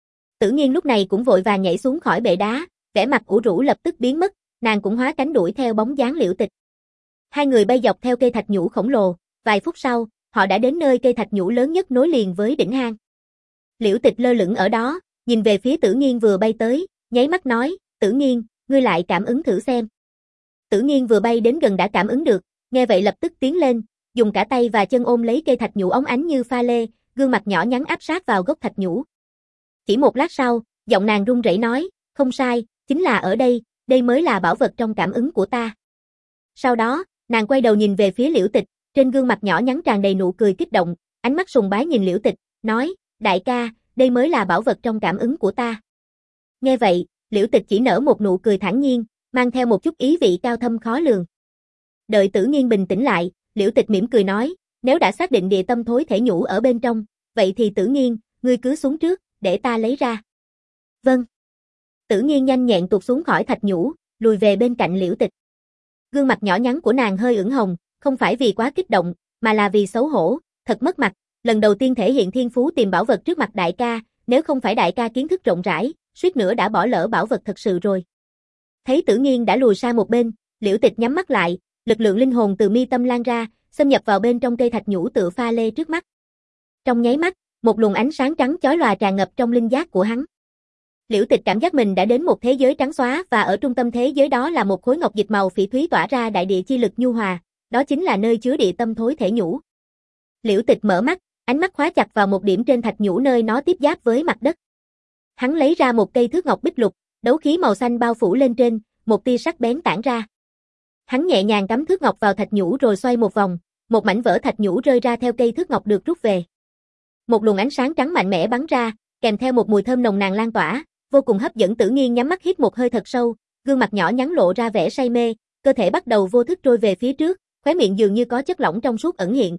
Tử Nghiên lúc này cũng vội vàng nhảy xuống khỏi bệ đá, vẻ mặt ủ rũ lập tức biến mất, nàng cũng hóa cánh đuổi theo bóng dáng Liễu Tịch. Hai người bay dọc theo cây thạch nhũ khổng lồ, vài phút sau, họ đã đến nơi cây thạch nhũ lớn nhất nối liền với đỉnh hang. Liễu Tịch lơ lửng ở đó, nhìn về phía Tử Nghiên vừa bay tới, nháy mắt nói, Tử Nghiên, ngươi lại cảm ứng thử xem. Tử Nghiên vừa bay đến gần đã cảm ứng được, nghe vậy lập tức tiến lên, dùng cả tay và chân ôm lấy cây thạch nhũ óng ánh như pha lê, gương mặt nhỏ nhắn áp sát vào gốc thạch nhũ. Chỉ một lát sau, giọng nàng run rẩy nói, không sai, chính là ở đây, đây mới là bảo vật trong cảm ứng của ta. Sau đó, nàng quay đầu nhìn về phía Liễu Tịch, trên gương mặt nhỏ nhắn tràn đầy nụ cười kích động, ánh mắt sùng bái nhìn Liễu Tịch, nói, đại ca, đây mới là bảo vật trong cảm ứng của ta. Nghe vậy, Liễu Tịch chỉ nở một nụ cười thản nhiên, mang theo một chút ý vị cao thâm khó lường. Đợi Tử Nghiên bình tĩnh lại, Liễu Tịch mỉm cười nói, nếu đã xác định địa tâm thối thể nhũ ở bên trong, vậy thì Tử Nghiên, ngươi cứ xuống trước, để ta lấy ra. Vâng. Tử Nghiên nhanh nhẹn tuột xuống khỏi thạch nhũ, lùi về bên cạnh Liễu Tịch. Gương mặt nhỏ nhắn của nàng hơi ửng hồng, không phải vì quá kích động, mà là vì xấu hổ, thật mất mặt, lần đầu tiên thể hiện thiên phú tìm bảo vật trước mặt đại ca, nếu không phải đại ca kiến thức rộng rãi, suýt nữa đã bỏ lỡ bảo vật thật sự rồi. Thấy Tử Nghiên đã lùi sang một bên, Liễu Tịch nhắm mắt lại, lực lượng linh hồn từ mi tâm lan ra, xâm nhập vào bên trong cây thạch nhũ tựa pha lê trước mắt. Trong nháy mắt, một luồng ánh sáng trắng chói lòa tràn ngập trong linh giác của hắn. Liễu Tịch cảm giác mình đã đến một thế giới trắng xóa và ở trung tâm thế giới đó là một khối ngọc dịch màu phỉ thúy tỏa ra đại địa chi lực nhu hòa, đó chính là nơi chứa địa tâm thối thể nhũ. Liễu Tịch mở mắt, ánh mắt khóa chặt vào một điểm trên thạch nhũ nơi nó tiếp giáp với mặt đất. Hắn lấy ra một cây thước ngọc bích lục, đấu khí màu xanh bao phủ lên trên, một tia sắc bén tản ra. Hắn nhẹ nhàng cắm thước ngọc vào thạch nhũ rồi xoay một vòng, một mảnh vỡ thạch nhũ rơi ra theo cây thước ngọc được rút về. Một luồng ánh sáng trắng mạnh mẽ bắn ra, kèm theo một mùi thơm nồng nàn lan tỏa, vô cùng hấp dẫn. Tử Nghiên nhắm mắt hít một hơi thật sâu, gương mặt nhỏ nhắn lộ ra vẻ say mê, cơ thể bắt đầu vô thức trôi về phía trước, khóe miệng dường như có chất lỏng trong suốt ẩn hiện.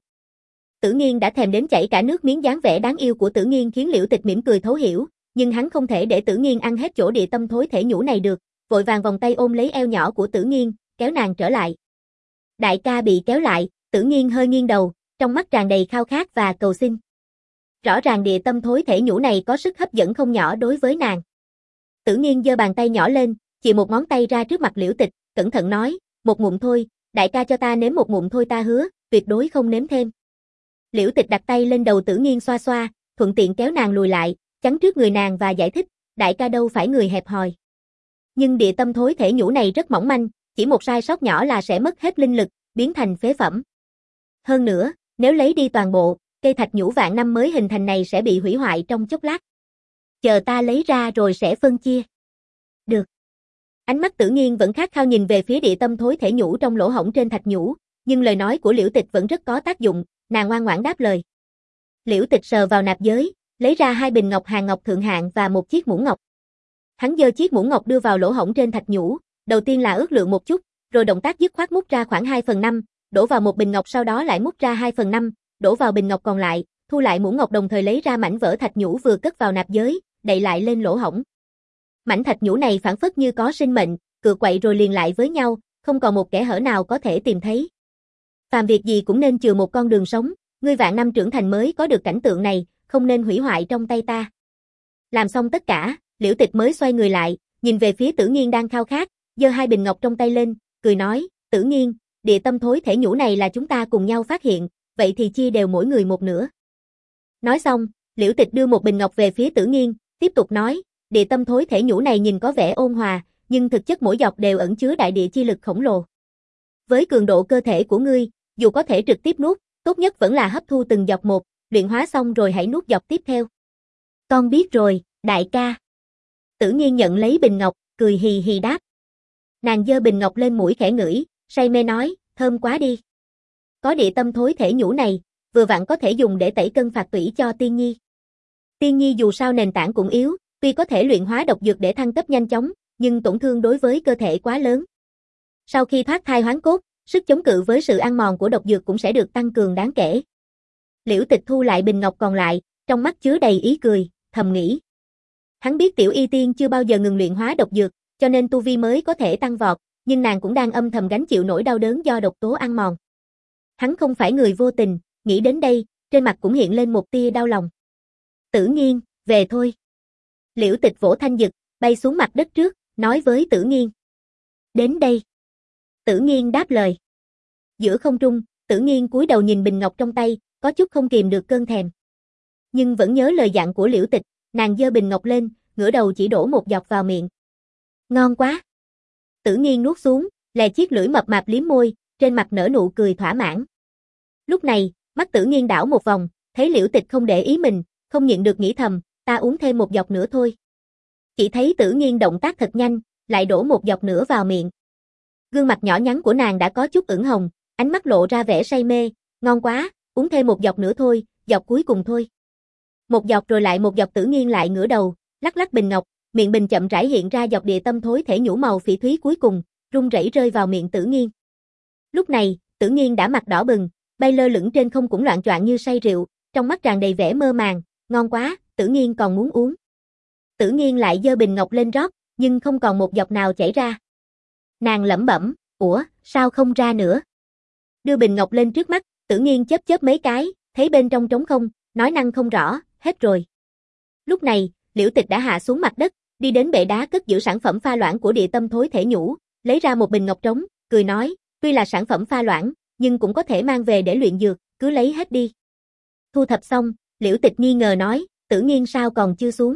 Tử Nghiên đã thèm đến chảy cả nước miếng. Dáng vẻ đáng yêu của Tử Nghiên khiến Liễu Tịch mỉm cười thấu hiểu, nhưng hắn không thể để Tử Nghiên ăn hết chỗ địa tâm thối thể nhũ này được, vội vàng vòng tay ôm lấy eo nhỏ của Tử Nghiên, kéo nàng trở lại. Đại ca bị kéo lại, Tử Nghiên hơi nghiêng đầu, trong mắt tràn đầy khao khát và cầu xin. Rõ ràng địa tâm thối thể nhũ này có sức hấp dẫn không nhỏ đối với nàng. Tử Nghiên giơ bàn tay nhỏ lên, chìa một ngón tay ra trước mặt Liễu Tịch, cẩn thận nói, một ngụm thôi, đại ca cho ta nếm một ngụm thôi, ta hứa, tuyệt đối không nếm thêm. Liễu Tịch đặt tay lên đầu Tử Nghiên xoa xoa, thuận tiện kéo nàng lùi lại, chắn trước người nàng và giải thích, đại ca đâu phải người hẹp hòi. Nhưng địa tâm thối thể nhũ này rất mỏng manh, chỉ một sai sót nhỏ là sẽ mất hết linh lực, biến thành phế phẩm. Hơn nữa, nếu lấy đi toàn bộ, cây thạch nhũ vạn năm mới hình thành này sẽ bị hủy hoại trong chốc lát. Chờ ta lấy ra rồi sẽ phân chia. Được. Ánh mắt Tử Nghiên vẫn khát khao nhìn về phía địa tâm thối thể nhũ trong lỗ hổng trên thạch nhũ, nhưng lời nói của Liễu Tịch vẫn rất có tác dụng, nàng ngoan ngoãn đáp lời. Liễu Tịch sờ vào nạp giới, lấy ra hai bình ngọc hàng ngọc thượng hạng và một chiếc muỗng ngọc. Hắn giơ chiếc muỗng ngọc đưa vào lỗ hổng trên thạch nhũ, đầu tiên là ước lượng một chút, rồi động tác dứt khoát múc ra khoảng hai phần năm, đổ vào một bình ngọc, sau đó lại múc ra hai phần năm, đổ vào bình ngọc còn lại, thu lại muỗng ngọc, đồng thời lấy ra mảnh vỡ thạch nhũ vừa cất vào nạp giới, đậy lại lên lỗ hổng. Mảnh thạch nhũ này phảng phất như có sinh mệnh, cựa quậy rồi liền lại với nhau, không còn một kẽ hở nào có thể tìm thấy. Phàm việc gì cũng nên chừa một con đường sống, ngươi vạn năm trưởng thành mới có được cảnh tượng này, không nên hủy hoại trong tay ta. Làm xong tất cả, Liễu Tịch mới xoay người lại, nhìn về phía Tử Nghiên đang khao khát, giơ hai bình ngọc trong tay lên, cười nói, Tử Nghiên, địa tâm thối thể nhũ này là chúng ta cùng nhau phát hiện, vậy thì chia đều mỗi người một nửa. Nói xong, Liễu Tịch đưa một bình ngọc về phía Tử Nghiên, tiếp tục nói, địa tâm thối thể nhũ này nhìn có vẻ ôn hòa, nhưng thực chất mỗi giọt đều ẩn chứa đại địa chi lực khổng lồ. Với cường độ cơ thể của ngươi, dù có thể trực tiếp nuốt, tốt nhất vẫn là hấp thu từng giọt một, luyện hóa xong rồi hãy nuốt giọt tiếp theo. Con biết rồi, đại ca. Tử Nghiên nhận lấy bình ngọc, cười hì hì đáp. Nàng giơ bình ngọc lên mũi khẽ ngửi, say mê nói, thơm quá đi. Có địa tâm thối thể nhũ này, vừa vặn có thể dùng để tẩy cân phạt tủy cho Tiên Nhi. Tiên Nhi dù sao nền tảng cũng yếu, tuy có thể luyện hóa độc dược để thăng cấp nhanh chóng, nhưng tổn thương đối với cơ thể quá lớn. Sau khi thoát thai hoán cốt, sức chống cự với sự ăn mòn của độc dược cũng sẽ được tăng cường đáng kể. Liễu Tịch thu lại bình ngọc còn lại, trong mắt chứa đầy ý cười, thầm nghĩ. Hắn biết Tiểu Y Tiên chưa bao giờ ngừng luyện hóa độc dược, cho nên tu vi mới có thể tăng vọt, nhưng nàng cũng đang âm thầm gánh chịu nỗi đau đớn do độc tố ăn mòn. Hắn không phải người vô tình, nghĩ đến đây, trên mặt cũng hiện lên một tia đau lòng. Tử Nghiên, về thôi. Liễu Tịch vỗ thanh dực, bay xuống mặt đất trước, nói với Tử Nghiên. Đến đây. Tử Nghiên đáp lời. Giữa không trung, Tử Nghiên cúi đầu nhìn bình ngọc trong tay, có chút không kìm được cơn thèm. Nhưng vẫn nhớ lời dặn của Liễu Tịch, nàng giơ bình ngọc lên, ngửa đầu chỉ đổ một giọt vào miệng. Ngon quá. Tử Nghiên nuốt xuống, lè chiếc lưỡi mập mạp liếm môi, trên mặt nở nụ cười thỏa mãn. Lúc này, mắt Tử Nghiên đảo một vòng, thấy Liễu Tịch không để ý mình, không nhịn được nghĩ thầm, ta uống thêm một giọt nữa thôi. Chỉ thấy Tử Nghiên động tác thật nhanh, lại đổ một giọt nữa vào miệng. Gương mặt nhỏ nhắn của nàng đã có chút ửng hồng, ánh mắt lộ ra vẻ say mê, ngon quá, uống thêm một giọt nữa thôi, giọt cuối cùng thôi. Một giọt rồi lại một giọt. Tử Nghiên lại ngửa đầu, lắc lắc bình ngọc, miệng bình chậm rãi hiện ra giọt địa tâm thối thể nhũ màu phỉ thúy cuối cùng, rung rẩy rơi vào miệng Tử Nghiên. Lúc này, Tử Nghiên đã mặt đỏ bừng, bay lơ lửng trên không cũng loạng choạng như say rượu, trong mắt tràn đầy vẻ mơ màng, ngon quá, Tử Nghiên còn muốn uống. Tử Nghiên lại giơ bình ngọc lên rót, nhưng không còn một giọt nào chảy ra. Nàng lẩm bẩm, ủa, sao không ra nữa? Đưa bình ngọc lên trước mắt, Tử Nghiên chớp chớp mấy cái, thấy bên trong trống không, nói năng không rõ, hết rồi. Lúc này, Liễu Tịch đã hạ xuống mặt đất, đi đến bệ đá cất giữ sản phẩm pha loãng của địa tâm thối thể nhũ, lấy ra một bình ngọc trống, cười nói, tuy là sản phẩm pha loãng, nhưng cũng có thể mang về để luyện dược, cứ lấy hết đi. Thu thập xong, Liễu Tịch nghi ngờ nói, Tử Nghiên sao còn chưa xuống?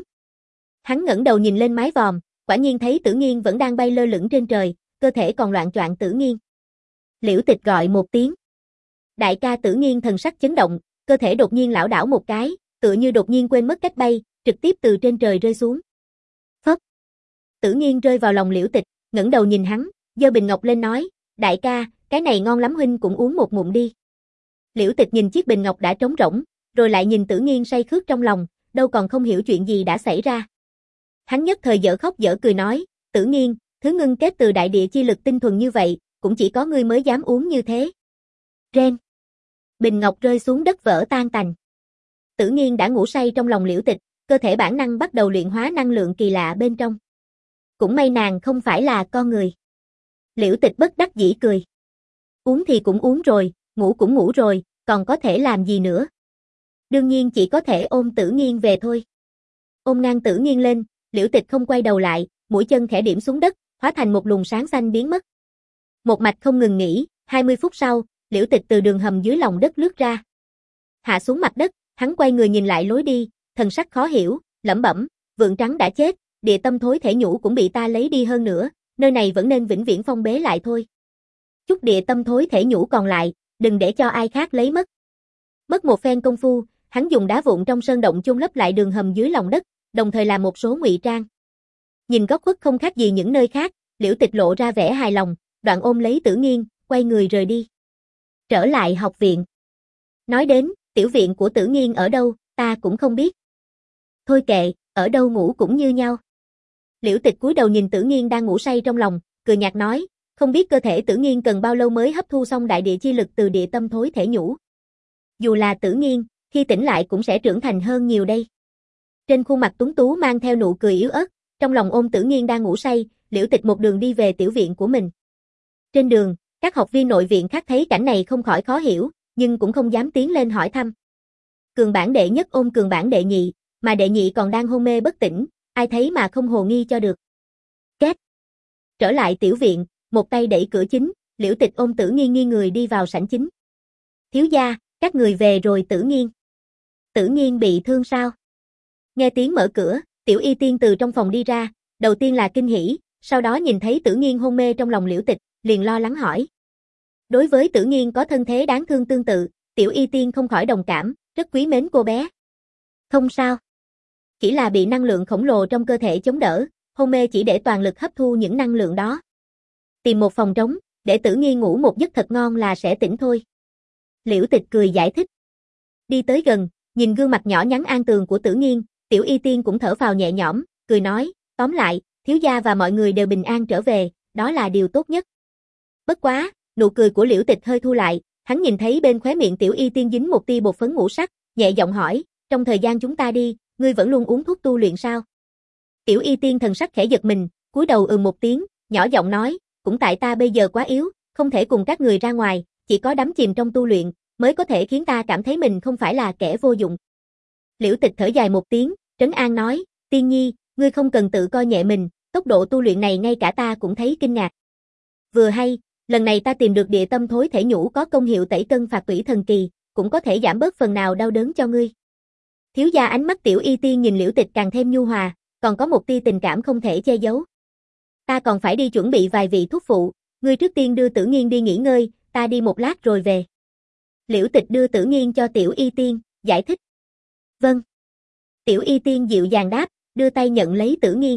Hắn ngẩng đầu nhìn lên mái vòm, quả nhiên thấy Tử Nghiên vẫn đang bay lơ lửng trên trời, cơ thể còn loạng choạng. Tử Nghiên. Liễu Tịch gọi một tiếng. Đại ca. Tử Nghiên thần sắc chấn động, cơ thể đột nhiên lảo đảo một cái, tựa như đột nhiên quên mất cách bay, trực tiếp từ trên trời rơi xuống. Phốc. Tử Nghiên rơi vào lòng Liễu Tịch, ngẩng đầu nhìn hắn, giơ bình ngọc lên nói, đại ca, cái này ngon lắm huynh cũng uống một ngụm đi. Liễu Tịch nhìn chiếc bình ngọc đã trống rỗng, rồi lại nhìn Tử Nghiên say khướt trong lòng, đâu còn không hiểu chuyện gì đã xảy ra. Hắn nhất thời dở khóc dở cười nói, Tử Nghiên, thứ ngưng kết từ đại địa chi lực tinh thuần như vậy, cũng chỉ có ngươi mới dám uống như thế. Ren. Bình ngọc rơi xuống đất vỡ tan tành. Tử Nghiên đã ngủ say trong lòng Liễu Tịch, cơ thể bản năng bắt đầu luyện hóa năng lượng kỳ lạ bên trong. Cũng may nàng không phải là con người. Liễu Tịch bất đắc dĩ cười. Uống thì cũng uống rồi, ngủ cũng ngủ rồi, còn có thể làm gì nữa? Đương nhiên chỉ có thể ôm Tử Nghiên về thôi. Ôm ngang Tử Nghiên lên, Liễu Tịch không quay đầu lại, mũi chân khẽ điểm xuống đất, hóa thành một luồng sáng xanh biến mất. Một mạch không ngừng nghỉ, hai mươi phút sau, Liễu Tịch từ đường hầm dưới lòng đất lướt ra. Hạ xuống mặt đất, hắn quay người nhìn lại lối đi, thần sắc khó hiểu, lẩm bẩm, Vượng Trắng đã chết, địa tâm thối thể nhũ cũng bị ta lấy đi hơn nữa, nơi này vẫn nên vĩnh viễn phong bế lại thôi. Chút địa tâm thối thể nhũ còn lại, đừng để cho ai khác lấy mất. Mất một phen công phu, hắn dùng đá vụn trong sơn động chôn lấp lại đường hầm dưới lòng đất, đồng thời làm một số ngụy trang. Nhìn góc khuất không khác gì những nơi khác, Liễu Tịch lộ ra vẻ hài lòng, đoạn ôm lấy Tử Nghiên, quay người rời đi. Trở lại học viện. Nói đến, tiểu viện của Tử Nghiên ở đâu, ta cũng không biết. Thôi kệ, ở đâu ngủ cũng như nhau. Liễu Tịch cúi đầu nhìn Tử Nghiên đang ngủ say trong lòng, cười nhạt nói, không biết cơ thể Tử Nghiên cần bao lâu mới hấp thu xong đại địa chi lực từ địa tâm thối thể nhũ. Dù là Tử Nghiên, khi tỉnh lại cũng sẽ trưởng thành hơn nhiều đây. Trên khuôn mặt tuấn tú mang theo nụ cười yếu ớt, trong lòng ôm Tử Nghiên đang ngủ say, Liễu Tịch một đường đi về tiểu viện của mình. Trên đường, các học viên nội viện khác thấy cảnh này không khỏi khó hiểu, nhưng cũng không dám tiến lên hỏi thăm. Cường bản đệ nhất ôm cường bản đệ nhị, mà đệ nhị còn đang hôn mê bất tỉnh, ai thấy mà không hồ nghi cho được. Két. Trở lại tiểu viện, một tay đẩy cửa chính, Liễu Tịch ôm Tử Nghiên nghiêng người đi vào sảnh chính. Thiếu gia, các người về rồi. Tử Nghiên. Tử Nghiên bị thương sao? Nghe tiếng mở cửa, Tiểu Y Tiên từ trong phòng đi ra, đầu tiên là kinh hỉ, sau đó nhìn thấy Tử Nghiên hôn mê trong lòng Liễu Tịch, liền lo lắng hỏi. Đối với Tử Nghiên có thân thế đáng thương tương tự, Tiểu Y Tiên không khỏi đồng cảm, rất quý mến cô bé. Không sao. Chỉ là bị năng lượng khổng lồ trong cơ thể chống đỡ, hôn mê chỉ để toàn lực hấp thu những năng lượng đó. Tìm một phòng trống, để Tử Nghiên ngủ một giấc thật ngon là sẽ tỉnh thôi. Liễu Tịch cười giải thích. Đi tới gần, nhìn gương mặt nhỏ nhắn an tường của Tử Nghiên, Tiểu Y Tiên cũng thở phào nhẹ nhõm, cười nói, tóm lại, thiếu gia và mọi người đều bình an trở về, đó là điều tốt nhất. Bất quá, nụ cười của Liễu Tịch hơi thu lại, hắn nhìn thấy bên khóe miệng Tiểu Y Tiên dính một tia bột phấn ngũ sắc, nhẹ giọng hỏi, trong thời gian chúng ta đi, ngươi vẫn luôn uống thuốc tu luyện sao? Tiểu Y Tiên thần sắc khẽ giật mình, cúi đầu ừ một tiếng, nhỏ giọng nói, cũng tại ta bây giờ quá yếu, không thể cùng các người ra ngoài, chỉ có đắm chìm trong tu luyện, mới có thể khiến ta cảm thấy mình không phải là kẻ vô dụng. Liễu Tịch thở dài một tiếng, trấn an nói, Tiên Nhi, ngươi không cần tự coi nhẹ mình, tốc độ tu luyện này ngay cả ta cũng thấy kinh ngạc. Vừa hay, lần này ta tìm được địa tâm thối thể nhũ có công hiệu tẩy cân phạt tủy thần kỳ, cũng có thể giảm bớt phần nào đau đớn cho ngươi. Thiếu gia. Ánh mắt Tiểu Y Tiên nhìn Liễu Tịch càng thêm nhu hòa, còn có một tia tình cảm không thể che giấu. Ta còn phải đi chuẩn bị vài vị thuốc phụ, ngươi trước tiên đưa Tử Nghiên đi nghỉ ngơi, ta đi một lát rồi về. Liễu Tịch đưa Tử Nghiên cho Tiểu Y Tiên, giải thích. Vâng. Tiểu Y Tiên dịu dàng đáp, đưa tay nhận lấy Tử Nghiên.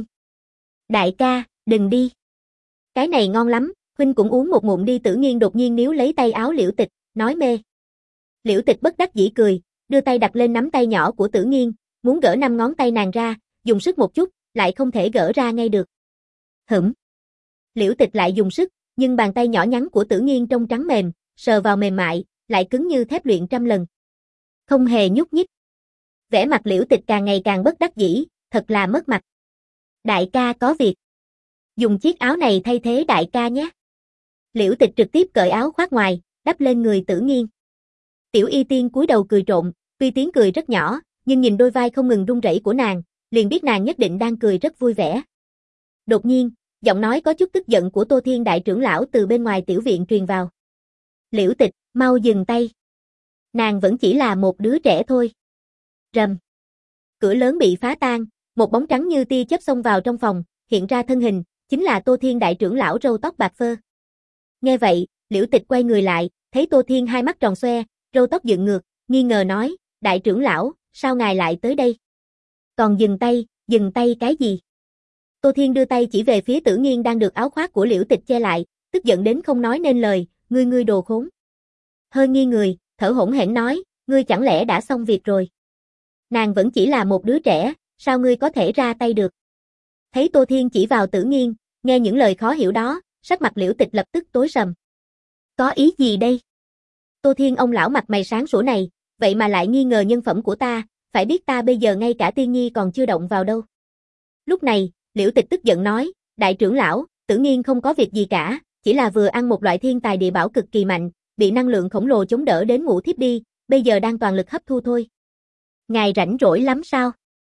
Đại ca, đừng đi. Cái này ngon lắm, huynh cũng uống một ngụm đi. Tử Nghiên đột nhiên níu lấy tay áo Liễu Tịch, nói mê. Liễu Tịch bất đắc dĩ cười, đưa tay đặt lên nắm tay nhỏ của Tử Nghiên, muốn gỡ năm ngón tay nàng ra, dùng sức một chút, lại không thể gỡ ra ngay được. Hửm. Liễu Tịch lại dùng sức, nhưng bàn tay nhỏ nhắn của Tử Nghiên trông trắng mềm, sờ vào mềm mại, lại cứng như thép luyện trăm lần. Không hề nhúc nhích. Vẻ mặt Liễu Tịch càng ngày càng bất đắc dĩ, thật là mất mặt. Đại ca có việc. Dùng chiếc áo này thay thế đại ca nhé. Liễu Tịch trực tiếp cởi áo khoác ngoài, đắp lên người Tử Nghiên. Tiểu Y Tiên cúi đầu cười trộm, tuy tiếng cười rất nhỏ, nhưng nhìn đôi vai không ngừng run rẩy của nàng, liền biết nàng nhất định đang cười rất vui vẻ. Đột nhiên, giọng nói có chút tức giận của Tô Thiên đại trưởng lão từ bên ngoài tiểu viện truyền vào. Liễu Tịch, mau dừng tay. Nàng vẫn chỉ là một đứa trẻ thôi. Rầm. Cửa lớn bị phá tan, một bóng trắng như tia chớp xông vào trong phòng, hiện ra thân hình, chính là Tô Thiên đại trưởng lão râu tóc bạc phơ. Nghe vậy, Liễu Tịch quay người lại, thấy Tô Thiên hai mắt tròn xoe, râu tóc dựng ngược, nghi ngờ nói, đại trưởng lão, sao ngài lại tới đây? Còn dừng tay, dừng tay cái gì? Tô Thiên đưa tay chỉ về phía Tử Nghiên đang được áo khoác của Liễu Tịch che lại, tức giận đến không nói nên lời, ngươi ngươi đồ khốn. Hơi nghi người, thở hổn hển nói, ngươi chẳng lẽ đã xong việc rồi? Nàng vẫn chỉ là một đứa trẻ, sao ngươi có thể ra tay được? Thấy Tô Thiên chỉ vào Tử Nghiên, nghe những lời khó hiểu đó, sắc mặt Liễu Tịch lập tức tối sầm. Có ý gì đây? Tô Thiên ông lão mặt mày sáng sủa này, vậy mà lại nghi ngờ nhân phẩm của ta, phải biết ta bây giờ ngay cả Tiên Nhi còn chưa động vào đâu. Lúc này, Liễu Tịch tức giận nói, đại trưởng lão, Tử Nghiên không có việc gì cả, chỉ là vừa ăn một loại thiên tài địa bảo cực kỳ mạnh, bị năng lượng khổng lồ chống đỡ đến ngủ thiếp đi, bây giờ đang toàn lực hấp thu thôi. Ngài rảnh rỗi lắm sao?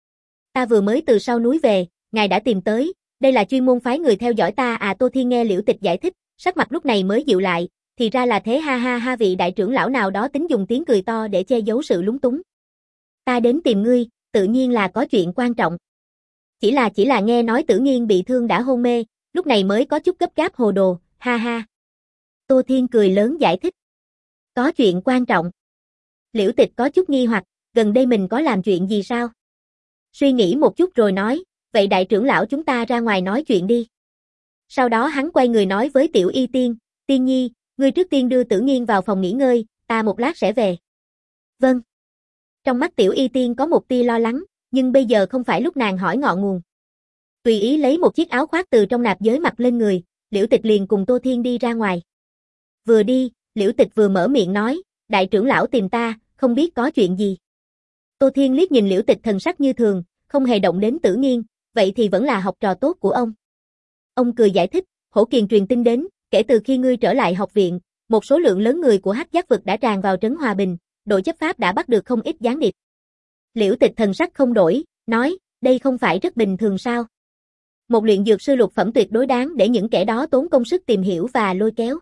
Ta vừa mới từ sau núi về, ngài đã tìm tới, đây là chuyên môn phái người theo dõi ta à. Tô Thiên nghe Liễu Tịch giải thích, sắc mặt lúc này mới dịu lại, thì ra là thế, ha ha ha. Vị đại trưởng lão nào đó tính dùng tiếng cười to để che giấu sự lúng túng. Ta đến tìm ngươi, tự nhiên là có chuyện quan trọng. Chỉ là chỉ là nghe nói Tử Nghiên bị thương đã hôn mê, lúc này mới có chút gấp gáp hồ đồ, ha ha. Tô Thiên cười lớn giải thích. Có chuyện quan trọng. Liễu Tịch có chút nghi hoặc, gần đây mình có làm chuyện gì sao? Suy nghĩ một chút rồi nói, vậy đại trưởng lão chúng ta ra ngoài nói chuyện đi. Sau đó hắn quay người nói với Tiểu Y Tiên, Tiên Nhi, ngươi trước tiên đưa Tử Nghiên vào phòng nghỉ ngơi, ta một lát sẽ về. Vâng. Trong mắt Tiểu Y Tiên có một tia lo lắng, nhưng bây giờ không phải lúc nàng hỏi ngọn nguồn. Tùy ý lấy một chiếc áo khoác từ trong nạp giới mặc lên người, Liễu Tịch liền cùng Tô Thiên đi ra ngoài. Vừa đi, Liễu Tịch vừa mở miệng nói, đại trưởng lão tìm ta, không biết có chuyện gì. Tô Thiên liếc nhìn Liễu Tịch thần sắc như thường, không hề động đến Tử Nghiên, vậy thì vẫn là học trò tốt của ông. Ông cười giải thích, Hổ Kiền truyền tin đến, kể từ khi ngươi trở lại học viện, một số lượng lớn người của Hắc Giác vực đã tràn vào trấn Hòa Bình, đội chấp pháp đã bắt được không ít gián điệp. Liễu Tịch thần sắc không đổi, nói, đây không phải rất bình thường sao? Một luyện dược sư lục phẩm tuyệt đối đáng để những kẻ đó tốn công sức tìm hiểu và lôi kéo.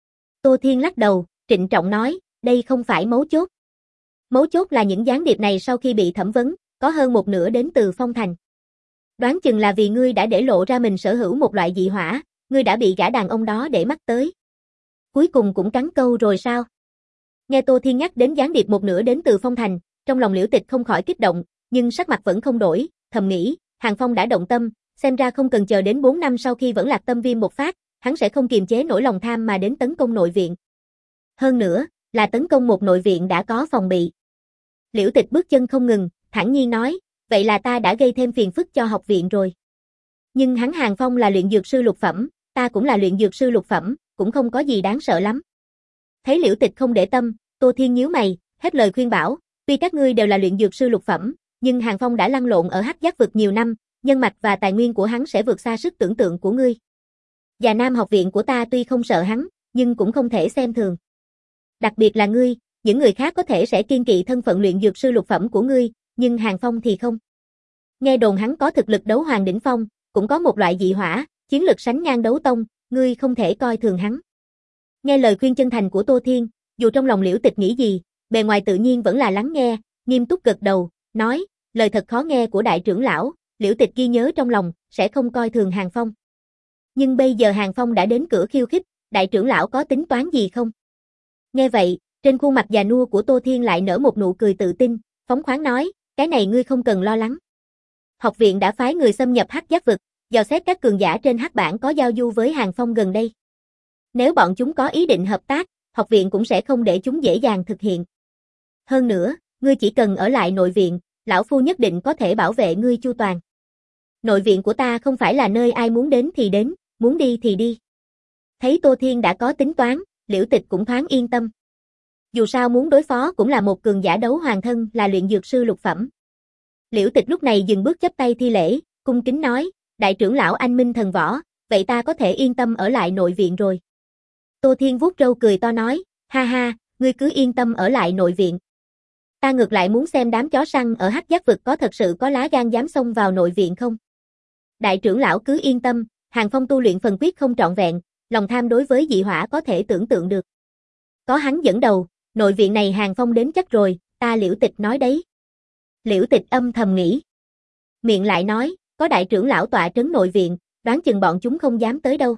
Tô Thiên lắc đầu, trịnh trọng nói, đây không phải mấu chốt. Mấu chốt là những gián điệp này sau khi bị thẩm vấn, có hơn một nửa đến từ Phong Thành. Đoán chừng là vì ngươi đã để lộ ra mình sở hữu một loại dị hỏa, ngươi đã bị gã đàn ông đó để mắt tới. Cuối cùng cũng cắn câu rồi sao? Nghe Tô Thiên nhắc đến gián điệp một nửa đến từ Phong Thành, trong lòng Liễu Tịch không khỏi kích động, nhưng sắc mặt vẫn không đổi, thầm nghĩ, Hàng Phong đã động tâm, xem ra không cần chờ đến bốn năm sau khi vẫn lạc tâm viêm một phát, hắn sẽ không kiềm chế nổi lòng tham mà đến tấn công nội viện. Hơn nữa, là tấn công một nội viện đã có phòng bị. Liễu Tịch bước chân không ngừng, thản nhiên nói, vậy là ta đã gây thêm phiền phức cho học viện rồi. Nhưng hắn Hàng Phong là luyện dược sư lục phẩm, ta cũng là luyện dược sư lục phẩm, cũng không có gì đáng sợ lắm. Thấy Liễu Tịch không để tâm, Tô Thiên nhíu mày, hết lời khuyên bảo, tuy các ngươi đều là luyện dược sư lục phẩm, nhưng Hàng Phong đã lăn lộn ở Hắc Giác vực nhiều năm, nhân mạch và tài nguyên của hắn sẽ vượt xa sức tưởng tượng của ngươi. Và Nam học viện của ta tuy không sợ hắn, nhưng cũng không thể xem thường. Đặc biệt là ngươi, những người khác có thể sẽ kiêng kỵ thân phận luyện dược sư lục phẩm của ngươi, nhưng Hàng Phong thì không. Nghe đồn hắn có thực lực đấu hoàng đỉnh phong, cũng có một loại dị hỏa, chiến lực sánh ngang đấu tông, ngươi không thể coi thường hắn. Nghe lời khuyên chân thành của Tô Thiên, dù trong lòng Liễu Tịch nghĩ gì, bề ngoài tự nhiên vẫn là lắng nghe, nghiêm túc gật đầu, nói, lời thật khó nghe của đại trưởng lão, Liễu Tịch ghi nhớ trong lòng, sẽ không coi thường Hàng Phong. Nhưng bây giờ Hàng Phong đã đến cửa khiêu khích, đại trưởng lão có tính toán gì không? Nghe vậy, trên khuôn mặt già nua của Tô Thiên lại nở một nụ cười tự tin, phóng khoáng nói, cái này ngươi không cần lo lắng. Học viện đã phái người xâm nhập Hắc Giác vực, dò xét các cường giả trên Hắc Bảng có giao du với Hàng Phong gần đây. Nếu bọn chúng có ý định hợp tác, học viện cũng sẽ không để chúng dễ dàng thực hiện. Hơn nữa, ngươi chỉ cần ở lại nội viện, lão phu nhất định có thể bảo vệ ngươi chu toàn. Nội viện của ta không phải là nơi ai muốn đến thì đến, muốn đi thì đi. Thấy Tô Thiên đã có tính toán, Liễu Tịch cũng thoáng yên tâm. Dù sao muốn đối phó cũng là một cường giả đấu hoàng thân là luyện dược sư lục phẩm. Liễu Tịch lúc này dừng bước chắp tay thi lễ, cung kính nói, đại trưởng lão anh minh thần võ, vậy ta có thể yên tâm ở lại nội viện rồi. Tô Thiên vuốt râu cười to nói, ha ha, ngươi cứ yên tâm ở lại nội viện. Ta ngược lại muốn xem đám chó săn ở Hắc Giác vực có thật sự có lá gan dám xông vào nội viện không. Đại trưởng lão cứ yên tâm, Hàng Phong tu luyện phần quyết không trọn vẹn, lòng tham đối với dị hỏa có thể tưởng tượng được. Có hắn dẫn đầu, nội viện này Hàng Phong đến chắc rồi, ta Liễu Tịch nói đấy. Liễu Tịch âm thầm nghĩ. Miệng lại nói, có đại trưởng lão tọa trấn nội viện, đoán chừng bọn chúng không dám tới đâu.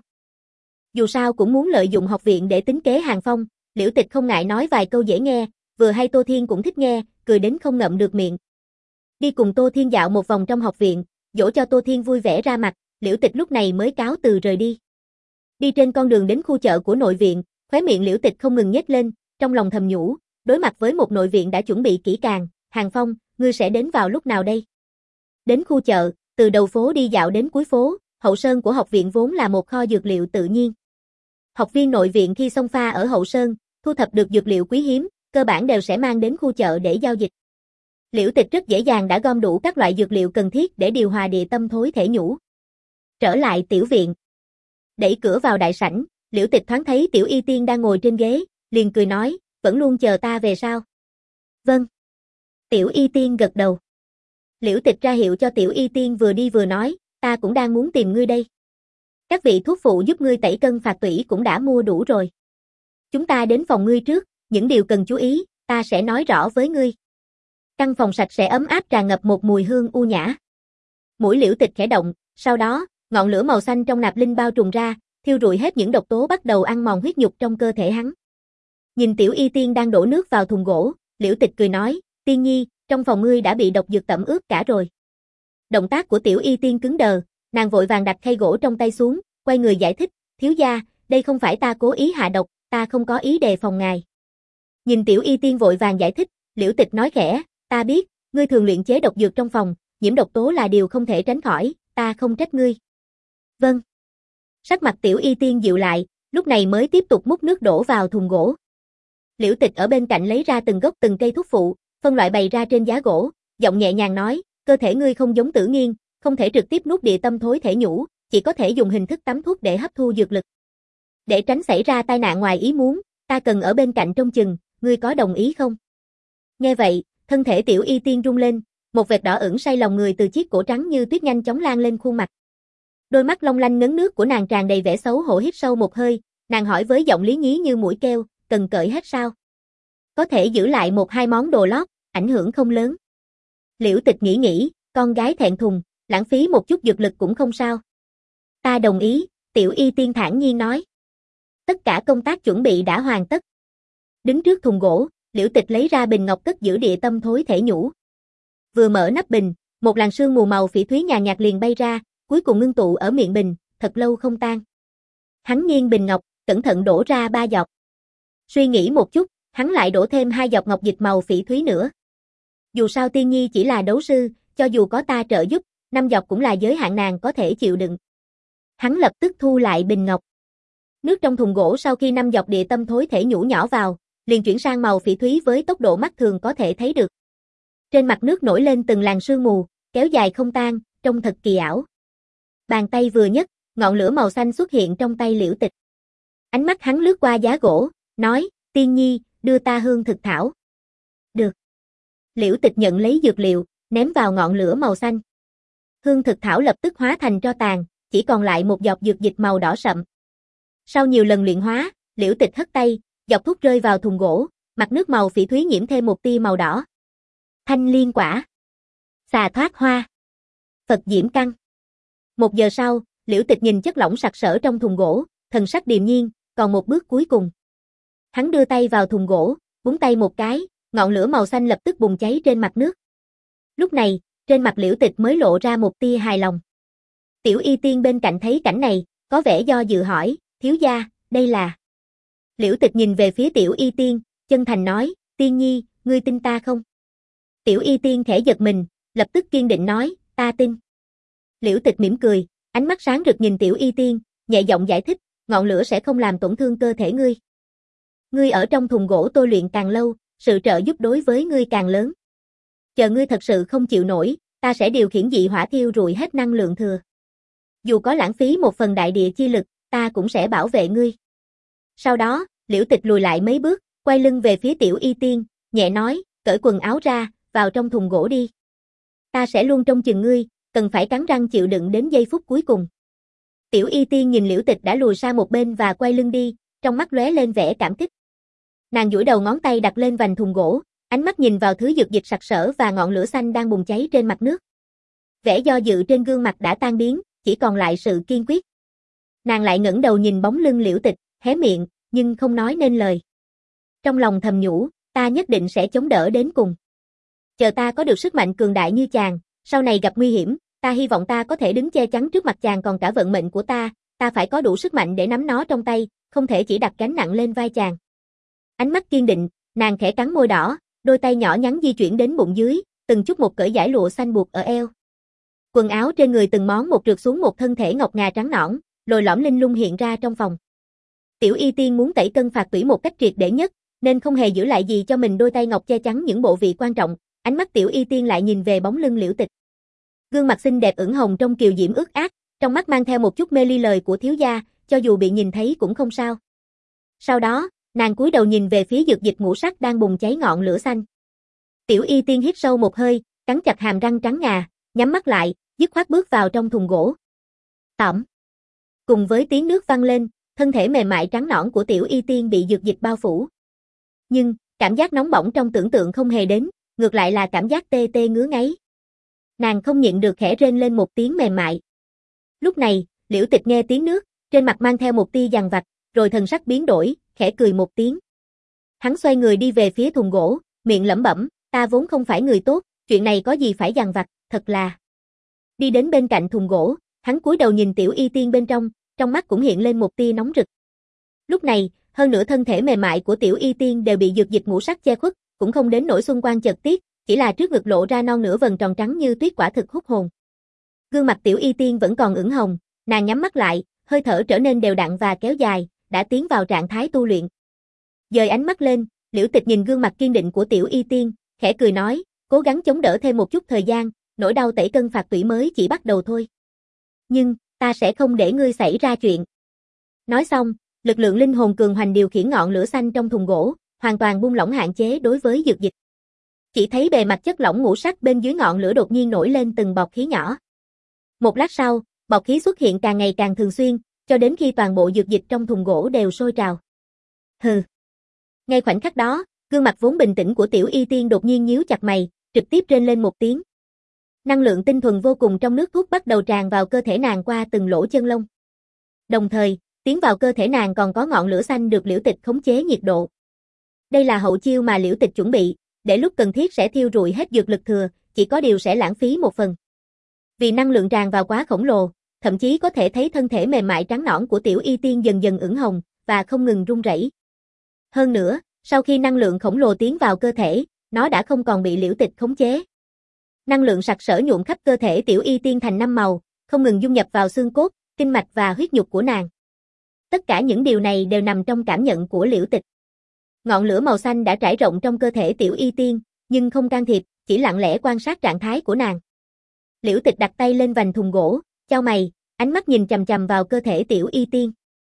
Dù sao cũng muốn lợi dụng học viện để tính kế Hàng Phong, Liễu Tịch không ngại nói vài câu dễ nghe, vừa hay Tô Thiên cũng thích nghe, cười đến không ngậm được miệng. Đi cùng Tô Thiên dạo một vòng trong học viện, dỗ cho Tô Thiên vui vẻ ra mặt, Liễu Tịch lúc này mới cáo từ rời đi. Đi trên con đường đến khu chợ của nội viện, khóe miệng Liễu Tịch không ngừng nhếch lên, trong lòng thầm nhủ, đối mặt với một nội viện đã chuẩn bị kỹ càng, Hàng Phong, ngươi sẽ đến vào lúc nào đây? Đến khu chợ, từ đầu phố đi dạo đến cuối phố, hậu sơn của học viện vốn là một kho dược liệu tự nhiên. Học viên nội viện khi xông pha ở hậu sơn, thu thập được dược liệu quý hiếm, cơ bản đều sẽ mang đến khu chợ để giao dịch. Liễu Tịch rất dễ dàng đã gom đủ các loại dược liệu cần thiết để điều hòa địa tâm thối thể nhũ. Trở lại tiểu viện. Đẩy cửa vào đại sảnh, Liễu Tịch thoáng thấy Tiểu Y Tiên đang ngồi trên ghế, liền cười nói, vẫn luôn chờ ta về sao? Vâng. Tiểu Y Tiên gật đầu. Liễu Tịch ra hiệu cho Tiểu Y Tiên vừa đi vừa nói, ta cũng đang muốn tìm ngươi đây. Các vị thuốc phụ giúp ngươi tẩy cân phạt tủy cũng đã mua đủ rồi. Chúng ta đến phòng ngươi trước, những điều cần chú ý, ta sẽ nói rõ với ngươi. Căn phòng sạch sẽ ấm áp tràn ngập một mùi hương u nhã. Mũi Liễu Tịch khẽ động, sau đó, ngọn lửa màu xanh trong nạp linh bao trùm ra, thiêu rụi hết những độc tố bắt đầu ăn mòn huyết nhục trong cơ thể hắn. Nhìn Tiểu Y Tiên đang đổ nước vào thùng gỗ, Liễu Tịch cười nói, Tiên Nhi, trong phòng ngươi đã bị độc dược tẩm ướt cả rồi. Động tác của Tiểu Y Tiên cứng đờ, nàng vội vàng đặt khay gỗ trong tay xuống, quay người giải thích, thiếu gia, đây không phải ta cố ý hạ độc, ta không có ý đề phòng ngài. Nhìn Tiểu Y Tiên vội vàng giải thích, Liễu Tịch nói khẽ, ta biết, ngươi thường luyện chế độc dược trong phòng, nhiễm độc tố là điều không thể tránh khỏi, ta không trách ngươi. Vâng. Sắc mặt Tiểu Y Tiên dịu lại, lúc này mới tiếp tục múc nước đổ vào thùng gỗ. Liễu Tịch ở bên cạnh lấy ra từng gốc từng cây thuốc phụ, phân loại bày ra trên giá gỗ, giọng nhẹ nhàng nói, cơ thể ngươi không giống Tử Nghiên, không thể trực tiếp nuốt địa tâm thối thể nhũ, chỉ có thể dùng hình thức tắm thuốc để hấp thu dược lực. Để tránh xảy ra tai nạn ngoài ý muốn, ta cần ở bên cạnh trông chừng, ngươi có đồng ý không? Nghe vậy, thân thể Tiểu Y Tiên rung lên, một vệt đỏ ửng say lòng người từ chiếc cổ trắng như tuyết nhanh chóng lan lên khuôn mặt. Đôi mắt long lanh ngấn nước của nàng tràn đầy vẻ xấu hổ, hít sâu một hơi, nàng hỏi với giọng lý nhí như mũi keo, cần cởi hết sao? Có thể giữ lại một hai món đồ lót, ảnh hưởng không lớn. Liễu Tịch nghĩ nghĩ, con gái thẹn thùng, lãng phí một chút dược lực cũng không sao. Ta đồng ý, Tiểu Y Tiên thản nhiên nói. Tất cả công tác chuẩn bị đã hoàn tất. Đứng trước thùng gỗ, Liễu Tịch lấy ra bình ngọc cất giữ địa tâm thối thể nhũ. Vừa mở nắp bình, một làn sương mù màu phỉ thúy nhàn nhạt liền bay ra, cuối cùng ngưng tụ ở miệng bình, thật lâu không tan. Hắn nghiêng bình ngọc, cẩn thận đổ ra ba giọt. Suy nghĩ một chút, hắn lại đổ thêm hai giọt ngọc dịch màu phỉ thúy nữa. Dù sao Tiên Nhi chỉ là đấu sư, cho dù có ta trợ giúp, năm giọt cũng là giới hạn nàng có thể chịu đựng. Hắn lập tức thu lại bình ngọc. Nước trong thùng gỗ sau khi năm giọt địa tâm thối thể nhũ nhỏ vào, liền chuyển sang màu phỉ thúy với tốc độ mắt thường có thể thấy được. Trên mặt nước nổi lên từng làn sương mù, kéo dài không tan, trông thật kỳ ảo. Bàn tay vừa nhấc, ngọn lửa màu xanh xuất hiện trong tay Liễu Tịch. Ánh mắt hắn lướt qua giá gỗ, nói, Tiên Nhi, đưa ta hương thực thảo. Được. Liễu Tịch nhận lấy dược liệu, ném vào ngọn lửa màu xanh. Hương thực thảo lập tức hóa thành tro tàn, chỉ còn lại một giọt dược dịch màu đỏ sậm. Sau nhiều lần luyện hóa, Liễu Tịch hất tay, giọt thuốc rơi vào thùng gỗ, mặt nước màu phỉ thúy nhiễm thêm một tia màu đỏ. Thanh liên quả, xà thoát hoa, Phật diễm căn. Một giờ sau, Liễu Tịch nhìn chất lỏng sặc sỡ trong thùng gỗ, thần sắc điềm nhiên, còn một bước cuối cùng. Hắn đưa tay vào thùng gỗ, búng tay một cái, ngọn lửa màu xanh lập tức bùng cháy trên mặt nước. Lúc này, trên mặt Liễu Tịch mới lộ ra một tia hài lòng. Tiểu Y Tiên bên cạnh thấy cảnh này, có vẻ do dự hỏi, thiếu gia, đây là... Liễu Tịch nhìn về phía Tiểu Y Tiên, chân thành nói, Tiên nhi, ngươi tin ta không? Tiểu Y Tiên khẽ giật mình, lập tức kiên định nói, ta tin. Liễu Tịch mỉm cười, ánh mắt sáng rực nhìn Tiểu Y Tiên, nhẹ giọng giải thích, ngọn lửa sẽ không làm tổn thương cơ thể ngươi. Ngươi ở trong thùng gỗ tôi luyện càng lâu, sự trợ giúp đối với ngươi càng lớn. Chờ ngươi thật sự không chịu nổi, ta sẽ điều khiển dị hỏa thiêu rụi hết năng lượng thừa. Dù có lãng phí một phần đại địa chi lực, ta cũng sẽ bảo vệ ngươi. Sau đó, Liễu Tịch lùi lại mấy bước, quay lưng về phía Tiểu Y Tiên, nhẹ nói, cởi quần áo ra, vào trong thùng gỗ đi. Ta sẽ luôn trông chừng ngươi, cần phải cắn răng chịu đựng đến giây phút cuối cùng. Tiểu Y Tiên nhìn Liễu Tịch đã lùi sang một bên và quay lưng đi, trong mắt lóe lên vẻ cảm kích. Nàng duỗi đầu ngón tay đặt lên vành thùng gỗ, ánh mắt nhìn vào thứ dược dịch sặc sỡ và ngọn lửa xanh đang bùng cháy trên mặt nước. Vẻ do dự trên gương mặt đã tan biến, chỉ còn lại sự kiên quyết. Nàng lại ngẩng đầu nhìn bóng lưng Liễu Tịch, hé miệng, nhưng không nói nên lời. Trong lòng thầm nhủ, ta nhất định sẽ chống đỡ đến cùng. Chờ ta có được sức mạnh cường đại như chàng, sau này gặp nguy hiểm, ta hy vọng ta có thể đứng che chắn trước mặt chàng, còn cả vận mệnh của ta, ta phải có đủ sức mạnh để nắm nó trong tay, không thể chỉ đặt gánh nặng lên vai chàng. Ánh mắt kiên định, nàng khẽ cắn môi đỏ, đôi tay nhỏ nhắn di chuyển đến bụng dưới, từng chút một cởi dải lụa xanh buộc ở eo. Quần áo trên người từng món một trượt xuống một thân thể ngọc ngà trắng nõn, lồi lõm linh lung hiện ra trong phòng. Tiểu Y Tiên muốn tẩy cân phạt tủy một cách triệt để nhất, nên không hề giữ lại gì cho mình đôi tay ngọc che chắn những bộ vị quan trọng. Ánh mắt Tiểu Y Tiên lại nhìn về bóng lưng Liễu Tịch. Gương mặt xinh đẹp ửng hồng trong kiều diễm ướt át, trong mắt mang theo một chút mê ly lời của thiếu gia, cho dù bị nhìn thấy cũng không sao. Sau đó, nàng cúi đầu nhìn về phía dược dịch ngũ sắc đang bùng cháy ngọn lửa xanh. Tiểu Y Tiên hít sâu một hơi, cắn chặt hàm răng trắng ngà, nhắm mắt lại, dứt khoát bước vào trong thùng gỗ. Tỏm. Cùng với tiếng nước văng lên, thân thể mềm mại trắng nõn của Tiểu Y Tiên bị dược dịch bao phủ. Nhưng, cảm giác nóng bỏng trong tưởng tượng không hề đến, ngược lại là cảm giác tê tê ngứa ngáy. Nàng không nhịn được khẽ rên lên một tiếng mềm mại. Lúc này, Liễu Tịch nghe tiếng nước, trên mặt mang theo một tia dằn vặt, rồi thần sắc biến đổi, khẽ cười một tiếng. Hắn xoay người đi về phía thùng gỗ, miệng lẩm bẩm, ta vốn không phải người tốt, chuyện này có gì phải dằn vặt, thật là. Đi đến bên cạnh thùng gỗ, hắn cúi đầu nhìn Tiểu Y Tiên bên trong, trong mắt cũng hiện lên một tia nóng rực. Lúc này, hơn nửa thân thể mềm mại của Tiểu Y Tiên đều bị dược dịch ngũ sắc che khuất, cũng không đến nỗi xuân quang chợt tiếc, chỉ là trước ngực lộ ra non nửa vầng tròn trắng như tuyết, quả thực hút hồn. Gương mặt Tiểu Y Tiên vẫn còn ửng hồng, nàng nhắm mắt lại, hơi thở trở nên đều đặn và kéo dài, đã tiến vào trạng thái tu luyện. Dời ánh mắt lên, Liễu Tịch nhìn gương mặt kiên định của Tiểu Y Tiên, khẽ cười nói, cố gắng chống đỡ thêm một chút thời gian, nỗi đau tẩy cân phạt tủy mới chỉ bắt đầu thôi. Nhưng, ta sẽ không để ngươi xảy ra chuyện. Nói xong, lực lượng linh hồn cường hoành điều khiển ngọn lửa xanh trong thùng gỗ, hoàn toàn buông lỏng hạn chế đối với dược dịch. Chỉ thấy bề mặt chất lỏng ngũ sắc bên dưới ngọn lửa đột nhiên nổi lên từng bọt khí nhỏ. Một lát sau, bọt khí xuất hiện càng ngày càng thường xuyên, cho đến khi toàn bộ dược dịch trong thùng gỗ đều sôi trào. Hừ. Ngay khoảnh khắc đó, gương mặt vốn bình tĩnh của Tiểu Y Tiên đột nhiên nhíu chặt mày, trực tiếp rên lên một tiếng. Năng lượng tinh thuần vô cùng trong nước thuốc bắt đầu tràn vào cơ thể nàng qua từng lỗ chân lông. Đồng thời, tiến vào cơ thể nàng còn có ngọn lửa xanh được Liễu Tịch khống chế nhiệt độ. Đây là hậu chiêu mà Liễu Tịch chuẩn bị, để lúc cần thiết sẽ thiêu rụi hết dược lực thừa, chỉ có điều sẽ lãng phí một phần. Vì năng lượng tràn vào quá khổng lồ, thậm chí có thể thấy thân thể mềm mại trắng nõn của Tiểu Y Tiên dần dần ửng hồng và không ngừng run rẩy. Hơn nữa, sau khi năng lượng khổng lồ tiến vào cơ thể, nó đã không còn bị Liễu Tịch khống chế. Năng lượng sặc sỡ nhuộm khắp cơ thể Tiểu Y Tiên thành năm màu, không ngừng dung nhập vào xương cốt, kinh mạch và huyết nhục của nàng. Tất cả những điều này đều nằm trong cảm nhận của Liễu Tịch. Ngọn lửa màu xanh đã trải rộng trong cơ thể Tiểu Y Tiên, nhưng không can thiệp, chỉ lặng lẽ quan sát trạng thái của nàng. Liễu Tịch đặt tay lên vành thùng gỗ, chau mày, ánh mắt nhìn chằm chằm vào cơ thể Tiểu Y Tiên.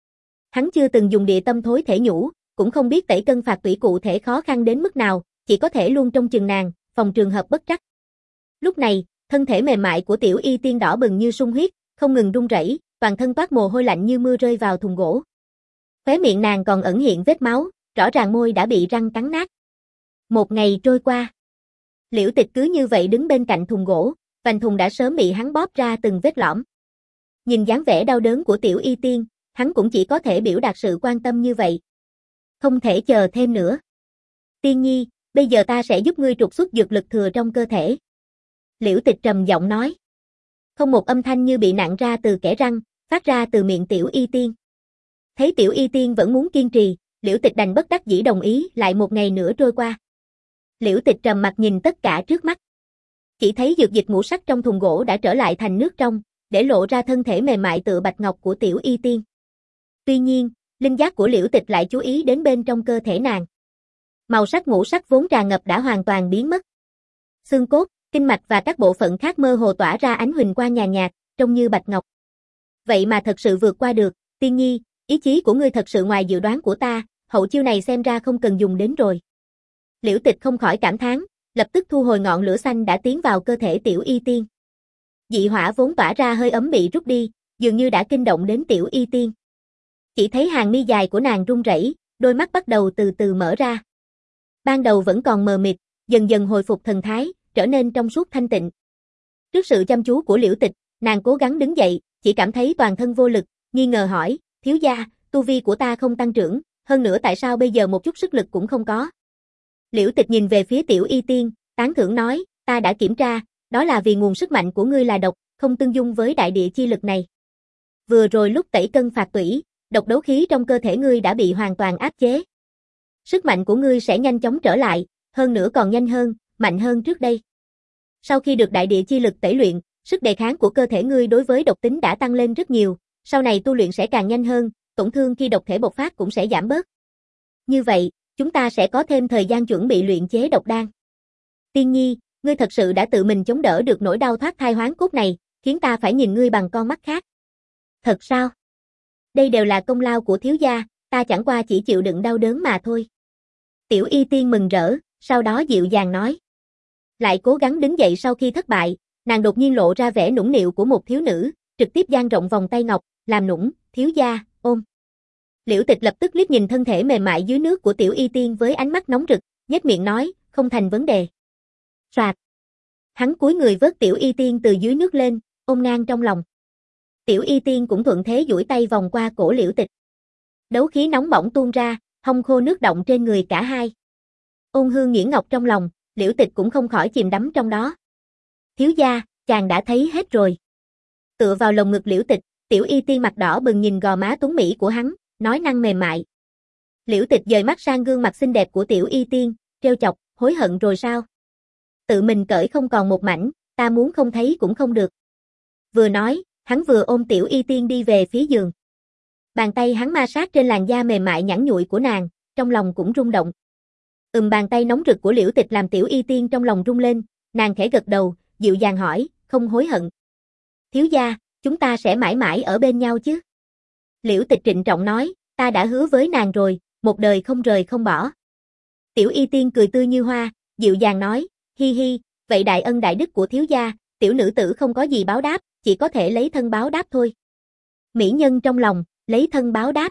Hắn chưa từng dùng địa tâm thối thể nhũ, cũng không biết tẩy cân phạt tủy cụ thể khó khăn đến mức nào, chỉ có thể luôn trông chừng nàng, phòng trường hợp bất trắc. Lúc này, thân thể mềm mại của Tiểu Y Tiên đỏ bừng như sung huyết, không ngừng run rẩy, toàn thân toát mồ hôi lạnh như mưa rơi vào thùng gỗ. Khóe miệng nàng còn ẩn hiện vết máu, rõ ràng môi đã bị răng cắn nát. Một ngày trôi qua, Liễu Tịch cứ như vậy đứng bên cạnh thùng gỗ, vành thùng đã sớm bị hắn bóp ra từng vết lõm. Nhìn dáng vẻ đau đớn của Tiểu Y Tiên, hắn cũng chỉ có thể biểu đạt sự quan tâm như vậy. Không thể chờ thêm nữa. Tiên nhi, bây giờ ta sẽ giúp ngươi trục xuất dược lực thừa trong cơ thể. Liễu Tịch trầm giọng nói. Không một âm thanh như bị nặn ra từ kẽ răng, phát ra từ miệng Tiểu Y Tiên. Thấy Tiểu Y Tiên vẫn muốn kiên trì, Liễu Tịch đành bất đắc dĩ đồng ý. Lại một ngày nữa trôi qua. Liễu Tịch trầm mặt nhìn tất cả trước mắt. Chỉ thấy dược dịch ngũ sắc trong thùng gỗ đã trở lại thành nước trong, để lộ ra thân thể mềm mại tựa bạch ngọc của Tiểu Y Tiên. Tuy nhiên, linh giác của Liễu Tịch lại chú ý đến bên trong cơ thể nàng. Màu sắc ngũ sắc vốn tràn ngập đã hoàn toàn biến mất. Xương cốt, kinh mạch và các bộ phận khác mơ hồ tỏa ra ánh huỳnh quang nhàn nhạt, trông như bạch ngọc. Vậy mà thật sự vượt qua được, Tiên nhi, ý chí của ngươi thật sự ngoài dự đoán của ta, hậu chiêu này xem ra không cần dùng đến rồi. Liễu Tịch không khỏi cảm thán, lập tức thu hồi ngọn lửa xanh đã tiến vào cơ thể Tiểu Y Tiên. Dị hỏa vốn tỏa ra hơi ấm bị rút đi, dường như đã kinh động đến Tiểu Y Tiên. Chỉ thấy hàng mi dài của nàng run rẩy, đôi mắt bắt đầu từ từ mở ra. Ban đầu vẫn còn mờ mịt, dần dần hồi phục thần thái, trở nên trong suốt thanh tịnh. Trước sự chăm chú của Liễu Tịch, nàng cố gắng đứng dậy, chỉ cảm thấy toàn thân vô lực, nghi ngờ hỏi, thiếu gia, tu vi của ta không tăng trưởng, hơn nữa tại sao bây giờ một chút sức lực cũng không có. Liễu Tịch nhìn về phía Tiểu Y Tiên, tán thưởng nói, ta đã kiểm tra, đó là vì nguồn sức mạnh của ngươi là độc, không tương dung với đại địa chi lực này. Vừa rồi lúc tẩy cân phạt tủy, độc đấu khí trong cơ thể ngươi đã bị hoàn toàn áp chế. Sức mạnh của ngươi sẽ nhanh chóng trở lại, hơn nữa còn nhanh hơn, mạnh hơn trước đây. Sau khi được đại địa chi lực tẩy luyện, sức đề kháng của cơ thể ngươi đối với độc tính đã tăng lên rất nhiều, sau này tu luyện sẽ càng nhanh hơn, tổn thương khi độc thể bộc phát cũng sẽ giảm bớt. Như vậy, chúng ta sẽ có thêm thời gian chuẩn bị luyện chế độc đan. Tiên nhi, ngươi thật sự đã tự mình chống đỡ được nỗi đau thoát thai hoán cốt này, khiến ta phải nhìn ngươi bằng con mắt khác. Thật sao? Đây đều là công lao của thiếu gia, ta chẳng qua chỉ chịu đựng đau đớn mà thôi. Tiểu Y Tiên mừng rỡ, sau đó dịu dàng nói. Lại cố gắng đứng dậy sau khi thất bại, nàng đột nhiên lộ ra vẻ nũng nịu của một thiếu nữ, trực tiếp dang rộng vòng tay ngọc, làm nũng, thiếu gia, ôm. Liễu Tịch lập tức liếc nhìn thân thể mềm mại dưới nước của Tiểu Y Tiên với ánh mắt nóng rực, nhếch miệng nói, không thành vấn đề. Soạt. Hắn cúi người vớt Tiểu Y Tiên từ dưới nước lên, ôm ngang trong lòng. Tiểu Y Tiên cũng thuận thế duỗi tay vòng qua cổ Liễu Tịch. Đấu khí nóng bỏng tuôn ra, hong khô nước động trên người cả hai. Ôn hương nhuyễn ngọc trong lòng, Liễu Tịch cũng không khỏi chìm đắm trong đó. Thiếu gia, chàng đã thấy hết rồi. Tựa vào lồng ngực Liễu Tịch, Tiểu Y Tiên mặt đỏ bừng nhìn gò má tuấn mỹ của hắn, nói năng mềm mại. Liễu Tịch dời mắt sang gương mặt xinh đẹp của Tiểu Y Tiên, trêu chọc, hối hận rồi sao? Tự mình cởi không còn một mảnh, ta muốn không thấy cũng không được. Vừa nói, hắn vừa ôm Tiểu Y Tiên đi về phía giường. Bàn tay hắn ma sát trên làn da mềm mại nhẵn nhụi của nàng, trong lòng cũng rung động. Ừm bàn tay nóng rực của Liễu Tịch làm Tiểu Y Tiên trong lòng rung lên, nàng khẽ gật đầu, dịu dàng hỏi, không hối hận. Thiếu gia, chúng ta sẽ mãi mãi ở bên nhau chứ? Liễu Tịch trịnh trọng nói, ta đã hứa với nàng rồi, một đời không rời không bỏ. Tiểu Y Tiên cười tươi như hoa, dịu dàng nói, hi hi, vậy đại ân đại đức của thiếu gia, tiểu nữ tử không có gì báo đáp, chỉ có thể lấy thân báo đáp thôi. Mỹ nhân trong lòng, lấy thân báo đáp.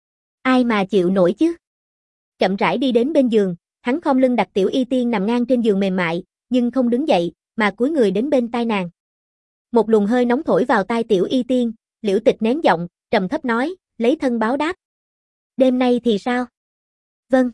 Ai mà chịu nổi chứ? Chậm rãi đi đến bên giường, hắn khom lưng đặt Tiểu Y Tiên nằm ngang trên giường mềm mại, nhưng không đứng dậy, mà cúi người đến bên tai nàng. Một luồng hơi nóng thổi vào tai Tiểu Y Tiên, Liễu Tịch nén giọng, trầm thấp nói, lấy thân báo đáp. Đêm nay thì sao? Vâng.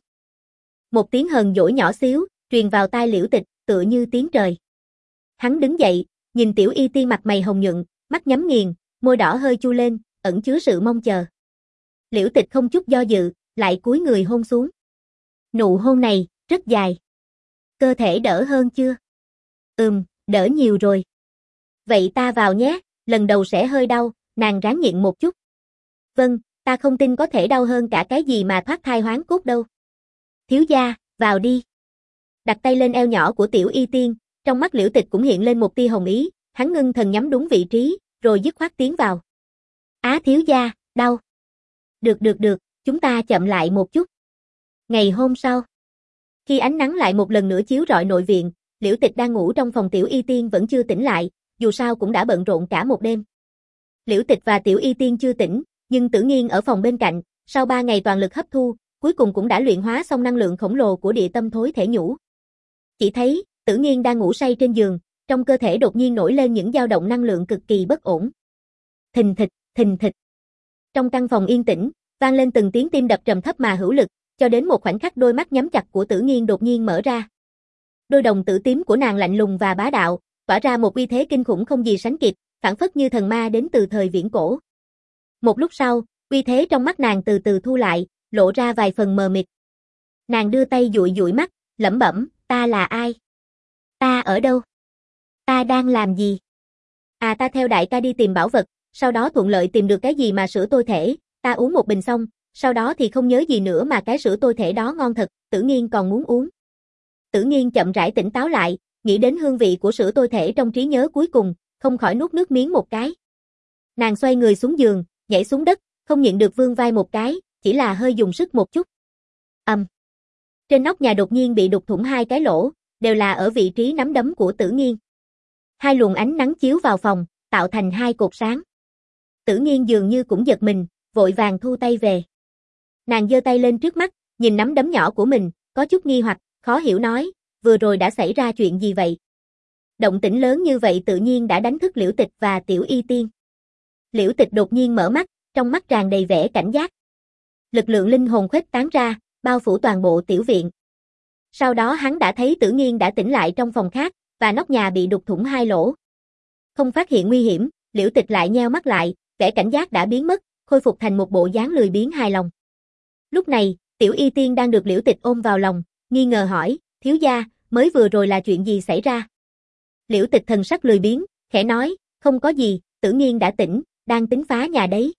Một tiếng hờn dỗi nhỏ xíu, truyền vào tai Liễu Tịch, tựa như tiếng trời. Hắn đứng dậy, nhìn Tiểu Y Tiên mặt mày hồng nhuận, mắt nhắm nghiền, môi đỏ hơi chu lên, ẩn chứa sự mong chờ. Liễu Tịch không chút do dự, lại cúi người hôn xuống. Nụ hôn này, rất dài. Cơ thể đỡ hơn chưa? Ừm, đỡ nhiều rồi. Vậy ta vào nhé, lần đầu sẽ hơi đau, nàng ráng nhịn một chút. Vâng, ta không tin có thể đau hơn cả cái gì mà thoát thai hoán cốt đâu. Thiếu gia, vào đi. Đặt tay lên eo nhỏ của Tiểu Y Tiên, trong mắt Liễu Tịch cũng hiện lên một tia hồng ý, hắn ngưng thần nhắm đúng vị trí, rồi dứt khoát tiến vào. Á thiếu gia, đau. Được được được, chúng ta chậm lại một chút. Ngày hôm sau, khi ánh nắng lại một lần nữa chiếu rọi nội viện, Liễu Tịch đang ngủ trong phòng Tiểu Y Tiên vẫn chưa tỉnh lại, dù sao cũng đã bận rộn cả một đêm. Liễu Tịch và Tiểu Y Tiên chưa tỉnh, nhưng Tử Nghiên ở phòng bên cạnh, sau ba ngày toàn lực hấp thu, cuối cùng cũng đã luyện hóa xong năng lượng khổng lồ của địa tâm thối thể nhũ. Chỉ thấy, Tử Nghiên đang ngủ say trên giường, trong cơ thể đột nhiên nổi lên những dao động năng lượng cực kỳ bất ổn. thình thịch, thình thịch. Trong căn phòng yên tĩnh, vang lên từng tiếng tim đập trầm thấp mà hữu lực, cho đến một khoảnh khắc đôi mắt nhắm chặt của Tử Nghiên đột nhiên mở ra. Đôi đồng tử tím của nàng lạnh lùng và bá đạo, tỏa ra một uy thế kinh khủng không gì sánh kịp, phảng phất như thần ma đến từ thời viễn cổ. Một lúc sau, uy thế trong mắt nàng từ từ thu lại, lộ ra vài phần mờ mịt. Nàng đưa tay dụi dụi mắt, lẩm bẩm, ta là ai? Ta ở đâu? Ta đang làm gì? À, ta theo đại ca đi tìm bảo vật, sau đó thuận lợi tìm được cái gì mà sữa tôi thể, ta uống một bình xong, sau đó thì không nhớ gì nữa mà cái sữa tôi thể đó ngon thật, Tử Nghiên còn muốn uống. Tử Nghiên chậm rãi tỉnh táo lại, nghĩ đến hương vị của sữa tôi thể trong trí nhớ cuối cùng, không khỏi nuốt nước miếng một cái. Nàng xoay người xuống giường, nhảy xuống đất, không nhịn được vươn vai một cái, chỉ là hơi dùng sức một chút. Ầm. Um. Trên nóc nhà đột nhiên bị đục thủng hai cái lỗ, đều là ở vị trí nắm đấm của Tử Nghiên. Hai luồng ánh nắng chiếu vào phòng, tạo thành hai cột sáng. Tử Nghiên dường như cũng giật mình, vội vàng thu tay về. Nàng giơ tay lên trước mắt, nhìn nắm đấm nhỏ của mình, có chút nghi hoặc, khó hiểu nói, vừa rồi đã xảy ra chuyện gì vậy? Động tĩnh lớn như vậy tự nhiên đã đánh thức Liễu Tịch và Tiểu Y Tiên. Liễu Tịch đột nhiên mở mắt, trong mắt tràn đầy vẻ cảnh giác. Lực lượng linh hồn khuếch tán ra, bao phủ toàn bộ tiểu viện. Sau đó hắn đã thấy Tử Nghiên đã tỉnh lại trong phòng khác, và nóc nhà bị đục thủng hai lỗ. Không phát hiện nguy hiểm, Liễu Tịch lại nheo mắt lại, vẻ cảnh giác đã biến mất, khôi phục thành một bộ dáng lười biếng hài lòng. Lúc này, Tiểu Y Tiên đang được Liễu Tịch ôm vào lòng, nghi ngờ hỏi, thiếu gia, mới vừa rồi là chuyện gì xảy ra? Liễu Tịch thần sắc lười biếng, khẽ nói, không có gì, Tử Nghiên đã tỉnh, đang tính phá nhà đấy.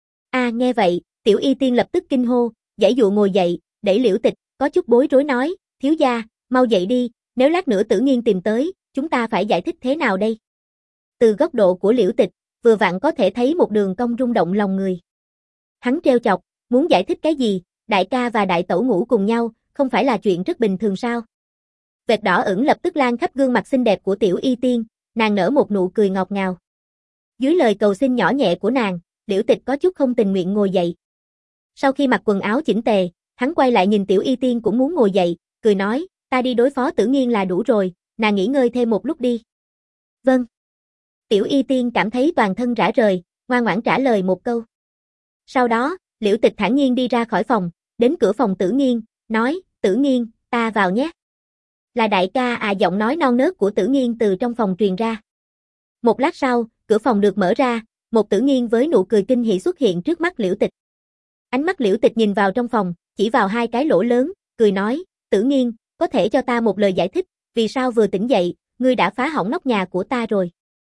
À, nghe vậy, Tiểu Y Tiên lập tức kinh hô, giãy giụa ngồi dậy, đẩy Liễu Tịch, có chút bối rối nói, thiếu gia, mau dậy đi, nếu lát nữa Tử Nghiên tìm tới, chúng ta phải giải thích thế nào đây? Từ góc độ của Liễu Tịch, vừa vặn có thể thấy một đường cong rung động lòng người. Hắn trêu chọc, muốn giải thích cái gì, đại ca và đại tẩu ngủ cùng nhau, không phải là chuyện rất bình thường sao? Vệt đỏ ửng lập tức lan khắp gương mặt xinh đẹp của Tiểu Y Tiên, nàng nở một nụ cười ngọt ngào. Dưới lời cầu xin nhỏ nhẹ của nàng, Liễu Tịch có chút không tình nguyện ngồi dậy. Sau khi mặc quần áo chỉnh tề, hắn quay lại nhìn Tiểu Y Tiên cũng muốn ngồi dậy, cười nói, ta đi đối phó Tử Nghiên là đủ rồi, nàng nghỉ ngơi thêm một lúc đi. Vâng. Tiểu Y Tiên cảm thấy toàn thân rã rời, ngoan ngoãn trả lời một câu. Sau đó, Liễu Tịch thản nhiên đi ra khỏi phòng, đến cửa phòng Tử Nghiên, nói, Tử Nghiên, ta vào nhé. Là đại ca à, giọng nói non nớt của Tử Nghiên từ trong phòng truyền ra. Một lát sau, cửa phòng được mở ra, một Tử Nghiên với nụ cười kinh hỉ xuất hiện trước mắt Liễu Tịch. Ánh mắt Liễu Tịch nhìn vào trong phòng, chỉ vào hai cái lỗ lớn, cười nói, Tử Nghiên, có thể cho ta một lời giải thích, vì sao vừa tỉnh dậy, ngươi đã phá hỏng nóc nhà của ta rồi.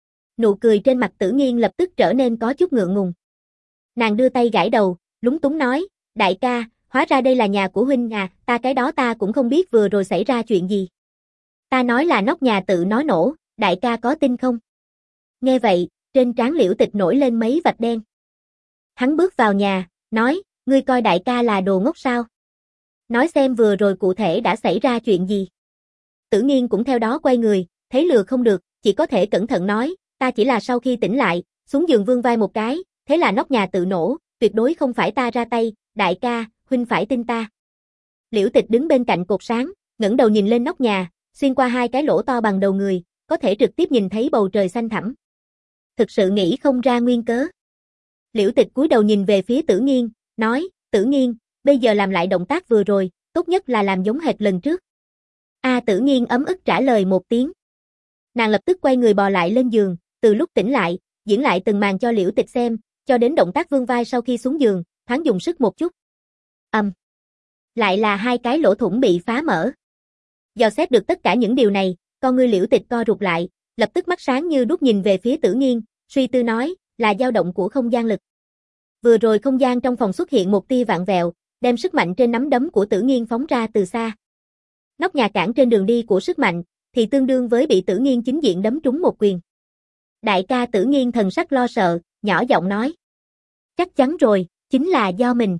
Nụ cười trên mặt Tử Nghiên lập tức trở nên có chút ngượng ngùng. Nàng đưa tay gãi đầu, lúng túng nói, đại ca, hóa ra đây là nhà của huynh à, ta cái đó ta cũng không biết vừa rồi xảy ra chuyện gì. Ta nói là nóc nhà tự nó nổ, đại ca có tin không? Nghe vậy, trên trán Liễu Tịch nổi lên mấy vạch đen. Hắn bước vào nhà, nói, ngươi coi đại ca là đồ ngốc sao? Nói xem vừa rồi cụ thể đã xảy ra chuyện gì. Tử Nghiên cũng theo đó quay người, thấy lừa không được, chỉ có thể cẩn thận nói, ta chỉ là sau khi tỉnh lại, xuống giường vươn vai một cái, thế là nóc nhà tự nổ, tuyệt đối không phải ta ra tay, đại ca, huynh phải tin ta. Liễu Tịch đứng bên cạnh cột sáng, ngẩng đầu nhìn lên nóc nhà, xuyên qua hai cái lỗ to bằng đầu người, có thể trực tiếp nhìn thấy bầu trời xanh thẳm. Thực sự nghĩ không ra nguyên cớ. Liễu Tịch cúi đầu nhìn về phía Tử Nghiên, nói, Tử Nghiên, bây giờ làm lại động tác vừa rồi, tốt nhất là làm giống hệt lần trước. A à, Tử Nghiên ấm ức trả lời một tiếng. Nàng lập tức quay người bò lại lên giường, từ lúc tỉnh lại, diễn lại từng màn cho Liễu Tịch xem, cho đến động tác vươn vai sau khi xuống giường, thoáng dùng sức một chút. Ầm. Um. Lại là hai cái lỗ thủng bị phá mở. Dò xét được tất cả những điều này, con ngươi Liễu Tịch co rụt lại, lập tức mắt sáng như đuốc nhìn về phía Tử Nghiên, suy tư nói, là dao động của không gian lực. Vừa rồi không gian trong phòng xuất hiện một tia vạn vẹo, đem sức mạnh trên nắm đấm của Tử Nghiên phóng ra từ xa. Nóc nhà cản trên đường đi của sức mạnh, thì tương đương với bị Tử Nghiên chính diện đấm trúng một quyền. Đại ca Tử Nghiên thần sắc lo sợ, nhỏ giọng nói. Chắc chắn rồi, chính là do mình.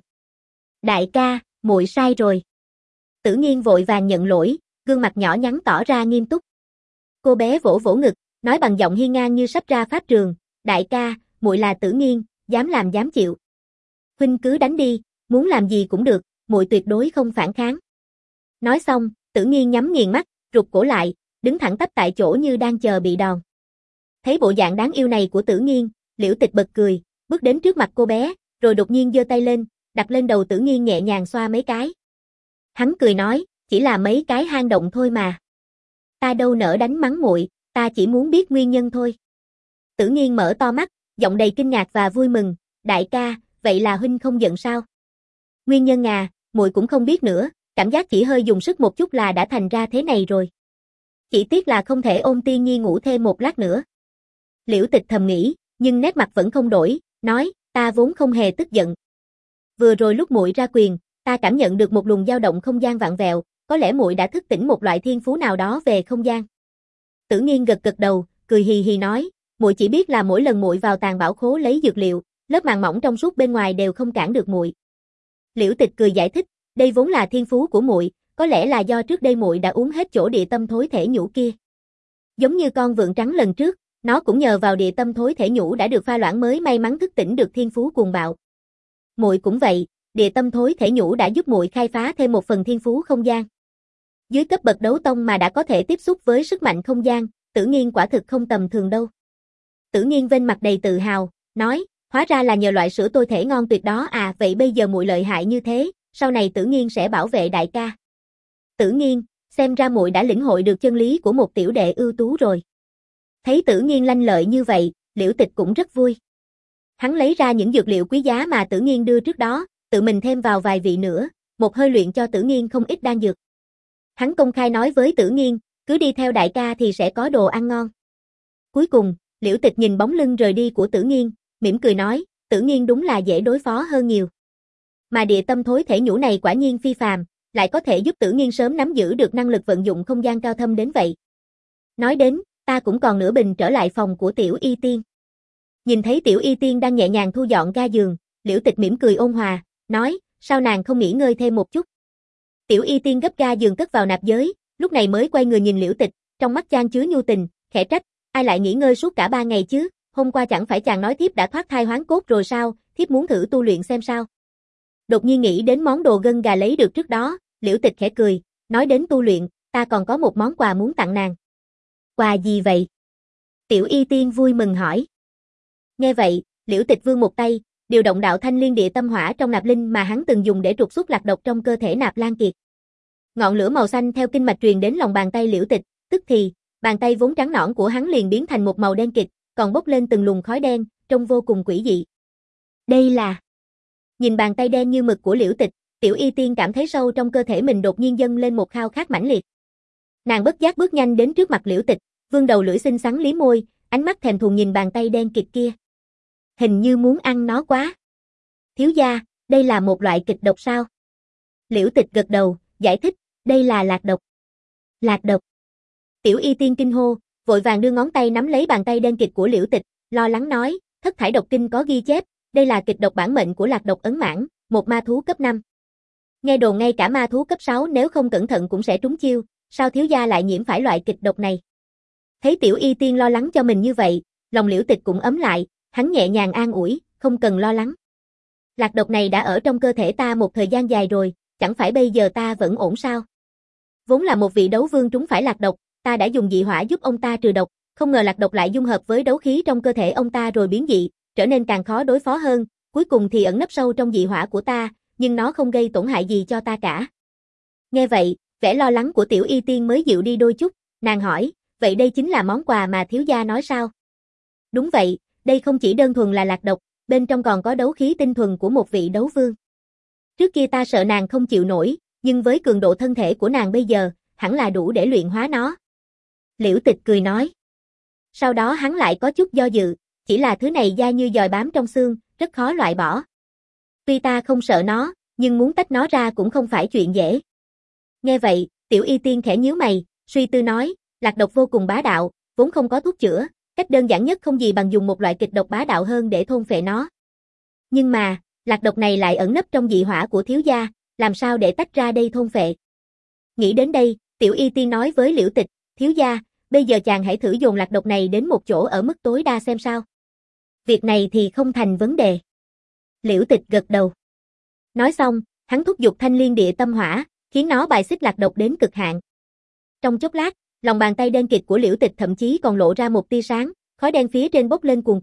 Đại ca, muội sai rồi. Tử Nghiên vội vàng nhận lỗi, gương mặt nhỏ nhắn tỏ ra nghiêm túc. Cô bé vỗ vỗ ngực, nói bằng giọng hiên ngang như sắp ra pháp trường, đại ca, muội là Tử Nghiên, dám làm dám chịu. Huynh cứ đánh đi, muốn làm gì cũng được, muội tuyệt đối không phản kháng. Nói xong, Tử Nghiên nhắm nghiền mắt, rụt cổ lại, đứng thẳng tắp tại chỗ như đang chờ bị đòn. Thấy bộ dạng đáng yêu này của Tử Nghiên, Liễu Tịch bật cười, bước đến trước mặt cô bé, rồi đột nhiên giơ tay lên, đặt lên đầu Tử Nghiên nhẹ nhàng xoa mấy cái. Hắn cười nói, chỉ là mấy cái hang động thôi mà. Ta đâu nỡ đánh mắng muội, ta chỉ muốn biết nguyên nhân thôi. Tử Nghiên mở to mắt, giọng đầy kinh ngạc và vui mừng, đại ca, vậy là huynh không giận sao? Nguyên nhân à, muội cũng không biết nữa, cảm giác chỉ hơi dùng sức một chút là đã thành ra thế này rồi. Chỉ tiếc là không thể ôm Tiên Nhi ngủ thêm một lát nữa. Liễu Tịch thầm nghĩ, nhưng nét mặt vẫn không đổi, nói, ta vốn không hề tức giận. Vừa rồi lúc muội ra quyền, ta cảm nhận được một luồng dao động không gian vặn vẹo, có lẽ muội đã thức tỉnh một loại thiên phú nào đó về không gian. Tử Nghiên gật gật đầu, cười hì hì nói, muội chỉ biết là mỗi lần muội vào tàng bảo khố lấy dược liệu, lớp màng mỏng trong suốt bên ngoài đều không cản được muội. Liễu Tịch cười giải thích, đây vốn là thiên phú của muội, có lẽ là do trước đây muội đã uống hết chỗ địa tâm thối thể nhũ kia. Giống như con vượn trắng lần trước, nó cũng nhờ vào địa tâm thối thể nhũ đã được pha loãng mới may mắn thức tỉnh được thiên phú cuồng bạo. Muội cũng vậy, địa tâm thối thể nhũ đã giúp muội khai phá thêm một phần thiên phú không gian. Dưới cấp bậc đấu tông mà đã có thể tiếp xúc với sức mạnh không gian, Tử Nghiên quả thực không tầm thường đâu. Tử Nghiên vênh mặt đầy tự hào, nói, hóa ra là nhờ loại sữa tôi thể ngon tuyệt đó à, vậy bây giờ muội lợi hại như thế, sau này Tử Nghiên sẽ bảo vệ đại ca. Tử Nghiên, xem ra muội đã lĩnh hội được chân lý của một tiểu đệ ưu tú rồi. Thấy Tử Nghiên lanh lợi như vậy, Liễu Tịch cũng rất vui. Hắn lấy ra những dược liệu quý giá mà Tử Nghiên đưa trước đó, tự mình thêm vào vài vị nữa, một hơi luyện cho Tử Nghiên không ít đan dược. Hắn công khai nói với Tử Nghiên, cứ đi theo đại ca thì sẽ có đồ ăn ngon. Cuối cùng, Liễu Tịch nhìn bóng lưng rời đi của Tử Nghiên, mỉm cười nói, Tử Nghiên đúng là dễ đối phó hơn nhiều. Mà địa tâm thối thể nhũ này quả nhiên phi phàm, lại có thể giúp Tử Nghiên sớm nắm giữ được năng lực vận dụng không gian cao thâm đến vậy. Nói đến, ta cũng còn nửa bình trở lại phòng của Tiểu Y Tiên. Nhìn thấy Tiểu Y Tiên đang nhẹ nhàng thu dọn ga giường, Liễu Tịch mỉm cười ôn hòa, nói, sao nàng không nghỉ ngơi thêm một chút. Tiểu Y Tiên gấp ga giường cất vào nạp giới, lúc này mới quay người nhìn Liễu Tịch, trong mắt chan chứa nhu tình, khẽ trách, ai lại nghỉ ngơi suốt cả ba ngày chứ, hôm qua chẳng phải chàng nói thiếp đã thoát thai hoán cốt rồi sao, thiếp muốn thử tu luyện xem sao. Đột nhiên nghĩ đến món đồ gân gà lấy được trước đó, Liễu Tịch khẽ cười, nói đến tu luyện, ta còn có một món quà muốn tặng nàng. Quà gì vậy? Tiểu Y Tiên vui mừng hỏi. Nghe vậy, Liễu Tịch vươn một tay, điều động đạo thanh liên địa tâm hỏa trong nạp linh mà hắn từng dùng để trục xuất lạc độc trong cơ thể Nạp Lan Kiệt. Ngọn lửa màu xanh theo kinh mạch truyền đến lòng bàn tay Liễu Tịch, tức thì, bàn tay vốn trắng nõn của hắn liền biến thành một màu đen kịt, còn bốc lên từng luồng khói đen, trông vô cùng quỷ dị. Đây là... Nhìn bàn tay đen như mực của Liễu Tịch, Tiểu Y Tiên cảm thấy sâu trong cơ thể mình đột nhiên dâng lên một khao khát mãnh liệt. Nàng bất giác bước nhanh đến trước mặt Liễu Tịch, vươn đầu lưỡi xinh xắn liếm môi, ánh mắt thèm thuồng nhìn bàn tay đen kịt kia. Hình như muốn ăn nó quá. Thiếu gia, đây là một loại kịch độc sao? Liễu Tịch gật đầu, giải thích, đây là lạc độc. Lạc độc. Tiểu Y Tiên kinh hô, vội vàng đưa ngón tay nắm lấy bàn tay đen kịt của Liễu Tịch, lo lắng nói, Thất Thải Độc Kinh có ghi chép, đây là kịch độc bản mệnh của lạc độc ấn mãn, một ma thú cấp năm. Nghe đồn ngay cả ma thú cấp sáu nếu không cẩn thận cũng sẽ trúng chiêu, sao thiếu gia lại nhiễm phải loại kịch độc này? Thấy Tiểu Y Tiên lo lắng cho mình như vậy, lòng Liễu Tịch cũng ấm lại, hắn nhẹ nhàng an ủi, không cần lo lắng. Lạc độc này đã ở trong cơ thể ta một thời gian dài rồi, chẳng phải bây giờ ta vẫn ổn sao? Vốn là một vị đấu vương trúng phải lạc độc, ta đã dùng dị hỏa giúp ông ta trừ độc, không ngờ lạc độc lại dung hợp với đấu khí trong cơ thể ông ta rồi biến dị, trở nên càng khó đối phó hơn, cuối cùng thì ẩn nấp sâu trong dị hỏa của ta, nhưng nó không gây tổn hại gì cho ta cả. Nghe vậy, vẻ lo lắng của Tiểu Y Tiên mới dịu đi đôi chút, nàng hỏi, vậy đây chính là món quà mà thiếu gia nói sao? Đúng vậy, đây không chỉ đơn thuần là lạc độc, bên trong còn có đấu khí tinh thuần của một vị đấu vương. Trước kia ta sợ nàng không chịu nổi, nhưng với cường độ thân thể của nàng bây giờ, hẳn là đủ để luyện hóa nó. Liễu Tịch cười nói. Sau đó hắn lại có chút do dự, chỉ là thứ này dai như giòi bám trong xương, rất khó loại bỏ. Tuy ta không sợ nó, nhưng muốn tách nó ra cũng không phải chuyện dễ. Nghe vậy, Tiểu Y Tiên khẽ nhíu mày, suy tư nói, lạc độc vô cùng bá đạo, vốn không có thuốc chữa, cách đơn giản nhất không gì bằng dùng một loại kịch độc bá đạo hơn để thôn phệ nó. Nhưng mà, lạc độc này lại ẩn nấp trong dị hỏa của thiếu gia, làm sao để tách ra đây thôn phệ? Nghĩ đến đây, Tiểu Y Tiên nói với Liễu Tịch, thiếu gia, bây giờ chàng hãy thử dồn lạc độc này đến một chỗ ở mức tối đa xem sao. Việc này thì không thành vấn đề. Liễu Tịch gật đầu. Nói xong, hắn thúc giục thanh liên địa tâm hỏa, khiến nó bài xích lạc độc đến cực hạn. Trong chốc lát, lòng bàn tay đen kịt của Liễu Tịch thậm chí còn lộ ra một tia sáng, khói đen phía trên bốc lên cuồn cuộn,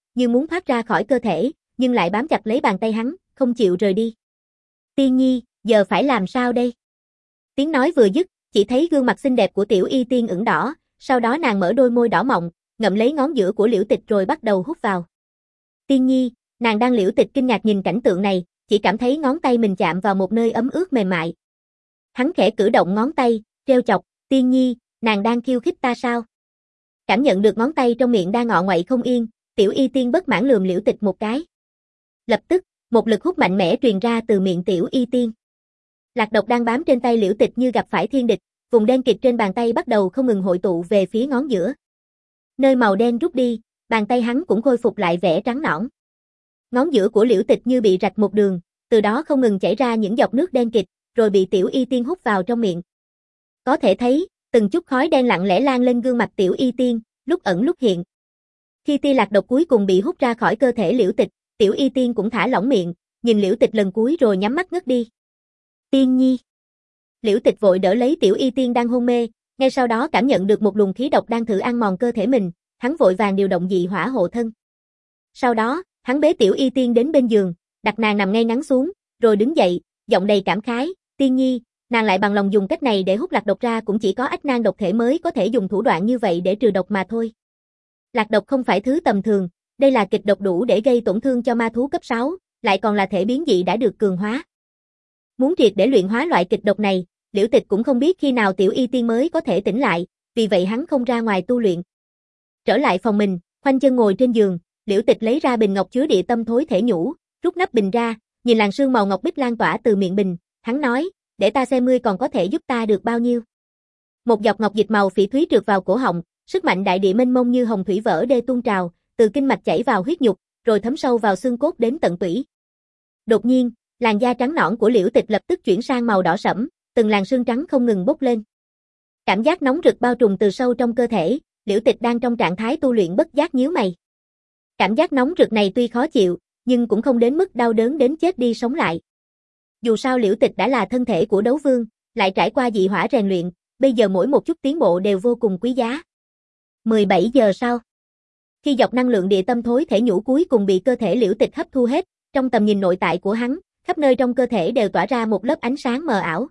như muốn thoát ra khỏi cơ thể, nhưng lại bám chặt lấy bàn tay hắn, không chịu rời đi. Tiên Nhi, giờ phải làm sao đây? Tiếng nói vừa dứt, chỉ thấy gương mặt xinh đẹp của Tiểu Y Tiên ửng đỏ, sau đó nàng mở đôi môi đỏ mọng, ngậm lấy ngón giữa của Liễu Tịch rồi bắt đầu hút vào. Tiên Nhi, nàng đang Liễu Tịch kinh ngạc nhìn cảnh tượng này, chỉ cảm thấy ngón tay mình chạm vào một nơi ấm ướt mềm mại. Hắn khẽ cử động ngón tay, trêu chọc, Tiên Nhi, nàng đang khiêu khích ta sao? Cảm nhận được ngón tay trong miệng đang ngọ nguậy không yên, Tiểu Y Tiên bất mãn lườm Liễu Tịch một cái. Lập tức, một lực hút mạnh mẽ truyền ra từ miệng Tiểu Y Tiên. Lạc độc đang bám trên tay Liễu Tịch như gặp phải thiên địch, vùng đen kịt trên bàn tay bắt đầu không ngừng hội tụ về phía ngón giữa. Nơi màu đen rút đi, bàn tay hắn cũng khôi phục lại vẻ trắng nõn. Ngón giữa của Liễu Tịch như bị rạch một đường, từ đó không ngừng chảy ra những giọt nước đen kịt, rồi bị Tiểu Y Tiên hút vào trong miệng. Có thể thấy, từng chút khói đen lặng lẽ lan lên gương mặt Tiểu Y Tiên, lúc ẩn lúc hiện. Khi tia lạc độc cuối cùng bị hút ra khỏi cơ thể Liễu Tịch, Tiểu Y Tiên cũng thả lỏng miệng, nhìn Liễu Tịch lần cuối rồi nhắm mắt ngất đi. Tiên Nhi. Liễu Tịch vội đỡ lấy Tiểu Y Tiên đang hôn mê, ngay sau đó cảm nhận được một luồng khí độc đang thử ăn mòn cơ thể mình, hắn vội vàng điều động dị hỏa hộ thân. Sau đó, hắn bế Tiểu Y Tiên đến bên giường, đặt nàng nằm ngay ngắn xuống, rồi đứng dậy, giọng đầy cảm khái, Tiên Nhi, nàng lại bằng lòng dùng cách này để hút lạc độc ra, cũng chỉ có ách nan độc thể mới có thể dùng thủ đoạn như vậy để trừ độc mà thôi. Lạc độc không phải thứ tầm thường, đây là kịch độc đủ để gây tổn thương cho ma thú cấp sáu, lại còn là thể biến dị đã được cường hóa. Muốn triệt để luyện hóa loại kịch độc này, Liễu Tịch cũng không biết khi nào Tiểu Y Tiên mới có thể tỉnh lại, vì vậy hắn không ra ngoài tu luyện. Trở lại phòng mình, khoanh chân ngồi trên giường, Liễu Tịch lấy ra bình ngọc chứa địa tâm thối thể nhũ, rút nắp bình ra, nhìn làn sương màu ngọc bích lan tỏa từ miệng bình, hắn nói, để ta xem ngươi còn có thể giúp ta được bao nhiêu. Một giọt ngọc dịch màu phỉ thúy trượt vào cổ họng, sức mạnh đại địa mênh mông như hồng thủy vỡ đê tuôn trào, từ kinh mạch chảy vào huyết nhục, rồi thấm sâu vào xương cốt đến tận tủy. Đột nhiên, làn da trắng nõn của Liễu Tịch lập tức chuyển sang màu đỏ sẫm, từng làn sương trắng không ngừng bốc lên. Cảm giác nóng rực bao trùm từ sâu trong cơ thể, Liễu Tịch đang trong trạng thái tu luyện bất giác nhíu mày. Cảm giác nóng rực này tuy khó chịu, nhưng cũng không đến mức đau đớn đến chết đi sống lại. Dù sao Liễu Tịch đã là thân thể của đấu vương, lại trải qua dị hỏa rèn luyện, bây giờ mỗi một chút tiến bộ đều vô cùng quý giá. mười bảy giờ sau, khi dọc năng lượng địa tâm thối thể nhũ cuối cùng bị cơ thể Liễu Tịch hấp thu hết, trong tầm nhìn nội tại của hắn, khắp nơi trong cơ thể đều tỏa ra một lớp ánh sáng mờ ảo.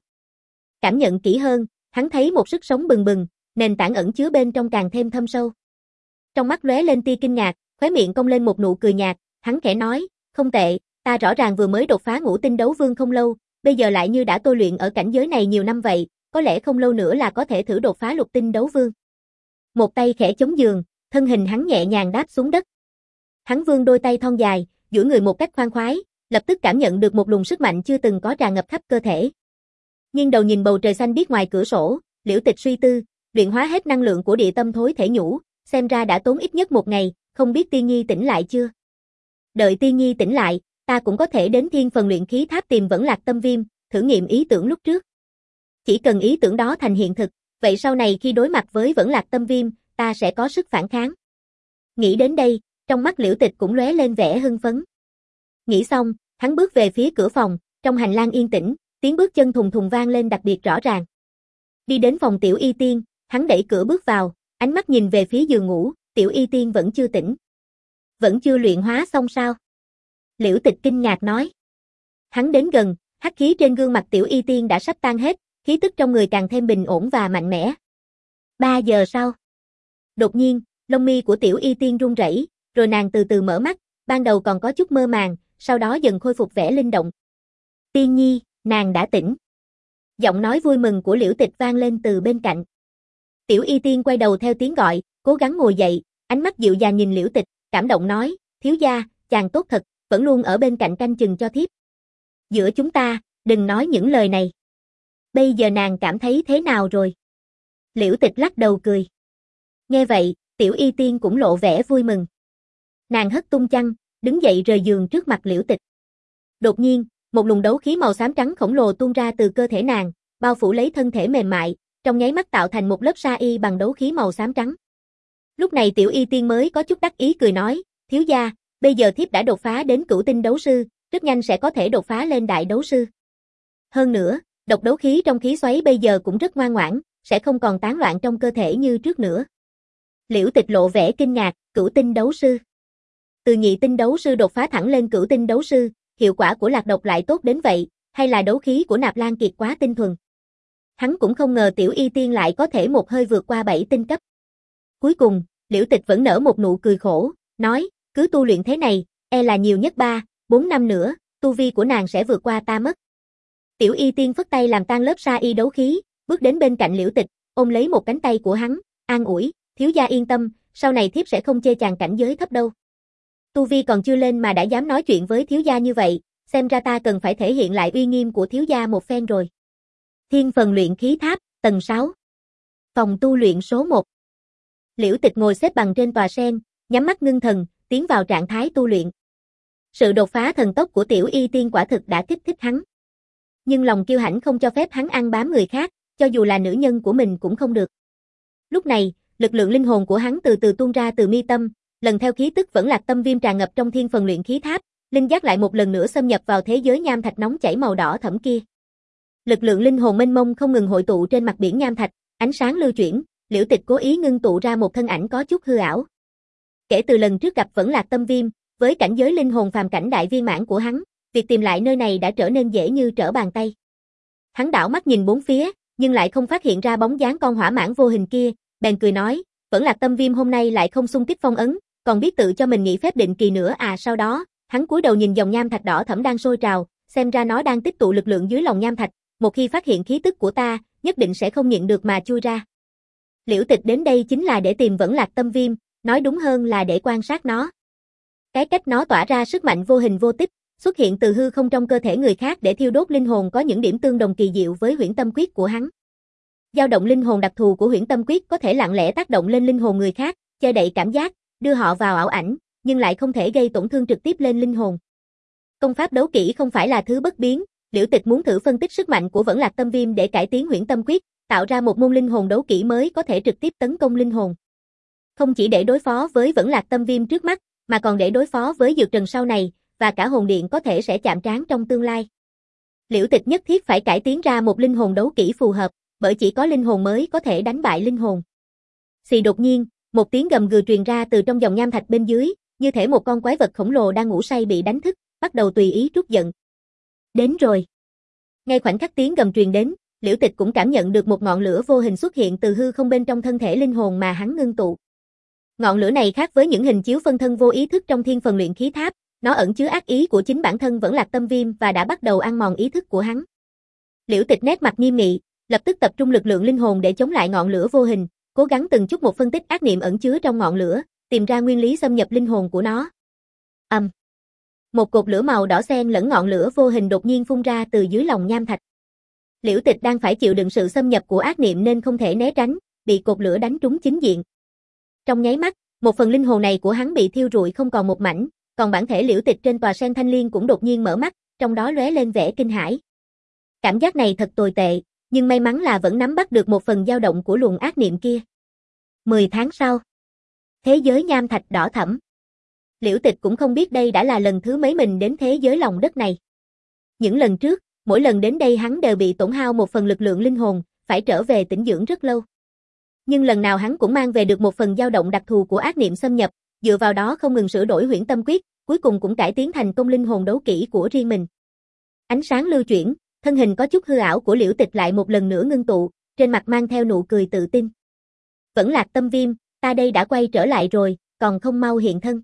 Cảm nhận kỹ hơn, hắn thấy một sức sống bừng bừng, nền tảng ẩn chứa bên trong càng thêm thâm sâu. Trong mắt lóe lên tia kinh ngạc, khóe miệng cong lên một nụ cười nhạt, hắn khẽ nói, không tệ, ta rõ ràng vừa mới đột phá ngũ tinh đấu vương không lâu, bây giờ lại như đã tôi luyện ở cảnh giới này nhiều năm vậy, có lẽ không lâu nữa là có thể thử đột phá lục tinh đấu vương. Một tay khẽ chống giường, thân hình hắn nhẹ nhàng đáp xuống đất. Hắn vươn đôi tay thon dài, duỗi người một cách khoan khoái, lập tức cảm nhận được một luồng sức mạnh chưa từng có tràn ngập khắp cơ thể. Nhưng đầu nhìn bầu trời xanh biếc ngoài cửa sổ, Liễu Tịch suy tư, luyện hóa hết năng lượng của địa tâm thối thể nhũ, xem ra đã tốn ít nhất một ngày, không biết Tiên Nhi tỉnh lại chưa? Đợi Tiên Nhi tỉnh lại, ta cũng có thể đến thiên phần luyện khí tháp tìm Vẫn Lạc Tâm Viêm, thử nghiệm ý tưởng lúc trước. Chỉ cần ý tưởng đó thành hiện thực, vậy sau này khi đối mặt với Vẫn Lạc Tâm Viêm, ta sẽ có sức phản kháng. Nghĩ đến đây, trong mắt Liễu Tịch cũng lóe lên vẻ hưng phấn. Nghĩ xong, hắn bước về phía cửa phòng, trong hành lang yên tĩnh, tiếng bước chân thùng thùng vang lên đặc biệt rõ ràng. Đi đến phòng Tiểu Y Tiên, hắn đẩy cửa bước vào, ánh mắt nhìn về phía giường ngủ, Tiểu Y Tiên vẫn chưa tỉnh. Vẫn chưa luyện hóa xong sao? Liễu Tịch kinh ngạc nói. Hắn đến gần, hắc khí trên gương mặt Tiểu Y Tiên đã sắp tan hết, khí tức trong người càng thêm bình ổn và mạnh mẽ. Ba giờ sau. Đột nhiên, lông mi của Tiểu Y Tiên run rẩy, rồi nàng từ từ mở mắt, ban đầu còn có chút mơ màng, sau đó dần khôi phục vẻ linh động. Tiên Nhi, nàng đã tỉnh. Giọng nói vui mừng của Liễu Tịch vang lên từ bên cạnh. Tiểu Y Tiên quay đầu theo tiếng gọi, cố gắng ngồi dậy, ánh mắt dịu dàng nhìn Liễu Tịch, cảm động nói, thiếu gia, chàng tốt thật, vẫn luôn ở bên cạnh canh chừng cho thiếp. Giữa chúng ta, đừng nói những lời này. Bây giờ nàng cảm thấy thế nào rồi? Liễu Tịch lắc đầu cười. Nghe vậy, Tiểu Y Tiên cũng lộ vẻ vui mừng. Nàng hất tung chăn, đứng dậy rời giường trước mặt Liễu Tịch. Đột nhiên, một luồng đấu khí màu xám trắng khổng lồ tuôn ra từ cơ thể nàng, bao phủ lấy thân thể mềm mại, trong nháy mắt tạo thành một lớp sa y bằng đấu khí màu xám trắng. Lúc này Tiểu Y Tiên mới có chút đắc ý cười nói, thiếu gia, bây giờ thiếp đã đột phá đến cửu tinh đấu sư, rất nhanh sẽ có thể đột phá lên đại đấu sư. Hơn nữa, độc đấu khí trong khí xoáy bây giờ cũng rất ngoan ngoãn, sẽ không còn tán loạn trong cơ thể như trước nữa. Liễu Tịch lộ vẻ kinh ngạc, cửu tinh đấu sư. Từ nhị tinh đấu sư đột phá thẳng lên cửu tinh đấu sư, hiệu quả của lạc độc lại tốt đến vậy, hay là đấu khí của Nạp Lan Kiệt quá tinh thuần. Hắn cũng không ngờ Tiểu Y Tiên lại có thể một hơi vượt qua bảy tinh cấp. Cuối cùng, Liễu Tịch vẫn nở một nụ cười khổ, nói, cứ tu luyện thế này, e là nhiều nhất ba, bốn năm nữa, tu vi của nàng sẽ vượt qua ta mất. Tiểu Y Tiên phất tay làm tan lớp sa y đấu khí, bước đến bên cạnh Liễu Tịch, ôm lấy một cánh tay của hắn, an ủi, thiếu gia yên tâm, sau này thiếp sẽ không chê chàng cảnh giới thấp đâu. Tu vi còn chưa lên mà đã dám nói chuyện với thiếu gia như vậy, xem ra ta cần phải thể hiện lại uy nghiêm của thiếu gia một phen rồi. Thiên phần luyện khí tháp, tầng sáu. Phòng tu luyện số một. Liễu Tịch ngồi xếp bằng trên tòa sen, nhắm mắt ngưng thần, tiến vào trạng thái tu luyện. Sự đột phá thần tốc của Tiểu Y Tiên quả thực đã kích thích hắn. Nhưng lòng kiêu hãnh không cho phép hắn ăn bám người khác, cho dù là nữ nhân của mình cũng không được. Lúc này, lực lượng linh hồn của hắn từ từ tuôn ra từ mi tâm, lần theo khí tức vẫn lạc tâm viêm tràn ngập trong thiên phần luyện khí tháp, linh giác lại một lần nữa xâm nhập vào thế giới nham thạch nóng chảy màu đỏ thẫm kia. Lực lượng linh hồn mênh mông không ngừng hội tụ trên mặt biển nham thạch, ánh sáng lưu chuyển, Liễu Tịch cố ý ngưng tụ ra một thân ảnh có chút hư ảo. Kể từ lần trước gặp vẫn lạc tâm viêm, với cảnh giới linh hồn phàm cảnh đại viên mãn của hắn, việc tìm lại nơi này đã trở nên dễ như trở bàn tay. Hắn đảo mắt nhìn bốn phía, nhưng lại không phát hiện ra bóng dáng con hỏa mãng vô hình kia, bèn cười nói, vẫn lạc tâm viêm hôm nay lại không xung kích phong ấn, còn biết tự cho mình nghỉ phép định kỳ nữa à. Sau đó, hắn cúi đầu nhìn dòng nham thạch đỏ thẫm đang sôi trào, xem ra nó đang tích tụ lực lượng dưới lòng nham thạch, một khi phát hiện khí tức của ta, nhất định sẽ không nhịn được mà chui ra. Liễu Tịch đến đây chính là để tìm vẫn lạc tâm viêm, nói đúng hơn là để quan sát nó. Cái cách nó tỏa ra sức mạnh vô hình vô tích, xuất hiện từ hư không trong cơ thể người khác để thiêu đốt linh hồn có những điểm tương đồng kỳ diệu với Huyễn Tâm Quyết của hắn. Dao động linh hồn đặc thù của Huyễn Tâm Quyết có thể lặng lẽ tác động lên linh hồn người khác, che đậy cảm giác, đưa họ vào ảo ảnh, nhưng lại không thể gây tổn thương trực tiếp lên linh hồn. Công pháp đấu kỹ không phải là thứ bất biến, Liễu Tịch muốn thử phân tích sức mạnh của vẫn lạc tâm viêm để cải tiến Huyễn Tâm Quyết, tạo ra một môn linh hồn đấu kỹ mới có thể trực tiếp tấn công linh hồn. Không chỉ để đối phó với vẫn lạc tâm viêm trước mắt, mà còn để đối phó với Dược Trần sau này, và cả hồn điện có thể sẽ chạm trán trong tương lai. Liễu Tịch nhất thiết phải cải tiến ra một linh hồn đấu kỹ phù hợp, bởi chỉ có linh hồn mới có thể đánh bại linh hồn. Xì đột nhiên, một tiếng gầm gừ truyền ra từ trong dòng nham thạch bên dưới, như thể một con quái vật khổng lồ đang ngủ say bị đánh thức, bắt đầu tùy ý trút giận. Đến rồi. Ngay khoảnh khắc tiếng gầm truyền đến, Liễu Tịch cũng cảm nhận được một ngọn lửa vô hình xuất hiện từ hư không bên trong thân thể linh hồn mà hắn ngưng tụ. Ngọn lửa này khác với những hình chiếu phân thân vô ý thức trong thiên phần luyện khí tháp, nó ẩn chứa ác ý của chính bản thân vẫn lạc tâm viêm và đã bắt đầu ăn mòn ý thức của hắn. Liễu Tịch nét mặt nghiêm nghị, lập tức tập trung lực lượng linh hồn để chống lại ngọn lửa vô hình, cố gắng từng chút một phân tích ác niệm ẩn chứa trong ngọn lửa, tìm ra nguyên lý xâm nhập linh hồn của nó. Ầm. Um. Một cột lửa màu đỏ xen lẫn ngọn lửa vô hình đột nhiên phun ra từ dưới lòng nham thạch. Liễu Tịch đang phải chịu đựng sự xâm nhập của ác niệm nên không thể né tránh, bị cột lửa đánh trúng chính diện. Trong nháy mắt, một phần linh hồn này của hắn bị thiêu rụi không còn một mảnh, còn bản thể Liễu Tịch trên tòa sen thanh liên cũng đột nhiên mở mắt, trong đó lóe lên vẻ kinh hãi. Cảm giác này thật tồi tệ, nhưng may mắn là vẫn nắm bắt được một phần dao động của luồng ác niệm kia. Mười tháng sau, thế giới nham thạch đỏ thẫm. Liễu Tịch cũng không biết đây đã là lần thứ mấy mình đến thế giới lòng đất này. Những lần trước, mỗi lần đến đây hắn đều bị tổn hao một phần lực lượng linh hồn, phải trở về tĩnh dưỡng rất lâu. Nhưng lần nào hắn cũng mang về được một phần dao động đặc thù của ác niệm xâm nhập, dựa vào đó không ngừng sửa đổi Huyễn Tâm Quyết, cuối cùng cũng cải tiến thành công linh hồn đấu kỹ của riêng mình. Ánh sáng lưu chuyển, thân hình có chút hư ảo của Liễu Tịch lại một lần nữa ngưng tụ, trên mặt mang theo nụ cười tự tin. Vẫn lạc tâm viêm, ta đây đã quay trở lại rồi, còn không mau hiện thân.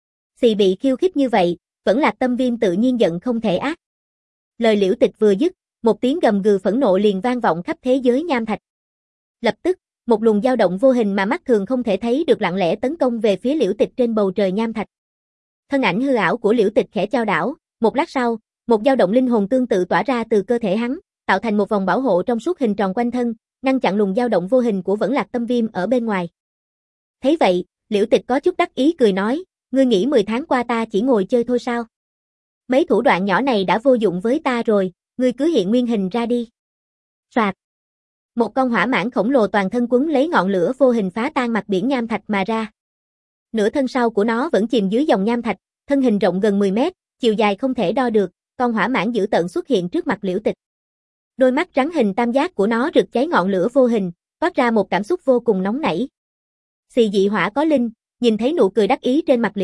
Xì bị khiêu khích như vậy, vẫn lạc tâm viêm tự nhiên giận không thể ác. Lời Liễu Tịch vừa dứt, một tiếng gầm gừ phẫn nộ liền vang vọng khắp thế giới nham thạch. Lập tức, một luồng dao động vô hình mà mắt thường không thể thấy được lặng lẽ tấn công về phía Liễu Tịch trên bầu trời nham thạch. Thân ảnh hư ảo của Liễu Tịch khẽ chao đảo, một lát sau, một dao động linh hồn tương tự tỏa ra từ cơ thể hắn, tạo thành một vòng bảo hộ trong suốt hình tròn quanh thân, ngăn chặn luồng dao động vô hình của vẫn lạc tâm viêm ở bên ngoài. Thấy vậy, Liễu Tịch có chút đắc ý cười nói, ngươi nghĩ mười tháng qua ta chỉ ngồi chơi thôi sao? Mấy thủ đoạn nhỏ này đã vô dụng với ta rồi, ngươi cứ hiện nguyên hình ra đi. Soạt. Một con hỏa mãng khổng lồ toàn thân quấn lấy ngọn lửa vô hình phá tan mặt biển nham thạch mà ra. Nửa thân sau của nó vẫn chìm dưới dòng nham thạch, thân hình rộng gần mười mét, chiều dài không thể đo được, con hỏa mãng dữ tợn xuất hiện trước mặt Liễu Tịch. Đôi mắt rắn hình tam giác của nó rực cháy ngọn lửa vô hình, toát ra một cảm xúc vô cùng nóng nảy. Xì dị hỏa có linh, nhìn thấy nụ cười đắc ý trên mặt Liễu Tịch,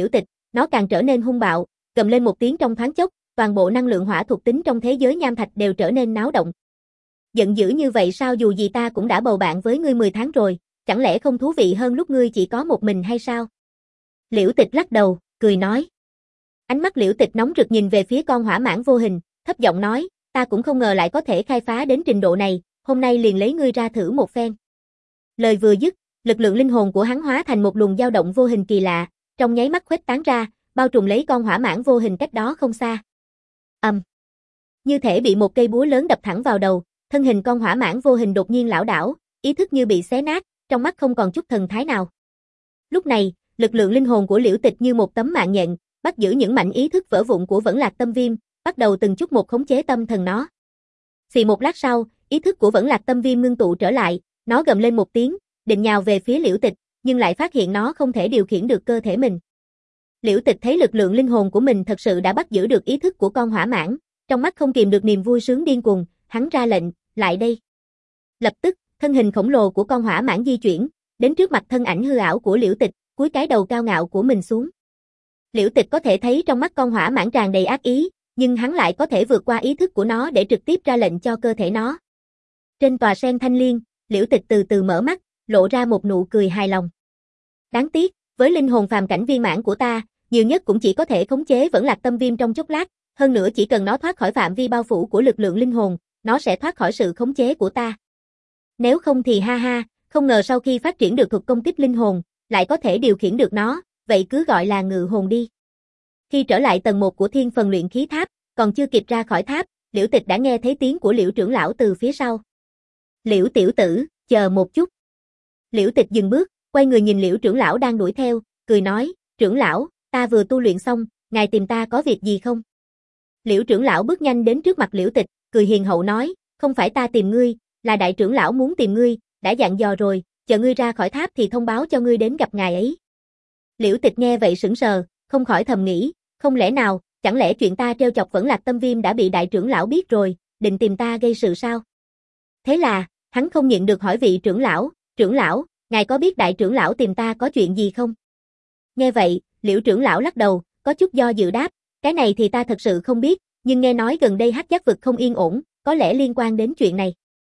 nó càng trở nên hung bạo, gầm lên một tiếng trong thoáng chốc, toàn bộ năng lượng hỏa thuộc tính trong thế giới nham thạch đều trở nên náo động. Giận dữ như vậy sao, dù gì ta cũng đã bầu bạn với ngươi mười tháng rồi, chẳng lẽ không thú vị hơn lúc ngươi chỉ có một mình hay sao? Liễu Tịch lắc đầu, cười nói. Ánh mắt Liễu Tịch nóng rực nhìn về phía con hỏa mãng vô hình, thấp giọng nói, ta cũng không ngờ lại có thể khai phá đến trình độ này, hôm nay liền lấy ngươi ra thử một phen. Lời vừa dứt, lực lượng linh hồn của hắn hóa thành một luồng dao động vô hình kỳ lạ, trong nháy mắt khuếch tán ra, bao trùm lấy con hỏa mãng vô hình cách đó không xa. Ầm. Um. Như thể bị một cây búa lớn đập thẳng vào đầu, thân hình con hỏa mãng vô hình đột nhiên lảo đảo, ý thức như bị xé nát, trong mắt không còn chút thần thái nào. Lúc này, lực lượng linh hồn của Liễu Tịch như một tấm mạng nhện, bắt giữ những mảnh ý thức vỡ vụn của Vẫn Lạc Tâm Viêm, bắt đầu từng chút một khống chế tâm thần nó. Xì một lát sau, ý thức của Vẫn Lạc Tâm Viêm ngưng tụ trở lại, nó gầm lên một tiếng, định nhào về phía Liễu Tịch, nhưng lại phát hiện nó không thể điều khiển được cơ thể mình. Liễu Tịch thấy lực lượng linh hồn của mình thật sự đã bắt giữ được ý thức của con hỏa mãng, trong mắt không kìm được niềm vui sướng điên cuồng, hắn ra lệnh, lại đây. Lập tức, thân hình khổng lồ của con hỏa mãng di chuyển, đến trước mặt thân ảnh hư ảo của Liễu Tịch, cúi cái đầu cao ngạo của mình xuống. Liễu Tịch có thể thấy trong mắt con hỏa mãng tràn đầy ác ý, nhưng hắn lại có thể vượt qua ý thức của nó để trực tiếp ra lệnh cho cơ thể nó. Trên tòa sen thanh liên, Liễu Tịch từ từ mở mắt, lộ ra một nụ cười hài lòng. Đáng tiếc, với linh hồn phàm cảnh viên mãn của ta, nhiều nhất cũng chỉ có thể khống chế Vẫn Lạc Tâm Viêm trong chốc lát, hơn nữa chỉ cần nó thoát khỏi phạm vi bao phủ của lực lượng linh hồn, nó sẽ thoát khỏi sự khống chế của ta. Nếu không thì ha ha, không ngờ sau khi phát triển được thuật công kích linh hồn, lại có thể điều khiển được nó, vậy cứ gọi là ngự hồn đi. Khi trở lại tầng một của Thiên Phần Luyện Khí Tháp, còn chưa kịp ra khỏi tháp, Liễu Tịch đã nghe thấy tiếng của Liễu trưởng lão từ phía sau. Liễu tiểu tử, chờ một chút. Liễu Tịch dừng bước, quay người nhìn Liễu trưởng lão đang đuổi theo, cười nói, trưởng lão, ta vừa tu luyện xong, ngài tìm ta có việc gì không? Liễu trưởng lão bước nhanh đến trước mặt Liễu Tịch, cười hiền hậu nói, không phải ta tìm ngươi, là đại trưởng lão muốn tìm ngươi, đã dặn dò rồi, chờ ngươi ra khỏi tháp thì thông báo cho ngươi đến gặp ngài ấy. Liễu Tịch nghe vậy sững sờ, không khỏi thầm nghĩ, không lẽ nào, chẳng lẽ chuyện ta trêu chọc Vẫn Lạc Tâm Viêm đã bị đại trưởng lão biết rồi, định tìm ta gây sự sao? Thế là, hắn không nhịn được hỏi vị trưởng lão, trưởng lão, ngài có biết đại trưởng lão tìm ta có chuyện gì không? Nghe vậy, Liễu trưởng lão lắc đầu, có chút do dự đáp, cái này thì ta thật sự không biết, nhưng nghe nói gần đây Hắc Giác vực không yên ổn, có lẽ liên quan đến chuyện này.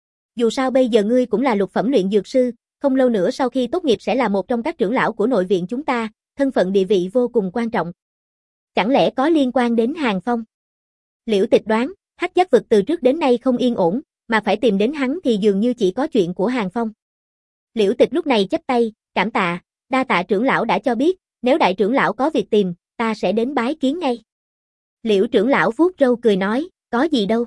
Dù sao bây giờ ngươi cũng là lục phẩm luyện dược sư, không lâu nữa sau khi tốt nghiệp sẽ là một trong các trưởng lão của nội viện chúng ta, thân phận địa vị vô cùng quan trọng. Chẳng lẽ có liên quan đến Hàng Phong? Liễu Tịch đoán, Hắc Giác vực từ trước đến nay không yên ổn, mà phải tìm đến hắn thì dường như chỉ có chuyện của Hàng Phong. Liễu Tịch lúc này chắp tay, cảm tạ, đa tạ trưởng lão đã cho biết, nếu đại trưởng lão có việc tìm, ta sẽ đến bái kiến ngay. Liễu trưởng lão vuốt râu cười nói, có gì đâu.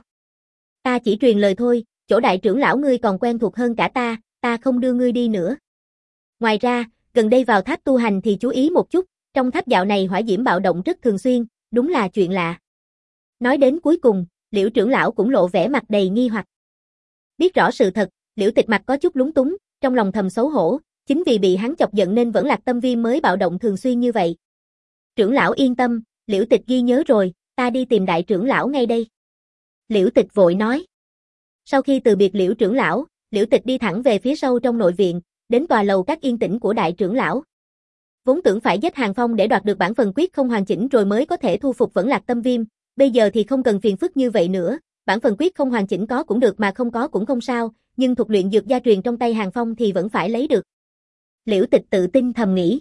Ta chỉ truyền lời thôi, chỗ đại trưởng lão ngươi còn quen thuộc hơn cả ta, ta không đưa ngươi đi nữa. Ngoài ra, gần đây vào tháp tu hành thì chú ý một chút, trong tháp dạo này hỏa diễm bạo động rất thường xuyên, đúng là chuyện lạ. Nói đến cuối cùng, Liễu trưởng lão cũng lộ vẻ mặt đầy nghi hoặc. Biết rõ sự thật, Liễu Tịch mặt có chút lúng túng, trong lòng thầm xấu hổ, chính vì bị hắn chọc giận nên Vẫn Lạc Tâm Viêm mới bạo động thường xuyên như vậy. Trưởng lão yên tâm, Liễu Tịch ghi nhớ rồi, ta đi tìm đại trưởng lão ngay đây. Liễu Tịch vội nói. Sau khi từ biệt Liễu trưởng lão, Liễu Tịch đi thẳng về phía sâu trong nội viện, đến tòa lầu các yên tĩnh của đại trưởng lão. Vốn tưởng phải giết Hàng Phong để đoạt được bản phần quyết không hoàn chỉnh rồi mới có thể thu phục Vẫn Lạc Tâm Viêm, bây giờ thì không cần phiền phức như vậy nữa, bản phần quyết không hoàn chỉnh có cũng được mà không có cũng không sao, nhưng thuật luyện dược gia truyền trong tay Hàng Phong thì vẫn phải lấy được. Liễu Tịch tự tin thầm nghĩ.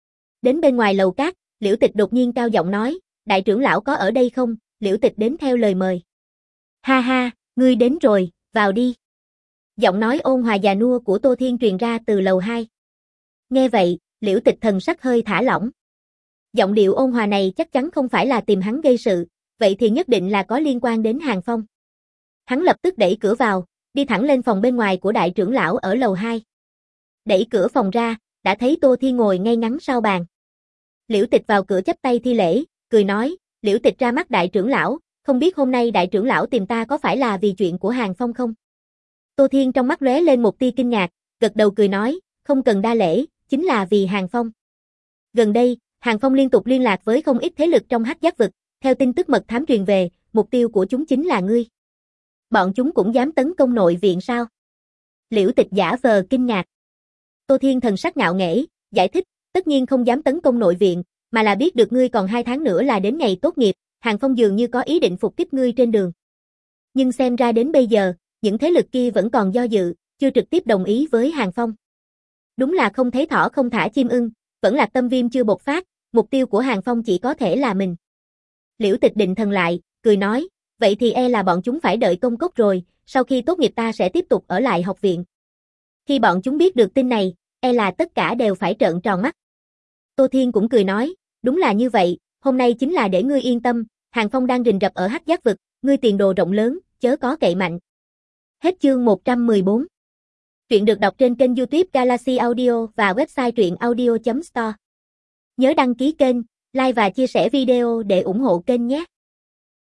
Đến bên ngoài lầu cát, Liễu Tịch đột nhiên cao giọng nói, đại trưởng lão có ở đây không? Liễu Tịch đến theo lời mời. Ha ha, ngươi đến rồi, vào đi. Giọng nói ôn hòa già nua của Tô Thiên truyền ra từ lầu hai. Nghe vậy, Liễu Tịch thần sắc hơi thả lỏng. Giọng điệu ôn hòa này chắc chắn không phải là tìm hắn gây sự, vậy thì nhất định là có liên quan đến Hàng Phong. Hắn lập tức đẩy cửa vào, đi thẳng lên phòng bên ngoài của đại trưởng lão ở lầu hai. Đẩy cửa phòng ra, đã thấy Tô Thiên ngồi ngay ngắn sau bàn. Liễu Tịch vào cửa chắp tay thi lễ, cười nói, Liễu Tịch ra mắt đại trưởng lão, không biết hôm nay đại trưởng lão tìm ta có phải là vì chuyện của Hàng Phong không? Tô Thiên trong mắt lóe lên một tia kinh ngạc, gật đầu cười nói, không cần đa lễ, chính là vì Hàng Phong. Gần đây, Hàng Phong liên tục liên lạc với không ít thế lực trong Hắc Giác vực, theo tin tức mật thám truyền về, mục tiêu của chúng chính là ngươi. Bọn chúng cũng dám tấn công nội viện sao? Liễu Tịch giả vờ kinh ngạc. Tô Thiên thần sắc ngạo nghễ, giải thích, tất nhiên không dám tấn công nội viện, mà là biết được ngươi còn hai tháng nữa là đến ngày tốt nghiệp, Hàng Phong dường như có ý định phục kích ngươi trên đường. Nhưng xem ra đến bây giờ, những thế lực kia vẫn còn do dự, chưa trực tiếp đồng ý với Hàng Phong. Đúng là không thấy thỏ không thả chim ưng, vẫn là tâm viêm chưa bộc phát, mục tiêu của Hàng Phong chỉ có thể là mình. Liễu Tịch định thần lại, cười nói, vậy thì e là bọn chúng phải đợi công cốc rồi, sau khi tốt nghiệp ta sẽ tiếp tục ở lại học viện. Khi bọn chúng biết được tin này, e là tất cả đều phải trợn tròn mắt. Tô Thiên cũng cười nói, đúng là như vậy, hôm nay chính là để ngươi yên tâm, Hàng Phong đang rình rập ở Hắc Giác vực, ngươi tiền đồ rộng lớn, chớ có cậy mạnh. Hết chương một trăm mười bốn. Truyện được đọc trên kênh YouTube Galaxy Audio và website truyện audio chấm store. Nhớ đăng ký kênh, like và chia sẻ video để ủng hộ kênh nhé.